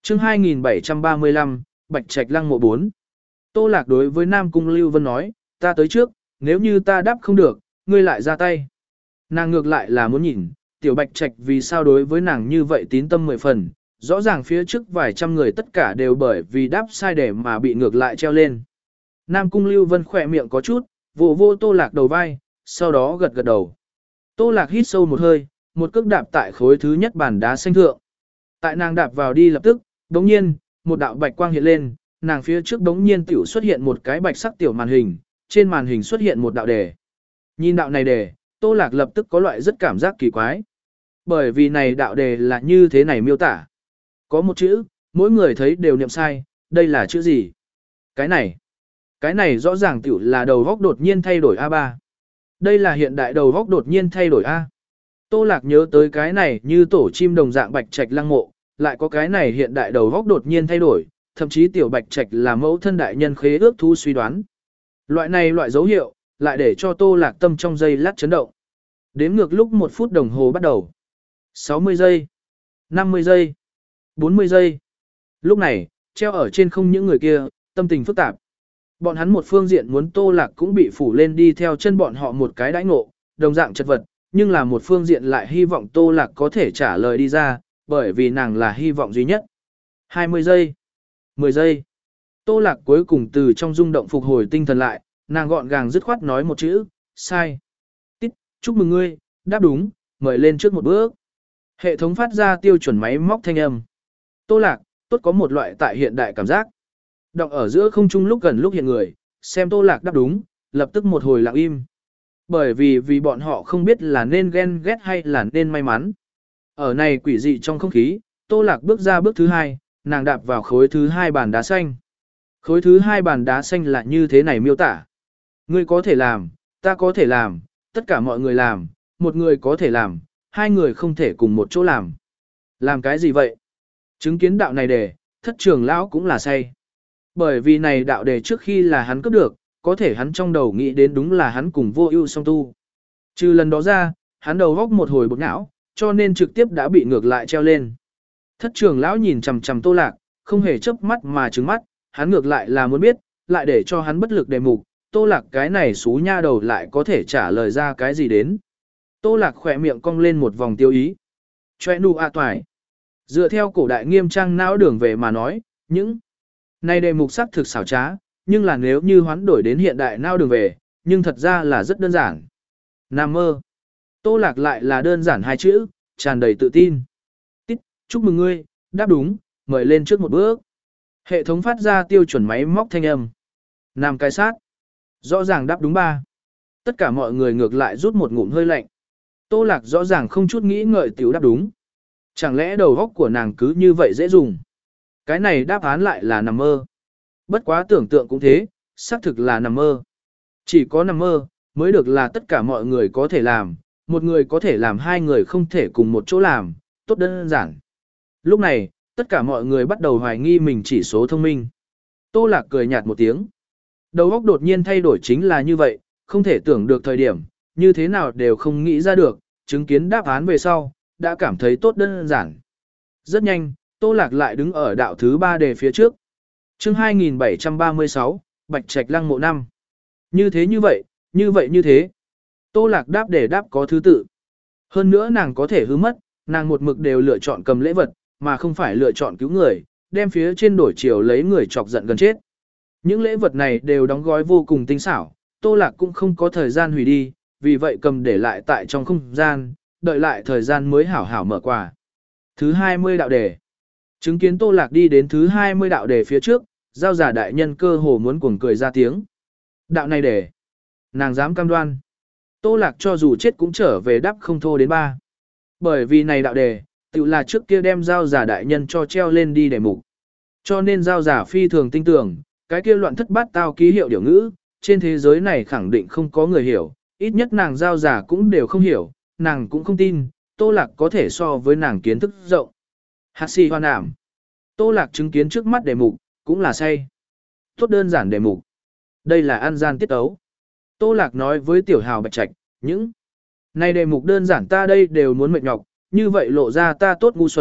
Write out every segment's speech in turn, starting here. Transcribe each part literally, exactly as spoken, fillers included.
chương hai nghìn bảy trăm ba mươi lăm, Bạch Trạch Lăng mộ bốn. Tô Lạc đối với Nam Cung Lưu Vân nói, ta tới trước, nếu như ta đáp không được, ngươi lại ra tay. Nàng ngược lại là muốn nhìn, tiểu Bạch Trạch vì sao đối với nàng như vậy tín tâm mười phần, rõ ràng phía trước vài trăm người tất cả đều bởi vì đáp sai để mà bị ngược lại treo lên. Nam Cung Lưu Vân khỏe miệng có chút, vỗ vô Tô Lạc đầu vai, sau đó gật gật đầu. Tô Lạc hít sâu một hơi, một cước đạp tại khối thứ nhất bàn đá xanh thượng. Tại nàng đạp vào đi lập tức, đống nhiên, một đạo bạch quang hiện lên, nàng phía trước đống nhiên tiểu xuất hiện một cái bạch sắc tiểu màn hình, trên màn hình xuất hiện một đạo đề. Nhìn đạo này đề, Tô Lạc lập tức có loại rất cảm giác kỳ quái. Bởi vì này đạo đề là như thế này miêu tả. Có một chữ, mỗi người thấy đều niệm sai, đây là chữ gì? Cái này, cái này rõ ràng tiểu là đầu góc đột nhiên thay đổi a ba. Đây là hiện đại đầu góc đột nhiên thay đổi A. Tô Lạc nhớ tới cái này như tổ chim đồng dạng Bạch Trạch Lăng mộ, lại có cái này hiện đại đầu góc đột nhiên thay đổi, thậm chí tiểu Bạch Trạch là mẫu thân đại nhân khế ước thu suy đoán. Loại này loại dấu hiệu, lại để cho Tô Lạc tâm trong giây lát chấn động. Đếm ngược lúc một phút đồng hồ bắt đầu. sáu mươi giây, năm mươi giây, bốn mươi giây. Lúc này, treo ở trên không những người kia, tâm tình phức tạp. Bọn hắn một phương diện muốn Tô Lạc cũng bị phủ lên đi theo chân bọn họ một cái đãi ngộ, đồng dạng chất vật, nhưng là một phương diện lại hy vọng Tô Lạc có thể trả lời đi ra, bởi vì nàng là hy vọng duy nhất. hai mươi giây, mười giây. Tô Lạc cuối cùng từ trong rung động phục hồi tinh thần lại, nàng gọn gàng dứt khoát nói một chữ, sai. Tít, chúc mừng ngươi, đáp đúng, mời lên trước một bước. Hệ thống phát ra tiêu chuẩn máy móc thanh âm. Tô Lạc, tốt có một loại tại hiện đại cảm giác. Đọc ở giữa không trung lúc gần lúc hiện người, xem Tô Lạc đáp đúng, lập tức một hồi lặng im. Bởi vì vì bọn họ không biết là nên ghen ghét hay là nên may mắn. Ở này quỷ dị trong không khí, Tô Lạc bước ra bước thứ hai, nàng đạp vào khối thứ hai bàn đá xanh. Khối thứ hai bàn đá xanh là như thế này miêu tả. Ngươi có thể làm, ta có thể làm, tất cả mọi người làm, một người có thể làm, hai người không thể cùng một chỗ làm. Làm cái gì vậy? Chứng kiến đạo này để, thất trưởng lão cũng là say. Bởi vì này đạo đề trước khi là hắn cấp được, có thể hắn trong đầu nghĩ đến đúng là hắn cùng vô ưu song tu. Trừ lần đó ra, hắn đầu góc một hồi bột não, cho nên trực tiếp đã bị ngược lại treo lên. Thất trưởng lão nhìn chằm chằm Tô Lạc, không hề chớp mắt mà trừng mắt, hắn ngược lại là muốn biết, lại để cho hắn bất lực đề mục, Tô Lạc cái này xú nha đầu lại có thể trả lời ra cái gì đến. Tô Lạc khỏe miệng cong lên một vòng tiêu ý. Choe nu a toài. Dựa theo cổ đại nghiêm trang não đường về mà nói, những này đề mục sắc thực xảo trá, nhưng là nếu như hoán đổi đến hiện đại não đường về, nhưng thật ra là rất đơn giản. Nam mơ. Tô Lạc lại là đơn giản hai chữ, tràn đầy tự tin. Tít, chúc mừng ngươi, đáp đúng, mời lên trước một bước. Hệ thống phát ra tiêu chuẩn máy móc thanh âm. Nam cái sát. Rõ ràng đáp đúng ba. Tất cả mọi người ngược lại rút một ngụm hơi lạnh. Tô Lạc rõ ràng không chút nghĩ ngợi tiểu đáp đúng. Chẳng lẽ đầu óc của nàng cứ như vậy dễ dùng? Cái này đáp án lại là nằm mơ. Bất quá tưởng tượng cũng thế, xác thực là nằm mơ. Chỉ có nằm mơ, mới được là tất cả mọi người có thể làm, một người có thể làm hai người không thể cùng một chỗ làm, tốt đơn giản. Lúc này, tất cả mọi người bắt đầu hoài nghi mình chỉ số thông minh. Tô Lạc cười nhạt một tiếng. Đầu óc đột nhiên thay đổi chính là như vậy, không thể tưởng được thời điểm, như thế nào đều không nghĩ ra được, chứng kiến đáp án về sau, đã cảm thấy tốt đơn giản. Rất nhanh, Tô Lạc lại đứng ở đạo thứ ba đề phía trước. chương hai nghìn bảy trăm ba mươi sáu, Bạch Trạch Lăng mộ năm. Như thế như vậy, như vậy như thế. Tô Lạc đáp để đáp có thứ tự. Hơn nữa nàng có thể hư mất, nàng một mực đều lựa chọn cầm lễ vật, mà không phải lựa chọn cứu người, đem phía trên đổi chiều lấy người chọc giận gần chết. Những lễ vật này đều đóng gói vô cùng tinh xảo, Tô Lạc cũng không có thời gian hủy đi, vì vậy cầm để lại tại trong không gian, đợi lại thời gian mới hảo hảo mở quà. Thứ hai mươi đạo đề. Chứng kiến Tô Lạc đi đến thứ hai mươi đạo đề phía trước, giao giả đại nhân cơ hồ muốn cuồng cười ra tiếng. Đạo này đề. Nàng dám cam đoan. Tô Lạc cho dù chết cũng trở về đáp không thô đến ba. Bởi vì này đạo đề, tự là trước kia đem giao giả đại nhân cho treo lên đi đề mục. Cho nên giao giả phi thường tinh tưởng, cái kia loạn thất bát tao ký hiệu điều ngữ, trên thế giới này khẳng định không có người hiểu, ít nhất nàng giao giả cũng đều không hiểu, nàng cũng không tin, Tô Lạc có thể so với nàng kiến thức rộng. Hát xì hoan ảm. Tô Lạc chứng kiến trước mắt đề mục, cũng là say. Tốt đơn giản đề mục. Đây là ăn gian tiết ấu. Tô Lạc nói với tiểu hào Bạch Trạch, những này đề mục đơn giản ta đây đều muốn mệt nhọc, như vậy lộ ra ta tốt ngu xuẩn,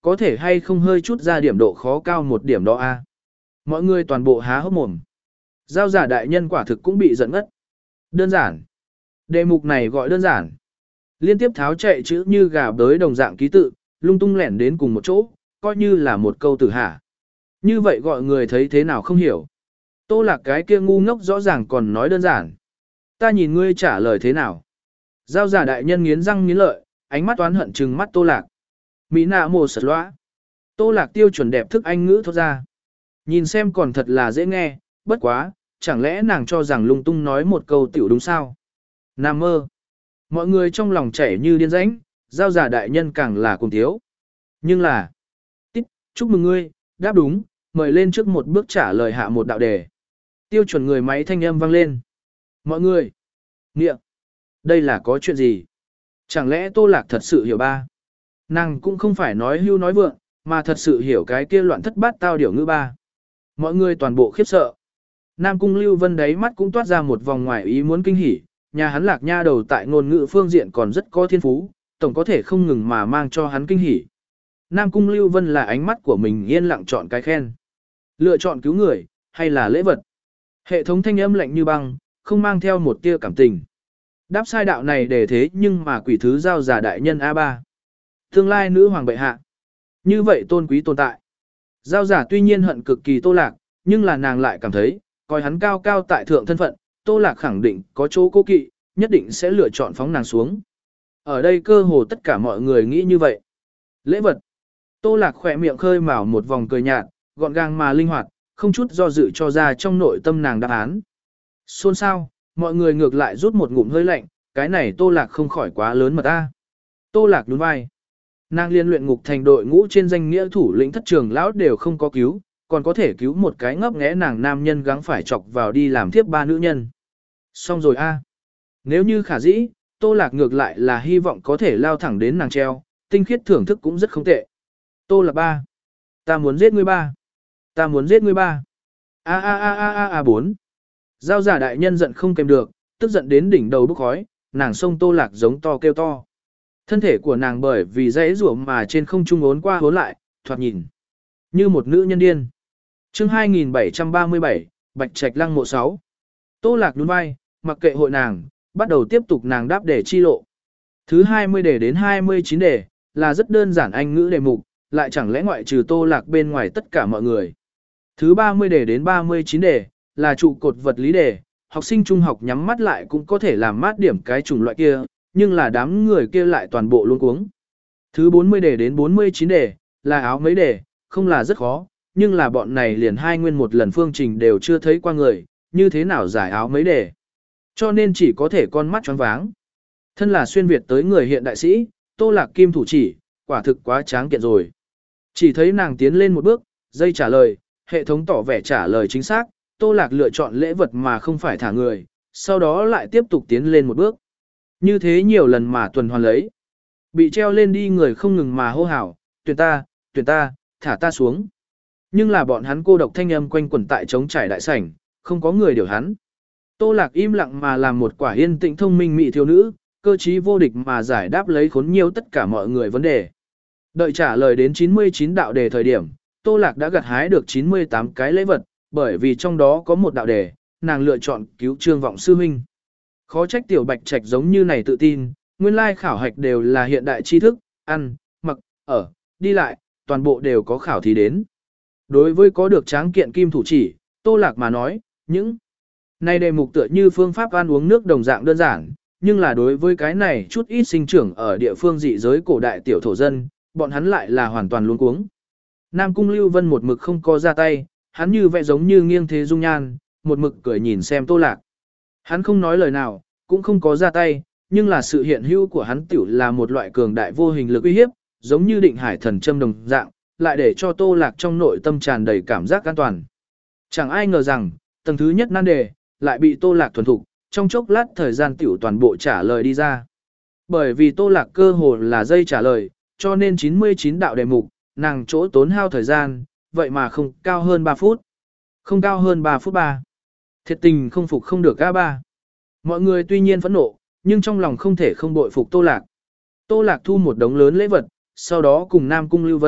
có thể hay không hơi chút ra điểm độ khó cao một điểm đó a. Mọi người toàn bộ há hốc mồm. Giao giả đại nhân quả thực cũng bị giận ngất. Đơn giản. Đề mục này gọi đơn giản. Liên tiếp tháo chạy chữ như gà bới đồng dạng ký tự, lung tung lẻn đến cùng một chỗ, coi như là một câu tử hạ. Như vậy gọi người thấy thế nào không hiểu. Tô Lạc cái kia ngu ngốc rõ ràng còn nói đơn giản. Ta nhìn ngươi trả lời thế nào. Giao giả đại nhân nghiến răng nghiến lợi, ánh mắt oán hận trừng mắt Tô Lạc. Mỹ nạ mồ sật lõa. Tô Lạc tiêu chuẩn đẹp thức Anh ngữ thốt ra. Nhìn xem còn thật là dễ nghe, bất quá, chẳng lẽ nàng cho rằng lung tung nói một câu tiểu đúng sao? Nam mơ. Mọi người trong lòng chảy như điên rãnh, giao giả đại nhân càng là cùng thiếu. Nhưng là, tít, chúc mừng ngươi, đáp đúng, mời lên trước một bước trả lời hạ một đạo đề. Tiêu chuẩn người máy thanh âm vang lên. Mọi người, nghĩa, đây là có chuyện gì? Chẳng lẽ Tô Lạc thật sự hiểu ba? Nàng cũng không phải nói hưu nói vượng, mà thật sự hiểu cái kia loạn thất bát tao điểu ngữ ba. Mọi người toàn bộ khiếp sợ. Nam Cung Lưu Vân đáy mắt cũng toát ra một vòng ngoài ý muốn kinh hỉ, nhà hắn Lạc Nha đầu tại ngôn ngữ phương diện còn rất có thiên phú, tổng có thể không ngừng mà mang cho hắn kinh hỉ. Nam Cung Lưu Vân là ánh mắt của mình yên lặng chọn cái khen. Lựa chọn cứu người, hay là lễ vật. Hệ thống thanh âm lạnh như băng, không mang theo một tia cảm tình. Đáp sai đạo này để thế nhưng mà quỷ thứ giao giả đại nhân a ba. Tương lai nữ hoàng bệ hạ. Như vậy tôn quý tồn tại. Giao giả tuy nhiên hận cực kỳ Tô Lạc, nhưng là nàng lại cảm thấy, coi hắn cao cao tại thượng thân phận, Tô Lạc khẳng định có chỗ cố kỵ, nhất định sẽ lựa chọn phóng nàng xuống. Ở đây cơ hồ tất cả mọi người nghĩ như vậy. Lễ vật. Tô Lạc khỏe miệng khơi mào một vòng cười nhạt, gọn gàng mà linh hoạt, không chút do dự cho ra trong nội tâm nàng đáp án. Xôn xao, mọi người ngược lại rút một ngụm hơi lạnh, cái này Tô Lạc không khỏi quá lớn mà ta. Tô Lạc nhún vai. Nàng liên luyện ngục thành đội ngũ trên danh nghĩa thủ lĩnh thất trường lão đều không có cứu, còn có thể cứu một cái ngấp nghé nàng nam nhân gắng phải chọc vào đi làm tiếp ba nữ nhân. Xong rồi a. Nếu như khả dĩ, Tô Lạc ngược lại là hy vọng có thể lao thẳng đến nàng treo, tinh khiết thưởng thức cũng rất không tệ. Tô Lạc ba. Ta muốn giết ngươi ba. Ta muốn giết ngươi ba. A a a a a a bốn. Giao giả đại nhân giận không kèm được, tức giận đến đỉnh đầu bốc khói, nàng sông Tô Lạc giống to kêu to. Thân thể của nàng bởi vì dãy rủa mà trên không trung ốn qua ốn lại, thoạt nhìn như một nữ nhân điên. Chương hai nghìn bảy trăm ba mươi bảy, Bạch Trạch Lăng mộ sáu. Tô Lạc nhún vai, mặc kệ hội nàng, bắt đầu tiếp tục nàng đáp đề chi lộ. Thứ hai mươi đề đến hai mươi chín đề, là rất đơn giản Anh ngữ đề mục, lại chẳng lẽ ngoại trừ Tô Lạc bên ngoài tất cả mọi người. Thứ ba mươi đề đến ba mươi chín đề, là trụ cột vật lý đề, học sinh trung học nhắm mắt lại cũng có thể làm mát điểm cái chủng loại kia, nhưng là đám người kia lại toàn bộ luống cuống. Thứ bốn mươi đề đến bốn mươi chín đề, là áo mấy đề, không là rất khó, nhưng là bọn này liền hai nguyên một lần phương trình đều chưa thấy qua người, như thế nào giải áo mấy đề. Cho nên chỉ có thể con mắt choáng váng. Thân là xuyên Việt tới người hiện đại sĩ, Tô Lạc kim thủ chỉ, quả thực quá tráng kiện rồi. Chỉ thấy nàng tiến lên một bước, dây trả lời, hệ thống tỏ vẻ trả lời chính xác, Tô Lạc lựa chọn lễ vật mà không phải thả người, sau đó lại tiếp tục tiến lên một bước. Như thế nhiều lần mà tuần hoàn lấy. Bị treo lên đi người không ngừng mà hô hào, tuyển ta, tuyển ta, thả ta xuống. Nhưng là bọn hắn cô độc thanh âm quanh quẩn tại trống trải đại sảnh, không có người điều hắn. Tô Lạc im lặng mà làm một quả yên tĩnh thông minh mỹ thiếu nữ, cơ trí vô địch mà giải đáp lấy khốn nhiều tất cả mọi người vấn đề. Đợi trả lời đến chín mươi chín đạo đề thời điểm, Tô Lạc đã gặt hái được chín mươi tám cái lễ vật, bởi vì trong đó có một đạo đề, nàng lựa chọn cứu Trương Vọng sư huynh. Khó trách tiểu Bạch Trạch giống như này tự tin, nguyên lai khảo hạch đều là hiện đại tri thức, ăn, mặc, ở, đi lại, toàn bộ đều có khảo thí đến. Đối với có được tráng kiện kim thủ chỉ, Tô Lạc mà nói, những này đề mục tựa như phương pháp ăn uống nước đồng dạng đơn giản, nhưng là đối với cái này chút ít sinh trưởng ở địa phương dị giới cổ đại tiểu thổ dân, bọn hắn lại là hoàn toàn luống cuống. Nam Cung Lưu Vân một mực không có ra tay, hắn như vẽ giống như nghiêng thế dung nhan, một mực cười nhìn xem Tô Lạc. Hắn không nói lời nào, cũng không có ra tay, nhưng là sự hiện hữu của hắn tiểu là một loại cường đại vô hình lực uy hiếp, giống như định hải thần châm đồng dạng, lại để cho Tô Lạc trong nội tâm tràn đầy cảm giác an toàn. Chẳng ai ngờ rằng, tầng thứ nhất nan đề, lại bị Tô Lạc thuần thục, trong chốc lát thời gian tiểu toàn bộ trả lời đi ra. Bởi vì Tô Lạc cơ hồ là dây trả lời, cho nên chín mươi chín đạo đề mục, nàng chỗ tốn hao thời gian, vậy mà không cao hơn ba phút. Không cao hơn ba phút ba. Thiệt tình không phục không được a ba. Mọi người tuy nhiên phẫn nộ, nhưng trong lòng không thể không bội phục Tô Lạc. Tô Lạc thu một đống lớn lễ vật, sau đó cùng Nam Cung Lưu Vân,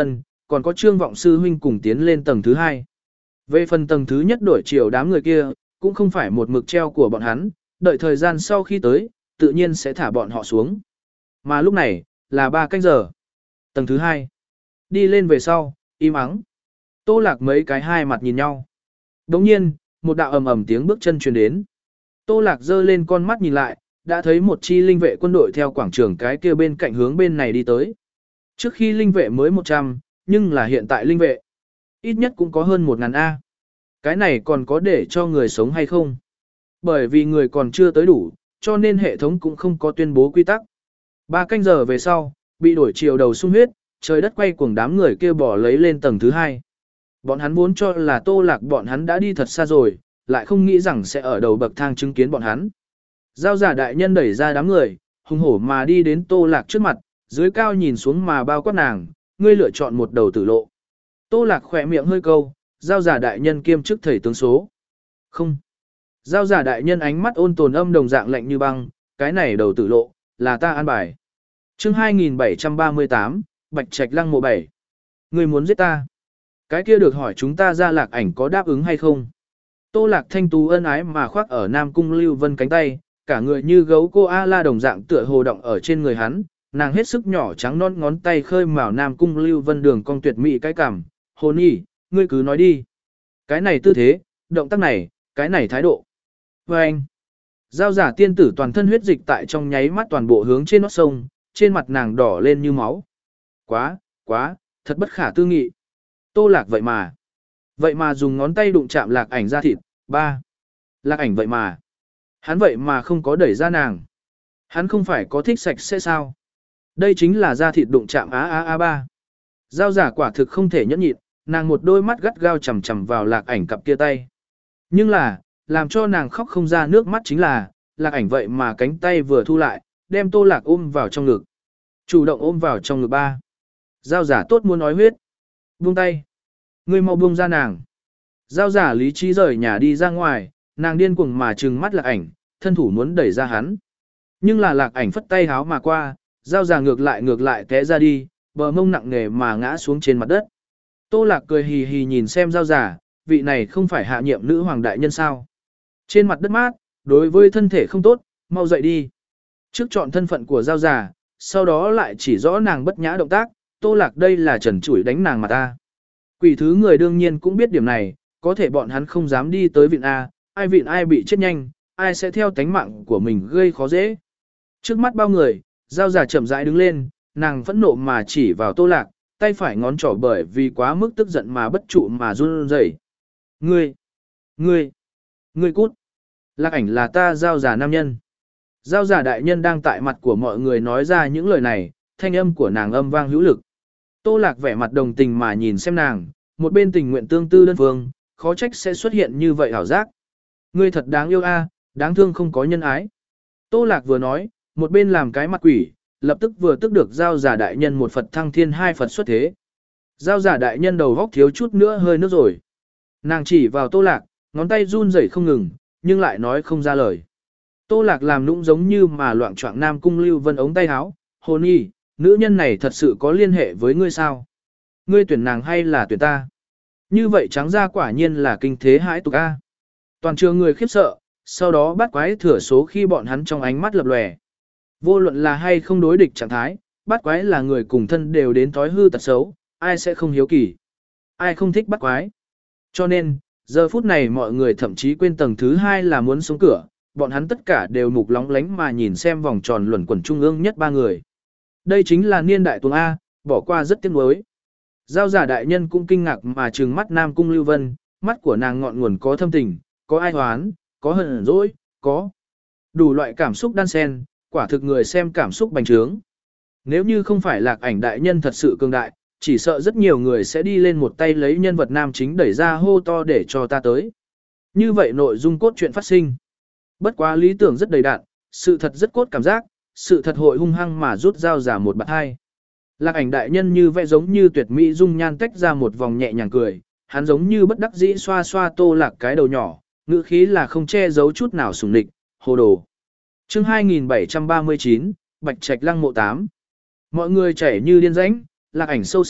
còn có Trương Vọng Sư huynh cùng tiến lên tầng thứ hai. Về phần tầng thứ nhất đổi chiều đám người kia, cũng không phải một mực treo của bọn hắn, đợi thời gian sau khi tới, tự nhiên sẽ thả bọn họ xuống. Mà lúc này, là ba canh giờ. Tầng thứ hai. Đi lên về sau, im ắng. Tô Lạc mấy cái hai mặt nhìn nhau. Đồng nhiên, một đạo ầm ầm tiếng bước chân truyền đến. Tô Lạc giơ lên con mắt nhìn lại, đã thấy một chi linh vệ quân đội theo quảng trường cái kia bên cạnh hướng bên này đi tới. Trước khi linh vệ mới một trăm, nhưng là hiện tại linh vệ. Ít nhất cũng có hơn một ngàn A. Cái này còn có để cho người sống hay không? Bởi vì người còn chưa tới đủ, cho nên hệ thống cũng không có tuyên bố quy tắc. Ba canh giờ về sau, bị đổi chiều đầu sung huyết, trời đất quay cuồng đám người kia bỏ lấy lên tầng thứ hai. Bọn hắn vốn cho là Tô Lạc bọn hắn đã đi thật xa rồi, lại không nghĩ rằng sẽ ở đầu bậc thang chứng kiến bọn hắn. Giao giả đại nhân đẩy ra đám người, hùng hổ mà đi đến Tô Lạc trước mặt, dưới cao nhìn xuống mà bao quát nàng, ngươi lựa chọn một đầu tử lộ. Tô Lạc khỏe miệng hơi câu, giao giả đại nhân kiêm chức thầy tướng số. Không. Giao giả đại nhân ánh mắt ôn tồn âm đồng dạng lạnh như băng, cái này đầu tử lộ, là ta an bài. Chương hai nghìn bảy trăm ba mươi tám, Bạch Trạch Lăng mộ bảy. Ngươi muốn giết ta? Cái kia được hỏi chúng ta ra Lạc Ảnh có đáp ứng hay không? Tô Lạc thanh tú ân ái mà khoác ở Nam Cung Lưu Vân cánh tay, cả người như gấu cô A-la đồng dạng tựa hồ động ở trên người hắn, nàng hết sức nhỏ trắng non ngón tay khơi mào Nam Cung Lưu Vân đường cong tuyệt mỹ cái cảm, hồn nhi, ngươi cứ nói đi. Cái này tư thế, động tác này, cái này thái độ. Và anh, giao giả tiên tử toàn thân huyết dịch tại trong nháy mắt toàn bộ hướng trên nót sông, trên mặt nàng đỏ lên như máu. Quá, quá, thật bất khả tư nghị. Tô Lạc vậy mà. Vậy mà dùng ngón tay đụng chạm Lạc Ảnh ra thịt. Ba. Lạc Ảnh vậy mà. Hắn vậy mà không có đẩy ra nàng. Hắn không phải có thích sạch sẽ sao. Đây chính là da thịt đụng chạm á á á ba. Giao giả quả thực không thể nhẫn nhịn, nàng một đôi mắt gắt gao chằm chằm vào Lạc Ảnh cặp kia tay. Nhưng là, làm cho nàng khóc không ra nước mắt chính là, Lạc Ảnh vậy mà cánh tay vừa thu lại, đem Tô Lạc ôm vào trong ngực. Chủ động ôm vào trong ngực ba. Giao giả tốt muốn nói huyết. Buông tay. Ngươi mau buông ra nàng. Giao giả lý trí rời nhà đi ra ngoài, nàng điên cuồng mà trừng mắt Lạc Ảnh, thân thủ muốn đẩy ra hắn. Nhưng là Lạc Ảnh phất tay háo mà qua, giao giả ngược lại ngược lại té ra đi, bờ mông nặng nề mà ngã xuống trên mặt đất. Tô Lạc cười hì hì nhìn xem giao giả, vị này không phải hạ nhiệm nữ hoàng đại nhân sao. Trên mặt đất mát, đối với thân thể không tốt, mau dậy đi. Trước chọn thân phận của giao giả, sau đó lại chỉ rõ nàng bất nhã động tác, Tô Lạc đây là trần trụi đánh nàng mà ta. Quỷ thứ người đương nhiên cũng biết điểm này, có thể bọn hắn không dám đi tới viện A, ai viện ai bị chết nhanh, ai sẽ theo tánh mạng của mình gây khó dễ. Trước mắt bao người, giao giả chậm rãi đứng lên, nàng phẫn nộ mà chỉ vào Tô Lạc, tay phải ngón trỏ bởi vì quá mức tức giận mà bất trụ mà run rẩy. Ngươi, ngươi, ngươi cút. Lạc Ảnh là ta giao giả nam nhân. Giao giả đại nhân đang tại mặt của mọi người nói ra những lời này, thanh âm của nàng âm vang hữu lực. Tô Lạc vẻ mặt đồng tình mà nhìn xem nàng, một bên tình nguyện tương tư đơn phương, khó trách sẽ xuất hiện như vậy hảo giác. Ngươi thật đáng yêu a, đáng thương không có nhân ái. Tô Lạc vừa nói, một bên làm cái mặt quỷ, lập tức vừa tức được giao giả đại nhân một Phật thăng thiên hai Phật xuất thế. Giao giả đại nhân đầu góc thiếu chút nữa hơi nước rồi. Nàng chỉ vào Tô Lạc, ngón tay run rẩy không ngừng, nhưng lại nói không ra lời. Tô Lạc làm nũng giống như mà loạn choạng Nam Cung Lưu Vân ống tay áo, hồn nhi, nữ nhân này thật sự có liên hệ với ngươi sao? Ngươi tuyển nàng hay là tuyển ta? Như vậy trắng ra quả nhiên là kinh thế hãi tục a. Toàn trường người khiếp sợ, sau đó bắt quái thừa số khi bọn hắn trong ánh mắt lập lòe. Vô luận là hay không đối địch trạng thái, bắt quái là người cùng thân đều đến thói hư tật xấu, ai sẽ không hiếu kỳ, ai không thích bắt quái. Cho nên, giờ phút này mọi người thậm chí quên tầng thứ hai là muốn xuống cửa, bọn hắn tất cả đều mục lóng lánh mà nhìn xem vòng tròn luẩn quẩn trung ương nhất ba người. Đây chính là niên đại tuồng A, bỏ qua rất tiếc nuối. Giao giả đại nhân cũng kinh ngạc mà trừng mắt Nam Cung Lưu Vân, mắt của nàng ngọn nguồn có thâm tình, có ai hoán, có hận dỗi, có đủ loại cảm xúc đan xen, quả thực người xem cảm xúc bành trướng. Nếu như không phải Lạc Ảnh đại nhân thật sự cường đại, chỉ sợ rất nhiều người sẽ đi lên một tay lấy nhân vật nam chính đẩy ra hô to để cho ta tới. Như vậy nội dung cốt truyện phát sinh. Bất quá lý tưởng rất đầy đặn, sự thật rất cốt cảm giác, sự thật hội hung hăng mà rút dao giả một bạt hai. Lạc Ảnh đại nhân như vẽ giống như tuyệt mỹ dung nhan tách ra một vòng nhẹ nhàng cười, hắn giống như bất đắc dĩ xoa xoa Tô Lạc cái đầu nhỏ, ngữ khí là không che giấu chút nào sủng địch, hồ đồ. Chương hai nghìn bảy trăm ba mươi chín, Bạch Trạch Lăng mộ tám. Mọi người chảy như điên rãnh, Lạc Ảnh sâu sắc,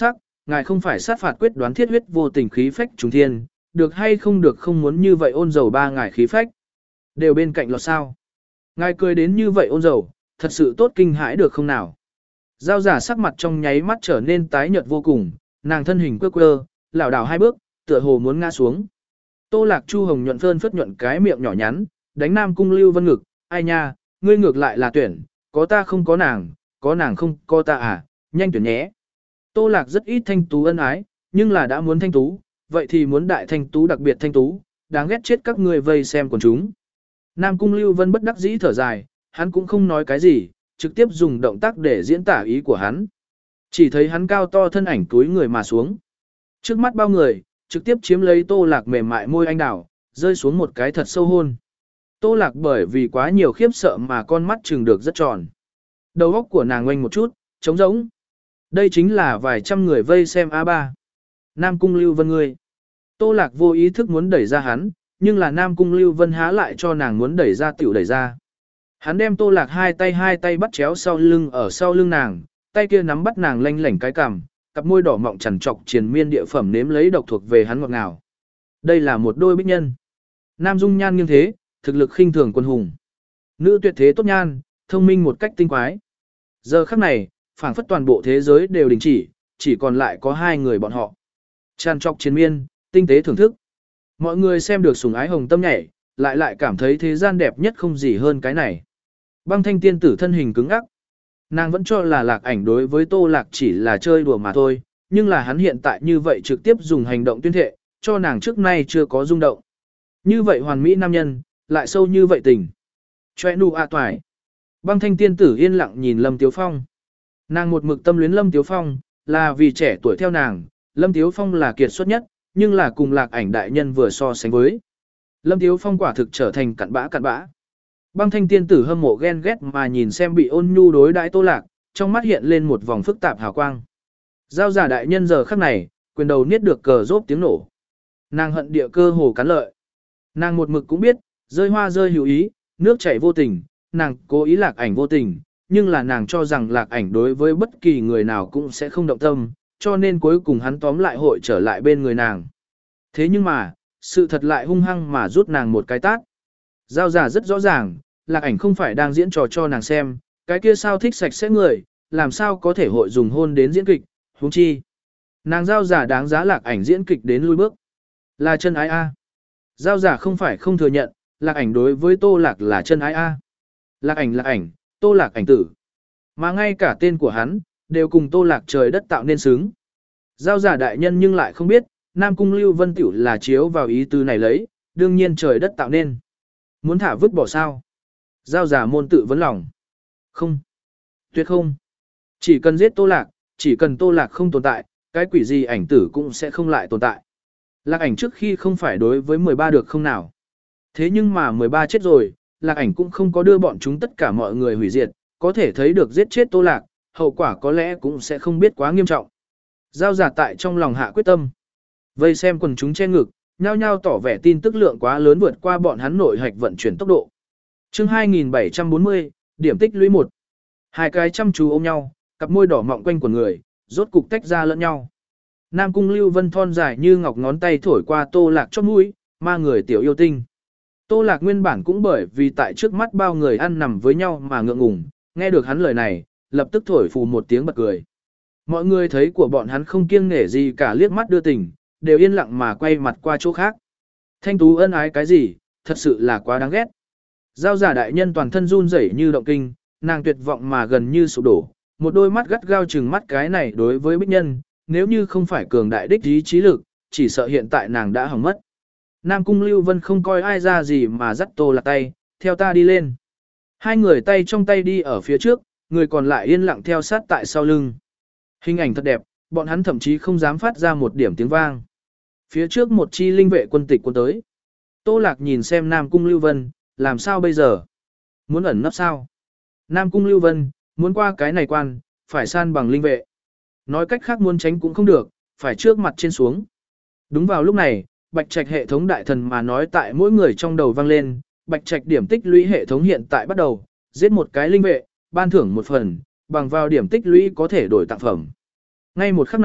ngài không phải sát phạt quyết đoán thiết huyết vô tình khí phách trùng thiên, được hay không được không muốn như vậy ôn dầu ba ngài khí phách. Đều bên cạnh lọt sao. Ngài cười đến như vậy ôn dầu, thật sự tốt kinh hãi được không nào. Giao giả sắc mặt trong nháy mắt trở nên tái nhợt vô cùng, nàng thân hình quơ quơ, lảo đảo hai bước, tựa hồ muốn ngã xuống. Tô Lạc Chu hồng nhuận phơn phất nhuận cái miệng nhỏ nhắn, đánh Nam Cung Lưu Vân ngực, ai nha, ngươi ngược lại là tuyển, có ta không có nàng, có nàng không có ta à, nhanh tuyển nhé. Tô Lạc rất ít thanh tú ân ái, nhưng là đã muốn thanh tú, vậy thì muốn đại thanh tú đặc biệt thanh tú, đáng ghét chết các ngươi vây xem quần chúng. Nam Cung Lưu Vân bất đắc dĩ thở dài, hắn cũng không nói cái gì, trực tiếp dùng động tác để diễn tả ý của hắn. Chỉ thấy hắn cao to thân ảnh túi người mà xuống. Trước mắt bao người, trực tiếp chiếm lấy Tô Lạc mềm mại môi anh đào, rơi xuống một cái thật sâu hôn. Tô Lạc bởi vì quá nhiều khiếp sợ mà con mắt trừng được rất tròn. Đầu óc của nàng ngoanh một chút, trống rỗng. Đây chính là vài trăm người vây xem a ba. Nam Cung Lưu Vân ngươi. Tô Lạc vô ý thức muốn đẩy ra hắn, nhưng là Nam Cung Lưu Vân há lại cho nàng muốn đẩy ra tiểu đẩy ra. Hắn đem Tô Lạc hai tay hai tay bắt chéo sau lưng ở sau lưng nàng, tay kia nắm bắt nàng lanh lảnh cái cằm, cặp môi đỏ mọng chằn trọc triền miên địa phẩm nếm lấy độc thuộc về hắn ngọt ngào. Đây là một đôi bích nhân. Nam dung nhan nghiêng thế, thực lực khinh thường quân hùng. Nữ tuyệt thế tốt nhan, thông minh một cách tinh quái. Giờ khắc này, phảng phất toàn bộ thế giới đều đình chỉ, chỉ còn lại có hai người bọn họ. Chằn trọc triền miên, tinh tế thưởng thức. Mọi người xem được sủng ái hồng tâm nhảy, lại lại cảm thấy thế gian đẹp nhất không gì hơn cái này. Băng Thanh tiên tử thân hình cứng ngắc. Nàng vẫn cho là Lạc Ảnh đối với Tô Lạc chỉ là chơi đùa mà thôi, nhưng là hắn hiện tại như vậy trực tiếp dùng hành động tuyên thệ, cho nàng trước nay chưa có rung động. Như vậy hoàn mỹ nam nhân, lại sâu như vậy tình. Choe nu a toại. Băng Thanh tiên tử yên lặng nhìn Lâm Tiếu Phong. Nàng một mực tâm luyến Lâm Tiếu Phong, là vì trẻ tuổi theo nàng, Lâm Tiếu Phong là kiệt xuất nhất, nhưng là cùng Lạc Ảnh đại nhân vừa so sánh với. Lâm Tiếu Phong quả thực trở thành cặn bã cặn bã. Băng Thanh tiên tử hâm mộ ghen ghét mà nhìn xem bị ôn nhu đối đãi Tô Lạc, trong mắt hiện lên một vòng phức tạp hào quang. Giao giả đại nhân giờ khắc này, quyền đầu niết được cờ rốp tiếng nổ. Nàng hận địa cơ hồ cắn lợi. Nàng một mực cũng biết, rơi hoa rơi hữu ý, nước chảy vô tình, nàng cố ý Lạc Ảnh vô tình, nhưng là nàng cho rằng Lạc Ảnh đối với bất kỳ người nào cũng sẽ không động tâm, cho nên cuối cùng hắn tóm lại hội trở lại bên người nàng. Thế nhưng mà, sự thật lại hung hăng mà rút nàng một cái tát. Giao giả rất rõ ràng, Lạc Ảnh không phải đang diễn trò cho nàng xem, cái kia sao thích sạch sẽ người, làm sao có thể hội dùng hôn đến diễn kịch, huống chi. Nàng giao giả đáng giá Lạc Ảnh diễn kịch đến lui bước. Là chân ái a. Giao giả không phải không thừa nhận, Lạc Ảnh đối với Tô Lạc là chân ái a. Lạc Ảnh Lạc Ảnh, Tô Lạc ảnh tử. Mà ngay cả tên của hắn, đều cùng Tô Lạc trời đất tạo nên xứng. Giao giả đại nhân nhưng lại không biết, Nam Cung Lưu Vân tiểu là chiếu vào ý tứ này lấy, đương nhiên trời đất tạo nên. Muốn thả vứt bỏ sao? Giao giả môn tự vấn lòng. Không. Tuyệt không. Chỉ cần giết Tô Lạc, chỉ cần Tô Lạc không tồn tại, cái quỷ gì ảnh tử cũng sẽ không lại tồn tại. Lạc Ảnh trước khi không phải đối với mười ba được không nào. Thế nhưng mà mười ba chết rồi, Lạc Ảnh cũng không có đưa bọn chúng tất cả mọi người hủy diệt, có thể thấy được giết chết Tô Lạc, hậu quả có lẽ cũng sẽ không biết quá nghiêm trọng. Giao giả tại trong lòng hạ quyết tâm. Vây xem quần chúng che ngực, nhao nhao tỏ vẻ tin tức lượng quá lớn vượt qua bọn hắn nội hạch vận chuyển tốc độ. Chương hai nghìn bảy trăm bốn mươi, điểm tích lũy một. Hai cái chăm chú ôm nhau, cặp môi đỏ mọng quanh của người, rốt cục tách ra lẫn nhau. Nam Cung Lưu Vân thon dài như ngọc ngón tay thổi qua Tô Lạc chót mũi, ma người tiểu yêu tinh. Tô Lạc nguyên bản cũng bởi vì tại trước mắt bao người ăn nằm với nhau mà ngượng ngùng, nghe được hắn lời này, lập tức thổi phù một tiếng bật cười. Mọi người thấy của bọn hắn không kiêng nể gì cả liếc mắt đưa tình, đều yên lặng mà quay mặt qua chỗ khác. Thanh tú ân ái cái gì, thật sự là quá đáng ghét. Giao giả đại nhân toàn thân run rẩy như động kinh, nàng tuyệt vọng mà gần như sụp đổ, một đôi mắt gắt gao trừng mắt cái này đối với bích nhân, nếu như không phải cường đại đích ý chí lực, chỉ sợ hiện tại nàng đã hỏng mất. Nam Cung Lưu Vân không coi ai ra gì mà dắt Tô Lạc tay, theo ta đi lên. Hai người tay trong tay đi ở phía trước, người còn lại yên lặng theo sát tại sau lưng. Hình ảnh thật đẹp, bọn hắn thậm chí không dám phát ra một điểm tiếng vang. Phía trước một chi linh vệ quân tịch quân tới. Tô Lạc nhìn xem Nam Cung Lưu Vân, làm sao bây giờ? Muốn ẩn nấp sao? Nam Cung Lưu Vân, muốn qua cái này quan, phải san bằng linh vệ. Nói cách khác muốn tránh cũng không được, phải trước mặt trên xuống. Đúng vào lúc này, Bạch Trạch hệ thống đại thần mà nói tại mỗi người trong đầu vang lên, Bạch Trạch điểm tích lũy hệ thống hiện tại bắt đầu, giết một cái linh vệ, ban thưởng một phần, bằng vào điểm tích lũy có thể đổi tặng phẩm. Ngay một khắc này,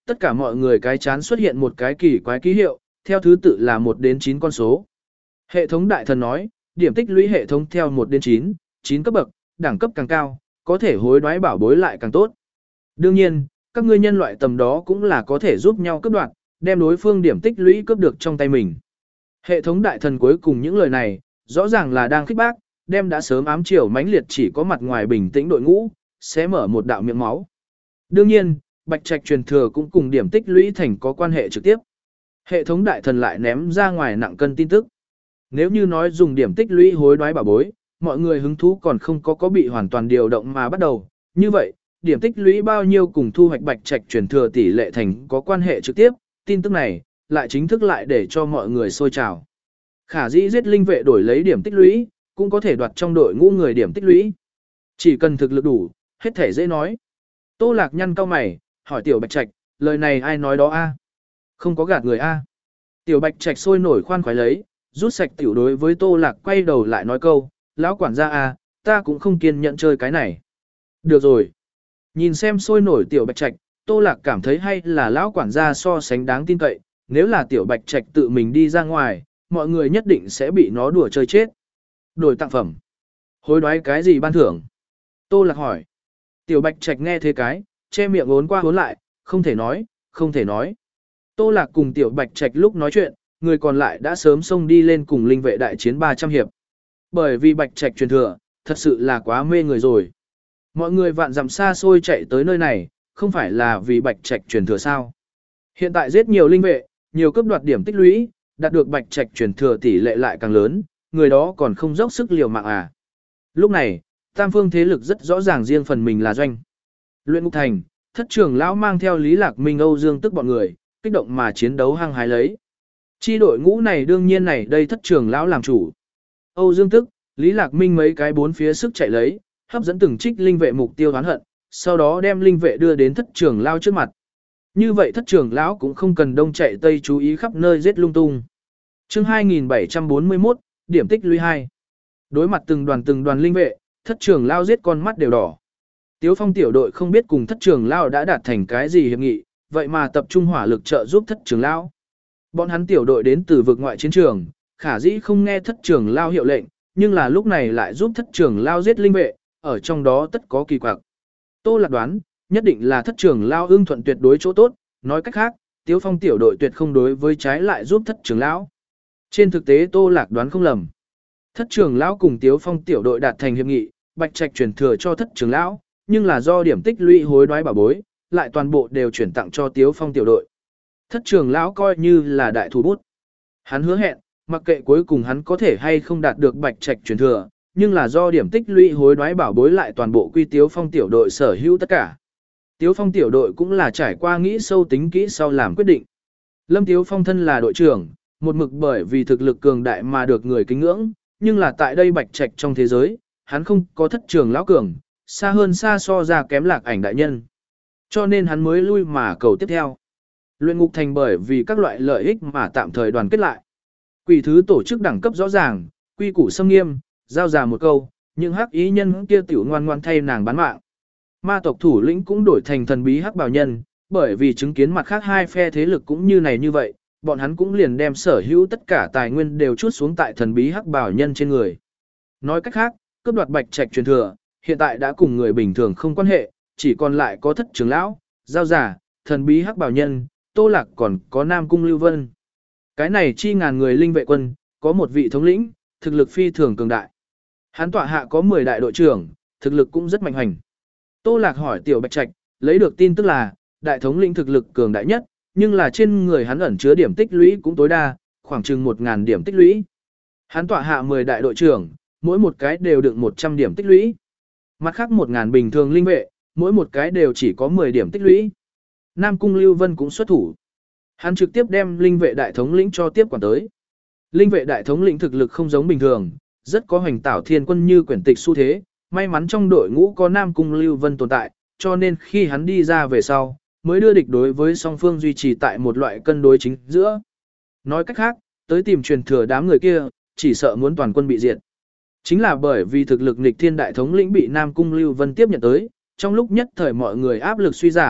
tất cả mọi người cái chán xuất hiện một cái kỳ quái ký hiệu, theo thứ tự là một đến chín con số. Hệ thống đại thần nói, điểm tích lũy hệ thống theo một đến chín, chín cấp bậc, đẳng cấp càng cao, có thể hối đoái bảo bối lại càng tốt. Đương nhiên, các ngươi nhân loại tầm đó cũng là có thể giúp nhau cướp đoạt, đem đối phương điểm tích lũy cướp được trong tay mình. Hệ thống đại thần cuối cùng những lời này, rõ ràng là đang khích bác, đem đã sớm ám chiều mãnh liệt chỉ có mặt ngoài bình tĩnh đội ngũ, sẽ mở một đạo miệng máu. Đương nhiên, Bạch Trạch truyền thừa cũng cùng điểm tích lũy thành có quan hệ trực tiếp. Hệ thống đại thần lại ném ra ngoài nặng cân tin tức. Nếu như nói dùng điểm tích lũy hối đoái bảo bối, mọi người hứng thú còn không có có bị hoàn toàn điều động mà bắt đầu. Như vậy, điểm tích lũy bao nhiêu cùng thu hoạch Bạch Trạch truyền thừa tỷ lệ thành có quan hệ trực tiếp, tin tức này lại chính thức lại để cho mọi người sôi trào. Khả dĩ giết linh vệ đổi lấy điểm tích lũy, cũng có thể đoạt trong đội ngũ người điểm tích lũy. Chỉ cần thực lực đủ, hết thể dễ nói. Tô Lạc nhăn cau mày, hỏi Tiểu Bạch Trạch, lời này ai nói đó a? Không có gạt người a. Tiểu Bạch Trạch sôi nổi khoan khoái lấy, rút sạch tiểu đối với Tô Lạc quay đầu lại nói câu, lão quản gia a, ta cũng không kiên nhẫn chơi cái này. Được rồi. Nhìn xem sôi nổi Tiểu Bạch Trạch, Tô Lạc cảm thấy hay là lão quản gia so sánh đáng tin cậy, nếu là Tiểu Bạch Trạch tự mình đi ra ngoài, mọi người nhất định sẽ bị nó đùa chơi chết. Đổi tặng phẩm. Hối đoái cái gì ban thưởng? Tô Lạc hỏi. Tiểu Bạch Trạch nghe thế cái, che miệng ốn qua ốn lại, không thể nói, không thể nói. Tô Lạc cùng Tiểu Bạch Trạch lúc nói chuyện, người còn lại đã sớm xông đi lên cùng linh vệ đại chiến ba trăm hiệp. Bởi vì Bạch Trạch truyền thừa, thật sự là quá mê người rồi. Mọi người vạn dặm xa xôi chạy tới nơi này, không phải là vì Bạch Trạch truyền thừa sao? Hiện tại giết nhiều linh vệ, nhiều cấp đoạt điểm tích lũy, đạt được Bạch Trạch truyền thừa tỷ lệ lại càng lớn, người đó còn không dốc sức liều mạng à? Lúc này, tam phương thế lực rất rõ ràng riêng phần mình là doanh. Luyện Ngục Thành, Thất trưởng lão mang theo Lý Lạc Minh, Âu Dương Tức bọn người, kích động mà chiến đấu hăng hái lấy. Chi đội ngũ này đương nhiên này đây Thất trưởng lão làm chủ. Âu Dương Tức, Lý Lạc Minh mấy cái bốn phía sức chạy lấy, hấp dẫn từng trích linh vệ mục tiêu oán hận, sau đó đem linh vệ đưa đến Thất trưởng lão trước mặt. Như vậy Thất trưởng lão cũng không cần đông chạy tây chú ý khắp nơi giết lung tung. Chương hai nghìn bảy trăm bốn mươi mốt, điểm tích lũy hai. Đối mặt từng đoàn từng đoàn linh vệ, Thất trưởng lão giết con mắt đều đỏ. Tiếu Phong tiểu đội không biết cùng Thất trưởng lão đã đạt thành cái gì hiệp nghị, vậy mà tập trung hỏa lực trợ giúp Thất trưởng lão. Bọn hắn tiểu đội đến từ vực ngoại chiến trường, khả dĩ không nghe Thất trưởng lão hiệu lệnh, nhưng là lúc này lại giúp Thất trưởng lão giết linh vệ, ở trong đó tất có kỳ quặc. Tô Lạc đoán, nhất định là Thất trưởng lão ưng thuận tuyệt đối chỗ tốt, nói cách khác, Tiếu Phong tiểu đội tuyệt không đối với trái lại giúp Thất trưởng lão. Trên thực tế Tô Lạc đoán không lầm. Thất trưởng lão cùng Tiếu Phong tiểu đội đạt thành hiệp nghị, Bạch Trạch chuyển thừa cho Thất trưởng lão, nhưng là do điểm tích lũy hối đoái bảo bối, lại toàn bộ đều chuyển tặng cho Tiếu Phong tiểu đội. Thất trưởng lão coi như là đại thủ bút. Hắn hứa hẹn, mặc kệ cuối cùng hắn có thể hay không đạt được Bạch Trạch chuyển thừa, nhưng là do điểm tích lũy hối đoái bảo bối lại toàn bộ quy Tiếu Phong tiểu đội sở hữu tất cả. Tiếu Phong tiểu đội cũng là trải qua nghĩ sâu tính kỹ sau làm quyết định. Lâm Tiếu Phong thân là đội trưởng, một mực bởi vì thực lực cường đại mà được người kính ngưỡng, nhưng là tại đây Bạch Trạch trong thế giới, hắn không có Thất trưởng lão cường, xa hơn xa so ra kém Lạc Ảnh đại nhân. Cho nên hắn mới lui mà cầu tiếp theo. Luyện Ngục Thành bởi vì các loại lợi ích mà tạm thời đoàn kết lại. Quỷ thứ tổ chức đẳng cấp rõ ràng, quy củ xâm nghiêm, giao già một câu, những hắc ý nhân kia tiểu ngoan ngoan thay nàng bán mạng. Ma tộc thủ lĩnh cũng đổi thành thần bí hắc bảo nhân, bởi vì chứng kiến mặt khác hai phe thế lực cũng như này như vậy, bọn hắn cũng liền đem sở hữu tất cả tài nguyên đều trút xuống tại thần bí hắc bảo nhân trên người. Nói cách khác, cướp đoạt Bạch Trạch truyền thừa, hiện tại đã cùng người bình thường không quan hệ, chỉ còn lại có Thất trưởng lão, giao giả, thần bí hắc bảo nhân, Tô Lạc còn có Nam Cung Lưu Vân. Cái này chi ngàn người linh vệ quân, có một vị thống lĩnh, thực lực phi thường cường đại. Hắn tọa hạ có mười đại đội trưởng, thực lực cũng rất mạnh hành. Tô Lạc hỏi Tiểu Bạch Trạch, lấy được tin tức là, đại thống lĩnh thực lực cường đại nhất, nhưng là trên người hắn ẩn chứa điểm tích lũy cũng tối đa, khoảng chừng một nghìn điểm tích lũy. Hắn tọa hạ mười đại đội trưởng, mỗi một cái đều đựng một trăm điểm tích lũy. Mặt khác một nghìn bình thường linh vệ, mỗi một cái đều chỉ có mười điểm tích lũy. Nam Cung Lưu Vân cũng xuất thủ. Hắn trực tiếp đem linh vệ đại thống lĩnh cho tiếp quản tới. Linh vệ đại thống lĩnh thực lực không giống bình thường, rất có hoành tảo thiên quân như quyển tịch xu thế, may mắn trong đội ngũ có Nam Cung Lưu Vân tồn tại, cho nên khi hắn đi ra về sau, mới đưa địch đối với song phương duy trì tại một loại cân đối chính giữa. Nói cách khác, tới tìm truyền thừa đám người kia, chỉ sợ muốn toàn quân bị diệt. Chính là bởi vì thực lực nghịch thiên đại thống lĩnh bị Nam Cung Lưu Vân tiếp nhận tới, trong lúc nhất thời mọi người áp lực suy giảm,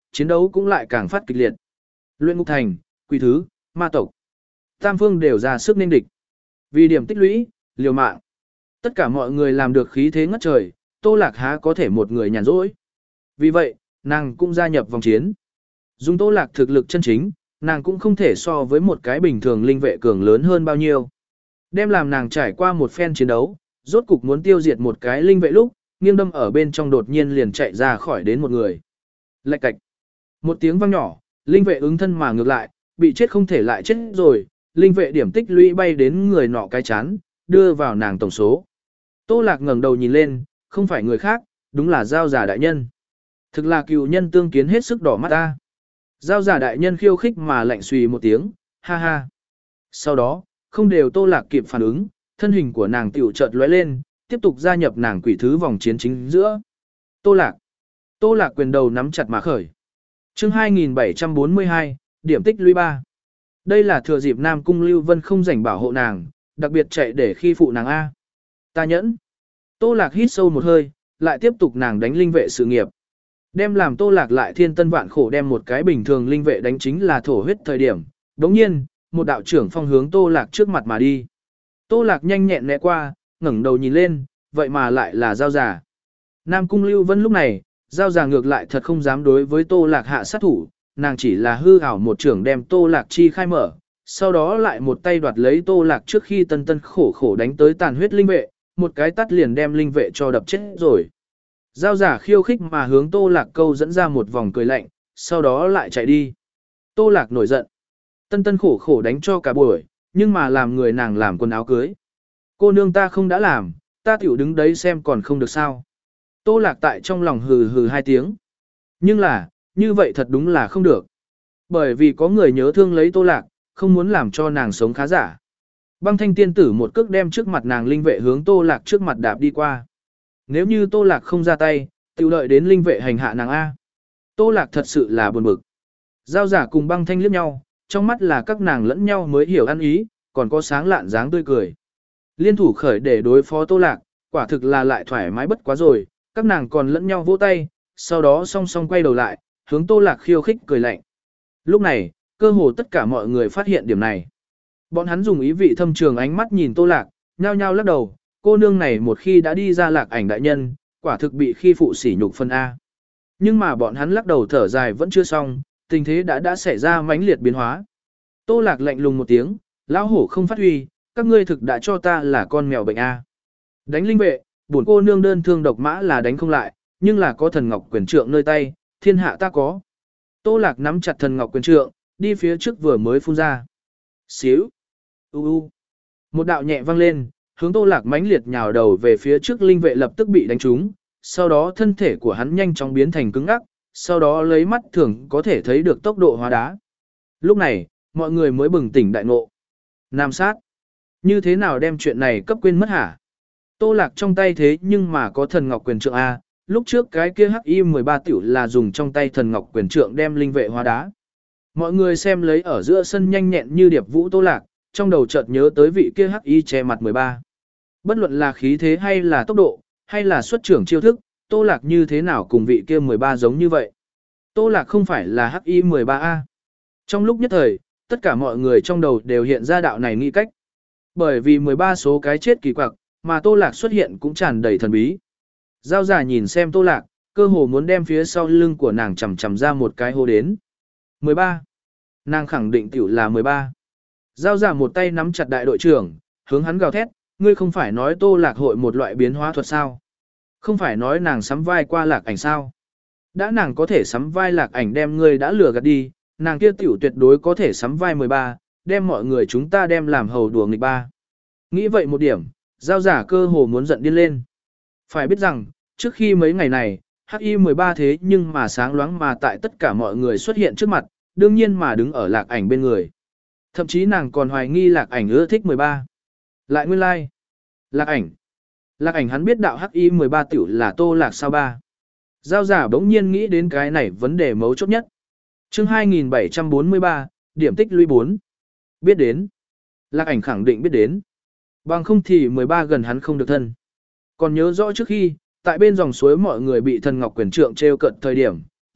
chiến đấu cũng lại càng phát kịch liệt. Luyện ngục thành, quỷ thứ, ma tộc. Tam phương đều ra sức nên địch. Vì điểm tích lũy, liều mạng. Tất cả mọi người làm được khí thế ngất trời, Tô Lạc há có thể một người nhàn rỗi. Vì vậy, nàng cũng gia nhập vòng chiến. Dùng Tô Lạc thực lực chân chính, nàng cũng không thể so với một cái bình thường linh vệ cường lớn hơn bao nhiêu. Đem làm nàng trải qua một phen chiến đấu, rốt cục muốn tiêu diệt một cái linh vệ lúc, nghiêng đâm ở bên trong đột nhiên liền chạy ra khỏi đến một người. Lạch cạch. Một tiếng vang nhỏ, linh vệ ứng thân mà ngược lại, bị chết không thể lại chết rồi, linh vệ điểm tích lũy bay đến người nọ cái chán, đưa vào nàng tổng số. Tô Lạc ngẩng đầu nhìn lên, không phải người khác, đúng là Giao Giả đại nhân. Thực là cựu nhân tương kiến hết sức đỏ mắt ta. Giao Giả đại nhân khiêu khích mà lạnh xùy một tiếng, ha ha. Sau đó, không đều Tô Lạc kịp phản ứng, thân hình của nàng tiểu chợt lóe lên, tiếp tục gia nhập nàng quỷ thứ vòng chiến chính giữa. Tô Lạc. Tô Lạc quyền đầu nắm chặt mà khởi. Chương hai nghìn bảy trăm bốn mươi hai, điểm tích lũy ba. Đây là thừa dịp Nam Cung Lưu Vân không rảnh bảo hộ nàng, đặc biệt chạy để khi phụ nàng A. Ta nhẫn. Tô Lạc hít sâu một hơi, lại tiếp tục nàng đánh linh vệ sự nghiệp. Đem làm Tô Lạc lại thiên tân vạn khổ đem một cái bình thường linh vệ đánh chính là thổ huyết thời điểm. Đồng nhiên, một đạo trưởng phong hướng Tô Lạc trước mặt mà đi. Tô Lạc nhanh nhẹn né qua, ngẩng đầu nhìn lên, vậy mà lại là Giao Giả. Nam Cung Lưu Vân lúc này, Giao Giả ngược lại thật không dám đối với Tô Lạc hạ sát thủ, nàng chỉ là hư ảo một trưởng đem Tô Lạc chi khai mở, sau đó lại một tay đoạt lấy Tô Lạc trước khi tân tân khổ khổ đánh tới tàn huyết linh vệ, một cái tắt liền đem linh vệ cho đập chết rồi. Giao Giả khiêu khích mà hướng Tô Lạc câu dẫn ra một vòng cười lạnh, sau đó lại chạy đi. Tô Lạc nổi giận. Tân tân khổ khổ đánh cho cả buổi, nhưng mà làm người nàng làm quần áo cưới. Cô nương ta không đã làm, ta tiểu đứng đấy xem còn không được sao. Tô Lạc tại trong lòng hừ hừ hai tiếng. Nhưng là, như vậy thật đúng là không được. Bởi vì có người nhớ thương lấy Tô Lạc, không muốn làm cho nàng sống khá giả. Băng Thanh tiên tử một cước đem trước mặt nàng linh vệ hướng Tô Lạc trước mặt đạp đi qua. Nếu như Tô Lạc không ra tay, tiểu đợi đến linh vệ hành hạ nàng A. Tô Lạc thật sự là buồn bực. Giao Giả cùng Băng Thanh liếc nhau, trong mắt là các nàng lẫn nhau mới hiểu ăn ý, còn có sáng lạn dáng tươi cười. Liên thủ khởi để đối phó Tô Lạc, quả thực là lại thoải mái bất quá rồi, các nàng còn lẫn nhau vỗ tay, sau đó song song quay đầu lại, hướng Tô Lạc khiêu khích cười lạnh. Lúc này, cơ hồ tất cả mọi người phát hiện điểm này. Bọn hắn dùng ý vị thâm trường ánh mắt nhìn Tô Lạc, nhao nhao lắc đầu, cô nương này một khi đã đi ra Lạc Ảnh đại nhân, quả thực bị khi phụ sỉ nhục phân A. Nhưng mà bọn hắn lắc đầu thở dài vẫn chưa xong, tình thế đã đã xảy ra mãnh liệt biến hóa. Tô Lạc lạnh lùng một tiếng, lão hổ không phát huy, các ngươi thực đã cho ta là con mèo bệnh A. Đánh linh vệ, bổn cô nương đơn thương độc mã là đánh không lại, nhưng là có thần ngọc quyền trượng nơi tay, thiên hạ ta có. Tô Lạc nắm chặt thần ngọc quyền trượng, đi phía trước vừa mới phun ra. Xíu. U u. Một đạo nhẹ vang lên, hướng Tô Lạc mãnh liệt nhào đầu về phía trước linh vệ lập tức bị đánh trúng, sau đó thân thể của hắn nhanh chóng biến thành cứng ngắc, sau đó lấy mắt thường có thể thấy được tốc độ hóa đá. Lúc này, mọi người mới bừng tỉnh đại ngộ. Nam sát. Như thế nào đem chuyện này cấp quên mất hả? Tô Lạc trong tay thế nhưng mà có thần ngọc quyền trượng A, lúc trước cái kia H I mười ba tiểu là dùng trong tay thần ngọc quyền trượng đem linh vệ hóa đá. Mọi người xem lấy ở giữa sân nhanh nhẹn như điệp vũ Tô Lạc, trong đầu chợt nhớ tới vị kia H I che mặt mười ba. Bất luận là khí thế hay là tốc độ, hay là xuất trưởng chiêu thức, Tô Lạc như thế nào cùng vị kia mười ba giống như vậy. Tô Lạc không phải là H I mười ba A. Trong lúc nhất thời, tất cả mọi người trong đầu đều hiện ra đạo này nghĩ cách. Bởi vì mười ba số cái chết kỳ quặc, mà Tô Lạc xuất hiện cũng tràn đầy thần bí. Giao Giả nhìn xem Tô Lạc, cơ hồ muốn đem phía sau lưng của nàng chầm chầm ra một cái hô đến. mười ba. Nàng khẳng định tiểu là mười ba. Giao Giả một tay nắm chặt đại đội trưởng, hướng hắn gào thét, ngươi không phải nói Tô Lạc hội một loại biến hóa thuật sao? Không phải nói nàng sắm vai qua Lạc Ảnh sao? Đã nàng có thể sắm vai Lạc Ảnh đem ngươi đã lừa gạt đi, nàng kia tiểu tuyệt đối có thể sắm vai mười ba, đem mọi người chúng ta đem làm hầu đùa nghịch ba. Nghĩ vậy một điểm, Giao Giả cơ hồ muốn giận điên lên. Phải biết rằng, trước khi mấy ngày này, H I mười ba thế nhưng mà sáng loáng mà tại tất cả mọi người xuất hiện trước mặt, đương nhiên mà đứng ở Lạc Ảnh bên người. Thậm chí nàng còn hoài nghi Lạc Ảnh ưa thích mười ba. Lại nguyên lai. Like. Lạc Ảnh. Lạc Ảnh hắn biết đạo H I mười ba tiểu là Tô Lạc sao ba. Giao Giả bỗng nhiên nghĩ đến cái này vấn đề mấu chốt nhất. Chương hai nghìn bảy trăm bốn mươi ba, điểm tích lũy bốn. Biết đến. Lạc Ảnh khẳng định biết đến. Bằng không thì mười ba gần hắn không được thân. Còn nhớ rõ trước khi, tại bên dòng suối mọi người bị thần ngọc quyền trượng treo cận thời điểm,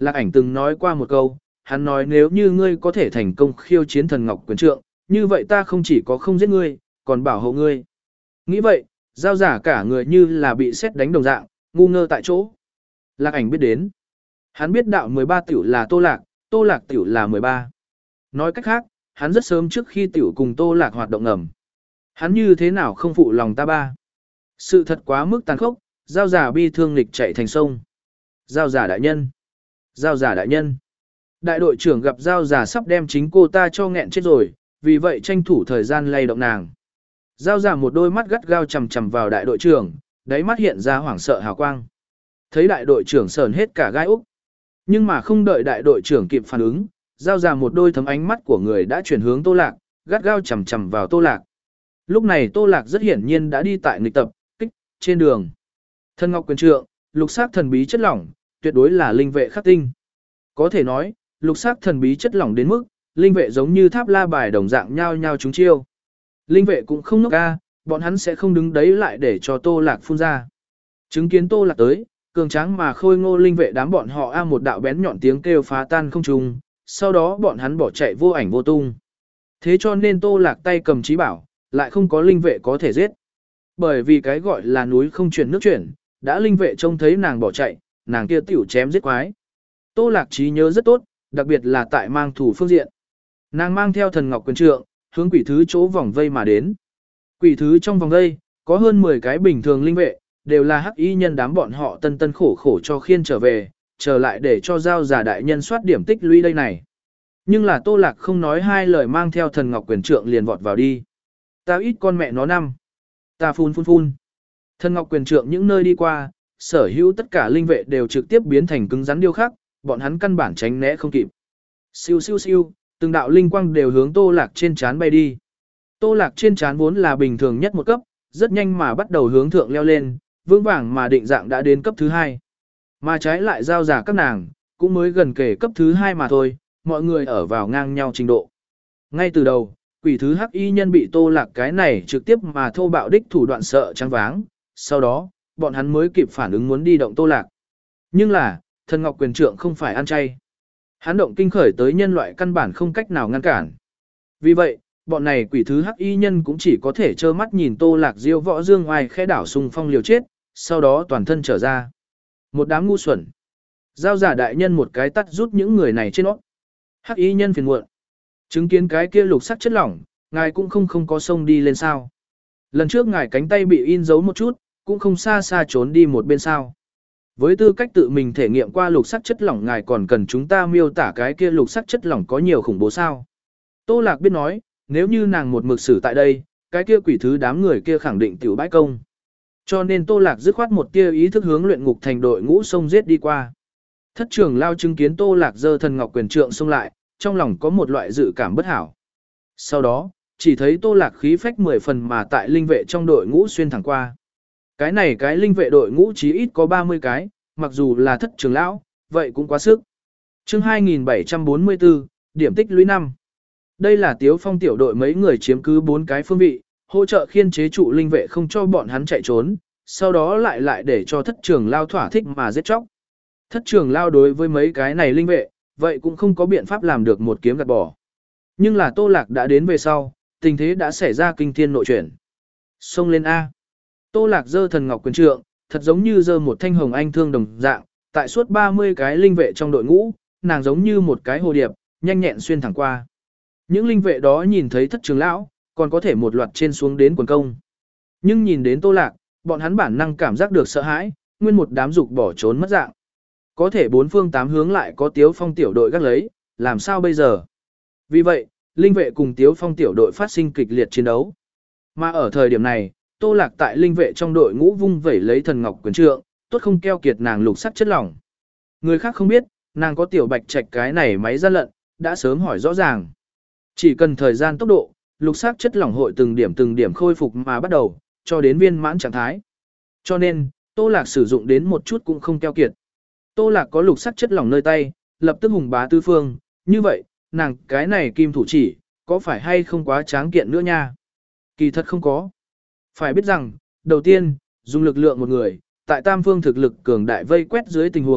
Lạc Ảnh từng nói qua một câu, hắn nói nếu như ngươi có thể thành công khiêu chiến thần ngọc quyền trượng, như vậy ta không chỉ có không giết ngươi, còn bảo hộ ngươi. Nghĩ vậy, giao giả cả người như là bị sét đánh đồng dạng, ngu ngơ tại chỗ. Lạc Ảnh biết đến. Hắn biết đạo mười ba tiểu là Tô Lạc, Tô Lạc tiểu là mười ba. Nói cách khác, hắn rất sớm trước khi tiểu cùng Tô Lạc hoạt động ngầm. Hắn như thế nào không phụ lòng ta ba. Sự thật quá mức tàn khốc, giao giả bi thương lịch chạy thành sông. Giao giả đại nhân. Giao giả đại nhân. Đại đội trưởng gặp giao giả sắp đem chính cô ta cho nghẹn chết rồi, vì vậy tranh thủ thời gian lay động nàng. Giao giả một đôi mắt gắt gao chằm chằm vào đại đội trưởng, đáy mắt hiện ra hoảng sợ hào quang. Thấy đại đội trưởng sờn hết cả gai úc. Nhưng mà không đợi đại đội trưởng kịp phản ứng, giao giả một đôi thấm ánh mắt của người đã chuyển hướng Tô Lạc, gắt gao chằm chằm vào Tô Lạc. Lúc này Tô Lạc rất hiển nhiên đã đi tại nghịch tập, kích, trên đường. Thần ngọc quyền trượng, lục sắc thần bí chất lỏng, tuyệt đối là linh vệ khắc tinh. Có thể nói, lục sắc thần bí chất lỏng đến mức, linh vệ giống như tháp la bài đồng dạng nhau nhau chúng chiêu. Linh vệ cũng không ngốc ca, bọn hắn sẽ không đứng đấy lại để cho Tô Lạc phun ra. Chứng kiến Tô Lạc tới, cường tráng mà khôi ngô linh vệ đám bọn họ a một đạo bén nhọn tiếng kêu phá tan không trung, sau đó bọn hắn bỏ chạy vô ảnh vô tung. Thế cho nên Tô Lạc tay cầm chí bảo, lại không có linh vệ có thể giết. Bởi vì cái gọi là núi không chuyển nước chuyển, đã linh vệ trông thấy nàng bỏ chạy, nàng kia tiểu chém giết quái. Tô Lạc trí nhớ rất tốt, đặc biệt là tại mang thủ phương diện. Nàng mang theo thần ngọc quyền trượng, hướng quỷ thứ chỗ vòng vây mà đến. Quỷ thứ trong vòng vây, có hơn mười cái bình thường linh vệ, đều là hắc y nhân đám bọn họ tân tân khổ khổ cho khiên trở về, trở lại để cho giao giả đại nhân soát điểm tích lũy đây này. Nhưng là Tô Lạc không nói hai lời mang theo thần ngọc quyền trượng liền vọt vào đi. Ta ít con mẹ nó năm. Ta phun phun phun. Thần ngọc quyền trượng những nơi đi qua, sở hữu tất cả linh vệ đều trực tiếp biến thành cứng rắn điêu khắc, bọn hắn căn bản tránh né không kịp. Siêu siêu siêu, từng đạo linh quang đều hướng Tô Lạc trên trán bay đi. Tô Lạc trên trán vốn là bình thường nhất một cấp, rất nhanh mà bắt đầu hướng thượng leo lên, vững vàng mà định dạng đã đến cấp thứ hai. Mà trái lại giao giả các nàng, cũng mới gần kể cấp thứ hai mà thôi, mọi người ở vào ngang nhau trình độ. Ngay từ đầu, quỷ thứ hắc y nhân bị Tô Lạc cái này trực tiếp mà thô bạo đích thủ đoạn sợ trắng váng, sau đó, bọn hắn mới kịp phản ứng muốn đi động Tô Lạc. Nhưng là, thần ngọc quyền trượng không phải ăn chay. Hắn động kinh khởi tới nhân loại căn bản không cách nào ngăn cản. Vì vậy, bọn này quỷ thứ hắc y nhân cũng chỉ có thể trơ mắt nhìn Tô Lạc diêu võ dương oai khẽ đảo xung phong liều chết, sau đó toàn thân trở ra. Một đám ngu xuẩn. Giao giả đại nhân một cái tắt rút những người này trên nó. Hắc y nhân phiền muộn. Chứng kiến cái kia lục sắc chất lỏng, ngài cũng không không có sông đi lên sao. Lần trước ngài cánh tay bị in dấu một chút, cũng không xa xa trốn đi một bên sao. Với tư cách tự mình thể nghiệm qua lục sắc chất lỏng ngài còn cần chúng ta miêu tả cái kia lục sắc chất lỏng có nhiều khủng bố sao. Tô Lạc biết nói, nếu như nàng một mực xử tại đây, cái kia quỷ thứ đám người kia khẳng định tiểu bãi công. Cho nên Tô Lạc dứt khoát một tia ý thức hướng luyện ngục thành đội ngũ sông giết đi qua. Thất trưởng lao chứng kiến Tô Lạc giơ thần ngọc quyền trượng xông lại, trong lòng có một loại dự cảm bất hảo. Sau đó, chỉ thấy Tô Lạc khí phách mười phần mà tại linh vệ trong đội ngũ xuyên thẳng qua. Cái này cái linh vệ đội ngũ chí ít có ba mươi cái, mặc dù là thất trưởng lão, vậy cũng quá sức. Chương hai nghìn bảy trăm bốn mươi tư, điểm tích lũy năm. Đây là Tiếu Phong tiểu đội mấy người chiếm cứ bốn cái phương vị, hỗ trợ khiên chế trụ linh vệ không cho bọn hắn chạy trốn, sau đó lại lại để cho thất trưởng lao thỏa thích mà giết chóc. Thất trưởng lao đối với mấy cái này linh vệ, vậy cũng không có biện pháp làm được một kiếm gạt bỏ. Nhưng là Tô Lạc đã đến về sau, tình thế đã xảy ra kinh thiên nội chuyển. Xông lên A. Tô Lạc giơ thần ngọc quyền trượng, thật giống như giơ một thanh hồng anh thương đồng dạng, tại suốt ba mươi cái linh vệ trong đội ngũ, nàng giống như một cái hồ điệp, nhanh nhẹn xuyên thẳng qua. Những linh vệ đó nhìn thấy thất trưởng lão, còn có thể một loạt trên xuống đến quần công. Nhưng nhìn đến Tô Lạc, bọn hắn bản năng cảm giác được sợ hãi, nguyên một đám dục bỏ trốn mất dạng. Có thể bốn phương tám hướng lại có Tiếu Phong tiểu đội gác lấy, làm sao bây giờ? Vì vậy, linh vệ cùng Tiếu Phong tiểu đội phát sinh kịch liệt chiến đấu. Mà ở thời điểm này, Tô Lạc tại linh vệ trong đội ngũ vung vẩy lấy thần ngọc quyền trượng, tốt không keo kiệt nàng lục sắc chất lỏng. Người khác không biết, nàng có tiểu bạch trạch cái này máy gian lận, đã sớm hỏi rõ ràng. Chỉ cần thời gian tốc độ, lục sắc chất lỏng hội từng điểm từng điểm khôi phục mà bắt đầu, cho đến viên mãn trạng thái. Cho nên, Tô Lạc sử dụng đến một chút cũng không keo kiệt. Tô Lạc có lục sắc chất lỏng nơi tay, lập tức hùng bá tứ phương, như vậy, nàng cái này kim thủ chỉ, có phải hay không quá tráng kiện nữa nha? Kỳ thật không có. Phải biết rằng, đầu tiên, dùng lực lượng một người, tại tam phương thực lực cường đại vây quét dưới tình huống,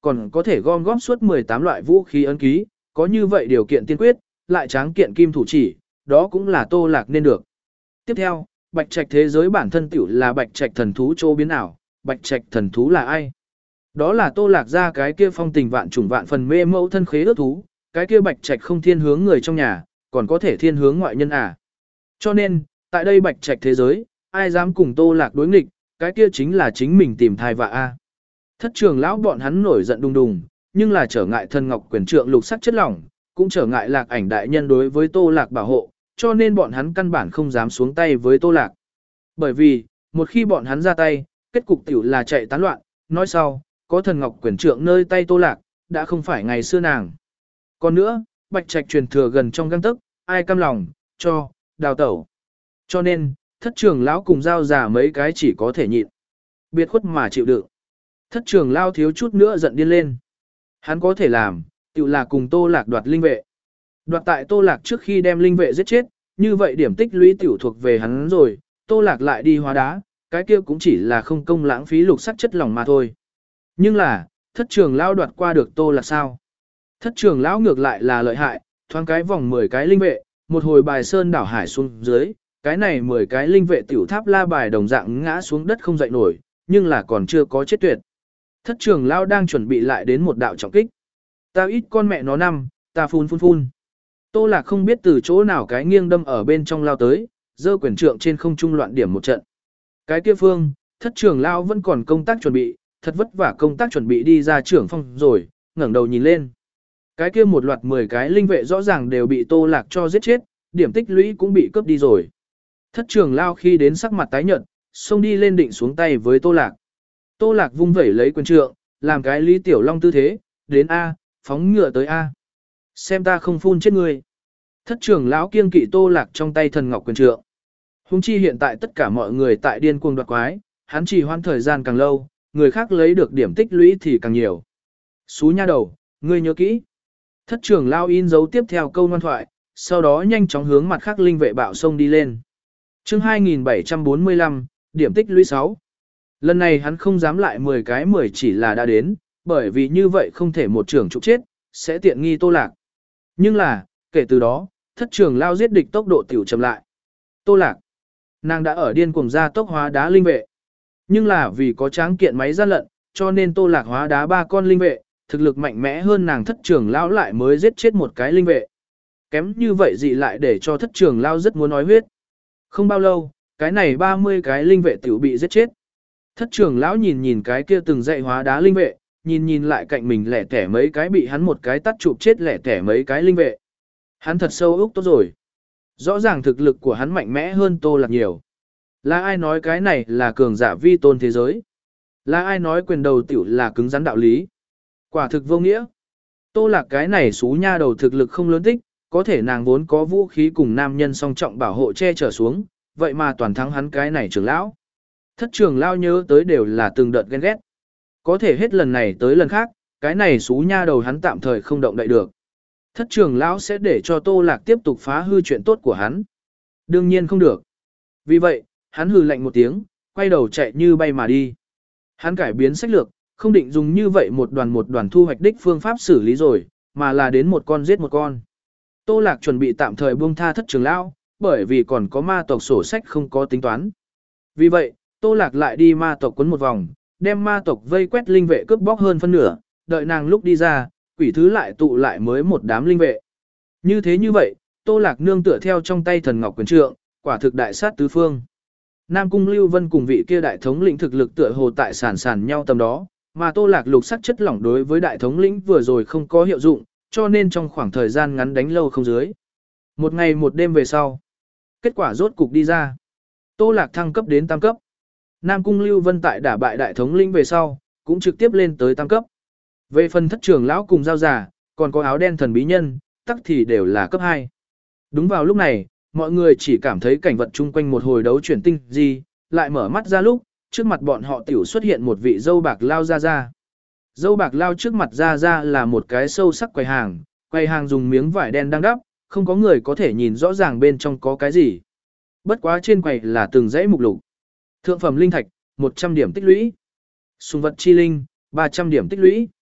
còn có thể gom góp suốt mười tám loại vũ khí ấn ký, có như vậy điều kiện tiên quyết, lại tráng kiện kim thủ chỉ, đó cũng là Tô Lạc nên được. Tiếp theo, Bạch Trạch thế giới bản thân tiểu là Bạch Trạch thần thú chỗ biến ảo, Bạch Trạch thần thú là ai? Đó là Tô Lạc ra cái kia phong tình vạn trùng vạn phần mê mẫu thân khế ước thú, cái kia Bạch Trạch không thiên hướng người trong nhà, còn có thể thiên hướng ngoại nhân à. Cho nên, tại đây Bạch Trạch thế giới, ai dám cùng Tô Lạc đối nghịch, cái kia chính là chính mình tìm thai vạ a. Thất trường lão bọn hắn nổi giận đùng đùng, nhưng là trở ngại thân ngọc quyền trượng lục sắc chất lỏng, cũng trở ngại Lạc Ảnh đại nhân đối với Tô Lạc bảo hộ, cho nên bọn hắn căn bản không dám xuống tay với Tô Lạc. Bởi vì, một khi bọn hắn ra tay, kết cục tiểu là chạy tán loạn, nói sau, có thần ngọc quyền trượng nơi tay Tô Lạc, đã không phải ngày xưa nàng. Còn nữa, Bạch Trạch truyền thừa gần trong gang tấc, ai cam lòng, cho, đào tẩu. Cho nên, thất trường lão cùng giao giả mấy cái chỉ có thể nhịn. Biệt khuất mà chịu đựng. Thất trường lão thiếu chút nữa giận điên lên. Hắn có thể làm, tự là cùng Tô Lạc đoạt linh vệ. Đoạt tại Tô Lạc trước khi đem linh vệ giết chết, như vậy điểm tích lũy tiểu thuộc về hắn rồi, Tô Lạc lại đi hóa đá, cái kia cũng chỉ là không công lãng phí lục sắc chất lỏng mà thôi. Nhưng là, thất trường lão đoạt qua được Tô Lạc sao? Thất trường lão ngược lại là lợi hại, thoáng cái vòng mười cái linh vệ, một hồi bài sơn đảo hải xuống dưới, cái này mười cái linh vệ tiểu tháp la bài đồng dạng ngã xuống đất không dậy nổi, nhưng là còn chưa có chết tuyệt. Thất trường lão đang chuẩn bị lại đến một đạo trọng kích. Ta ít con mẹ nó năm, ta phun phun phun. Tô Lạc không biết từ chỗ nào cái nghiêng đâm ở bên trong lao tới, giơ quyền trượng trên không trung loạn điểm một trận. Cái kia phương, thất trường lão vẫn còn công tác chuẩn bị, thật vất vả công tác chuẩn bị đi ra trưởng phong rồi, ngẩng đầu nhìn lên. Cái kia một loạt mười cái linh vệ rõ ràng đều bị Tô Lạc cho giết chết, điểm tích lũy cũng bị cướp đi rồi. Thất trường lao khi đến sắc mặt tái nhợt, xông đi lên định xuống tay với Tô Lạc. Tô Lạc vung vẩy lấy quyền trượng, làm cái Lý Tiểu Long tư thế, đến A, phóng ngựa tới A. Xem ta không phun chết ngươi. Thất trường lão kiêng kỵ Tô Lạc trong tay thần ngọc quyền trượng. Hùng chi hiện tại tất cả mọi người tại điên cuồng đoạt quái, hắn chỉ hoãn thời gian càng lâu, người khác lấy được điểm tích lũy thì càng nhiều. Xú nha đầu, ngươi nhớ kỹ. Thất trường lao in dấu tiếp theo câu ngoan thoại, sau đó nhanh chóng hướng mặt khác linh vệ bạo sông đi lên. Chương hai nghìn bảy trăm bốn mươi lăm, điểm tích lũy sáu. Lần này hắn không dám lại mười cái mười chỉ là đã đến, bởi vì như vậy không thể một trưởng trục chết, sẽ tiện nghi Tô Lạc. Nhưng là, kể từ đó, thất trường lao giết địch tốc độ tiểu chậm lại. Tô Lạc, nàng đã ở điên cuồng ra tốc hóa đá linh vệ. Nhưng là vì có tráng kiện máy gian lận, cho nên Tô Lạc hóa đá ba con linh vệ, thực lực mạnh mẽ hơn nàng thất trường lão lại mới giết chết một cái linh vệ. Kém như vậy dị lại để cho thất trường lão rất muốn nói huyết. Không bao lâu, cái này ba mươi cái linh vệ tiểu bị giết chết. Thất trường lão nhìn nhìn cái kia từng dạy hóa đá linh vệ, nhìn nhìn lại cạnh mình lẻ tẻ mấy cái bị hắn một cái tắt chụp chết lẻ tẻ mấy cái linh vệ. Hắn thật sâu úc tốt rồi. Rõ ràng thực lực của hắn mạnh mẽ hơn Tô Lạc nhiều. Là ai nói cái này là cường giả vi tôn thế giới? Là ai nói quyền đầu tiểu là cứng rắn đạo lý? Quả thực vô nghĩa. Tô Lạc cái này xú nha đầu thực lực không lớn tích, có thể nàng vốn có vũ khí cùng nam nhân song trọng bảo hộ che chở xuống, vậy mà toàn thắng hắn cái này trưởng lão. Thất trưởng lão nhớ tới đều là từng đợt ghen ghét. Có thể hết lần này tới lần khác, cái này xú nha đầu hắn tạm thời không động đậy được. Thất trưởng lão sẽ để cho Tô Lạc tiếp tục phá hư chuyện tốt của hắn. Đương nhiên không được. Vì vậy, hắn hừ lạnh một tiếng, quay đầu chạy như bay mà đi. Hắn cải biến sách lược, không định dùng như vậy một đoàn một đoàn thu hoạch đích phương pháp xử lý rồi, mà là đến một con giết một con. Tô Lạc chuẩn bị tạm thời buông tha thất trường lão, bởi vì còn có ma tộc sổ sách không có tính toán. Vì vậy, Tô Lạc lại đi ma tộc quấn một vòng, đem ma tộc vây quét linh vệ cướp bóc hơn phân nửa, đợi nàng lúc đi ra, quỷ thứ lại tụ lại mới một đám linh vệ. Như thế như vậy, Tô Lạc nương tựa theo trong tay thần ngọc quyền trượng, quả thực đại sát tứ phương. Nam Cung Lưu Vân cùng vị kia đại thống lĩnh thực lực tựa hồ tại sản sản nhau tầm đó, mà Tô Lạc lục sắc chất lỏng đối với đại thống lĩnh vừa rồi không có hiệu dụng, cho nên trong khoảng thời gian ngắn đánh lâu không dưới. Một ngày một đêm về sau, kết quả rốt cục đi ra. Tô Lạc thăng cấp đến tam cấp. Nam Cung Lưu Vân tại đả bại đại thống lĩnh về sau, cũng trực tiếp lên tới tam cấp. Về phần thất trưởng lão cùng giao giả, còn có áo đen thần bí nhân, tắc thì đều là cấp hai. Đúng vào lúc này, mọi người chỉ cảm thấy cảnh vật chung quanh một hồi đấu chuyển tinh gì, lại mở mắt ra lúc, trước mặt bọn họ tiểu xuất hiện một vị dâu bạc lao ra ra. Dâu bạc lao trước mặt ra ra là một cái sâu sắc quầy hàng, quầy hàng dùng miếng vải đen đang đắp, không có người có thể nhìn rõ ràng bên trong có cái gì. Bất quá trên quầy là từng dãy mục lục. Thượng phẩm linh thạch, một trăm điểm tích lũy. Sùng vật chi linh, ba trăm điểm tích lũy.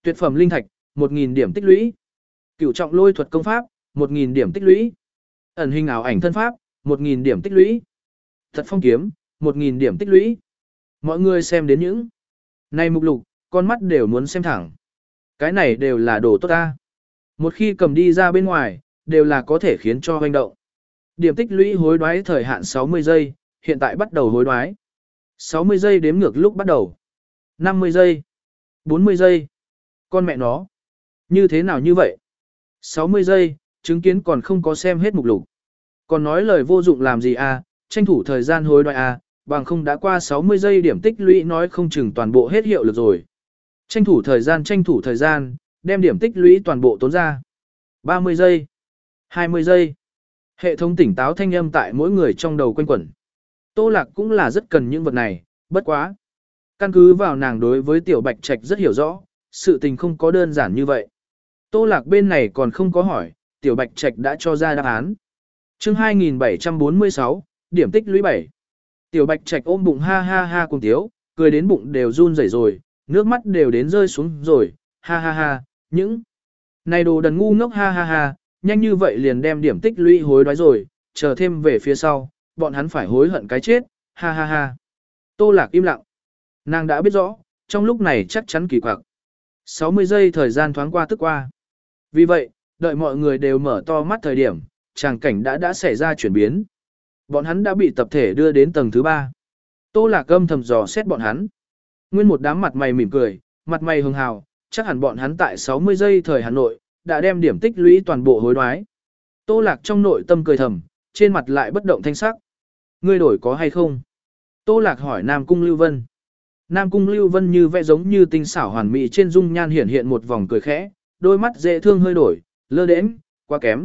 Tuyệt phẩm linh thạch, một nghìn điểm tích lũy. Cửu trọng lôi thuật công pháp, một nghìn điểm tích lũy. Ẩn hình ảo ảnh thân pháp, một nghìn điểm tích lũy. Thật phong kiếm, một nghìn điểm tích lũy. Mọi người xem đến những này mục lục, con mắt đều muốn xem thẳng. Cái này đều là đồ tốt ta. Một khi cầm đi ra bên ngoài, đều là có thể khiến cho hoành động. Điểm tích lũy hối đoái thời hạn sáu mươi giây, hiện tại bắt đầu hối đoái. sáu mươi giây đếm ngược lúc bắt đầu. năm mươi giây. bốn mươi giây. Con mẹ nó. Như thế nào như vậy? sáu mươi giây, chứng kiến còn không có xem hết mục lục. Còn nói lời vô dụng làm gì à, tranh thủ thời gian hối đoái à, bằng không đã qua sáu mươi giây điểm tích lũy nói không chừng toàn bộ hết hiệu lực rồi. Tranh thủ thời gian tranh thủ thời gian, đem điểm tích lũy toàn bộ tốn ra. ba mươi giây. hai mươi giây. Hệ thống tỉnh táo thanh âm tại mỗi người trong đầu quanh quẩn. Tô Lạc cũng là rất cần những vật này, bất quá. Căn cứ vào nàng đối với Tiểu Bạch Trạch rất hiểu rõ, sự tình không có đơn giản như vậy. Tô Lạc bên này còn không có hỏi, Tiểu Bạch Trạch đã cho ra đáp án. Chương hai nghìn bảy trăm bốn mươi sáu, điểm tích lũy bảy. Tiểu Bạch Trạch ôm bụng ha ha ha cùng tiếu, cười đến bụng đều run rẩy rồi, nước mắt đều đến rơi xuống rồi, ha ha ha, những này đồ đần ngu ngốc ha ha ha, nhanh như vậy liền đem điểm tích lũy hối đoái rồi, chờ thêm về phía sau, bọn hắn phải hối hận cái chết, ha ha ha. Tô Lạc im lặng. Nàng đã biết rõ, trong lúc này chắc chắn kỳ quặc. sáu mươi giây thời gian thoáng qua tức qua. Vì vậy, đợi mọi người đều mở to mắt thời điểm, tràng cảnh đã đã xảy ra chuyển biến. Bọn hắn đã bị tập thể đưa đến tầng thứ ba. Tô Lạc âm thầm dò xét bọn hắn. Nguyên một đám mặt mày mỉm cười, mặt mày hưng hào, chắc hẳn bọn hắn tại sáu mươi giây thời Hà Nội, đã đem điểm tích lũy toàn bộ hối đoái. Tô Lạc trong nội tâm cười thầm, trên mặt lại bất động thanh sắc. Ngươi đổi có hay không? Tô Lạc hỏi Nam Cung Lưu Vân. Nam Cung Lưu Vân như vẽ giống như tinh xảo hoàn mỹ trên dung nhan hiện hiện một vòng cười khẽ, đôi mắt dễ thương hơi đổi, lơ đễnh, quá kém.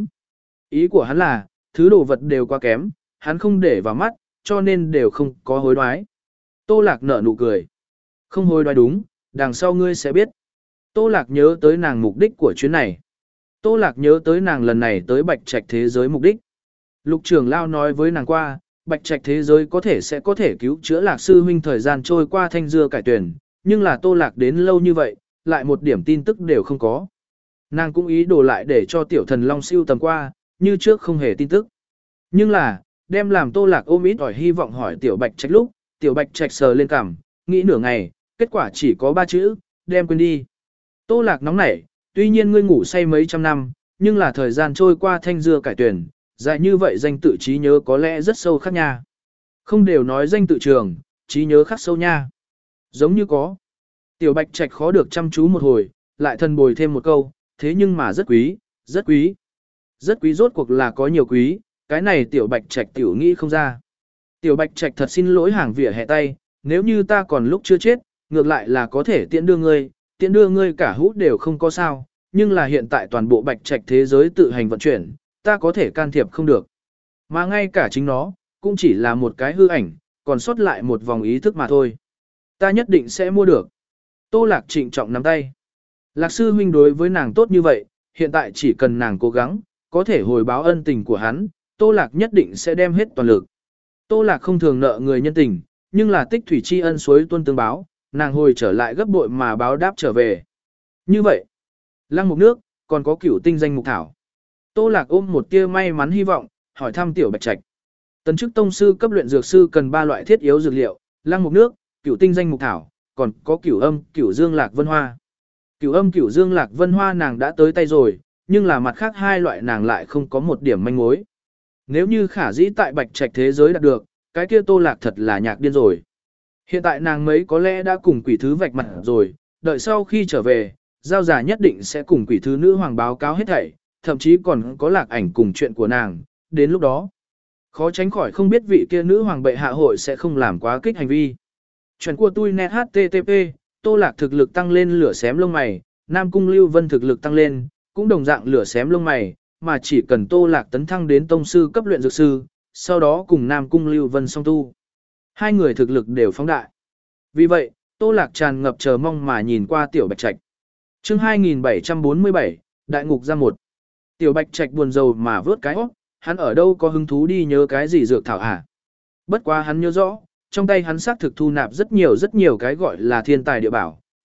Ý của hắn là, thứ đồ vật đều quá kém, hắn không để vào mắt, cho nên đều không có hối đoái. Tô Lạc nở nụ cười. Không hối đoái đúng, đằng sau ngươi sẽ biết. Tô Lạc nhớ tới nàng mục đích của chuyến này. Tô Lạc nhớ tới nàng lần này tới Bạch Trạch thế giới mục đích. Lục trưởng lao nói với nàng qua, Bạch Trạch thế giới có thể sẽ có thể cứu chữa Lạc sư huynh thời gian trôi qua thanh dưa cải tuyển, nhưng là Tô Lạc đến lâu như vậy, lại một điểm tin tức đều không có. Nàng cũng ý đồ lại để cho tiểu thần long siêu tầm qua, như trước không hề tin tức. Nhưng là, đem làm Tô Lạc ôm ít ỏi hy vọng hỏi tiểu Bạch Trạch lúc, tiểu Bạch Trạch sờ lên cằm, nghĩ nửa ngày, kết quả chỉ có ba chữ, đem quên đi. Tô Lạc nóng nảy, tuy nhiên ngươi ngủ say mấy trăm năm, nhưng là thời gian trôi qua thanh dưa cải tuyển, dài như vậy danh tự trí nhớ có lẽ rất sâu khắc nha. Không đều nói danh tự trường, trí nhớ khắc sâu nha. Giống như có. Tiểu Bạch Trạch khó được chăm chú một hồi, lại thân bồi thêm một câu, thế nhưng mà rất quý, rất quý. Rất quý rốt cuộc là có nhiều quý, cái này Tiểu Bạch Trạch tiểu nghĩ không ra. Tiểu Bạch Trạch thật xin lỗi hàng vỉa hè tay, nếu như ta còn lúc chưa chết, ngược lại là có thể tiện đưa ngươi, tiện đưa ngươi cả hút đều không có sao, nhưng là hiện tại toàn bộ Bạch Trạch thế giới tự hành vận chuyển, ta có thể can thiệp không được. Mà ngay cả chính nó, cũng chỉ là một cái hư ảnh, còn sót lại một vòng ý thức mà thôi. Ta nhất định sẽ mua được. Tô Lạc trịnh trọng nắm tay. Lạc sư huynh đối với nàng tốt như vậy, hiện tại chỉ cần nàng cố gắng, có thể hồi báo ân tình của hắn, Tô Lạc nhất định sẽ đem hết toàn lực. Tô Lạc không thường nợ người nhân tình, nhưng là tích thủy tri ân suối tuân tương báo, nàng hồi trở lại gấp bội mà báo đáp trở về. Như vậy, lăng mục nước, còn có cửu tinh danh mục thảo. Tô Lạc ôm một tia may mắn hy vọng, hỏi thăm tiểu Bạch Trạch. Tấn chức tông sư cấp luyện dược sư cần ba loại thiết yếu dược liệu, lăng mục nước, cửu tinh danh mục thảo, còn có cửu âm, cửu dương lạc vân hoa. Cửu âm, cửu dương lạc vân hoa nàng đã tới tay rồi, nhưng là mặt khác hai loại nàng lại không có một điểm manh mối. Nếu như khả dĩ tại Bạch Trạch thế giới đạt được, cái kia Tô Lạc thật là nhạc điên rồi. Hiện tại nàng mấy có lẽ đã cùng quỷ thứ vạch mặt rồi, đợi sau khi trở về, giao giả nhất định sẽ cùng quỷ thứ nữ hoàng báo cáo hết thảy, thậm chí còn có Lạc ảnh cùng chuyện của nàng, đến lúc đó. Khó tránh khỏi không biết vị kia nữ hoàng bệ hạ hội sẽ không làm quá kích hành vi. Chuyện của tôi net http, Tô Lạc thực lực tăng lên lửa xém lông mày, Nam Cung Lưu Vân thực lực tăng lên, cũng đồng dạng lửa xém lông mày, mà chỉ cần Tô Lạc tấn thăng đến tông sư cấp luyện dược sư, sau đó cùng Nam Cung Lưu Vân song tu. Hai người thực lực đều phóng đại. Vì vậy, Tô Lạc tràn ngập chờ mong mà nhìn qua Tiểu Bạch Trạch. Chương hai nghìn bảy trăm bốn mươi bảy, Đại ngục ra một. Tiểu Bạch Trạch buồn rầu mà vớt cái óc, hắn ở đâu có hứng thú đi nhớ cái gì dược thảo hả? Bất quá hắn nhớ rõ, trong tay hắn xác thực thu nạp rất nhiều rất nhiều cái gọi là thiên tài địa bảo,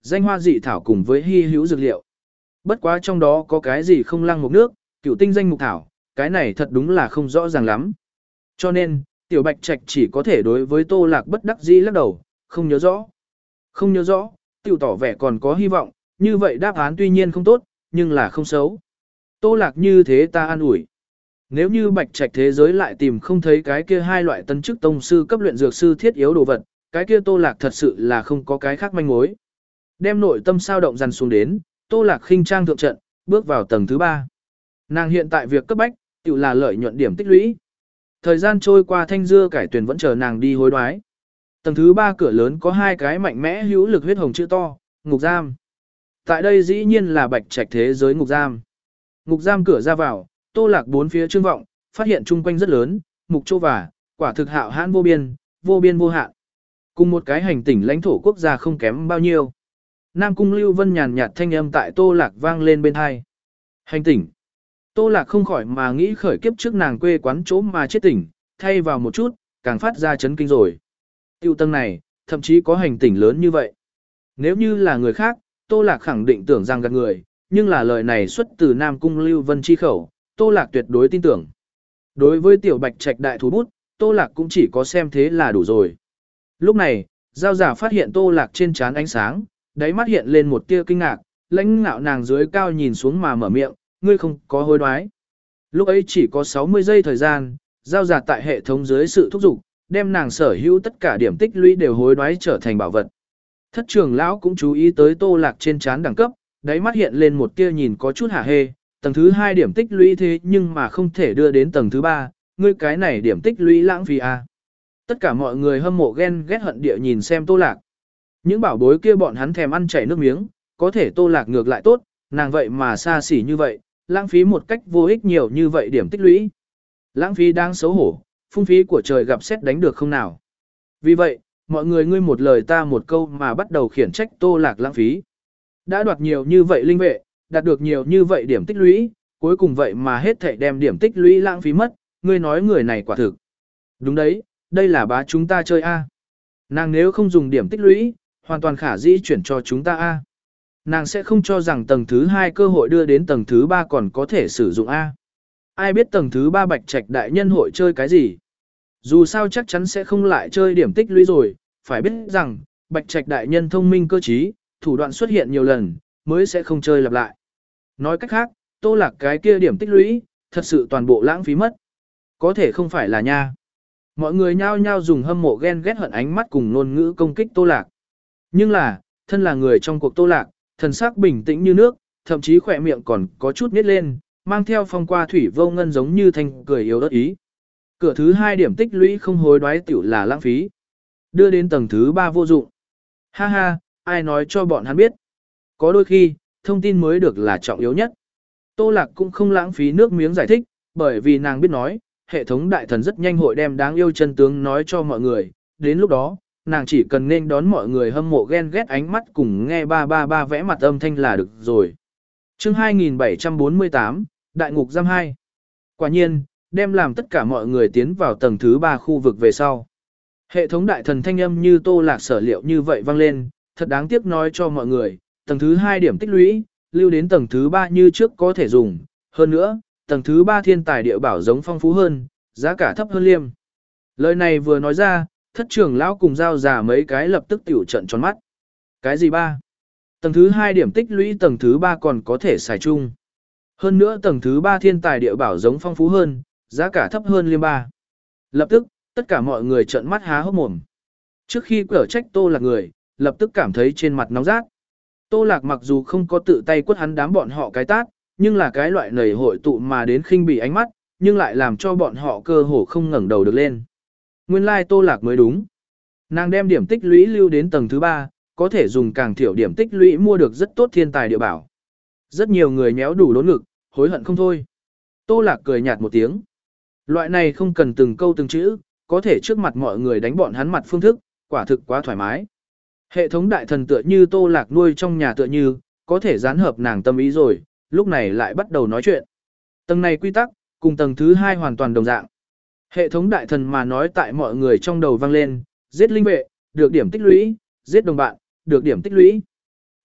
danh hoa dị thảo cùng với hy hữu dược liệu. Bất quá trong đó có cái gì không lăng mục nước, cựu tinh danh mục thảo, cái này thật đúng là không rõ ràng lắm. Cho nên, Tiểu Bạch Trạch chỉ có thể đối với Tô Lạc bất đắc dĩ lắc đầu, không nhớ rõ. Không nhớ rõ, tiểu tỏ vẻ còn có hy vọng, như vậy đáp án tuy nhiên không tốt, nhưng là không xấu. Tô Lạc như thế ta an ủi. Nếu như Bạch Trạch thế giới lại tìm không thấy cái kia hai loại tân chức tông sư cấp luyện dược sư thiết yếu đồ vật, cái kia Tô Lạc thật sự là không có cái khác manh mối. Đem nội tâm sao động dằn xuống đến, Tô Lạc khinh trang thượng trận, bước vào tầng thứ ba. Nàng hiện tại việc cấp bách, tự là lợi nhuận điểm tích lũy. Thời gian trôi qua thanh dưa cải tuyển vẫn chờ nàng đi hối đoái. Tầng thứ ba cửa lớn có hai cái mạnh mẽ hữu lực huyết hồng chữ to, ngục giam. Tại đây dĩ nhiên là Bạch Trạch thế giới ngục giam. Ngục giam cửa ra vào, Tô Lạc bốn phía trương vọng, phát hiện chung quanh rất lớn, mục châu và, quả thực hạo hãn vô biên, vô biên vô hạn. Cùng một cái hành tinh lãnh thổ quốc gia không kém bao nhiêu. Nam Cung Lưu Vân nhàn nhạt thanh âm tại Tô Lạc vang lên bên hai. Hành tinh. Tô Lạc không khỏi mà nghĩ khởi kiếp trước nàng quê quán chỗ mà chết tỉnh, thay vào một chút, càng phát ra chấn kinh rồi. Tiêu tầng này, thậm chí có hành tinh lớn như vậy. Nếu như là người khác, Tô Lạc khẳng định tưởng rằng gạt người, nhưng là lời này xuất từ Nam Cung Lưu Vân chi khẩu, Tô Lạc tuyệt đối tin tưởng. Đối với Tiểu Bạch Trạch đại thú bút, Tô Lạc cũng chỉ có xem thế là đủ rồi. Lúc này, giao giả phát hiện Tô Lạc trên trán ánh sáng, đáy mắt hiện lên một tia kinh ngạc, lãnh ngạo nàng dưới cao nhìn xuống mà mở miệng, ngươi không có hối đoái. Lúc ấy chỉ có sáu mươi giây thời gian, giao giả tại hệ thống dưới sự thúc giục, đem nàng sở hữu tất cả điểm tích lũy đều hối đoái trở thành bảo vật. Thất trưởng lão cũng chú ý tới Tô Lạc trên trán đẳng cấp, đáy mắt hiện lên một tia nhìn có chút hả hê, tầng thứ hai điểm tích lũy thế nhưng mà không thể đưa đến tầng thứ ba, ngươi cái này điểm tích lũy lãng phí à. Tất cả mọi người hâm mộ ghen ghét hận địa nhìn xem Tô Lạc. Những bảo bối kia bọn hắn thèm ăn chảy nước miếng, có thể Tô Lạc ngược lại tốt, nàng vậy mà xa xỉ như vậy, lãng phí một cách vô ích nhiều như vậy điểm tích lũy. Lãng phí đang xấu hổ, phung phí của trời gặp xét đánh được không nào. Vì vậy, mọi người ngươi một lời ta một câu mà bắt đầu khiển trách Tô Lạc lãng phí. Đã đoạt nhiều như vậy linh vệ, đạt được nhiều như vậy điểm tích lũy, cuối cùng vậy mà hết thảy đem điểm tích lũy lãng phí mất, ngươi nói người này quả thực. Đúng đấy, đây là bá chúng ta chơi A. Nàng nếu không dùng điểm tích lũy, hoàn toàn khả dĩ chuyển cho chúng ta A. Nàng sẽ không cho rằng tầng thứ hai cơ hội đưa đến tầng thứ ba còn có thể sử dụng A. Ai biết tầng thứ ba Bạch Trạch đại nhân hội chơi cái gì? Dù sao chắc chắn sẽ không lại chơi điểm tích lũy rồi, phải biết rằng, Bạch Trạch đại nhân thông minh cơ trí, thủ đoạn xuất hiện nhiều lần, mới sẽ không chơi lặp lại. Nói cách khác, Tô Lạc cái kia điểm tích lũy, thật sự toàn bộ lãng phí mất. Có thể không phải là nha. Mọi người nhao nhao dùng hâm mộ ghen ghét hận ánh mắt cùng ngôn ngữ công kích Tô Lạc. Nhưng là, thân là người trong cuộc Tô Lạc, thần sắc bình tĩnh như nước, thậm chí khỏe miệng còn có chút nít lên, mang theo phong qua thủy vô ngân giống như thanh cười yếu ớt ý. Cửa thứ hai điểm tích lũy không hối đoái tiểu là lãng phí. Đưa đến tầng thứ ba vô dụng. Ha ha, ai nói cho bọn hắn biết. Có đôi khi, thông tin mới được là trọng yếu nhất. Tô Lạc cũng không lãng phí nước miếng giải thích, bởi vì nàng biết nói, hệ thống đại thần rất nhanh hội đem đáng yêu chân tướng nói cho mọi người. Đến lúc đó, nàng chỉ cần nên đón mọi người hâm mộ ghen ghét ánh mắt cùng nghe ba ba ba vẽ mặt âm thanh là được rồi. Chương hai nghìn bảy trăm bốn mươi tám, Đại ngục giam hai. Quả nhiên, đem làm tất cả mọi người tiến vào tầng thứ ba khu vực về sau. Hệ thống đại thần thanh âm như Tô Lạc sở liệu như vậy vang lên, thật đáng tiếc nói cho mọi người, tầng thứ hai điểm tích lũy, lưu đến tầng thứ ba như trước có thể dùng, hơn nữa, tầng thứ ba thiên tài địa bảo giống phong phú hơn, giá cả thấp hơn liêm. Lời này vừa nói ra, thất trưởng lão cùng giao giả mấy cái lập tức tiểu trận tròn mắt. Cái gì ba? Tầng thứ hai điểm tích lũy tầng thứ ba còn có thể xài chung. Hơn nữa tầng thứ ba thiên tài địa bảo giống phong phú hơn, giá cả thấp hơn liêm ba. Lập tức, tất cả mọi người trợn mắt há hốc mồm. Trước khi cở trách Tô Lạc người, lập tức cảm thấy trên mặt nóng rát. Tô Lạc mặc dù không có tự tay quất hắn đám bọn họ cái tát, nhưng là cái loại nầy hội tụ mà đến khinh bỉ ánh mắt, nhưng lại làm cho bọn họ cơ hồ không ngẩng đầu được lên. Nguyên lai like Tô Lạc mới đúng. Nàng đem điểm tích lũy lưu đến tầng thứ ba, có thể dùng càng thiểu điểm tích lũy mua được rất tốt thiên tài địa bảo. Rất nhiều người nhéo đủ đốn ngực, hối hận không thôi. Tô Lạc cười nhạt một tiếng. Loại này không cần từng câu từng chữ, có thể trước mặt mọi người đánh bọn hắn mặt phương thức, quả thực quá thoải mái. Hệ thống đại thần tựa như Tô Lạc nuôi trong nhà tựa như, có thể gián hợp nàng tâm ý rồi, lúc này lại bắt đầu nói chuyện. Tầng này quy tắc, cùng tầng thứ hai hoàn toàn đồng dạng. Hệ thống đại thần mà nói tại mọi người trong đầu vang lên, giết linh vệ, được điểm tích lũy, giết đồng bạn, được điểm tích lũy.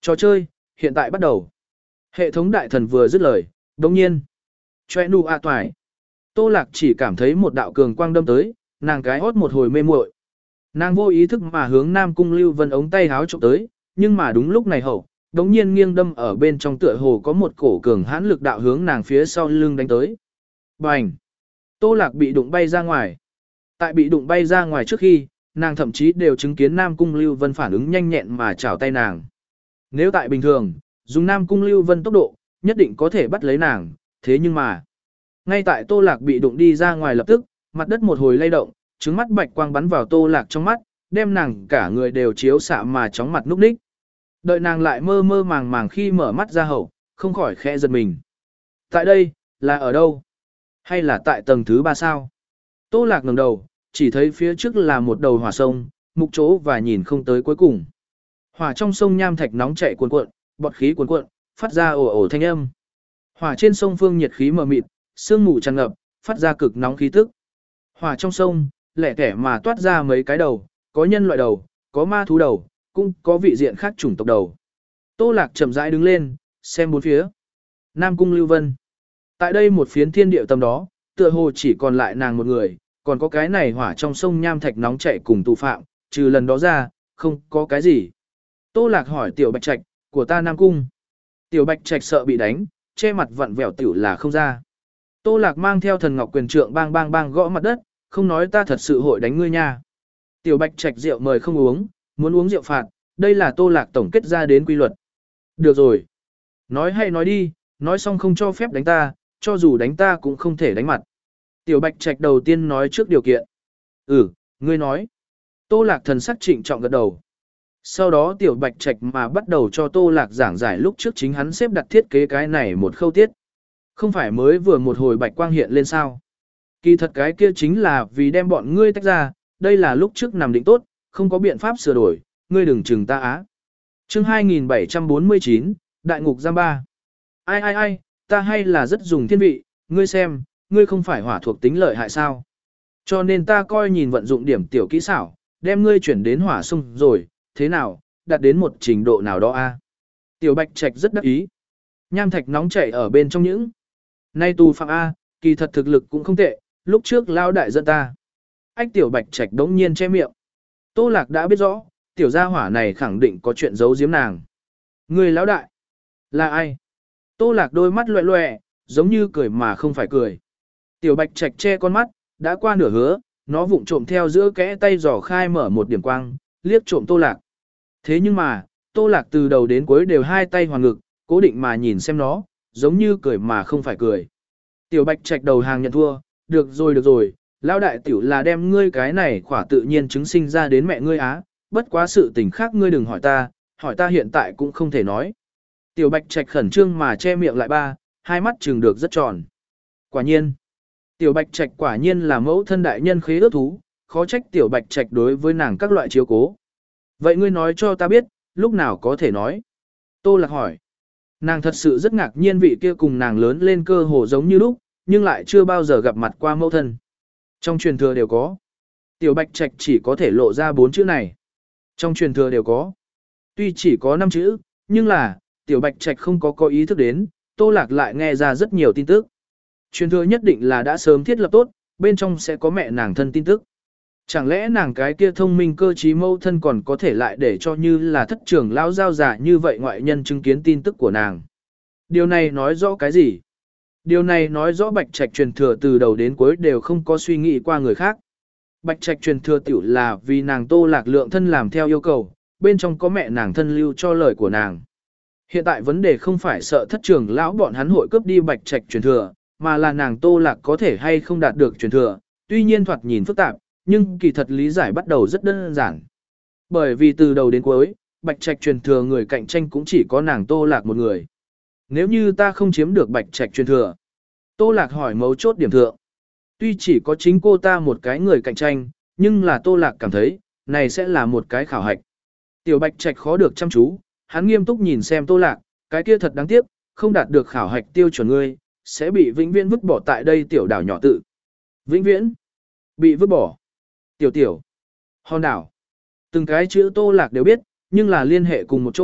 Trò chơi, hiện tại bắt đầu. Hệ thống đại thần vừa dứt lời, đồng nhiên. Choe nu a toài. Tô Lạc chỉ cảm thấy một đạo cường quang đâm tới, nàng cái hốt một hồi mê muội. Nàng vô ý thức mà hướng Nam Cung Lưu Vân ống tay háo trộm tới, nhưng mà đúng lúc này hậu, đống nhiên nghiêng đâm ở bên trong tựa hồ có một cổ cường hãn lực đạo hướng nàng phía sau lưng đánh tới. Bành! Tô Lạc bị đụng bay ra ngoài. Tại bị đụng bay ra ngoài trước khi, nàng thậm chí đều chứng kiến Nam Cung Lưu Vân phản ứng nhanh nhẹn mà chảo tay nàng. Nếu tại bình thường, dùng Nam Cung Lưu Vân tốc độ, nhất định có thể bắt lấy nàng, thế nhưng mà... Ngay tại Tô Lạc bị đụng đi ra ngoài lập tức, mặt đất một hồi lay động, trứng mắt bạch quang bắn vào Tô Lạc trong mắt, đem nàng cả người đều chiếu xạ mà chóng mặt núp ních. Đợi nàng lại mơ mơ màng màng khi mở mắt ra hậu, không khỏi khẽ giật mình. Tại đây, là ở đâu? Hay là tại tầng thứ ba sao? Tô Lạc ngẩng đầu, chỉ thấy phía trước là một đầu hỏa sông, mục chỗ và nhìn không tới cuối cùng. Hỏa trong sông nham thạch nóng chảy cuồn cuộn, bọt khí cuồn cuộn, phát ra ồ ồ thanh âm. Hỏa trên sông phương nhiệt khí mờ mịt, sương mù tràn ngập, phát ra cực nóng khí tức. Hỏa trong sông, lẻ tẻ mà toát ra mấy cái đầu, có nhân loại đầu, có ma thú đầu, cũng có vị diện khác chủng tộc đầu. Tô Lạc chậm rãi đứng lên, xem bốn phía. Nam Cung Lưu Vân. Tại đây một phiến thiên địa tầm đó, tựa hồ chỉ còn lại nàng một người, còn có cái này hỏa trong sông nham thạch nóng chảy cùng tù phạm, trừ lần đó ra, không có cái gì. Tô Lạc hỏi Tiểu Bạch Trạch, của ta Nam Cung. Tiểu Bạch Trạch sợ bị đánh, che mặt vặn vẹo tiểu là không ra. Tô Lạc mang theo thần ngọc quyền trượng bang bang bang gõ mặt đất, không nói ta thật sự hội đánh ngươi nha. Tiểu Bạch Trạch rượu mời không uống, muốn uống rượu phạt, đây là Tô Lạc tổng kết ra đến quy luật. Được rồi. Nói hay nói đi, nói xong không cho phép đánh ta, cho dù đánh ta cũng không thể đánh mặt. Tiểu Bạch Trạch đầu tiên nói trước điều kiện. Ừ, ngươi nói. Tô Lạc thần sắc trịnh trọng gật đầu. Sau đó Tiểu Bạch Trạch mà bắt đầu cho Tô Lạc giảng giải lúc trước chính hắn xếp đặt thiết kế cái này một khâu tiết. Không phải mới vừa một hồi bạch quang hiện lên sao. Kỳ thật cái kia chính là vì đem bọn ngươi tách ra, đây là lúc trước nằm định tốt, không có biện pháp sửa đổi, ngươi đừng chừng ta á. Chương hai nghìn bảy trăm bốn mươi chín, Đại ngục giam ba. Ai ai ai, ta hay là rất dùng thiên vị, ngươi xem, ngươi không phải hỏa thuộc tính lợi hại sao. Cho nên ta coi nhìn vận dụng điểm tiểu kỹ xảo, đem ngươi chuyển đến hỏa sung rồi, thế nào, đạt đến một trình độ nào đó a. Tiểu Bạch Trạch rất đắc ý. Nham thạch nóng chảy ở bên trong những. Nay tù phạm A, kỳ thật thực lực cũng không tệ, lúc trước lao đại dẫn ta. Ách Tiểu Bạch Trạch đống nhiên che miệng. Tô Lạc đã biết rõ, tiểu gia hỏa này khẳng định có chuyện giấu giếm nàng. Người lão đại, là ai? Tô Lạc đôi mắt loẹ loẹ, giống như cười mà không phải cười. Tiểu Bạch Trạch che con mắt, đã qua nửa hứa, nó vụng trộm theo giữa kẽ tay giỏ khai mở một điểm quang, liếc trộm Tô Lạc. Thế nhưng mà, Tô Lạc từ đầu đến cuối đều hai tay hoàn ngực, cố định mà nhìn xem nó, giống như cười mà không phải cười. Tiểu Bạch Trạch đầu hàng nhận thua, được rồi được rồi, lão đại tiểu là đem ngươi cái này khỏa tự nhiên chứng sinh ra đến mẹ ngươi á, bất quá sự tình khác ngươi đừng hỏi ta, hỏi ta hiện tại cũng không thể nói. Tiểu Bạch Trạch khẩn trương mà che miệng lại ba, hai mắt trừng được rất tròn. Quả nhiên, Tiểu Bạch Trạch quả nhiên là mẫu thân đại nhân khế ước thú, khó trách Tiểu Bạch Trạch đối với nàng các loại chiếu cố. Vậy ngươi nói cho ta biết, lúc nào có thể nói? Tô Lạc hỏi. Nàng thật sự rất ngạc nhiên vị kia cùng nàng lớn lên cơ hồ giống như lúc, nhưng lại chưa bao giờ gặp mặt qua mẫu thân. Trong truyền thừa đều có. Tiểu Bạch Trạch chỉ có thể lộ ra bốn chữ này. Trong truyền thừa đều có. Tuy chỉ có năm chữ, nhưng là, Tiểu Bạch Trạch không có có ý thức đến, Tô Lạc lại nghe ra rất nhiều tin tức. Truyền thừa nhất định là đã sớm thiết lập tốt, bên trong sẽ có mẹ nàng thân tin tức. Chẳng lẽ nàng cái kia thông minh cơ trí mâu thân còn có thể lại để cho như là thất trưởng lão giao giả như vậy ngoại nhân chứng kiến tin tức của nàng. Điều này nói rõ cái gì? Điều này nói rõ Bạch Trạch truyền thừa từ đầu đến cuối đều không có suy nghĩ qua người khác. Bạch Trạch truyền thừa tiểu là vì nàng Tô Lạc lượng thân làm theo yêu cầu, bên trong có mẹ nàng thân lưu cho lời của nàng. Hiện tại vấn đề không phải sợ thất trưởng lão bọn hắn hội cướp đi Bạch Trạch truyền thừa, mà là nàng Tô Lạc có thể hay không đạt được truyền thừa, tuy nhiên thoạt nhìn phức tạp, nhưng kỳ thật lý giải bắt đầu rất đơn giản. Bởi vì từ đầu đến cuối, Bạch Trạch truyền thừa người cạnh tranh cũng chỉ có nàng Tô Lạc một người. Nếu như ta không chiếm được Bạch Trạch truyền thừa, Tô Lạc hỏi mấu chốt điểm thượng. Tuy chỉ có chính cô ta một cái người cạnh tranh, nhưng là Tô Lạc cảm thấy, này sẽ là một cái khảo hạch. Tiểu Bạch Trạch khó được chăm chú, hắn nghiêm túc nhìn xem Tô Lạc, cái kia thật đáng tiếc, không đạt được khảo hạch tiêu chuẩn ngươi, sẽ bị vĩnh viễn vứt bỏ tại đây tiểu đảo nhỏ tự. Vĩnh viễn bị vứt bỏ. Tiểu tiểu, hòn đảo. Từng cái chữ Tô Lạc đều biết, nhưng là liên hệ cùng một chỗ,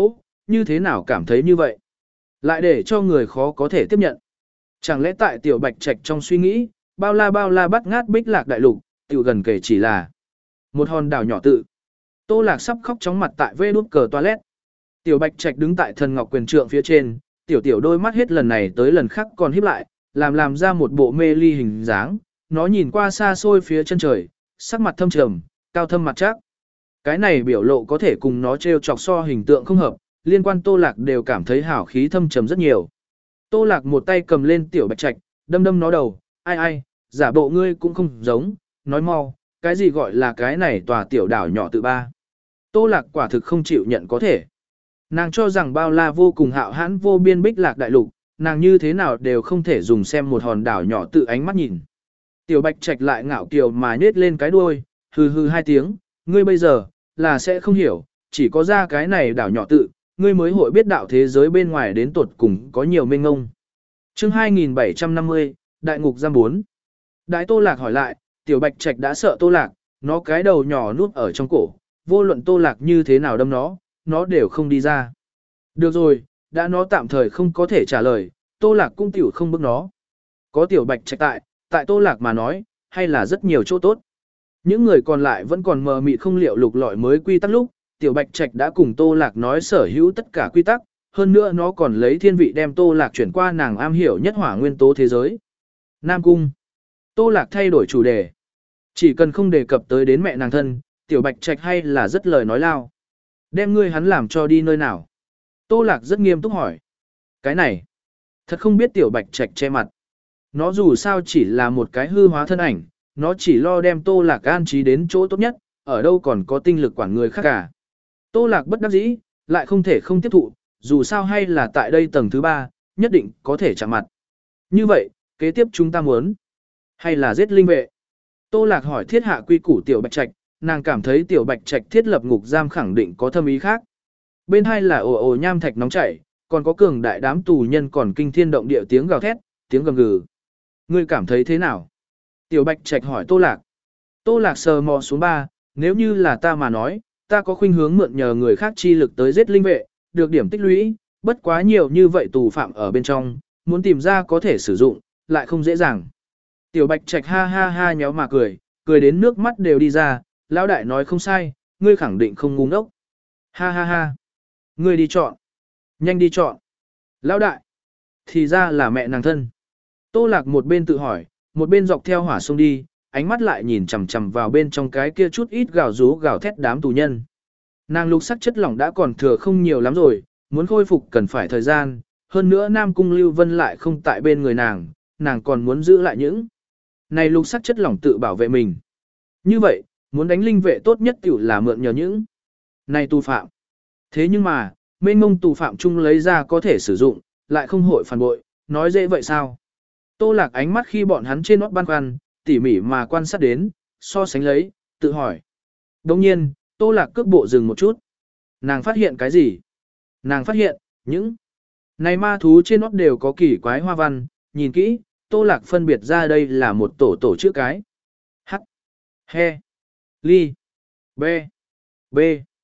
như thế nào cảm thấy như vậy? Lại để cho người khó có thể tiếp nhận. Chẳng lẽ tại tiểu bạch trạch trong suy nghĩ, bao la bao la bắt ngát bích lạc đại lục, tiểu gần kể chỉ là một hòn đảo nhỏ tự. Tô Lạc sắp khóc chóng mặt tại vê đút cờ toilet. Tiểu bạch trạch đứng tại thần ngọc quyền trượng phía trên, tiểu tiểu đôi mắt hết lần này tới lần khác còn híp lại, làm làm ra một bộ mê ly hình dáng. Nó nhìn qua xa xôi phía chân trời, sắc mặt thâm trầm, cao thâm mặt chắc. Cái này biểu lộ có thể cùng nó trêu chọc so hình tượng không hợp, liên quan Tô Lạc đều cảm thấy hảo khí thâm trầm rất nhiều. Tô Lạc một tay cầm lên tiểu bạch trạch, đâm đâm nó đầu, ai ai, giả bộ ngươi cũng không giống, nói mau, cái gì gọi là cái này tòa tiểu đảo nhỏ tự ba. Tô Lạc quả thực không chịu nhận có thể. Nàng cho rằng bao la vô cùng hạo hãn vô biên bích lạc đại lục, nàng như thế nào đều không thể dùng xem một hòn đảo nhỏ tự ánh mắt nhìn. Tiểu bạch trạch lại ngạo kiều mà nhết lên cái đuôi, hừ hừ hai tiếng, ngươi bây giờ, là sẽ không hiểu, chỉ có ra cái này đảo nhỏ tự, ngươi mới hội biết đạo thế giới bên ngoài đến tột cùng có nhiều mênh ngông. Chương hai nghìn bảy trăm năm mươi, Đại ngục giam bốn. Đại Tô Lạc hỏi lại, tiểu bạch trạch đã sợ Tô Lạc, nó cái đầu nhỏ nuốt ở trong cổ, vô luận Tô Lạc như thế nào đâm nó, nó đều không đi ra. Được rồi, đã nó tạm thời không có thể trả lời, Tô Lạc cũng tiểu không bức nó. Có tiểu bạch trạch tại, tại Tô Lạc mà nói, hay là rất nhiều chỗ tốt. Những người còn lại vẫn còn mờ mịt không liệu lục lọi mới quy tắc lúc, tiểu bạch trạch đã cùng Tô Lạc nói sở hữu tất cả quy tắc, hơn nữa nó còn lấy thiên vị đem Tô Lạc chuyển qua nàng am hiểu nhất hỏa nguyên tố thế giới. Nam Cung. Tô Lạc thay đổi chủ đề. Chỉ cần không đề cập tới đến mẹ nàng thân, tiểu bạch trạch hay là rất lời nói lao. Đem ngươi hắn làm cho đi nơi nào? Tô Lạc rất nghiêm túc hỏi. Cái này, thật không biết tiểu bạch trạch che mặt. Nó dù sao chỉ là một cái hư hóa thân ảnh, nó chỉ lo đem Tô Lạc an trí đến chỗ tốt nhất, ở đâu còn có tinh lực quản người khác cả. Tô Lạc bất đắc dĩ, lại không thể không tiếp thụ, dù sao hay là tại đây tầng thứ ba, nhất định có thể chạm mặt. Như vậy, kế tiếp chúng ta muốn, hay là giết linh vệ? Tô Lạc hỏi thiết hạ quy củ tiểu bạch trạch, nàng cảm thấy tiểu bạch trạch thiết lập ngục giam khẳng định có thâm ý khác. Bên hai là ồ ồ nham thạch nóng chảy, còn có cường đại đám tù nhân còn kinh thiên động địa tiếng gào thét, tiếng gầm gừ. Ngươi cảm thấy thế nào? Tiểu bạch trạch hỏi Tô Lạc. Tô Lạc sờ mò xuống ba, nếu như là ta mà nói, ta có khuynh hướng mượn nhờ người khác chi lực tới giết linh vệ, được điểm tích lũy, bất quá nhiều như vậy tù phạm ở bên trong, muốn tìm ra có thể sử dụng, lại không dễ dàng. Tiểu bạch trạch ha ha ha nhéo mà cười, cười đến nước mắt đều đi ra, lão đại nói không sai, ngươi khẳng định không ngu ngốc. Ha ha ha, ngươi đi chọn, nhanh đi chọn. Lão đại, thì ra là mẹ nàng thân. Tô Lạc một bên tự hỏi, một bên dọc theo hỏa sông đi, ánh mắt lại nhìn chằm chằm vào bên trong cái kia chút ít gào rú gào thét đám tù nhân. Nàng lục sắc chất lỏng đã còn thừa không nhiều lắm rồi, muốn khôi phục cần phải thời gian, hơn nữa Nam Cung Lưu Vân lại không tại bên người nàng, nàng còn muốn giữ lại những này lục sắc chất lỏng tự bảo vệ mình. Như vậy, muốn đánh linh vệ tốt nhất tiểu là mượn nhờ những này tù phạm. Thế nhưng mà, mênh mông tù phạm chung lấy ra có thể sử dụng, lại không hội phản bội, nói dễ vậy sao? Tô Lạc ánh mắt khi bọn hắn trên nót băn khoăn, tỉ mỉ mà quan sát đến, so sánh lấy, tự hỏi. Đồng nhiên, Tô Lạc cước bộ dừng một chút. Nàng phát hiện cái gì? Nàng phát hiện, những này ma thú trên nót đều có kỳ quái hoa văn, nhìn kỹ, Tô Lạc phân biệt ra đây là một tổ tổ chữ cái. H, He, Ly, B, B,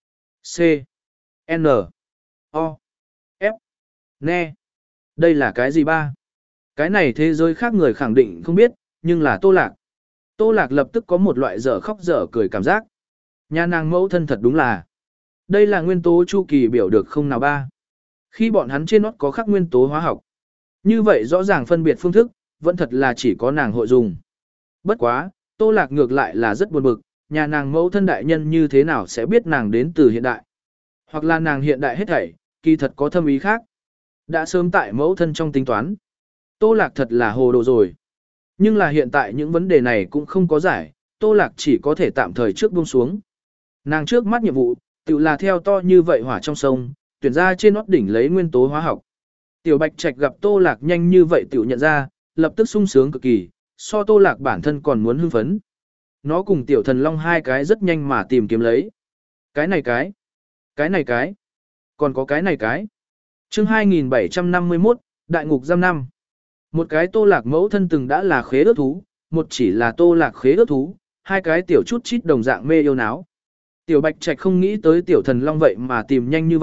C, N, O, F, Ne. Đây là cái gì ba? Cái này thế giới khác người khẳng định không biết, nhưng là Tô Lạc. Tô Lạc lập tức có một loại dở khóc dở cười cảm giác. Nhà nàng mẫu thân thật đúng là. Đây là nguyên tố chu kỳ biểu được không nào ba. Khi bọn hắn trên nót có khắc nguyên tố hóa học. Như vậy rõ ràng phân biệt phương thức, vẫn thật là chỉ có nàng hội dùng. Bất quá, Tô Lạc ngược lại là rất buồn bực, nhà nàng mẫu thân đại nhân như thế nào sẽ biết nàng đến từ hiện đại. Hoặc là nàng hiện đại hết thảy, kỳ thật có thâm ý khác. Đã sớm tại mẫu thân trong tính toán. Tô Lạc thật là hồ đồ rồi. Nhưng là hiện tại những vấn đề này cũng không có giải, Tô Lạc chỉ có thể tạm thời trước buông xuống. Nàng trước mắt nhiệm vụ, tự là theo to như vậy hỏa trong sông, tuyển ra trên nót đỉnh lấy nguyên tố hóa học. Tiểu Bạch Trạch gặp Tô Lạc nhanh như vậy tiểu nhận ra, lập tức sung sướng cực kỳ, so Tô Lạc bản thân còn muốn hưng phấn. Nó cùng Tiểu Thần Long hai cái rất nhanh mà tìm kiếm lấy. Cái này cái, cái này cái, còn có cái này cái. Chương hai nghìn bảy trăm năm mươi mốt, Đại ngục giam năm. Một cái Tô Lạc mẫu thân từng đã là khế ước thú, một chỉ là Tô Lạc khế ước thú, hai cái tiểu chút chít đồng dạng mê yêu náo. Tiểu Bạch Trạch không nghĩ tới Tiểu Thần Long vậy mà tìm nhanh như vậy,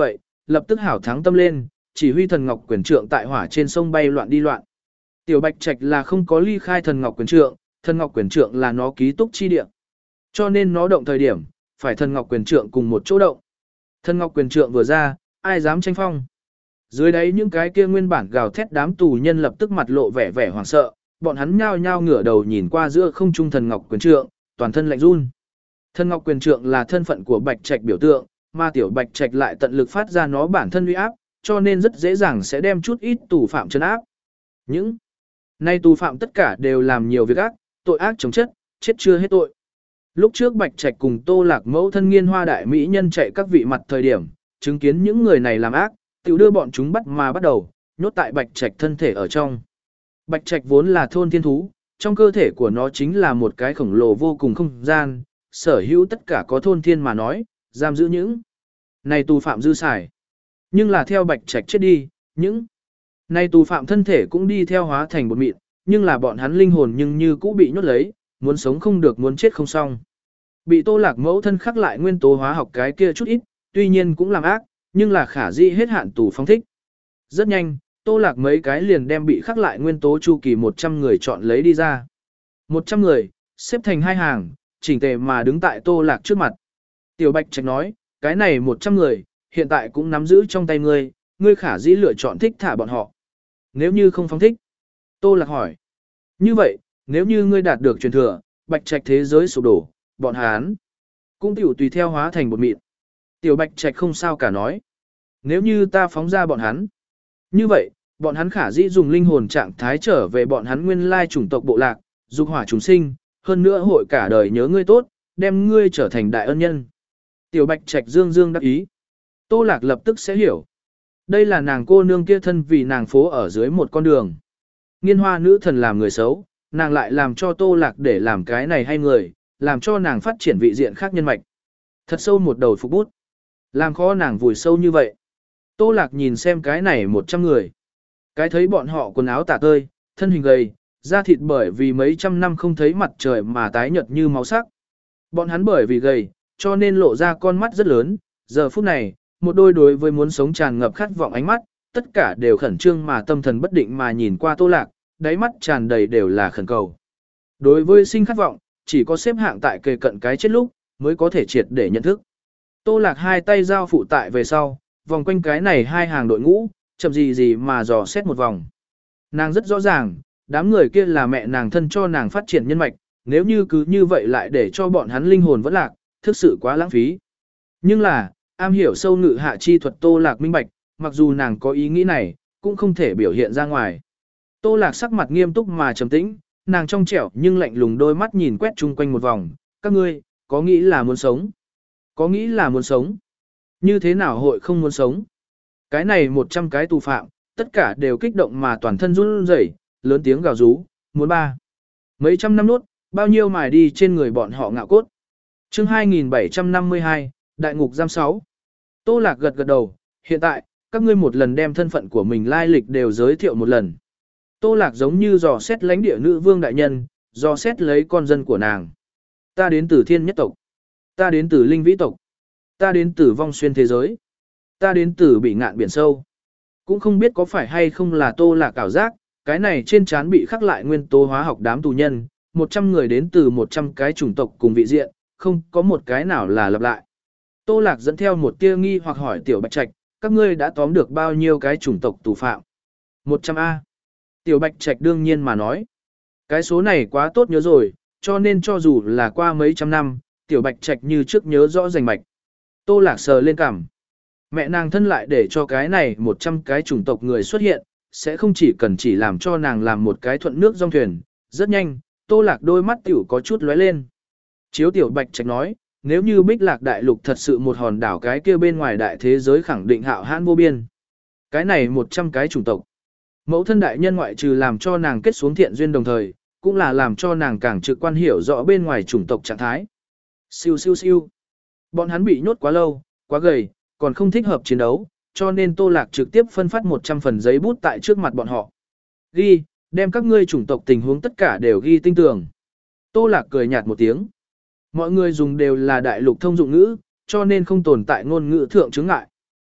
lập tức hảo thắng tâm lên, chỉ huy thần ngọc quyền trượng tại hỏa trên sông bay loạn đi loạn. Tiểu Bạch Trạch là không có ly khai thần ngọc quyền trượng, thần ngọc quyền trượng là nó ký túc chi địa. Cho nên nó động thời điểm, phải thần ngọc quyền trượng cùng một chỗ động. Thần ngọc quyền trượng vừa ra, ai dám tranh phong. Dưới đấy những cái kia nguyên bản gào thét đám tù nhân lập tức mặt lộ vẻ vẻ hoảng sợ, bọn hắn nhao nhao ngửa đầu nhìn qua giữa không trung thần ngọc quyền trượng, toàn thân lạnh run. Thần ngọc quyền trượng là thân phận của Bạch Trạch biểu tượng, mà tiểu Bạch Trạch lại tận lực phát ra nó bản thân uy áp, cho nên rất dễ dàng sẽ đem chút ít tù phạm trấn áp. Những nay tù phạm tất cả đều làm nhiều việc ác, tội ác chồng chất, chết chưa hết tội. Lúc trước Bạch Trạch cùng Tô Lạc mẫu thân Nghiên Hoa đại mỹ nhân chạy các vị mặt thời điểm, chứng kiến những người này làm ác, tiểu đưa bọn chúng bắt mà bắt đầu, nhốt tại Bạch Trạch thân thể ở trong. Bạch Trạch vốn là thôn thiên thú, trong cơ thể của nó chính là một cái khổng lồ vô cùng không gian, sở hữu tất cả có thôn thiên mà nói, giam giữ những này tù phạm dư xài. Nhưng là theo Bạch Trạch chết đi, những này tù phạm thân thể cũng đi theo hóa thành bột mịn, nhưng là bọn hắn linh hồn nhưng như cũ bị nhốt lấy, muốn sống không được muốn chết không xong. Bị Tô Lạc mẫu thân khắc lại nguyên tố hóa học cái kia chút ít, tuy nhiên cũng làm ác, nhưng là khả dĩ hết hạn tù phóng thích. Rất nhanh, Tô Lạc mấy cái liền đem bị khắc lại nguyên tố chu kỳ một trăm người chọn lấy đi ra. một trăm người, xếp thành hai hàng, chỉnh tề mà đứng tại Tô Lạc trước mặt. Tiểu Bạch Trạch nói, cái này một trăm người, hiện tại cũng nắm giữ trong tay ngươi, ngươi khả dĩ lựa chọn thích thả bọn họ. Nếu như không phóng thích. Tô Lạc hỏi. Như vậy, nếu như ngươi đạt được truyền thừa, Bạch Trạch thế giới sụp đổ, bọn hắn cũng tiểu tùy theo hóa thành bột mịn. Tiểu Bạch Trạch không sao cả nói. Nếu như ta phóng ra bọn hắn, như vậy, bọn hắn khả dĩ dùng linh hồn trạng thái trở về bọn hắn nguyên lai chủng tộc bộ lạc, dục hỏa chúng sinh, hơn nữa hội cả đời nhớ ngươi tốt, đem ngươi trở thành đại ân nhân. Tiểu Bạch Trạch dương dương đắc ý. Tô Lạc lập tức sẽ hiểu. Đây là nàng cô nương kia thân vì nàng phố ở dưới một con đường. Nghiên Hoa nữ thần làm người xấu, nàng lại làm cho Tô Lạc để làm cái này hay người, làm cho nàng phát triển vị diện khác nhân mạch. Thật sâu một đầu phục bút. Làm khó nàng vùi sâu như vậy. Tô Lạc nhìn xem cái này một trăm người. Cái thấy bọn họ quần áo tả tơi, thân hình gầy, da thịt bởi vì mấy trăm năm không thấy mặt trời mà tái nhợt như máu sắc. Bọn hắn bởi vì gầy, cho nên lộ ra con mắt rất lớn. Giờ phút này, một đôi đối với muốn sống tràn ngập khát vọng ánh mắt, tất cả đều khẩn trương mà tâm thần bất định mà nhìn qua Tô Lạc, đáy mắt tràn đầy đều là khẩn cầu. Đối với sinh khát vọng, chỉ có xếp hạng tại kề cận cái chết lúc, mới có thể triệt để nhận thức. Tô Lạc hai tay giao phụ tại về sau, vòng quanh cái này hai hàng đội ngũ, chậm gì gì mà dò xét một vòng. Nàng rất rõ ràng, đám người kia là mẹ nàng thân cho nàng phát triển nhân mạch, nếu như cứ như vậy lại để cho bọn hắn linh hồn vẫn lạc, thực sự quá lãng phí. Nhưng là, am hiểu sâu ngự hạ chi thuật Tô Lạc minh bạch, mặc dù nàng có ý nghĩ này, cũng không thể biểu hiện ra ngoài. Tô Lạc sắc mặt nghiêm túc mà trầm tĩnh, nàng trong trẻo nhưng lạnh lùng đôi mắt nhìn quét chung quanh một vòng, các ngươi, có nghĩ là muốn sống? Có nghĩ là muốn sống? Như thế nào hội không muốn sống? Cái này một trăm cái tù phạm, tất cả đều kích động mà toàn thân run rẩy, lớn tiếng gào rú, muốn ba. Mấy trăm năm nốt, bao nhiêu mài đi trên người bọn họ ngạo cốt. Chương hai nghìn bảy trăm năm mươi hai, Đại ngục giam sáu. Tô Lạc gật gật đầu, hiện tại, các ngươi một lần đem thân phận của mình lai lịch đều giới thiệu một lần. Tô Lạc giống như dò xét lãnh địa nữ vương đại nhân, dò xét lấy con dân của nàng. Ta đến từ thiên nhất tộc. Ta đến từ linh vĩ tộc. Ta đến từ vong xuyên thế giới. Ta đến từ bị ngạn biển sâu. Cũng không biết có phải hay không là Tô Lạc ảo giác, cái này trên trán bị khắc lại nguyên tố hóa học đám tù nhân, một trăm người đến từ một trăm cái chủng tộc cùng vị diện, không có một cái nào là lặp lại. Tô Lạc dẫn theo một tia nghi hoặc hỏi Tiểu Bạch Trạch, các ngươi đã tóm được bao nhiêu cái chủng tộc tù phạm? một trăm A. Tiểu Bạch Trạch đương nhiên mà nói. Cái số này quá tốt nhớ rồi, cho nên cho dù là qua mấy trăm năm, Tiểu Bạch Trạch như trước nhớ rõ rành mạch. Tô Lạc sờ lên cằm. Mẹ nàng thân lại để cho cái này một trăm cái chủng tộc người xuất hiện, sẽ không chỉ cần chỉ làm cho nàng làm một cái thuận nước dòng thuyền. Rất nhanh, Tô Lạc đôi mắt tiểu có chút lóe lên. Chiếu Tiểu Bạch Trạch nói, nếu như Bích Lạc Đại Lục thật sự một hòn đảo cái kia bên ngoài đại thế giới khẳng định hạo hãn vô biên. Cái này một trăm cái chủng tộc. Mẫu thân đại nhân ngoại trừ làm cho nàng kết xuống thiện duyên đồng thời, cũng là làm cho nàng càng trực quan hiểu rõ bên ngoài chủng tộc trạng thái. Siêu siêu siêu. Bọn hắn bị nhốt quá lâu, quá gầy, còn không thích hợp chiến đấu, cho nên Tô Lạc trực tiếp phân phát một trăm phần giấy bút tại trước mặt bọn họ. Ghi, đem các ngươi chủng tộc tình huống tất cả đều ghi tinh tường. Tô Lạc cười nhạt một tiếng. Mọi người dùng đều là đại lục thông dụng ngữ, cho nên không tồn tại ngôn ngữ thượng chứng ngại.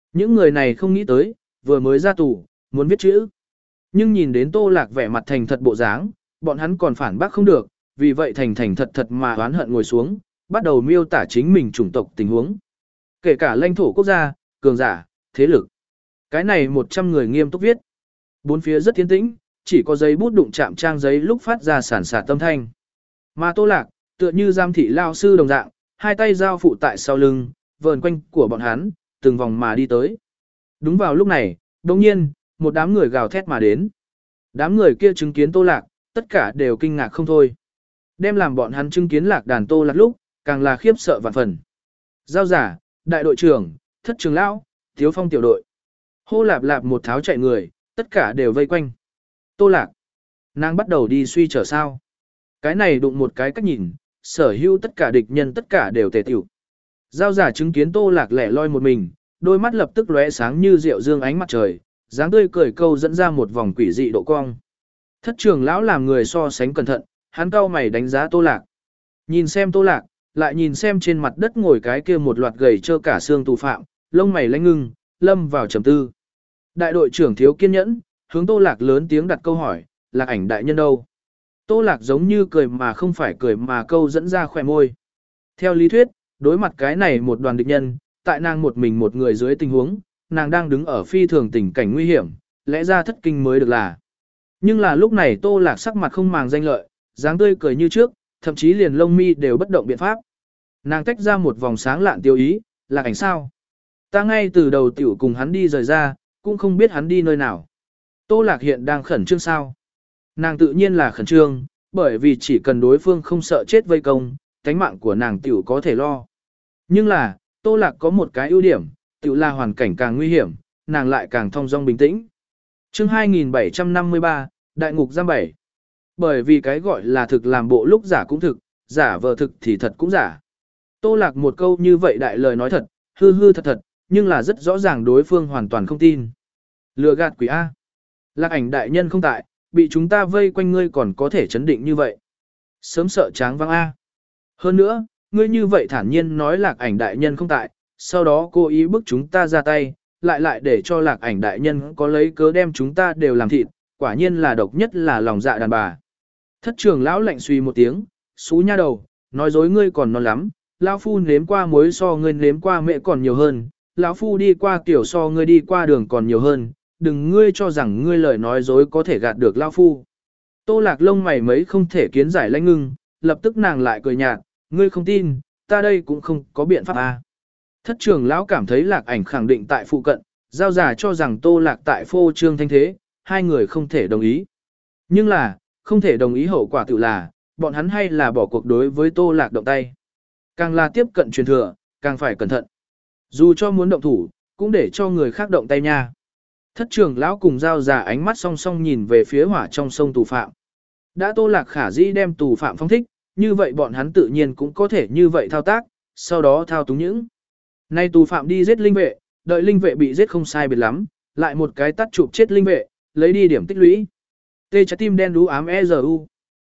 Những người này không nghĩ tới, vừa mới ra tù, muốn viết chữ. Nhưng nhìn đến Tô Lạc vẻ mặt thành thật bộ dáng, bọn hắn còn phản bác không được, vì vậy thành thành thật thật mà oán hận ngồi xuống, bắt đầu miêu tả chính mình chủng tộc tình huống. Kể cả lãnh thổ quốc gia, cường giả, thế lực. Cái này một trăm người nghiêm túc viết. Bốn phía rất tiến tĩnh, chỉ có giấy bút đụng chạm trang giấy lúc phát ra sản xả tâm thanh. Mà Tô Lạc, tựa như giam thị lao sư đồng dạng, hai tay giao phụ tại sau lưng, vờn quanh của bọn hắn, từng vòng mà đi tới. Đúng vào lúc này, đồng nhiên, một đám người gào thét mà đến. Đám người kia chứng kiến Tô Lạc, tất cả đều kinh ngạc không thôi. Đem làm bọn hắn chứng kiến Lạc đàn Tô Lạc lúc, càng là khiếp sợ vạn phần. Giao giả, đại đội trưởng, thất trưởng lão, thiếu phong tiểu đội. Hô lạp lạp một tháo chạy người, tất cả đều vây quanh. Tô Lạc. Nàng bắt đầu đi suy trở sao. Cái này đụng một cái cách nhìn, sở hữu tất cả địch nhân tất cả đều tề tiểu. Giao giả chứng kiến Tô Lạc lẻ loi một mình, đôi mắt lập tức lóe sáng như rượu dương ánh mặt trời, dáng tươi cười câu dẫn ra một vòng quỷ dị độ cong. Thất trưởng lão làm người so sánh cẩn thận, hắn cau mày đánh giá Tô Lạc. Nhìn xem Tô Lạc, lại nhìn xem trên mặt đất ngồi cái kia một loạt gầy trơ cả xương tù phạm, lông mày lanh ngưng, lâm vào trầm tư. Đại đội trưởng thiếu kiên nhẫn, hướng Tô Lạc lớn tiếng đặt câu hỏi, Lạc ảnh đại nhân đâu? Tô Lạc giống như cười mà không phải cười mà câu dẫn ra khỏe môi. Theo lý thuyết, đối mặt cái này một đoàn địch nhân, tại nàng một mình một người dưới tình huống, nàng đang đứng ở phi thường tình cảnh nguy hiểm, lẽ ra thất kinh mới được là. Nhưng là lúc này Tô Lạc sắc mặt không màng danh lợi, dáng tươi cười như trước, thậm chí liền lông mi đều bất động biện pháp. Nàng tách ra một vòng sáng lạn tiêu ý, Lạc ảnh sao? Ta ngay từ đầu tiểu cùng hắn đi rời ra, cũng không biết hắn đi nơi nào. Tô Lạc hiện đang khẩn trương sao? Nàng tự nhiên là khẩn trương, bởi vì chỉ cần đối phương không sợ chết vây công, tánh mạng của nàng tiểu có thể lo. Nhưng là, Tô Lạc có một cái ưu điểm, tiểu là hoàn cảnh càng nguy hiểm, nàng lại càng thong dong bình tĩnh. Chương hai nghìn bảy trăm năm mươi ba, Đại ngục giam bảy. Bởi vì cái gọi là thực làm bộ lúc giả cũng thực, giả vờ thực thì thật cũng giả. Tô Lạc một câu như vậy đại lời nói thật, hư hư thật thật, nhưng là rất rõ ràng đối phương hoàn toàn không tin. Lừa gạt quỷ A. Lạc ảnh đại nhân không tại, bị chúng ta vây quanh ngươi còn có thể chấn định như vậy. Sớm sợ tráng văng A. Hơn nữa, ngươi như vậy thản nhiên nói lạc ảnh đại nhân không tại, sau đó cố ý bức chúng ta ra tay, lại lại để cho lạc ảnh đại nhân có lấy cớ đem chúng ta đều làm thịt, quả nhiên là độc nhất là lòng dạ đàn bà. Thất trưởng lão lạnh suy một tiếng, xú nha đầu, nói dối ngươi còn non lắm, lão phu nếm qua muối so ngươi nếm qua mẹ còn nhiều hơn, lão phu đi qua kiểu so ngươi đi qua đường còn nhiều hơn, đừng ngươi cho rằng ngươi lời nói dối có thể gạt được lão phu. Tô Lạc lông mày mấy không thể kiến giải lãnh ngưng, lập tức nàng lại cười nhạt, ngươi không tin, ta đây cũng không có biện pháp à. Thất trưởng lão cảm thấy Lạc ảnh khẳng định tại phụ cận, giao giả cho rằng Tô Lạc tại phô trương thanh thế, hai người không thể đồng ý. Nhưng là, không thể đồng ý hậu quả tự là, bọn hắn hay là bỏ cuộc đối với Tô Lạc động tay. Càng là tiếp cận truyền thừa, càng phải cẩn thận. Dù cho muốn động thủ, cũng để cho người khác động tay nha. Thất trưởng lão cùng giao giả ánh mắt song song nhìn về phía hỏa trong sông tù phạm. Đã Tô Lạc khả dĩ đem tù phạm phong thích, như vậy bọn hắn tự nhiên cũng có thể như vậy thao tác, sau đó thao túng những. Nay tù phạm đi giết linh vệ, đợi linh vệ bị giết không sai biệt lắm, lại một cái tắt chụp chết linh vệ, lấy đi điểm tích lũy. Tê trái tim đen đú ám e rờ u.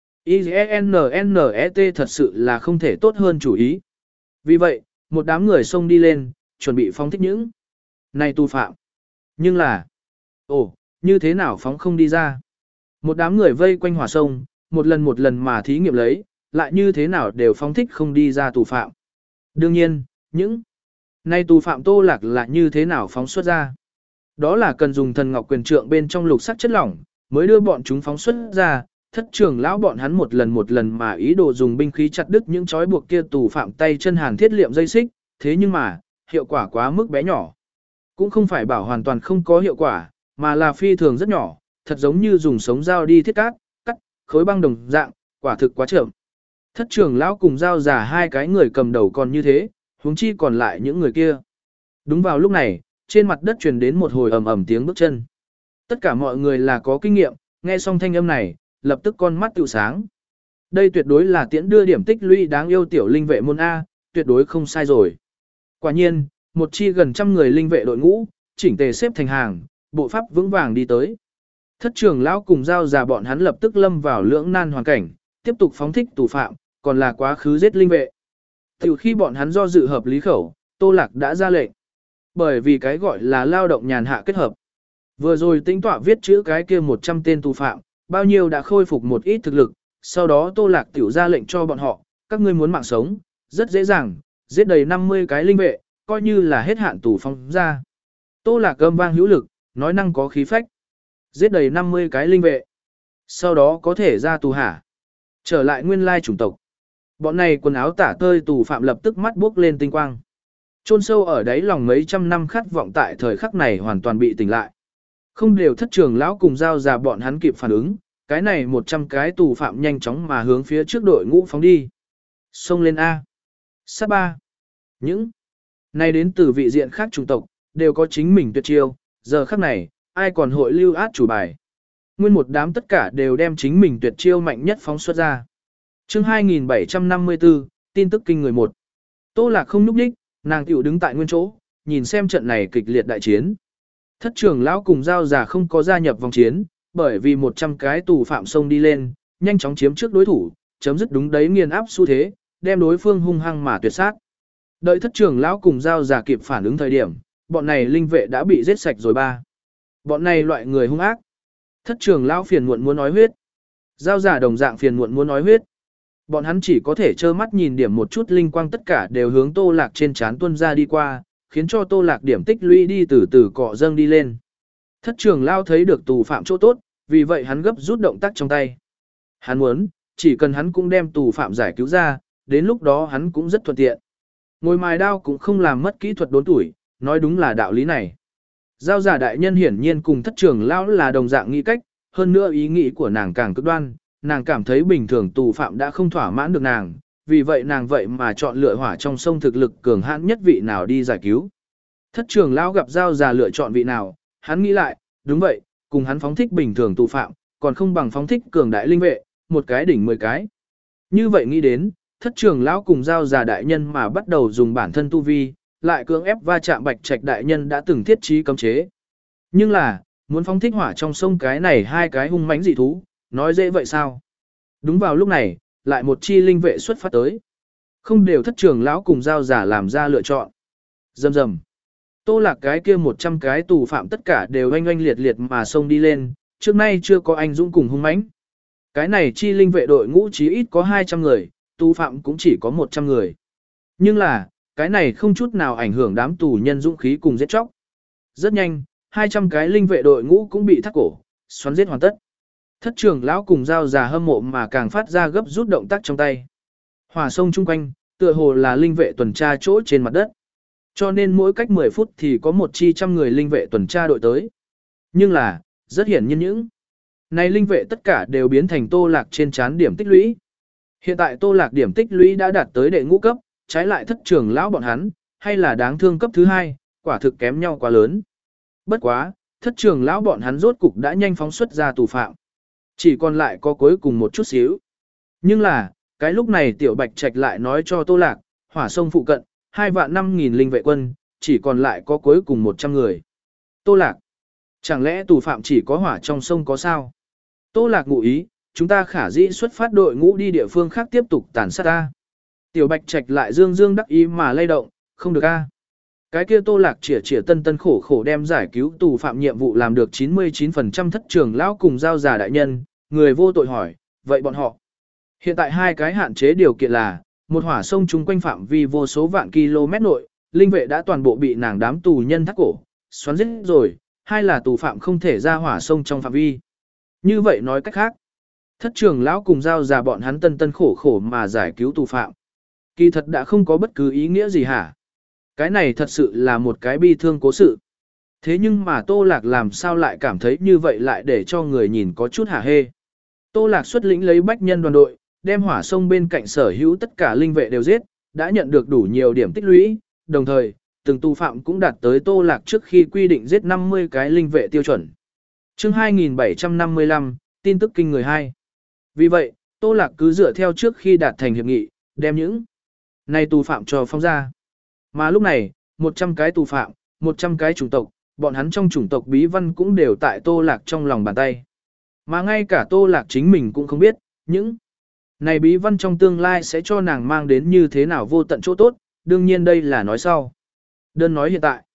i en en e tê thật sự là không thể tốt hơn chủ ý. Vì vậy, một đám người xông đi lên, chuẩn bị phóng thích những. Này tù phạm. Nhưng là, ồ, như thế nào phóng không đi ra? Một đám người vây quanh hỏa sông, một lần một lần mà thí nghiệm lấy, lại như thế nào đều phóng thích không đi ra tù phạm. Đương nhiên, những này tù phạm Tô Lạc là như thế nào phóng xuất ra? Đó là cần dùng thần ngọc quyền trượng bên trong lục sắc chất lỏng, mới đưa bọn chúng phóng xuất ra. Thất trưởng lão bọn hắn một lần một lần mà ý đồ dùng binh khí chặt đứt những trói buộc kia tù phạm tay chân hàn thiết liệm dây xích, thế nhưng mà, hiệu quả quá mức bé nhỏ. Cũng không phải bảo hoàn toàn không có hiệu quả, mà là phi thường rất nhỏ, thật giống như dùng sống dao đi thiết cát, cắt, khối băng đồng dạng, quả thực quá chậm. Thất trưởng lão cùng giao giả hai cái người cầm đầu còn như thế, huống chi còn lại những người kia. Đúng vào lúc này, trên mặt đất truyền đến một hồi ầm ầm tiếng bước chân. Tất cả mọi người là có kinh nghiệm, nghe xong thanh âm này, lập tức con mắt tựu sáng. Đây tuyệt đối là tiễn đưa điểm tích lũy đáng yêu tiểu linh vệ môn A, tuyệt đối không sai rồi. Quả nhiên, một chi gần trăm người linh vệ đội ngũ, chỉnh tề xếp thành hàng, bộ pháp vững vàng đi tới. Thất trưởng lão cùng giao già bọn hắn lập tức lâm vào lưỡng nan hoàn cảnh, tiếp tục phóng thích tù phạm, còn là quá khứ giết linh vệ. Từ khi bọn hắn do dự hợp lý khẩu, Tô Lạc đã ra lệnh. bởi vì cái gọi là lao động nhàn hạ kết hợp. Vừa rồi tính tọa viết chữ cái kia một trăm tên tù phạm, bao nhiêu đã khôi phục một ít thực lực, sau đó Tô Lạc tiểu ra lệnh cho bọn họ, các ngươi muốn mạng sống, rất dễ dàng, giết đầy năm mươi cái linh vệ, coi như là hết hạn tù phong ra. Tô Lạc âm vang hữu lực, nói năng có khí phách. Giết đầy năm mươi cái linh vệ, sau đó có thể ra tù hả. Trở lại nguyên lai chủng tộc. Bọn này quần áo tả tơi tù phạm lập tức mắt buốc lên tinh quang. Chôn sâu ở đáy lòng mấy trăm năm khát vọng tại thời khắc này hoàn toàn bị tỉnh lại. Không đều thất trường lão cùng giao già bọn hắn kịp phản ứng, cái này một trăm cái tù phạm nhanh chóng mà hướng phía trước đội ngũ phóng đi. Xông lên A. Sát ba. Những này đến từ vị diện khác chủng tộc, đều có chính mình tuyệt chiêu, giờ khắc này, ai còn hội lưu át chủ bài. Nguyên một đám tất cả đều đem chính mình tuyệt chiêu mạnh nhất phóng xuất ra. Chương hai nghìn bảy trăm năm mươi tư, tin tức kinh người một. Tô Lạc không núp đích, nàng tiểu đứng tại nguyên chỗ, nhìn xem trận này kịch liệt đại chiến. Thất trưởng lão cùng giao già không có gia nhập vòng chiến, bởi vì một trăm cái tù phạm xông đi lên, nhanh chóng chiếm trước đối thủ, chấm dứt đúng đấy nghiền áp xu thế, đem đối phương hung hăng mà tuyệt sát. Đợi thất trưởng lão cùng giao già kịp phản ứng thời điểm, bọn này linh vệ đã bị giết sạch rồi ba. Bọn này loại người hung ác. Thất trưởng lão phiền muộn muốn nói huyết. Giao già đồng dạng phiền muộn muốn nói huyết. Bọn hắn chỉ có thể trơ mắt nhìn điểm một chút linh quang tất cả đều hướng Tô Lạc trên trán tuôn ra đi qua, khiến cho Tô Lạc điểm tích lũy đi từ từ cọ dâng đi lên. Thất trưởng lão thấy được tù phạm chỗ tốt, vì vậy hắn gấp rút động tác trong tay. Hắn muốn, chỉ cần hắn cũng đem tù phạm giải cứu ra, đến lúc đó hắn cũng rất thuận tiện. Ngồi mài đao cũng không làm mất kỹ thuật đốn tuổi, nói đúng là đạo lý này. Giao giả đại nhân hiển nhiên cùng thất trưởng lão là đồng dạng nghĩ cách, hơn nữa ý nghĩ của nàng càng cực đoan, nàng cảm thấy bình thường tù phạm đã không thỏa mãn được nàng, vì vậy nàng vậy mà chọn lựa hỏa trong sông thực lực cường hãn nhất vị nào đi giải cứu. Thất trưởng lão gặp giao giả lựa chọn vị nào, hắn nghĩ lại, đúng vậy, cùng hắn phóng thích bình thường tù phạm, còn không bằng phóng thích cường đại linh vệ, một cái đỉnh mười cái. Như vậy nghĩ đến, thất trưởng lão cùng giao giả đại nhân mà bắt đầu dùng bản thân tu vi, lại cưỡng ép va chạm Bạch Trạch đại nhân đã từng thiết trí cấm chế. Nhưng là, muốn phóng thích hỏa trong sông cái này hai cái hung mãnh dị thú, nói dễ vậy sao? Đúng vào lúc này, lại một chi linh vệ xuất phát tới. Không đều thất trưởng lão cùng giao giả làm ra lựa chọn. Rầm rầm. Tô Lạc cái kia một trăm cái tù phạm tất cả đều oanh oanh liệt liệt mà xông đi lên, trước nay chưa có anh dũng cùng hung mãnh. Cái này chi linh vệ đội ngũ chí ít có hai trăm người, tù phạm cũng chỉ có một trăm người. Nhưng là, cái này không chút nào ảnh hưởng đám tù nhân dũng khí cùng giết chóc. Rất nhanh, hai trăm cái linh vệ đội ngũ cũng bị thắt cổ, xoắn giết hoàn tất. Thất trưởng lão cùng giao già hâm mộ mà càng phát ra gấp rút động tác trong tay. Hỏa sông chung quanh, tựa hồ là linh vệ tuần tra chỗ trên mặt đất. Cho nên mỗi cách mười phút thì có một chi trăm người linh vệ tuần tra đội tới. Nhưng là, rất hiển nhiên những này linh vệ tất cả đều biến thành Tô Lạc trên trán điểm tích lũy. Hiện tại Tô Lạc điểm tích lũy đã đạt tới đệ ngũ cấp, trái lại thất trưởng lão bọn hắn, hay là đáng thương cấp thứ hai, quả thực kém nhau quá lớn. Bất quá, thất trưởng lão bọn hắn rốt cục đã nhanh phóng xuất ra tù phạm. Chỉ còn lại có cuối cùng một chút xíu. Nhưng là, cái lúc này tiểu Bạch Trạch lại nói cho Tô Lạc, hỏa sông phụ cận, hai vạn năm nghìn linh vệ quân, chỉ còn lại có cuối cùng một trăm người. Tô Lạc, chẳng lẽ tù phạm chỉ có hỏa trong sông có sao? Tô Lạc ngụ ý, chúng ta khả dĩ xuất phát đội ngũ đi địa phương khác tiếp tục tàn sát ta. Tiểu Bạch Trạch lại dương dương đắc ý mà lay động, không được a. Cái kia Tô Lạc chỉa chỉa tân tân khổ khổ đem giải cứu tù phạm nhiệm vụ làm được chín mươi chín phần trăm thất trưởng lão cùng giao giả đại nhân, người vô tội hỏi, vậy bọn họ. Hiện tại hai cái hạn chế điều kiện là, một hỏa sông chung quanh phạm vi vô số vạn km nội, linh vệ đã toàn bộ bị nàng đám tù nhân thắt cổ, xoắn giết rồi, hai là tù phạm không thể ra hỏa sông trong phạm vi. Như vậy nói cách khác, thất trưởng lão cùng giao giả bọn hắn tân tân khổ khổ mà giải cứu tù phạm. Kỳ thật đã không có bất cứ ý nghĩa gì hả? Cái này thật sự là một cái bi thương cố sự. Thế nhưng mà Tô Lạc làm sao lại cảm thấy như vậy lại để cho người nhìn có chút hả hê. Tô Lạc xuất lĩnh lấy bách nhân đoàn đội, đem hỏa sông bên cạnh sở hữu tất cả linh vệ đều giết, đã nhận được đủ nhiều điểm tích lũy, đồng thời, từng tù phạm cũng đạt tới Tô Lạc trước khi quy định giết năm mươi cái linh vệ tiêu chuẩn. Chương hai nghìn bảy trăm năm mươi lăm, tin tức kinh người hai. Vì vậy, Tô Lạc cứ dựa theo trước khi đạt thành hiệp nghị, đem những này tù phạm cho phóng ra. Mà lúc này, một trăm cái tù phạm, một trăm cái chủng tộc, bọn hắn trong chủng tộc bí văn cũng đều tại Tô Lạc trong lòng bàn tay. Mà ngay cả Tô Lạc chính mình cũng không biết, những này bí văn trong tương lai sẽ cho nàng mang đến như thế nào vô tận chỗ tốt, đương nhiên đây là nói sau. Đơn nói hiện tại.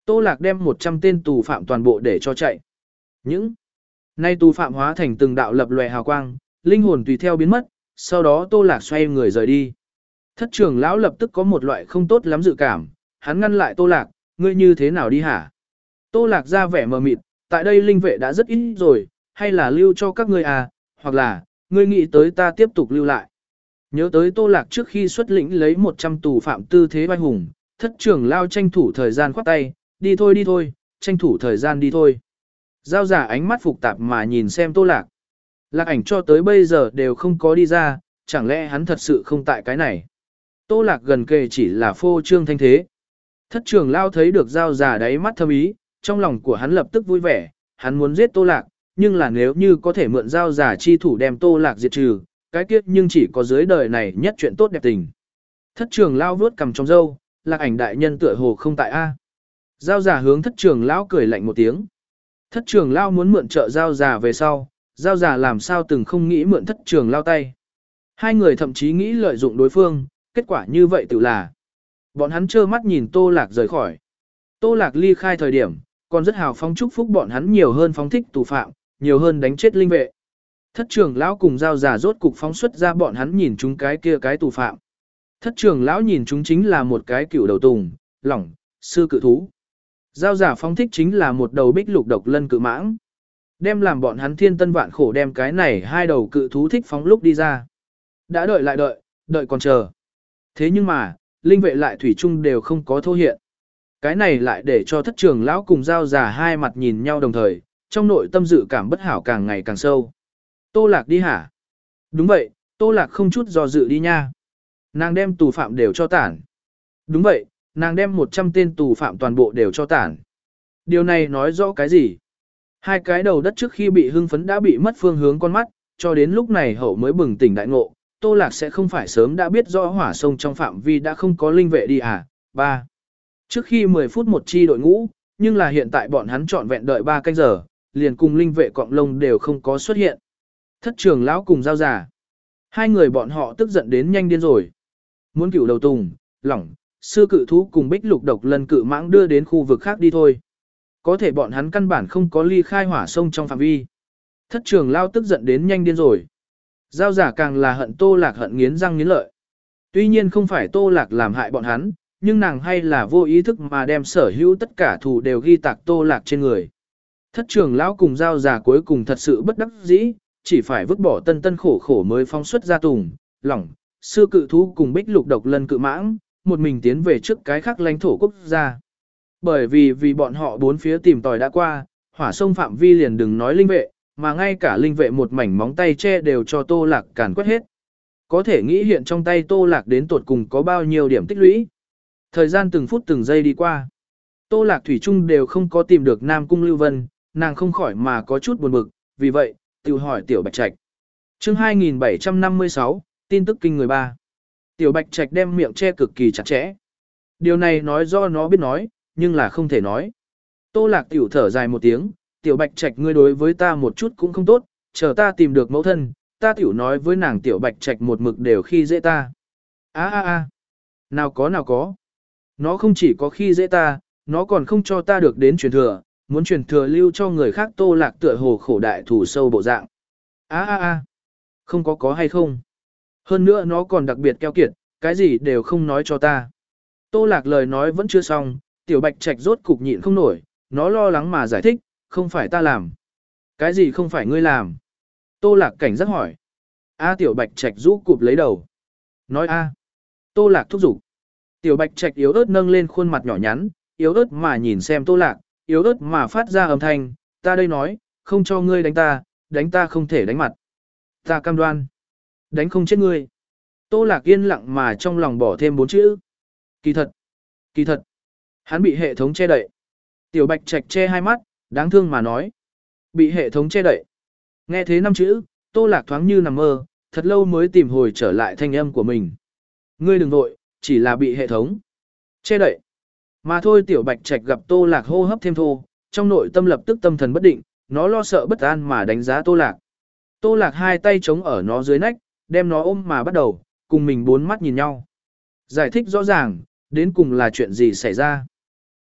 Tô Lạc đem một trăm tên tù phạm toàn bộ để cho chạy. Những nay tù phạm hóa thành từng đạo lập lòe hào quang, linh hồn tùy theo biến mất, sau đó Tô Lạc xoay người rời đi. Thất trưởng lão lập tức có một loại không tốt lắm dự cảm, hắn ngăn lại Tô Lạc, ngươi như thế nào đi hả? Tô Lạc ra vẻ mờ mịt, tại đây linh vệ đã rất ít rồi, hay là lưu cho các ngươi à, hoặc là, ngươi nghĩ tới ta tiếp tục lưu lại. Nhớ tới Tô Lạc trước khi xuất lĩnh lấy một trăm tù phạm tư thế vai hùng, thất trưởng lao tranh thủ thời gian khoát tay, đi thôi đi thôi, tranh thủ thời gian đi thôi. Giao giả ánh mắt phục tạp mà nhìn xem Tô Lạc. Lạc ảnh cho tới bây giờ đều không có đi ra, chẳng lẽ hắn thật sự không tại cái này. Tô Lạc gần kề chỉ là phô trương thanh thế. Thất trưởng lao thấy được giao giả đáy mắt thâm ý, trong lòng của hắn lập tức vui vẻ, hắn muốn giết Tô Lạc, nhưng là nếu như có thể mượn giao giả chi thủ đem Tô Lạc diệt trừ, cái kiếp nhưng chỉ có dưới đời này nhất chuyện tốt đẹp tình. Thất trưởng lao vuốt cầm trong râu, Lạc ảnh đại nhân tựa hồ không tại a. Giao giả hướng thất trưởng lão cười lạnh một tiếng. Thất trưởng lão muốn mượn trợ giao giả về sau, giao giả làm sao từng không nghĩ mượn thất trưởng lão tay. Hai người thậm chí nghĩ lợi dụng đối phương, kết quả như vậy tự là. Bọn hắn trơ mắt nhìn Tô Lạc rời khỏi. Tô Lạc ly khai thời điểm, còn rất hào phóng chúc phúc bọn hắn nhiều hơn phóng thích tù phạm, nhiều hơn đánh chết linh vệ. Thất trưởng lão cùng giao giả rốt cục phóng xuất ra bọn hắn nhìn chúng cái kia cái tù phạm. Thất trưởng lão nhìn chúng chính là một cái cựu đầu tùng, lỏng, sư cự thú. Giao giả phóng thích chính là một đầu bích lục độc lân cự mãng. Đem làm bọn hắn thiên tân vạn khổ đem cái này hai đầu cự thú thích phóng lúc đi ra. Đã đợi lại đợi, đợi còn chờ. Thế nhưng mà, linh vệ lại thủy chung đều không có thô hiện. Cái này lại để cho thất trưởng lão cùng giao giả hai mặt nhìn nhau đồng thời, trong nội tâm dự cảm bất hảo càng ngày càng sâu. Tô Lạc đi hả? Đúng vậy, Tô Lạc không chút do dự đi nha. Nàng đem tù phạm đều cho tản. Đúng vậy, nàng đem một trăm tên tù phạm toàn bộ đều cho tản. Điều này nói rõ cái gì? Hai cái đầu đất trước khi bị hưng phấn đã bị mất phương hướng con mắt, cho đến lúc này hậu mới bừng tỉnh đại ngộ, Tô Lạc sẽ không phải sớm đã biết rõ hỏa sông trong phạm vi đã không có linh vệ đi à? ba. Trước khi mười phút một chi đội ngũ, nhưng là hiện tại bọn hắn trọn vẹn đợi ba canh giờ, liền cùng linh vệ cọng lông đều không có xuất hiện. Thất trưởng lão cùng giao giả. Hai người bọn họ tức giận đến nhanh điên rồi. Muốn cửu đầu tùng, lỏng, sư cự thú cùng bích lục độc lân cự mãng đưa đến khu vực khác đi thôi. Có thể bọn hắn căn bản không có ly khai hỏa sông trong phạm vi. Thất trưởng lão tức giận đến nhanh điên rồi. Giao giả càng là hận Tô Lạc hận nghiến răng nghiến lợi. Tuy nhiên không phải Tô Lạc làm hại bọn hắn, nhưng nàng hay là vô ý thức mà đem sở hữu tất cả thù đều ghi tạc Tô Lạc trên người. Thất trưởng lão cùng giao giả cuối cùng thật sự bất đắc dĩ, chỉ phải vứt bỏ tân tân khổ khổ mới phóng xuất ra tùng, lỏng, sư cự thú cùng bích lục độc lân cự mãng, một mình tiến về trước cái khác lãnh thổ quốc gia. Bởi vì vì bọn họ bốn phía tìm tòi đã qua, hỏa sông phạm vi liền đừng nói linh vệ, mà ngay cả linh vệ một mảnh móng tay che đều cho Tô Lạc càn quét hết. Có thể nghĩ hiện trong tay Tô Lạc đến tột cùng có bao nhiêu điểm tích lũy. Thời gian từng phút từng giây đi qua. Tô Lạc thủy chung đều không có tìm được Nam Cung Lưu Vân, nàng không khỏi mà có chút buồn bực, vì vậy, tự hỏi Tiểu Bạch Trạch. Chương hai nghìn bảy trăm năm mươi sáu, tin tức kinh người ba. Tiểu Bạch Trạch đem miệng che cực kỳ chặt chẽ. Điều này nói do nó biết nói, nhưng là không thể nói. Tô Lạc tiểu thở dài một tiếng, Tiểu Bạch Trạch ngươi đối với ta một chút cũng không tốt, chờ ta tìm được mẫu thân, ta tiểu nói với nàng Tiểu Bạch Trạch một mực đều khi dễ ta. A a a, nào có nào có. Nó không chỉ có khi dễ ta, nó còn không cho ta được đến truyền thừa, muốn truyền thừa lưu cho người khác. Tô Lạc tựa hồ khổ đại thủ sâu bộ dạng. A a a, không có có hay không. Hơn nữa nó còn đặc biệt keo kiệt, cái gì đều không nói cho ta. Tô Lạc lời nói vẫn chưa xong, Tiểu Bạch Trạch rốt cục nhịn không nổi, nó lo lắng mà giải thích, không phải ta làm. Cái gì không phải ngươi làm? Tô Lạc cảnh giác hỏi. A Tiểu Bạch Trạch rũ cụp lấy đầu. Nói a. Tô Lạc thúc giục. Tiểu Bạch Trạch yếu ớt nâng lên khuôn mặt nhỏ nhắn, yếu ớt mà nhìn xem Tô Lạc, yếu ớt mà phát ra âm thanh, ta đây nói, không cho ngươi đánh ta, đánh ta không thể đánh mặt. Ta cam đoan. Đánh không chết ngươi. Tô Lạc yên lặng mà trong lòng bỏ thêm bốn chữ. Kỳ thật. Kỳ thật. Hắn bị hệ thống che đậy. Tiểu Bạch Trạch che hai mắt, đáng thương mà nói. Bị hệ thống che đậy. Nghe thế năm chữ, Tô Lạc thoáng như nằm mơ, thật lâu mới tìm hồi trở lại thanh âm của mình. Ngươi đừng vội, chỉ là bị hệ thống che đậy. Mà thôi. Tiểu Bạch Trạch gặp Tô Lạc hô hấp thêm thô, trong nội tâm lập tức tâm thần bất định, nó lo sợ bất an mà đánh giá Tô Lạc. Tô Lạc hai tay chống ở nó dưới nách, đem nó ôm mà bắt đầu, cùng mình bốn mắt nhìn nhau. Giải thích rõ ràng, đến cùng là chuyện gì xảy ra.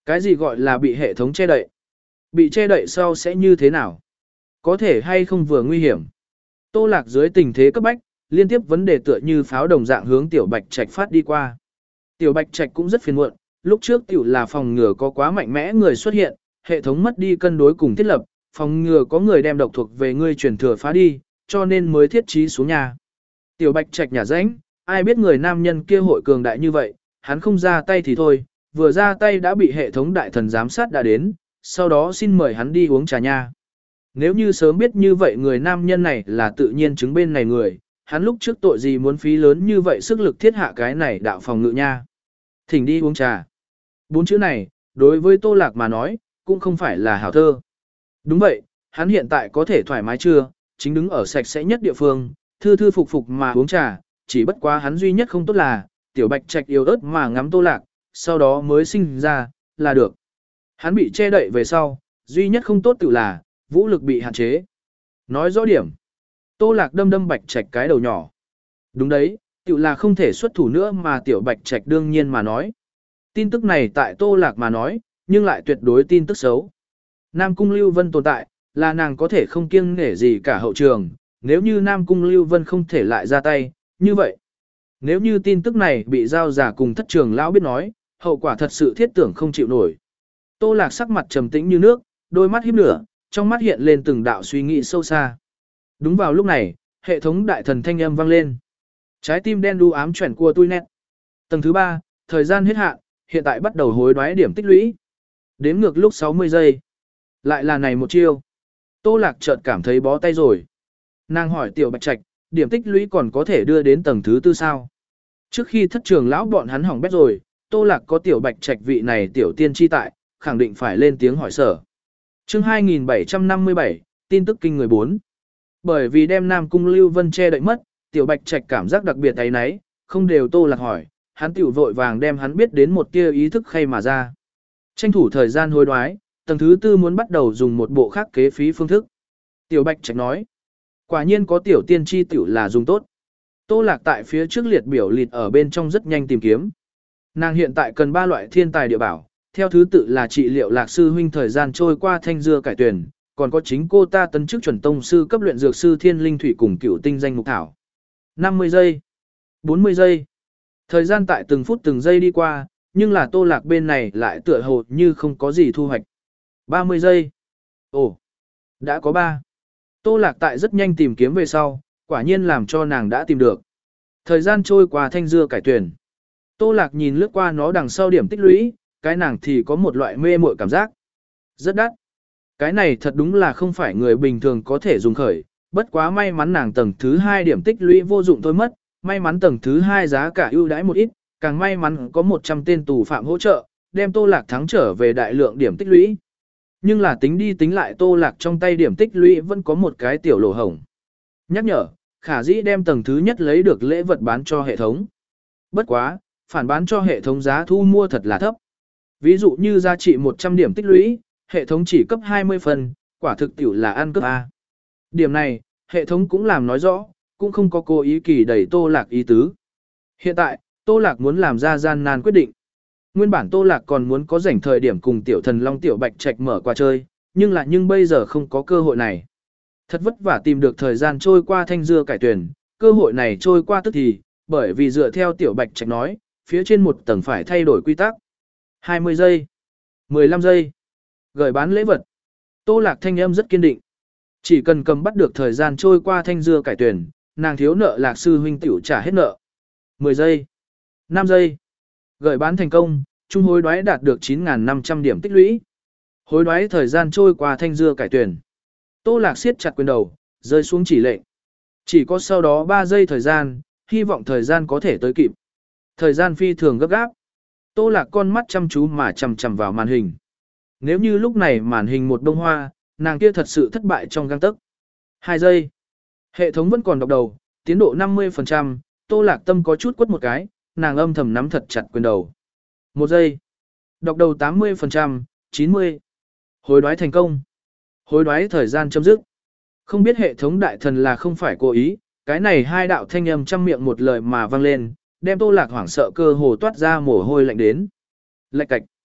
Cái gì gọi là bị hệ thống che đậy? Bị che đậy sau sẽ như thế nào? Có thể hay không vừa nguy hiểm? Tô Lạc dưới tình thế cấp bách, liên tiếp vấn đề tựa như pháo đồng dạng hướng Tiểu Bạch Trạch phát đi qua. Tiểu Bạch Trạch cũng rất phiền muộn, lúc trước tiểu là phòng ngừa có quá mạnh mẽ người xuất hiện, hệ thống mất đi cân đối cùng thiết lập, phòng ngừa có người đem độc thuộc về ngươi truyền thừa phá đi, cho nên mới thiết trí xuống nhà. Tiểu Bạch Trạch nhà rãnh, ai biết người nam nhân kia hội cường đại như vậy, hắn không ra tay thì thôi, vừa ra tay đã bị hệ thống đại thần giám sát đã đến, sau đó xin mời hắn đi uống trà nha. Nếu như sớm biết như vậy người nam nhân này là tự nhiên chứng bên này người, hắn lúc trước tội gì muốn phí lớn như vậy sức lực thiết hạ cái này đạo phòng ngự nha. Thỉnh đi uống trà. Bốn chữ này, đối với Tô Lạc mà nói, cũng không phải là hảo thơ. Đúng vậy, hắn hiện tại có thể thoải mái chưa, chính đứng ở sạch sẽ nhất địa phương, thư thư phục phục mà uống trà, chỉ bất quá hắn duy nhất không tốt là, Tiểu Bạch Trạch yếu ớt mà ngắm Tô Lạc, sau đó mới sinh ra, là được. Hắn bị che đậy về sau, duy nhất không tốt tự là, vũ lực bị hạn chế. Nói rõ điểm. Tô Lạc đâm đâm Bạch Trạch cái đầu nhỏ. Đúng đấy, tự là không thể xuất thủ nữa mà Tiểu Bạch Trạch đương nhiên mà nói. Tin tức này tại Tô Lạc mà nói, nhưng lại tuyệt đối tin tức xấu. Nam Cung Lưu Vân tồn tại, là nàng có thể không kiêng nể gì cả hậu trường, nếu như Nam Cung Lưu Vân không thể lại ra tay, như vậy. Nếu như tin tức này bị giao giả cùng thất trường lão biết nói, hậu quả thật sự thiết tưởng không chịu nổi. Tô Lạc sắc mặt trầm tĩnh như nước, đôi mắt híp lửa, trong mắt hiện lên từng đạo suy nghĩ sâu xa. Đúng vào lúc này, hệ thống đại thần thanh âm vang lên. Trái tim đen đu ám chuyển của tôi nét. Tầng thứ ba, thời gian hết hạn, hiện tại bắt đầu hối đoái điểm tích lũy. Đếm ngược lúc sáu mươi giây. Lại là này một chiêu. Tô Lạc chợt cảm thấy bó tay rồi. Nàng hỏi Tiểu Bạch Trạch, điểm tích lũy còn có thể đưa đến tầng thứ tư sao? Trước khi thất trường lão bọn hắn hỏng bét rồi, Tô Lạc có Tiểu Bạch Trạch vị này tiểu tiên tri tại, khẳng định phải lên tiếng hỏi sở. Chương hai nghìn bảy trăm năm mươi bảy, tin tức kinh người bốn. Bởi vì đem Nam Cung Lưu Vân che đậy mất, Tiểu Bạch Trạch cảm giác đặc biệt ấy nấy, không đều Tô Lạc hỏi, hắn tiểu vội vàng đem hắn biết đến một tia ý thức khay mà ra. Tranh thủ thời gian hối đoái, tầng thứ tư muốn bắt đầu dùng một bộ khác kế phí phương thức. Tiểu Bạch Trạch nói, quả nhiên có tiểu tiên tri tiểu là dùng tốt. Tô Lạc tại phía trước liệt biểu liệt ở bên trong rất nhanh tìm kiếm. Nàng hiện tại cần ba loại thiên tài địa bảo, theo thứ tự là trị liệu Lạc sư huynh thời gian trôi qua thanh dưa cải tuyển, còn có chính cô ta tấn chức chuẩn tông sư cấp luyện dược sư thiên linh thủy cùng cửu tinh danh mục thảo. năm mươi giây, bốn mươi giây. Thời gian tại từng phút từng giây đi qua, nhưng là Tô Lạc bên này lại tựa hồ như không có gì thu hoạch. ba mươi giây. Ồ, đã có ba. Tô Lạc tại rất nhanh tìm kiếm về sau, quả nhiên làm cho nàng đã tìm được. Thời gian trôi qua thanh dưa cải tuyển. Tô Lạc nhìn lướt qua nó đằng sau điểm tích lũy, cái nàng thì có một loại mê muội cảm giác. Rất đắt. Cái này thật đúng là không phải người bình thường có thể dùng khởi, bất quá may mắn nàng tầng thứ hai điểm tích lũy vô dụng thôi mất, may mắn tầng thứ hai giá cả ưu đãi một ít, càng may mắn có một trăm tên tù phạm hỗ trợ, đem Tô Lạc thắng trở về đại lượng điểm tích lũy. Nhưng là tính đi tính lại Tô Lạc trong tay điểm tích lũy vẫn có một cái tiểu lỗ hổng. Nhắc nhở, khả dĩ đem tầng thứ nhất lấy được lễ vật bán cho hệ thống. Bất quá, phản bán cho hệ thống giá thu mua thật là thấp. Ví dụ như giá trị một trăm điểm tích lũy, hệ thống chỉ cấp hai mươi phần, quả thực tiểu là ăn cấp A. Điểm này, hệ thống cũng làm nói rõ, cũng không có cố ý kỳ đẩy Tô Lạc ý tứ. Hiện tại, Tô Lạc muốn làm ra gian nan quyết định. Nguyên bản Tô Lạc còn muốn có rảnh thời điểm cùng tiểu thần Long Tiểu Bạch Trạch mở qua chơi, nhưng là nhưng bây giờ không có cơ hội này. Thật vất vả tìm được thời gian trôi qua thanh dưa cải tuyển, cơ hội này trôi qua tức thì, bởi vì dựa theo Tiểu Bạch Trạch nói, phía trên một tầng phải thay đổi quy tắc. hai mươi giây, mười lăm giây, gửi bán lễ vật. Tô Lạc thanh âm rất kiên định. Chỉ cần cầm bắt được thời gian trôi qua thanh dưa cải tuyển, nàng thiếu nợ Lạc sư huynh tiểu trả hết nợ. mười giây, năm giây, gửi bán thành công, chung hối đoái đạt được chín nghìn năm trăm điểm tích lũy. Hối đoái thời gian trôi qua thanh dưa cải tuyển. Tô Lạc siết chặt quyền đầu, rơi xuống chỉ lệnh. Chỉ có sau đó ba giây thời gian, hy vọng thời gian có thể tới kịp. Thời gian phi thường gấp gáp. Tô Lạc con mắt chăm chú mà chằm chằm vào màn hình. Nếu như lúc này màn hình một bông hoa, nàng kia thật sự thất bại trong gang tấc. hai giây. Hệ thống vẫn còn đọc đầu, tiến độ năm mươi phần trăm, Tô Lạc tâm có chút quất một cái, nàng âm thầm nắm thật chặt quyền đầu. một giây. Đọc đầu tám mươi phần trăm, chín mươi. Hối đoái thành công. Hối đoái thời gian chấm dứt. Không biết hệ thống đại thần là không phải cố ý, cái này hai đạo thanh âm trăm miệng một lời mà vang lên, đem Tô Lạc hoảng sợ cơ hồ toát ra mồ hôi lạnh đến. Lạch cạch.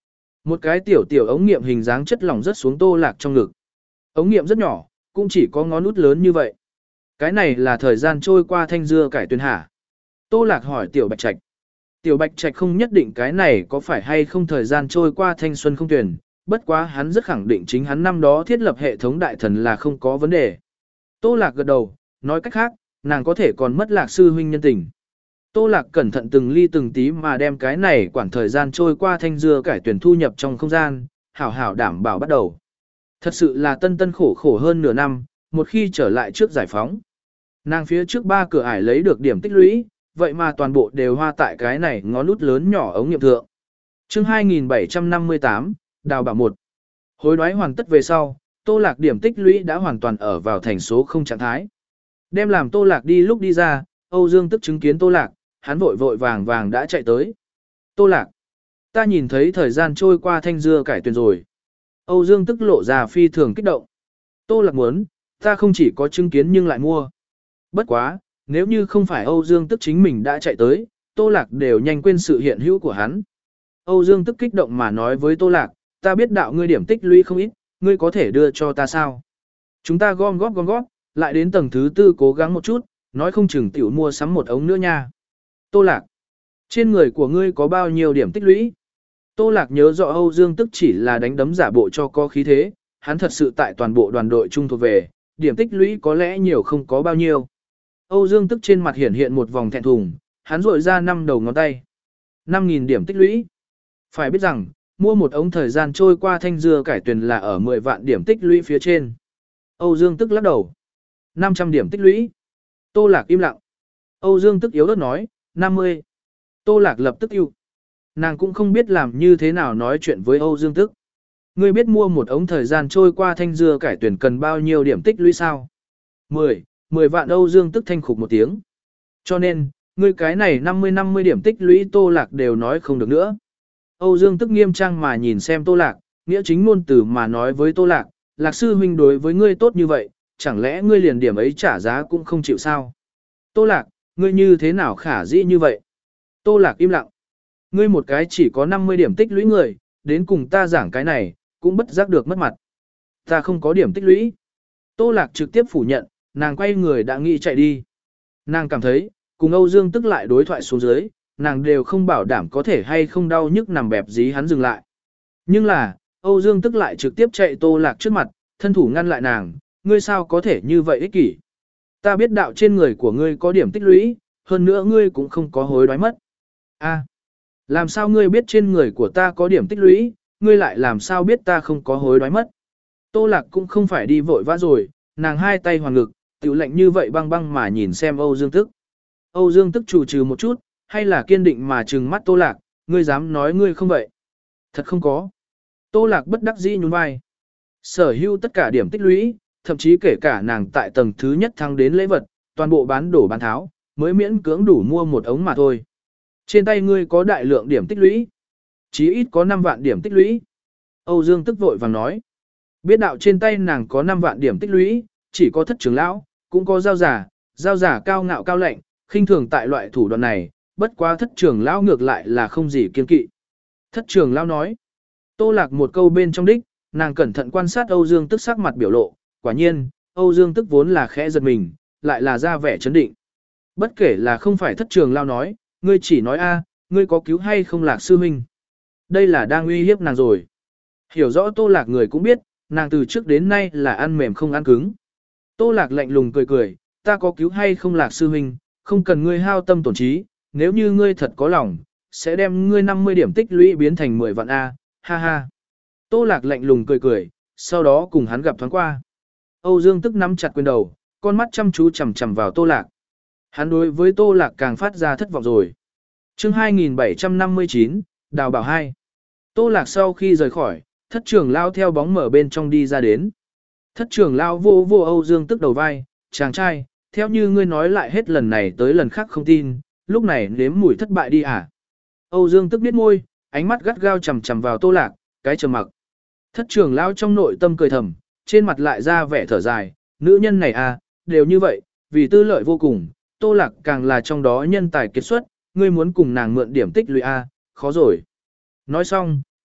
Một cái tiểu tiểu ống nghiệm hình dáng chất lỏng rất xuống Tô Lạc trong ngực. Ống nghiệm rất nhỏ, cũng chỉ có ngón út lớn như vậy. Cái này là thời gian trôi qua thanh dưa cải tuyền hả? Tô Lạc hỏi Tiểu Bạch Trạch. Tiểu Bạch Trạch không nhất định cái này có phải hay không thời gian trôi qua thanh xuân không tuyển, bất quá hắn rất khẳng định chính hắn năm đó thiết lập hệ thống đại thần là không có vấn đề. Tô Lạc gật đầu, nói cách khác, nàng có thể còn mất Lạc sư huynh nhân tình. Tô Lạc cẩn thận từng ly từng tí mà đem cái này quản thời gian trôi qua thanh dưa cải tuyển thu nhập trong không gian, hảo hảo đảm bảo bắt đầu. Thật sự là tân tân khổ khổ hơn nửa năm, một khi trở lại trước giải phóng. Nàng phía trước ba cửa ải lấy được điểm tích lũy, vậy mà toàn bộ đều hoa tại cái này ngón út lớn nhỏ ống nghiệm thượng. Chương hai nghìn bảy trăm năm mươi tám, đào bảo một. Hối đoái hoàn tất về sau, Tô Lạc điểm tích lũy đã hoàn toàn ở vào thành số không trạng thái. Đem làm Tô Lạc đi lúc đi ra, Âu Dương tức chứng kiến Tô Lạc, hắn vội vội vàng vàng đã chạy tới. Tô Lạc, ta nhìn thấy thời gian trôi qua thanh dưa cải tuyền rồi. Âu Dương tức lộ ra phi thường kích động. Tô Lạc muốn, ta không chỉ có chứng kiến nhưng lại mua. Bất quá, nếu như không phải Âu Dương tức chính mình đã chạy tới, Tô Lạc đều nhanh quên sự hiện hữu của hắn. Âu Dương tức kích động mà nói với Tô Lạc, ta biết đạo ngươi điểm tích lũy không ít, ngươi có thể đưa cho ta sao? Chúng ta gom góp gom góp, lại đến tầng thứ tư cố gắng một chút, nói không chừng tiểu mua sắm một ống nữa nha. Tô Lạc, trên người của ngươi có bao nhiêu điểm tích lũy? Tô Lạc nhớ rõ Âu Dương tức chỉ là đánh đấm giả bộ cho có khí thế, hắn thật sự tại toàn bộ đoàn đội trung thuộc về, điểm tích lũy có lẽ nhiều không có bao nhiêu. Âu Dương tức trên mặt hiện hiện một vòng thẹn thùng, hắn rội ra năm đầu ngón tay. năm nghìn điểm tích lũy. Phải biết rằng, mua một ống thời gian trôi qua thanh dưa cải tuyền là ở mười vạn điểm tích lũy phía trên. Âu Dương tức lắc đầu. năm trăm điểm tích lũy. Tô Lạc im lặng. Âu Dương tức yếu ớt nói, năm mươi. Tô Lạc lập tức yêu. Nàng cũng không biết làm như thế nào nói chuyện với Âu Dương tức. Ngươi biết mua một ống thời gian trôi qua thanh dưa cải tuyển cần bao nhiêu điểm tích lũy sao? mười, mười vạn Âu Dương tức thanh khục một tiếng. Cho nên, ngươi cái này năm mươi năm mươi điểm tích lũy Tô Lạc đều nói không được nữa. Âu Dương tức nghiêm trang mà nhìn xem Tô Lạc, nghĩa chính ngôn từ mà nói với Tô Lạc, Lạc sư huynh đối với ngươi tốt như vậy, chẳng lẽ ngươi liền điểm ấy trả giá cũng không chịu sao? Tô Lạc, ngươi như thế nào khả dĩ như vậy? Tô Lạc im lặng. Ngươi một cái chỉ có năm mươi điểm tích lũy người, đến cùng ta giảng cái này, cũng bất giác được mất mặt. Ta không có điểm tích lũy. Tô Lạc trực tiếp phủ nhận, nàng quay người đã nghĩ chạy đi. Nàng cảm thấy, cùng Âu Dương tức lại đối thoại xuống dưới, nàng đều không bảo đảm có thể hay không đau nhức nằm bẹp dí hắn dừng lại. Nhưng là, Âu Dương tức lại trực tiếp chạy Tô Lạc trước mặt, thân thủ ngăn lại nàng, ngươi sao có thể như vậy ích kỷ. Ta biết đạo trên người của ngươi có điểm tích lũy, hơn nữa ngươi cũng không có hối đoái mất. A, làm sao ngươi biết trên người của ta có điểm tích lũy, ngươi lại làm sao biết ta không có hối đoái mất. Tô Lạc cũng không phải đi vội vã rồi, nàng hai tay hoàn ngực, tiểu lệnh như vậy băng băng mà nhìn xem Âu Dương tức. Âu Dương tức chủ trừ một chút, hay là kiên định mà trừng mắt Tô Lạc, ngươi dám nói ngươi không vậy. Thật không có. Tô Lạc bất đắc dĩ nhún vai. Sở hữu tất cả điểm tích lũy, thậm chí kể cả nàng tại tầng thứ nhất thăng đến lễ vật, toàn bộ bán đổ bán tháo, mới miễn cưỡng đủ mua một ống mà thôi. Trên tay ngươi có đại lượng điểm tích lũy. Chí ít có năm vạn điểm tích lũy. Âu Dương tức vội vàng nói. Biết đạo trên tay nàng có năm vạn điểm tích lũy, chỉ có thất trưởng lão, cũng có giao giả, giao giả cao ngạo cao lệnh, khinh thường tại loại thủ đoạn này, bất quá thất trưởng lão ngược lại là không gì kiên kỵ. Thất trưởng lão nói. Tô Lạc một câu bên trong đích, nàng cẩn thận quan sát Âu Dương tức sắc mặt biểu lộ, quả nhiên, Âu Dương tức vốn là khẽ giật mình, lại là ra vẻ chấn định. Bất kể là không phải thất trưởng lão nói, ngươi chỉ nói a, ngươi có cứu hay không Lạc sư huynh. Đây là đang uy hiếp nàng rồi. Hiểu rõ Tô Lạc người cũng biết, nàng từ trước đến nay là ăn mềm không ăn cứng. Tô Lạc lạnh lùng cười cười, ta có cứu hay không Lạc sư huynh, không cần ngươi hao tâm tổn trí, nếu như ngươi thật có lòng, sẽ đem ngươi năm mươi điểm tích lũy biến thành mười vạn A, ha ha. Tô Lạc lạnh lùng cười cười, sau đó cùng hắn gặp thoáng qua. Âu Dương tức nắm chặt quyền đầu, con mắt chăm chú chằm chằm vào Tô Lạc. Hắn đối với Tô Lạc càng phát ra thất vọng rồi. Chương hai nghìn bảy trăm năm mươi chín, Đào bảo hai. Tô Lạc sau khi rời khỏi, thất trưởng lao theo bóng mở bên trong đi ra đến. Thất trưởng lao vô vô Âu Dương tức đầu vai, chàng trai, theo như ngươi nói lại hết lần này tới lần khác không tin, lúc này nếm mùi thất bại đi à. Âu Dương tức biết môi, ánh mắt gắt gao chằm chằm vào Tô Lạc, cái trầm mặc. Thất trưởng lao trong nội tâm cười thầm, trên mặt lại ra vẻ thở dài, nữ nhân này à, đều như vậy, vì tư lợi vô cùng, Tô Lạc càng là trong đó nhân tài kiệt xuất, ngươi muốn cùng nàng mượn điểm tích lũy a, khó rồi. Nói xong,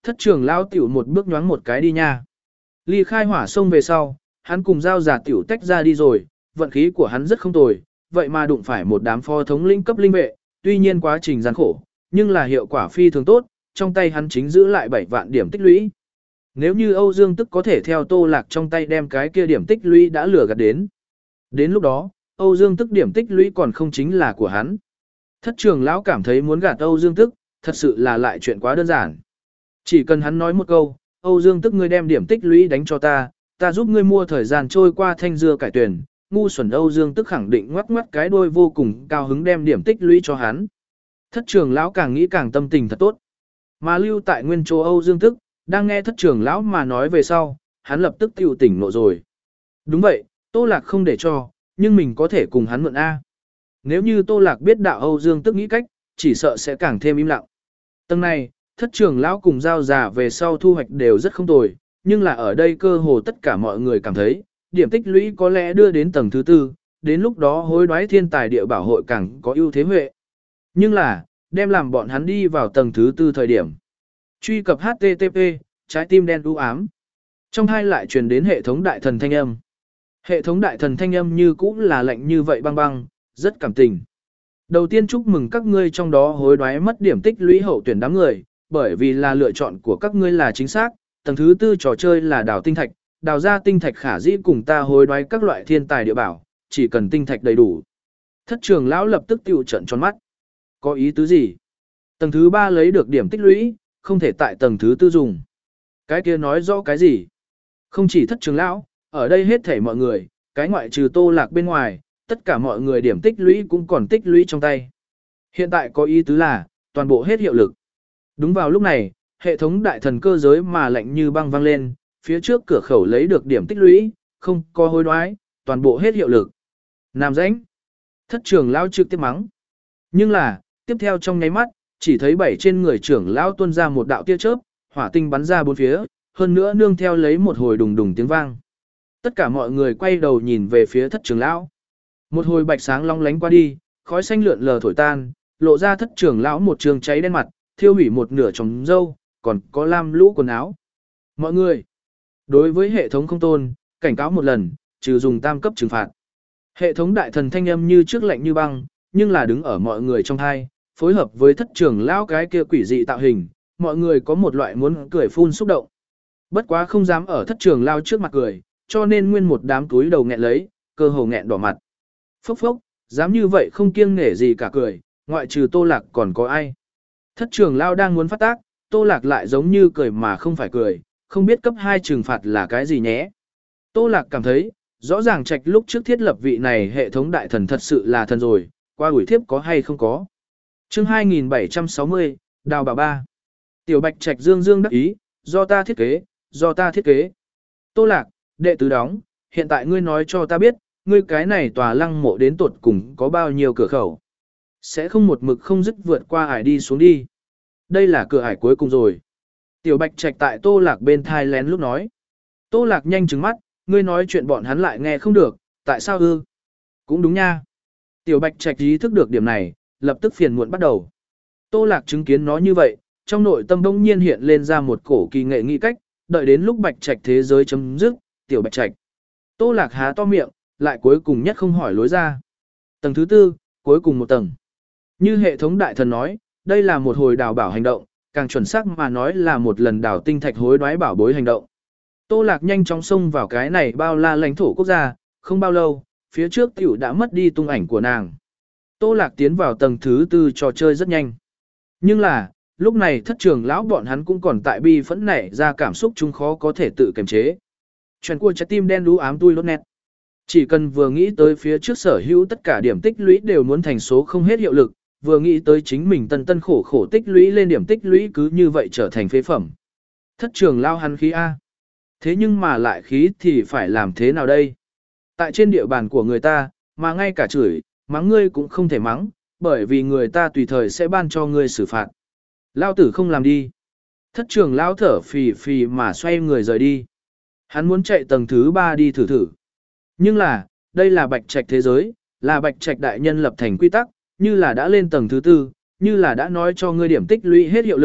thất trưởng lão tiểu một bước nhoáng một cái đi nha. Ly khai hỏa sông về sau, hắn cùng giao giả tiểu tách ra đi rồi, vận khí của hắn rất không tồi, vậy mà đụng phải một đám phó thống lĩnh cấp linh vệ, tuy nhiên quá trình gian khổ, nhưng là hiệu quả phi thường tốt, trong tay hắn chính giữ lại bảy vạn điểm tích lũy. Nếu như Âu Dương Tức có thể theo Tô Lạc trong tay đem cái kia điểm tích lũy đã lừa gạt đến. Đến lúc đó, Âu Dương Tức điểm tích lũy còn không chính là của hắn. Thất trưởng lão cảm thấy muốn gạt Âu Dương Tức, thật sự là lại chuyện quá đơn giản. Chỉ cần hắn nói một câu, Âu Dương Tức ngươi đem điểm tích lũy đánh cho ta, ta giúp ngươi mua thời gian trôi qua thanh dưa cải tuyển, ngu xuẩn Âu Dương Tức khẳng định ngoắc ngoắc cái đôi vô cùng cao hứng đem điểm tích lũy cho hắn. Thất trưởng lão càng nghĩ càng tâm tình thật tốt. Mà lưu tại nguyên chỗ Âu Dương Tức, đang nghe thất trưởng lão mà nói về sau, hắn lập tức tiêu tỉnh nộ rồi. Đúng vậy, Tô Lạc không để cho, nhưng mình có thể cùng hắn mượn A. Nếu như Tô Lạc biết đạo Âu Dương Tức nghĩ cách, chỉ sợ sẽ càng thêm im lặng. Tầng này, thất trưởng lão cùng giao giả về sau thu hoạch đều rất không tồi, nhưng là ở đây cơ hồ tất cả mọi người cảm thấy, điểm tích lũy có lẽ đưa đến tầng thứ tư, đến lúc đó hối đoái thiên tài địa bảo hội càng có ưu thế huệ. Nhưng là, đem làm bọn hắn đi vào tầng thứ tư thời điểm. Truy cập hát tê tê pê, trái tim đen u ám. Trong hai lại truyền đến hệ thống đại thần thanh âm. Hệ thống đại thần thanh âm như cũng là lạnh như vậy băng băng, rất cảm tình. Đầu tiên chúc mừng các ngươi trong đó hối đoái mất điểm tích lũy hậu tuyển đám người, bởi vì là lựa chọn của các ngươi là chính xác, tầng thứ tư trò chơi là đào tinh thạch, đào ra tinh thạch khả dĩ cùng ta hối đoái các loại thiên tài địa bảo, chỉ cần tinh thạch đầy đủ. Thất trưởng lão lập tức tiêu trận tròn mắt. Có ý tứ gì? Tầng thứ ba lấy được điểm tích lũy, không thể tại tầng thứ tư dùng. Cái kia nói rõ cái gì? Không chỉ thất trưởng lão, ở đây hết thảy mọi người, cái ngoại trừ Tô Lạc bên ngoài, tất cả mọi người điểm tích lũy cũng còn tích lũy trong tay. Hiện tại có ý tứ là, toàn bộ hết hiệu lực. Đúng vào lúc này, hệ thống đại thần cơ giới mà lạnh như băng vang lên, phía trước cửa khẩu lấy được điểm tích lũy, không có hối đoái, toàn bộ hết hiệu lực. Nam rãnh. Thất trưởng lão trực tiếp mắng. Nhưng là, tiếp theo trong nháy mắt, chỉ thấy bảy trên người trưởng lão tuôn ra một đạo tia chớp, hỏa tinh bắn ra bốn phía, hơn nữa nương theo lấy một hồi đùng đùng tiếng vang. Tất cả mọi người quay đầu nhìn về phía thất trưởng lão. Một hồi bạch sáng long lánh qua đi, khói xanh lượn lờ thổi tan, lộ ra thất trưởng lão một trường cháy đen mặt, thiêu hủy một nửa trồng dâu, còn có lam lũ quần áo. Mọi người, đối với hệ thống không tôn, cảnh cáo một lần, trừ dùng tam cấp trừng phạt. Hệ thống đại thần thanh âm như trước lạnh như băng, nhưng là đứng ở mọi người trong hai, phối hợp với thất trưởng lão cái kia quỷ dị tạo hình, mọi người có một loại muốn cười phun xúc động. Bất quá không dám ở thất trưởng lão trước mặt cười, cho nên nguyên một đám túi đầu nghẹn lấy, cơ hồ nghẹn đỏ mặt. Phốc phốc, dám như vậy không kiêng nể gì cả cười, ngoại trừ Tô Lạc còn có ai. Thất trưởng lão đang muốn phát tác, Tô Lạc lại giống như cười mà không phải cười, không biết cấp hai trừng phạt là cái gì nhé. Tô Lạc cảm thấy, rõ ràng trạch lúc trước thiết lập vị này hệ thống đại thần thật sự là thần rồi, qua ủi thiếp có hay không có. Chương hai nghìn bảy trăm sáu mươi, Đào Bảo Ba. Tiểu Bạch Trạch dương dương đắc ý, do ta thiết kế, do ta thiết kế. Tô Lạc, đệ tứ đóng, hiện tại ngươi nói cho ta biết, ngươi cái này tòa lăng mộ đến tột cùng có bao nhiêu cửa khẩu. Sẽ không một mực không dứt vượt qua ải đi xuống đi. Đây là cửa ải cuối cùng rồi. Tiểu Bạch Trạch tại Tô Lạc bên thai lén lúc nói. Tô Lạc nhanh trừng mắt, ngươi nói chuyện bọn hắn lại nghe không được, tại sao ư? Cũng đúng nha. Tiểu Bạch Trạch ý thức được điểm này, lập tức phiền muộn bắt đầu. Tô Lạc chứng kiến nó như vậy, trong nội tâm bỗng nhiên hiện lên ra một cổ kỳ nghệ nghĩ cách, đợi đến lúc Bạch Trạch thế giới chấm dứt, Tiểu Bạch Trạch. Tô Lạc há to miệng, lại cuối cùng nhất không hỏi lối ra. Tầng thứ tư, cuối cùng một tầng. Như hệ thống đại thần nói, đây là một hồi đào bảo hành động, càng chuẩn xác mà nói là một lần đào tinh thạch hối đoái bảo bối hành động. Tô Lạc nhanh chóng xông vào cái này bao la lãnh thổ quốc gia, không bao lâu, phía trước tiểu đã mất đi tung ảnh của nàng. Tô Lạc tiến vào tầng thứ tư trò chơi rất nhanh. Nhưng là, lúc này thất trưởng lão bọn hắn cũng còn tại bi phẫn nảy ra cảm xúc chúng khó có thể tự kiềm chế. Chuyện của trái tim đen đú ám tui lốt nét. Chỉ cần vừa nghĩ tới phía trước sở hữu tất cả điểm tích lũy đều muốn thành số không hết hiệu lực, vừa nghĩ tới chính mình tân tân khổ khổ tích lũy lên điểm tích lũy cứ như vậy trở thành phế phẩm. Thất trưởng lão hắn khí A. Thế nhưng mà lại khí thì phải làm thế nào đây? Tại trên địa bàn của người ta, mà ngay cả chửi, mắng ngươi cũng không thể mắng, bởi vì người ta tùy thời sẽ ban cho ngươi xử phạt. Lao tử không làm đi. Thất trưởng lão thở phì phì mà xoay người rời đi. Hắn muốn chạy tầng thứ ba đi thử thử. Nhưng là, đây là Bạch Trạch thế giới, là Bạch Trạch đại nhân lập thành quy tắc, như là đã lên tầng thứ tư, như là đã nói cho ngươi điểm tích lũy hết hiệu lực,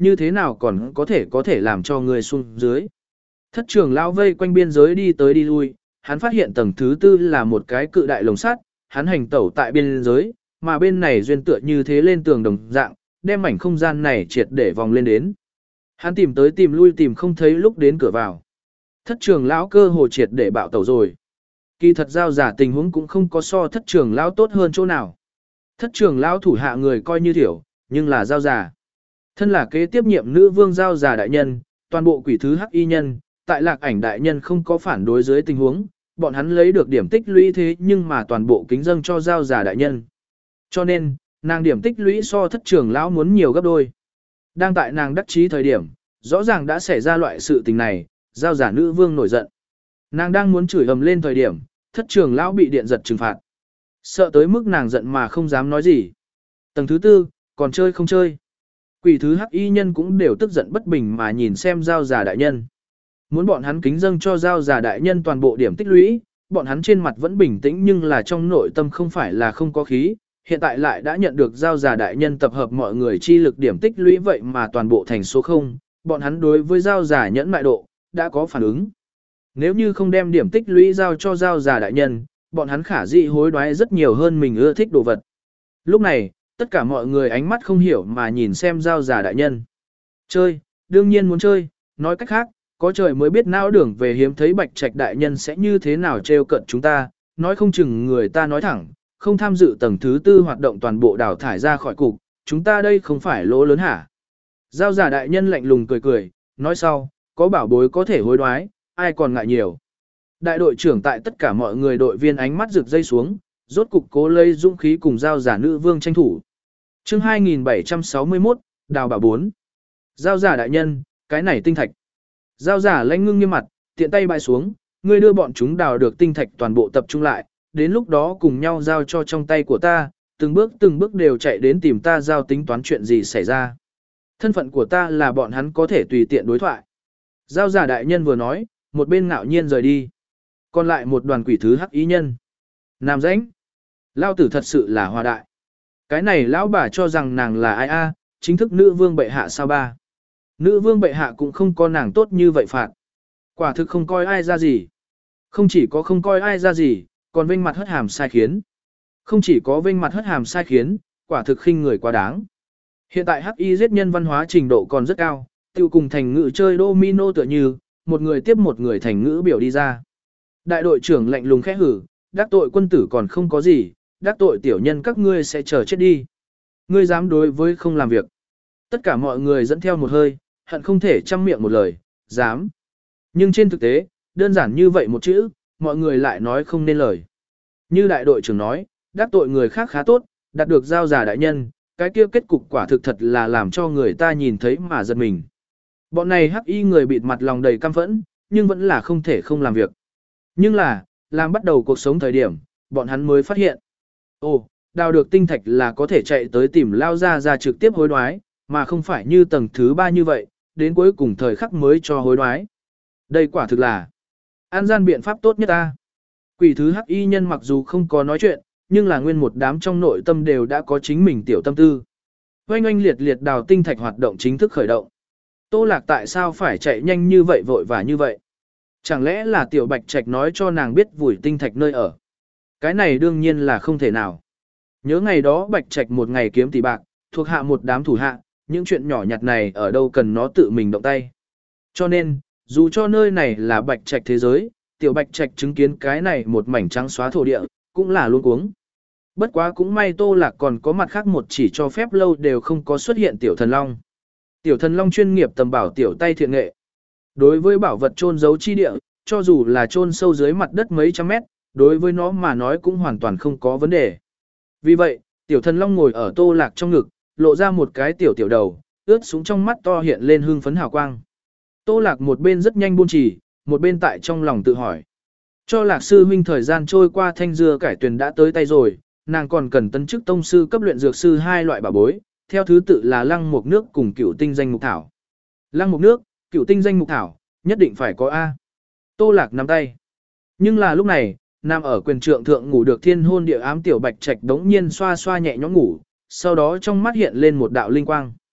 như thế nào còn có thể có thể làm cho người xuống dưới. Thất trưởng lão vây quanh biên giới đi tới đi lui, hắn phát hiện tầng thứ tư là một cái cự đại lồng sắt, hắn hành tẩu tại biên giới, mà bên này duyên tựa như thế lên tường đồng dạng, đem mảnh không gian này triệt để vòng lên đến. Hắn tìm tới tìm lui tìm không thấy lúc đến cửa vào. Thất trưởng lão cơ hồ triệt để bạo tẩu rồi. Kỳ thật giao giả tình huống cũng không có so thất trưởng lão tốt hơn chỗ nào. Thất trưởng lão thủ hạ người coi như thiểu, nhưng là giao giả. Thân là kế tiếp nhiệm nữ vương giao giả đại nhân, toàn bộ quỷ thứ hắc y nhân, tại lạc ảnh đại nhân không có phản đối dưới tình huống, bọn hắn lấy được điểm tích lũy thế nhưng mà toàn bộ kính dâng cho giao giả đại nhân. Cho nên, nàng điểm tích lũy so thất trưởng lão muốn nhiều gấp đôi. Đang tại nàng đắc chí thời điểm, rõ ràng đã xảy ra loại sự tình này, giao giả nữ vương nổi giận. Nàng đang muốn chửi ầm lên thời điểm, thất trưởng lão bị điện giật trừng phạt. Sợ tới mức nàng giận mà không dám nói gì. Tầng thứ tư, còn chơi không chơi. Quỷ thứ hắc y nhân cũng đều tức giận bất bình mà nhìn xem giao giả đại nhân. Muốn bọn hắn kính dâng cho giao giả đại nhân toàn bộ điểm tích lũy, bọn hắn trên mặt vẫn bình tĩnh nhưng là trong nội tâm không phải là không có khí, hiện tại lại đã nhận được giao giả đại nhân tập hợp mọi người chi lực điểm tích lũy vậy mà toàn bộ thành số không, bọn hắn đối với giao giả nhẫn mại độ, đã có phản ứng. Nếu như không đem điểm tích lũy giao cho giao giả đại nhân, bọn hắn khả dĩ hối đoái rất nhiều hơn mình ưa thích đồ vật. Lúc này, tất cả mọi người ánh mắt không hiểu mà nhìn xem giao giả đại nhân. Chơi, đương nhiên muốn chơi, nói cách khác, có trời mới biết não đường về hiếm thấy bạch trạch đại nhân sẽ như thế nào trêu cận chúng ta, nói không chừng người ta nói thẳng, không tham dự tầng thứ tư hoạt động toàn bộ đào thải ra khỏi cục, chúng ta đây không phải lỗ lớn hả? Giao giả đại nhân lạnh lùng cười cười, nói sau, có bảo bối có thể hối đoái, ai còn ngại nhiều. Đại đội trưởng tại tất cả mọi người đội viên ánh mắt rực dây xuống, rốt cục cố lấy dũng khí cùng giao giả nữ vương tranh thủ. Chương hai nghìn bảy trăm sáu mươi mốt, đào bảo bốn. Giao giả đại nhân, cái này tinh thạch. Giao giả lãnh ngưng nghiêm mặt, tiện tay bãi xuống, ngươi đưa bọn chúng đào được tinh thạch toàn bộ tập trung lại, đến lúc đó cùng nhau giao cho trong tay của ta, từng bước từng bước đều chạy đến tìm ta giao tính toán chuyện gì xảy ra. Thân phận của ta là bọn hắn có thể tùy tiện đối thoại. Giao giả đại nhân vừa nói, một bên ngạo nhiên rời đi. Còn lại một đoàn quỷ thứ hắc ý nhân. Nam rãnh. Lao tử thật sự là hòa đại. Cái này lão bà cho rằng nàng là ai a, chính thức nữ vương bệ hạ sao ba. Nữ vương bệ hạ cũng không có nàng tốt như vậy phạt. Quả thực không coi ai ra gì. Không chỉ có không coi ai ra gì, còn vênh mặt hất hàm sai khiến. Không chỉ có vênh mặt hất hàm sai khiến, quả thực khinh người quá đáng. Hiện tại hắc y giết nhân văn hóa trình độ còn rất cao, tiêu cùng thành ngữ chơi domino tựa như, một người tiếp một người thành ngữ biểu đi ra. Đại đội trưởng lạnh lùng khẽ hử, đắc tội quân tử còn không có gì, đắc tội tiểu nhân các ngươi sẽ chờ chết đi. Ngươi dám đối với không làm việc. Tất cả mọi người dẫn theo một hơi, hận không thể trăm miệng một lời, dám. Nhưng trên thực tế, đơn giản như vậy một chữ, mọi người lại nói không nên lời. Như đại đội trưởng nói, đắc tội người khác khá tốt, đạt được giao giả đại nhân, cái kia kết cục quả thực thật là làm cho người ta nhìn thấy mà giật mình. Bọn này hắc y người bịt mặt lòng đầy căm phẫn, nhưng vẫn là không thể không làm việc. Nhưng là, làm bắt đầu cuộc sống thời điểm, bọn hắn mới phát hiện. Ồ, đào được tinh thạch là có thể chạy tới tìm lao ra ra trực tiếp hối đoái, mà không phải như tầng thứ ba như vậy, đến cuối cùng thời khắc mới cho hối đoái. Đây quả thực là an gian biện pháp tốt nhất ta. Quỷ thứ hắc y nhân mặc dù không có nói chuyện, nhưng là nguyên một đám trong nội tâm đều đã có chính mình tiểu tâm tư. Oanh oanh liệt liệt đào tinh thạch hoạt động chính thức khởi động. Tô Lạc tại sao phải chạy nhanh như vậy vội và như vậy? Chẳng lẽ là tiểu bạch trạch nói cho nàng biết vùi tinh thạch nơi ở? Cái này đương nhiên là không thể nào. Nhớ ngày đó bạch trạch một ngày kiếm tỷ bạc, thuộc hạ một đám thủ hạ, những chuyện nhỏ nhặt này ở đâu cần nó tự mình động tay. Cho nên, dù cho nơi này là bạch trạch thế giới, tiểu bạch trạch chứng kiến cái này một mảnh trắng xóa thổ địa, cũng là luôn cuống. Bất quá cũng may Tô Lạc còn có mặt khác một chỉ cho phép lâu đều không có xuất hiện tiểu thần long. Tiểu thần long chuyên nghiệp tầm bảo tiểu tay thiện nghệ. Đối với bảo vật chôn giấu chi địa, cho dù là chôn sâu dưới mặt đất mấy trăm mét, đối với nó mà nói cũng hoàn toàn không có vấn đề. Vì vậy, tiểu thần long ngồi ở Tô Lạc trong ngực, lộ ra một cái tiểu tiểu đầu, ướt súng trong mắt to hiện lên hương phấn hào quang. Tô Lạc một bên rất nhanh buôn chỉ, một bên tại trong lòng tự hỏi. Cho Lạc sư huynh thời gian trôi qua thanh dưa cải tuyền đã tới tay rồi, nàng còn cần tấn chức tông sư cấp luyện dược sư hai loại bảo bối, theo thứ tự là lăng mục nước cùng cửu tinh danh mục thảo. Lăng mục nước, cửu tinh danh mục thảo, nhất định phải có A. Tô Lạc nắm tay. Nhưng là lúc này, nằm ở quyền trượng thượng ngủ được thiên hôn địa ám tiểu bạch trạch đống nhiên xoa xoa nhẹ nhõm ngủ, sau đó trong mắt hiện lên một đạo linh quang.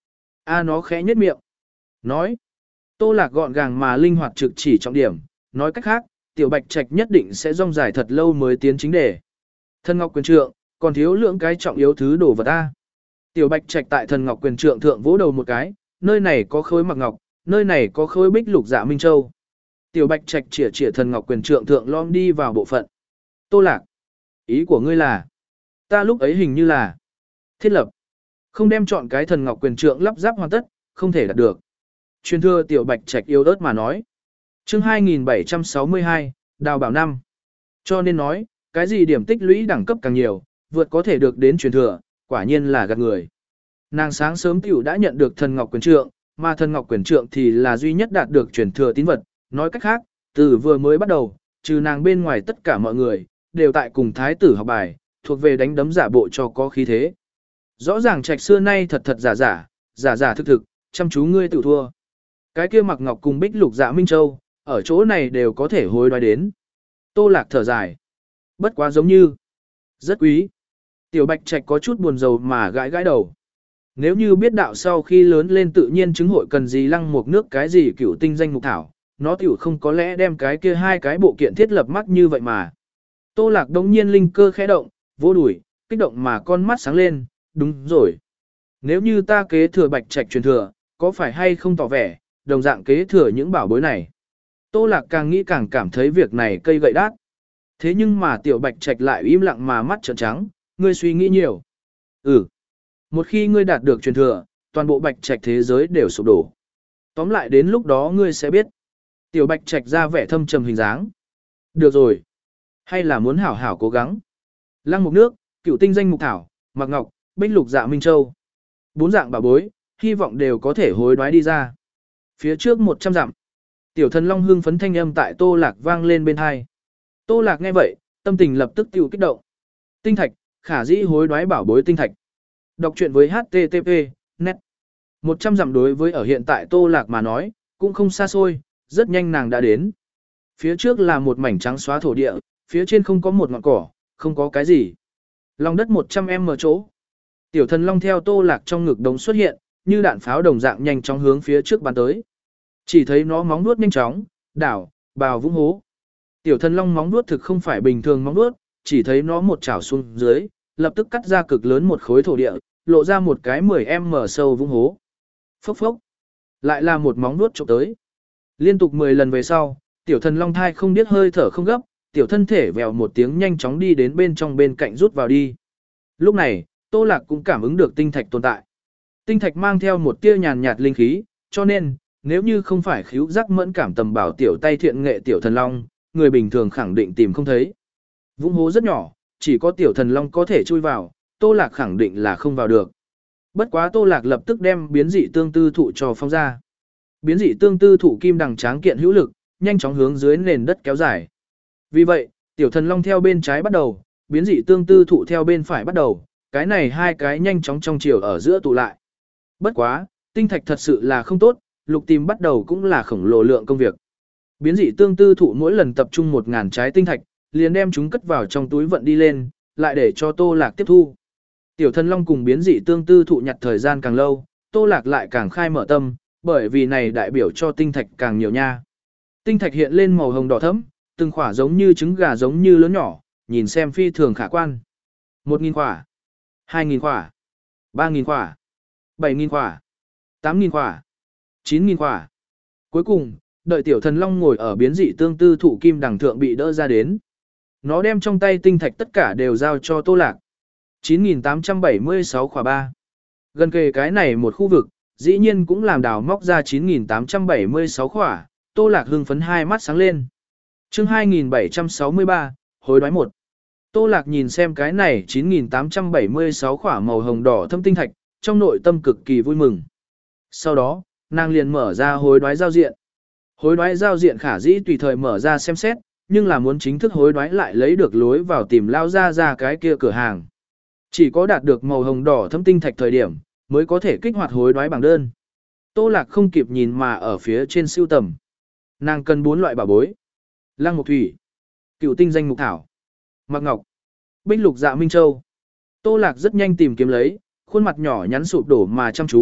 A nó khẽ nhếch miệng. Nói. Tô Lạc gọn gàng mà linh hoạt trực chỉ trọng điểm, nói cách khác, tiểu bạch trạch nhất định sẽ rong dài thật lâu mới tiến chính đề. Thần ngọc quyền trượng, còn thiếu lượng cái trọng yếu thứ đồ vật ta. Tiểu bạch trạch tại thần ngọc quyền trượng thượng vỗ đầu một cái, nơi này có khối mặc ngọc, nơi này có khối bích lục dạ minh châu. Tiểu bạch trạch chỉa chỉa thần ngọc quyền trượng thượng lom đi vào bộ phận. Tô Lạc, ý của ngươi là, ta lúc ấy hình như là thiết lập, không đem chọn cái thần ngọc quyền trượng lắp ráp hoàn tất, không thể đạt được. Truyền thừa tiểu bạch trạch yếu ớt mà nói. Chương hai nghìn bảy trăm sáu mươi hai, đào bảo năm. Cho nên nói, cái gì điểm tích lũy đẳng cấp càng nhiều, vượt có thể được đến truyền thừa, quả nhiên là gạt người. Nàng sáng sớm tiểu đã nhận được thần ngọc quyền trượng, mà thần ngọc quyền trượng thì là duy nhất đạt được truyền thừa tín vật. Nói cách khác, từ vừa mới bắt đầu, trừ nàng bên ngoài tất cả mọi người, đều tại cùng thái tử học bài, thuộc về đánh đấm giả bộ cho có khí thế. Rõ ràng trạch xưa nay thật thật giả giả, giả giả thực thực, chăm chú ngươi tự thua. Cái kia mặc ngọc cùng bích lục dạ minh châu, ở chỗ này đều có thể hối đoái đến. Tô Lạc thở dài. Bất quá giống như, rất quý. Tiểu bạch trạch có chút buồn rầu mà gãi gãi đầu. Nếu như biết đạo sau khi lớn lên tự nhiên chứng hội cần gì lăng một nước cái gì cửu tinh danh mục thảo, nó tiểu không có lẽ đem cái kia hai cái bộ kiện thiết lập mắc như vậy mà. Tô Lạc đống nhiên linh cơ khẽ động, vô đuổi, kích động mà con mắt sáng lên, đúng rồi. Nếu như ta kế thừa bạch trạch truyền thừa, có phải hay không tỏ vẻ, đồng dạng kế thừa những bảo bối này. Tô Lạc càng nghĩ càng cảm thấy việc này cây gậy đát. Thế nhưng mà tiểu bạch trạch lại im lặng mà mắt trợn trắng, ngươi suy nghĩ nhiều. Ừ. Một khi ngươi đạt được truyền thừa, toàn bộ bạch trạch thế giới đều sụp đổ. Tóm lại đến lúc đó ngươi sẽ biết. Tiểu bạch trạch ra vẻ thâm trầm hình dáng. Được rồi. Hay là muốn hảo hảo cố gắng. Lăng mục nước, cửu tinh danh mục thảo, mặc ngọc, bích lục dạ minh châu. Bốn dạng bảo bối, hy vọng đều có thể hối đoái đi ra. Phía trước một trăm dặm. Tiểu thần long hương phấn thanh âm tại Tô Lạc vang lên bên hai. Tô Lạc nghe vậy, tâm tình lập tức tiêu kích động. Tinh thạch, khả dĩ hối đoái bảo bối tinh thạch. Đọc truyện với hát tê tê pê, net. một trăm dặm đối với ở hiện tại Tô Lạc mà nói, cũng không xa xôi, rất nhanh nàng đã đến. Phía trước là một mảnh trắng xóa thổ địa, phía trên không có một ngọn cỏ, không có cái gì. Lòng đất một trăm mét chỗ. Tiểu thần long theo Tô Lạc trong ngực đống xuất hiện, như đạn pháo đồng dạng nhanh chóng hướng phía trước bắn tới. Chỉ thấy nó móng vuốt nhanh chóng, đảo, bào vũng hố. Tiểu thần long móng vuốt thực không phải bình thường móng vuốt, chỉ thấy nó một chảo xuống dưới, lập tức cắt ra cực lớn một khối thổ địa, lộ ra một cái mười mét sâu vũng hố. Phốc phốc. Lại là một móng vuốt chụp tới. Liên tục mười lần về sau, tiểu thần long thai không biết hơi thở không gấp, tiểu thân thể vèo một tiếng nhanh chóng đi đến bên trong bên cạnh rút vào đi. Lúc này, Tô Lạc cũng cảm ứng được tinh thạch tồn tại. Tinh thạch mang theo một tia nhàn nhạt linh khí, cho nên, nếu như không phải khíu giác mẫn cảm tầm bảo tiểu tay thiện nghệ tiểu thần long, người bình thường khẳng định tìm không thấy. Vũng hố rất nhỏ, chỉ có tiểu thần long có thể chui vào, Tô Lạc khẳng định là không vào được. Bất quá Tô Lạc lập tức đem biến dị tương tư thụ cho phong ra. Biến dị tương tư thụ kim đằng tráng kiện hữu lực, nhanh chóng hướng dưới nền đất kéo dài. Vì vậy, tiểu thần long theo bên trái bắt đầu, biến dị tương tư thụ theo bên phải bắt đầu, cái này hai cái nhanh chóng trong chiều ở giữa tụ lại. Bất quá, tinh thạch thật sự là không tốt, lục tìm bắt đầu cũng là khổng lồ lượng công việc. Biến dị tương tư thụ mỗi lần tập trung một ngàn trái tinh thạch, liền đem chúng cất vào trong túi vận đi lên, lại để cho Tô Lạc tiếp thu. Tiểu thần long cùng biến dị tương tư thụ nhặt thời gian càng lâu, Tô Lạc lại càng khai mở tâm, bởi vì này đại biểu cho tinh thạch càng nhiều nha. Tinh thạch hiện lên màu hồng đỏ thẫm, từng khỏa giống như trứng gà giống như lớn nhỏ, nhìn xem phi thường khả quan. Một nghìn khỏa, hai nghìn khỏa, ba nghìn khỏa, bảy nghìn khỏa, tám nghìn khỏa, chín nghìn khỏa. Cuối cùng, đợi tiểu thần long ngồi ở biến dị tương tư thụ kim đằng thượng bị đỡ ra đến. Nó đem trong tay tinh thạch tất cả đều giao cho Tô Lạc. chín nghìn tám trăm bảy mươi sáu khỏa ba. Gần kề cái này một khu vực, dĩ nhiên cũng làm đào móc ra chín nghìn tám trăm bảy mươi sáu khỏa, Tô Lạc hưng phấn hai mắt sáng lên. Chương hai nghìn bảy trăm sáu mươi ba, hối đoái một. Tô Lạc nhìn xem cái này chín nghìn tám trăm bảy mươi sáu khỏa màu hồng đỏ thâm tinh thạch, trong nội tâm cực kỳ vui mừng. Sau đó, nàng liền mở ra hối đoái giao diện. Hối đoái giao diện khả dĩ tùy thời mở ra xem xét, nhưng là muốn chính thức hối đoái lại lấy được lối vào tìm lao ra ra cái kia cửa hàng. Chỉ có đạt được màu hồng đỏ thâm tinh thạch thời điểm, mới có thể kích hoạt hối đoái bảng đơn. Tô Lạc không kịp nhìn mà ở phía trên siêu tầm. Nàng cần bốn loại bảo bối. Lăng mục thủy, cửu tinh danh mục thảo, mặc ngọc, bích lục dạ minh châu. Tô Lạc rất nhanh tìm kiếm lấy, khuôn mặt nhỏ nhắn sụp đổ mà chăm chú,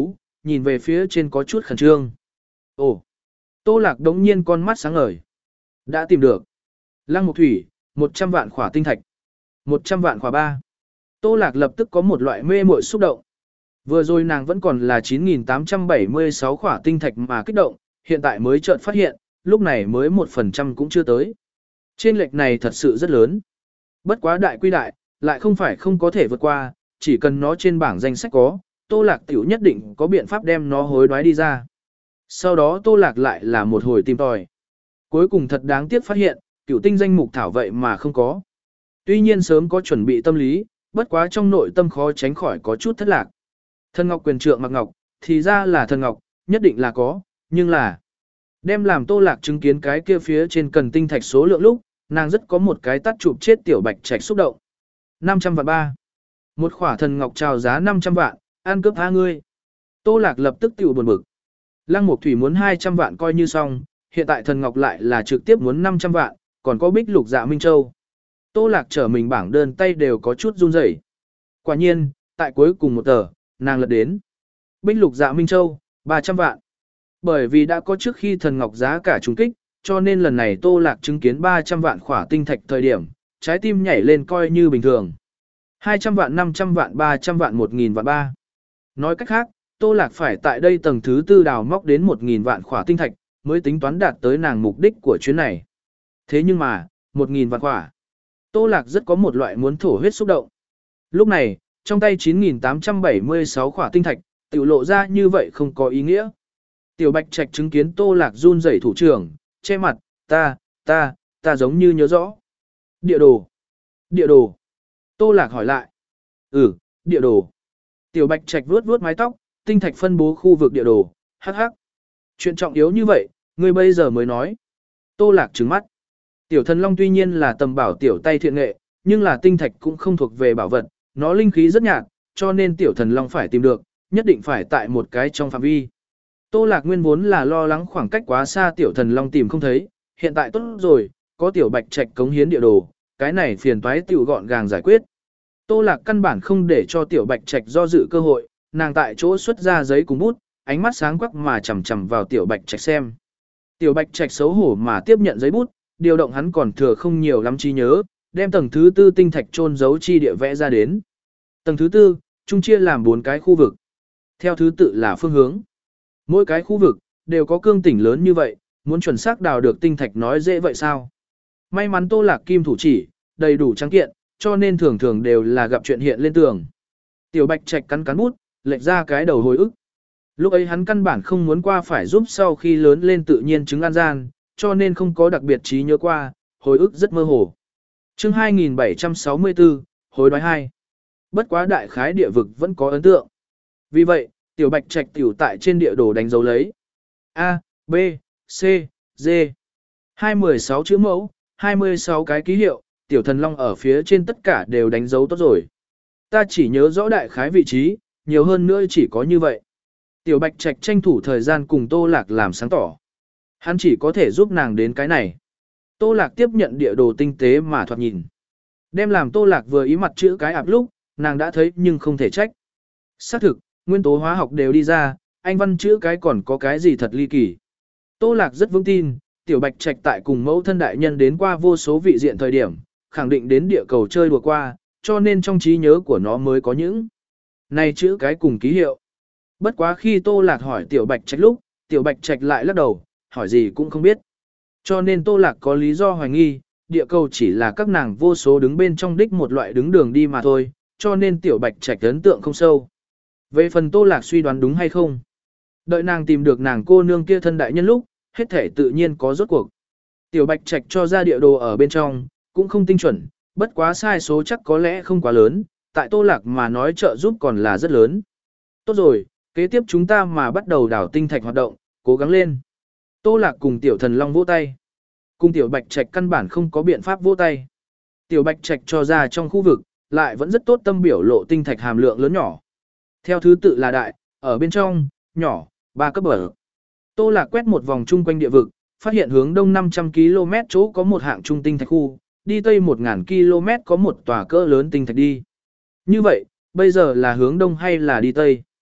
nhìn về phía trên có chút khẩn trương. Ồ! Tô Lạc đống nhiên con mắt sáng ngời. Đã tìm được. Lăng Mục Thủy, một trăm vạn khỏa tinh thạch. một trăm vạn khỏa ba. Tô Lạc lập tức có một loại mê muội xúc động. Vừa rồi nàng vẫn còn là chín nghìn tám trăm bảy mươi sáu khỏa tinh thạch mà kích động, hiện tại mới chợt phát hiện, lúc này mới một phần trăm cũng chưa tới. Trên lệch này thật sự rất lớn. Bất quá đại quy đại, lại không phải không có thể vượt qua, chỉ cần nó trên bảng danh sách có, Tô Lạc tiểu nhất định có biện pháp đem nó hối đoái đi ra. Sau đó Tô Lạc lại là một hồi tìm tòi. Cuối cùng thật đáng tiếc phát hiện, cửu tinh danh mục thảo vậy mà không có. Tuy nhiên sớm có chuẩn bị tâm lý, bất quá trong nội tâm khó tránh khỏi có chút thất lạc. Thần ngọc quyền trượng mặc ngọc, thì ra là thần ngọc, nhất định là có, nhưng là đem làm Tô Lạc chứng kiến cái kia phía trên cần tinh thạch số lượng lúc, nàng rất có một cái tắt chụp chết tiểu bạch trạch xúc động. năm trăm vạn ba. Một khỏa thần ngọc chào giá năm trăm vạn, ăn cướp tha ngươi. Tô Lạc lập tức tiểu buồn bực. Lăng Mục Thủy muốn hai trăm vạn coi như xong, hiện tại thần ngọc lại là trực tiếp muốn năm trăm vạn, còn có bích lục dạ Minh Châu. Tô Lạc trở mình bảng đơn tay đều có chút run rẩy. Quả nhiên, tại cuối cùng một tờ, nàng lật đến. Bích lục dạ Minh Châu, ba trăm vạn. Bởi vì đã có trước khi thần ngọc giá cả trùng kích, cho nên lần này Tô Lạc chứng kiến ba trăm vạn khỏa tinh thạch thời điểm, trái tim nhảy lên coi như bình thường. hai trăm vạn, năm trăm vạn, ba trăm vạn, một nghìn vạn ba. Nói cách khác, Tô Lạc phải tại đây tầng thứ tư đào móc đến một nghìn vạn khỏa tinh thạch, mới tính toán đạt tới nàng mục đích của chuyến này. Thế nhưng mà, một nghìn vạn khỏa. Tô Lạc rất có một loại muốn thổ huyết xúc động. Lúc này, trong tay chín nghìn tám trăm bảy mươi sáu khỏa tinh thạch, tiểu lộ ra như vậy không có ý nghĩa. Tiểu Bạch Trạch chứng kiến Tô Lạc run rẩy thủ trưởng, che mặt, ta, ta, ta giống như nhớ rõ. Địa đồ. Địa đồ. Tô Lạc hỏi lại. Ừ, địa đồ. Tiểu Bạch Trạch vuốt vuốt mái tóc, tinh thạch phân bố khu vực địa đồ, hắc hắc. Chuyện trọng yếu như vậy, ngươi bây giờ mới nói. Tô Lạc trừng mắt. Tiểu Thần Long tuy nhiên là tầm bảo tiểu tay thiện nghệ, nhưng là tinh thạch cũng không thuộc về bảo vật, nó linh khí rất nhạt, cho nên Tiểu Thần Long phải tìm được, nhất định phải tại một cái trong phạm vi. Tô Lạc nguyên vốn là lo lắng khoảng cách quá xa Tiểu Thần Long tìm không thấy, hiện tại tốt rồi, có Tiểu Bạch Trạch cống hiến địa đồ, cái này phiền toái tiểu gọn gàng giải quyết. Tô Lạc căn bản không để cho Tiểu Bạch Trạch do dự cơ hội, nàng tại chỗ xuất ra giấy cùng bút, ánh mắt sáng quắc mà chằm chằm vào Tiểu Bạch Trạch xem. Tiểu Bạch Trạch xấu hổ mà tiếp nhận giấy bút, điều động hắn còn thừa không nhiều lắm trí nhớ, đem tầng thứ tư tinh thạch chôn giấu chi địa vẽ ra đến. Tầng thứ tư, chung chia làm bốn cái khu vực. Theo thứ tự là phương hướng. Mỗi cái khu vực đều có cương tỉnh lớn như vậy, muốn chuẩn xác đào được tinh thạch nói dễ vậy sao? May mắn Tô Lạc kim thủ chỉ, đầy đủ trắng kiện, cho nên thường thường đều là gặp chuyện hiện lên tường. Tiểu Bạch Trạch cắn cắn bút, lệch ra cái đầu hồi ức. Lúc ấy hắn căn bản không muốn qua phải giúp sau khi lớn lên tự nhiên chứng an gian, cho nên không có đặc biệt trí nhớ qua, hồi ức rất mơ hồ. Chương hai nghìn bảy trăm sáu mươi tư, hối đoái hai. Bất quá đại khái địa vực vẫn có ấn tượng. Vì vậy, Tiểu Bạch Trạch tiểu tại trên địa đồ đánh dấu lấy A, B, C, D. hai mươi sáu chữ mẫu, hai mươi sáu cái ký hiệu, Tiểu Thần Long ở phía trên tất cả đều đánh dấu tốt rồi. Ta chỉ nhớ rõ đại khái vị trí, nhiều hơn nữa chỉ có như vậy. Tiểu Bạch Trạch tranh thủ thời gian cùng Tô Lạc làm sáng tỏ. Hắn chỉ có thể giúp nàng đến cái này. Tô Lạc tiếp nhận địa đồ tinh tế mà thoạt nhìn. Đem làm Tô Lạc vừa ý mặt chữ cái ạp lúc, nàng đã thấy nhưng không thể trách. Xác thực, nguyên tố hóa học đều đi ra, anh văn chữ cái còn có cái gì thật ly kỳ. Tô Lạc rất vững tin, Tiểu Bạch Trạch tại cùng mẫu thân đại nhân đến qua vô số vị diện thời điểm, khẳng định đến địa cầu chơi đùa qua, cho nên trong trí nhớ của nó mới có những này chữ cái cùng ký hiệu. Bất quá khi Tô Lạc hỏi Tiểu Bạch Trạch lúc, Tiểu Bạch Trạch lại lắc đầu, hỏi gì cũng không biết. Cho nên Tô Lạc có lý do hoài nghi, địa cầu chỉ là các nàng vô số đứng bên trong đích một loại đứng đường đi mà thôi, cho nên Tiểu Bạch Trạch ấn tượng không sâu. Về phần Tô Lạc suy đoán đúng hay không, đợi nàng tìm được nàng cô nương kia thân đại nhân lúc, hết thể tự nhiên có rốt cuộc. Tiểu Bạch Trạch cho ra địa đồ ở bên trong, cũng không tinh chuẩn, bất quá sai số chắc có lẽ không quá lớn, tại Tô Lạc mà nói trợ giúp còn là rất lớn. Tốt rồi, kế tiếp chúng ta mà bắt đầu đào tinh thạch hoạt động, cố gắng lên. Tô Lạc cùng Tiểu Thần Long vỗ tay. Cùng Tiểu Bạch Trạch căn bản không có biện pháp vỗ tay. Tiểu Bạch Trạch cho ra trong khu vực, lại vẫn rất tốt tâm biểu lộ tinh thạch hàm lượng lớn nhỏ. Theo thứ tự là đại, ở bên trong, nhỏ, ba cấp bậc. Tô Lạc quét một vòng chung quanh địa vực, phát hiện hướng đông năm trăm ki lô mét chỗ có một hạng trung tinh thạch khu, đi tây một nghìn ki lô mét có một tòa cỡ lớn tinh thạch đi. Như vậy, bây giờ là hướng đông hay là đi tây?